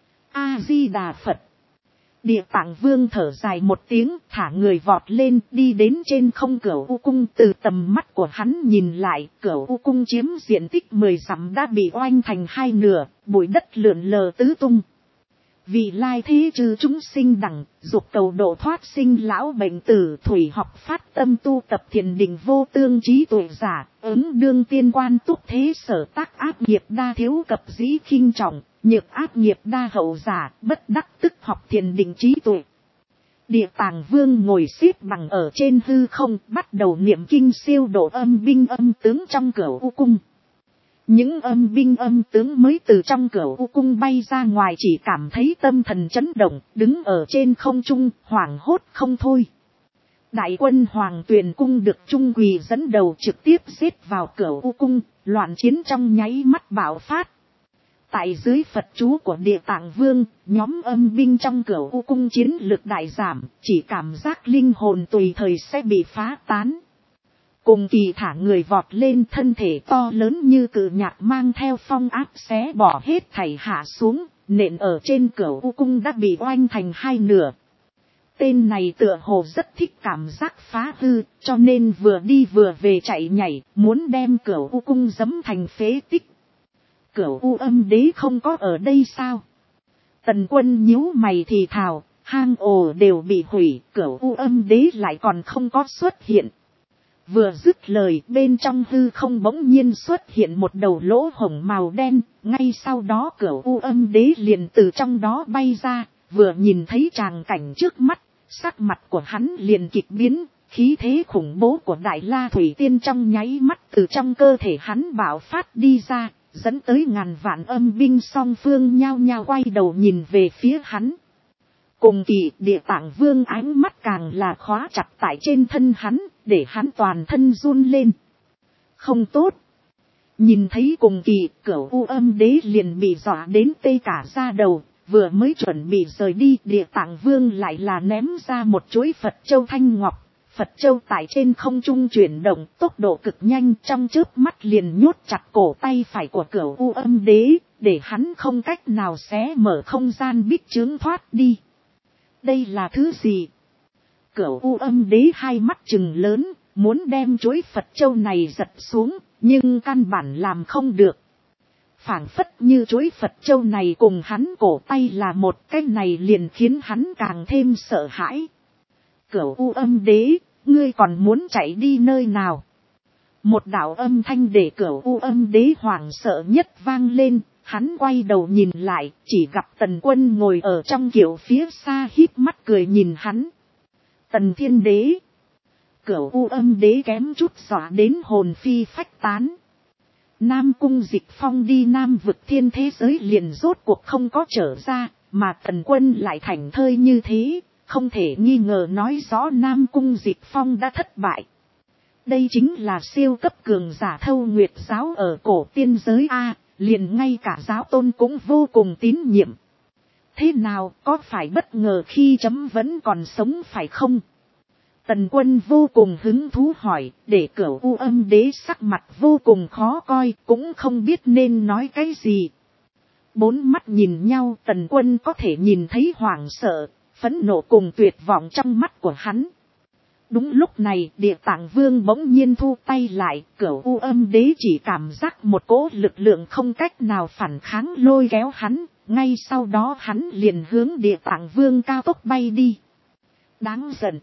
A-di-đà Phật. Địa Tạng Vương thở dài một tiếng, thả người vọt lên, đi đến trên không Cửu U cung. Từ tầm mắt của hắn nhìn lại, Cửu U cung chiếm diện tích 10 dặm đã bị oanh thành hai nửa, bụi đất lượn lờ tứ tung. Vì lai thế chư chúng sinh đẳng, dục cầu độ thoát sinh lão bệnh tử, thủy học phát tâm tu tập thiền định vô tương trí tuệ giả, ứng đương tiên quan túc thế sở tác ác nghiệp đa thiếu cập dĩ khinh trọng, nhược ác nghiệp đa hậu giả, bất đắc tức học thiền định trí tuệ. Địa Tạng Vương ngồi xếp bằng ở trên hư không, bắt đầu niệm kinh siêu độ âm binh âm tướng trong Cửu U cung. Những âm binh âm tướng mới từ trong Cửu U cung bay ra ngoài chỉ cảm thấy tâm thần chấn động, đứng ở trên không trung, hoảng hốt không thôi. Đại quân Hoàng Tuyền cung được Trung Quỳ dẫn đầu trực tiếp giết vào Cửu U cung, loạn chiến trong nháy mắt bạo phát. Tại dưới Phật chú của Địa Tạng Vương, nhóm âm binh trong Cửu U cung chiến lực đại giảm, chỉ cảm giác linh hồn tùy thời sẽ bị phá tán. Cùng kỳ thả người vọt lên, thân thể to lớn như cự nhạc mang theo phong áp xé bỏ hết thảy hạ xuống, nện ở trên Cửu U cung đã bị oanh thành hai nửa. Tên này tựa hồ rất thích cảm giác phá hư, cho nên vừa đi vừa về chạy nhảy, muốn đem Cửu U cung giẫm thành phế tích. Cửu U Âm Đế không có ở đây sao? Tần Quân nhíu mày thì thào, hang ổ đều bị hủy, Cửu U Âm Đế lại còn không có xuất hiện. Vừa dứt lời, bên trong hư không bỗng nhiên xuất hiện một đầu lỗ hổng màu đen, ngay sau đó Cửu U Âm Đế liền từ trong đó bay ra, vừa nhìn thấy tràng cảnh trước mắt, sắc mặt của hắn liền kịch biến, khí thế khủng bố của Đại La Thủy Tiên trong nháy mắt từ trong cơ thể hắn bạo phát đi ra, dẫn tới ngàn vạn âm binh song phương nhao nhao quay đầu nhìn về phía hắn. Cùng kỳ Địa Tạng Vương ánh mắt càng là khóa chặt tại trên thân hắn, để hắn toàn thân run lên. Không tốt. Nhìn thấy cùng kỳ, Cửu U Âm Đế liền bị dọa đến tê cả da đầu, vừa mới chuẩn bị rời đi, Địa Tạng Vương lại là ném ra một chuỗi Phật châu thanh ngọc. Phật châu tại trên không trung chuyển động, tốc độ cực nhanh, trong chớp mắt liền nhốt chặt cổ tay phải của Cửu U Âm Đế, để hắn không cách nào xé mở không gian bích chướng thoát đi. Đây là thứ gì? Cửu U Âm Đế hai mắt trừng lớn, muốn đem chuỗi Phật châu này giật xuống, nhưng căn bản làm không được. Phảng phất như chuỗi Phật châu này cùng hắn cổ tay là một, cái này liền khiến hắn càng thêm sợ hãi. Cửu U Âm Đế, ngươi còn muốn chạy đi nơi nào? Một đạo âm thanh để Cửu U Âm Đế hoảng sợ nhất vang lên, hắn quay đầu nhìn lại, chỉ gặp Tần Quân ngồi ở trong kiệu phía xa híp mắt cười nhìn hắn. Tần Thiên Đế. Cửu U Âm Đế kém chút dọa đến hồn phi phách tán. Nam Cung Dịch Phong đi Nam Vực Thiên thế giới liền rốt cuộc không có trở ra, mà Tần Quân lại thảnh thơi như thế, không thể nghi ngờ nói rõ Nam Cung Dịch Phong đã thất bại. Đây chính là siêu cấp cường giả Thâu Nguyệt giáo ở cổ tiên giới A, liền ngay cả giáo tôn cũng vô cùng tín nhiệm. Thế nào, có phải bất ngờ khi chấm vẫn còn sống phải không? Tần Quân vô cùng hứng thú hỏi, để Cửu U Âm Đế sắc mặt vô cùng khó coi, cũng không biết nên nói cái gì. Bốn mắt nhìn nhau, Tần Quân có thể nhìn thấy hoảng sợ, phẫn nộ cùng tuyệt vọng trong mắt của hắn. Đúng lúc này, Địa Tạng Vương bỗng nhiên thu tay lại, Cửu U Âm Đế chỉ cảm giác một cỗ lực lượng không cách nào phản kháng lôi kéo hắn, ngay sau đó hắn liền hướng Địa Tạng Vương cao tốc bay đi. Đáng giận.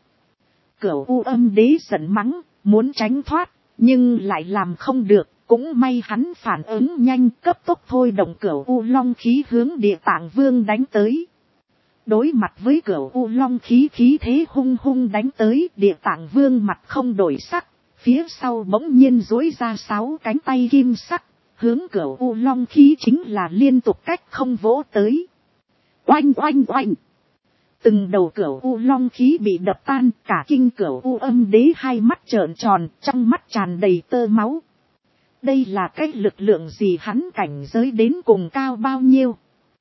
Cửu U Âm Đế giận mắng, muốn tránh thoát, nhưng lại làm không được, cũng may hắn phản ứng nhanh, cấp tốc thôi động Cửu U Long khí hướng Địa Tạng Vương đánh tới. Đối mặt với Cửu U Long khí khí thế hung hung đánh tới, Địa Tạng Vương mặt không đổi sắc, phía sau bỗng nhiên duỗi ra 6 cánh tay kim sắc, hướng Cửu U Long khí chính là liên tục cách không vỗ tới. Oanh oanh oanh. Từng đầu Cửu U Long khí bị đập tan, cả kinh Cửu U Âm Đế hai mắt trợn tròn, trong mắt tràn đầy tơ máu. Đây là cái lực lượng gì, hắn cảnh giới đến cùng cao bao nhiêu?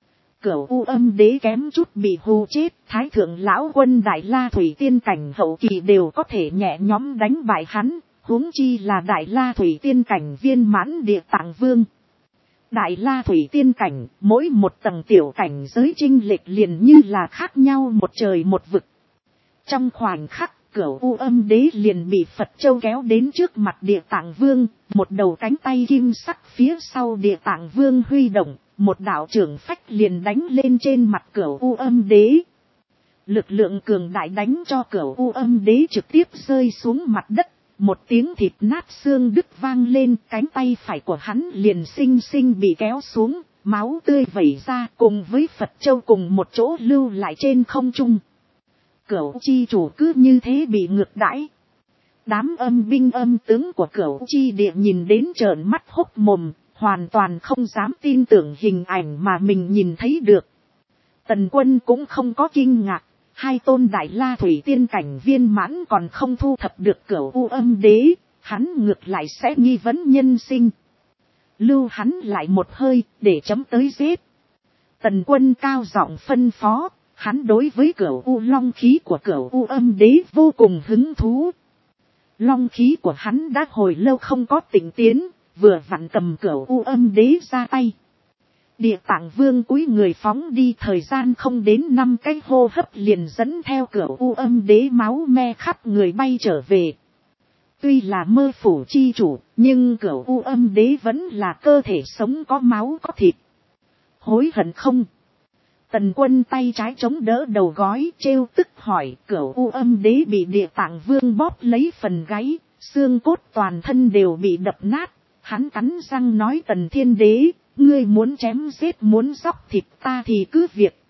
Cửu U Âm Đế kém chút bị hù chết, Thái Thượng Lão Quân Đại La Thủy Tiên cảnh hậu kỳ đều có thể nhẹ nhõm đánh bại hắn, huống chi là Đại La Thủy Tiên cảnh viên mãn Địa Tạng Vương. Đại La Thủy Tiên cảnh, mỗi một tầng tiểu cảnh giới chênh lệch liền như là khác nhau một trời một vực. Trong khoảnh khắc, Cửu U Âm Đế liền bị Phật Châu kéo đến trước mặt Địa Tạng Vương, một đầu cánh tay kim sắc phía sau Địa Tạng Vương huy động, một đạo trưởng phách liền đánh lên trên mặt Cửu U Âm Đế. Lực lượng cường đại đánh cho Cửu U Âm Đế trực tiếp rơi xuống mặt đất. Một tiếng thịt nát xương đứt vang lên, cánh tay phải của hắn liền xinh xinh bị kéo xuống, máu tươi vẩy ra cùng với Phật Châu cùng một chỗ lưu lại trên không trung. Cửu chi chủ cứ như thế bị ngược đãi. Đám âm binh âm tướng của Cửu chi địa nhìn đến trợn mắt hốc mồm, hoàn toàn không dám tin tưởng hình ảnh mà mình nhìn thấy được. Tần Quân cũng không có kinh ngạc. Hai tôn Đại La Thủy Tiên cảnh viên mãn còn không thu thập được Cửu U Âm Đế, hắn ngược lại sẽ nghi vấn nhân sinh. Lưu hắn lại một hơi, để chấm tới giết. Tần Quân cao giọng phân phó, hắn đối với Cửu U Long khí của Cửu U Âm Đế vô cùng hứng thú. Long khí của hắn đã hồi lâu không có tịnh tiến, vừa vặn cầm Cửu U Âm Đế ra tay. Địa Tạng Vương cúi người phóng đi, thời gian không đến 5 cái hô hấp liền dẫn theo Cửu U Âm Đế máu me khắp người bay trở về. Tuy là mơ phủ chi chủ, nhưng Cửu U Âm Đế vẫn là cơ thể sống có máu có thịt. Hối hận không? Tần Quân tay trái chống đỡ đầu gối, trêu tức hỏi. Cửu U Âm Đế bị Địa Tạng Vương bóp lấy phần gáy, xương cốt toàn thân đều bị đập nát. Hắn cắn răng nói, Tần Thiên Đế, ngươi muốn chém giết muốn dóc thịt ta thì cứ việc,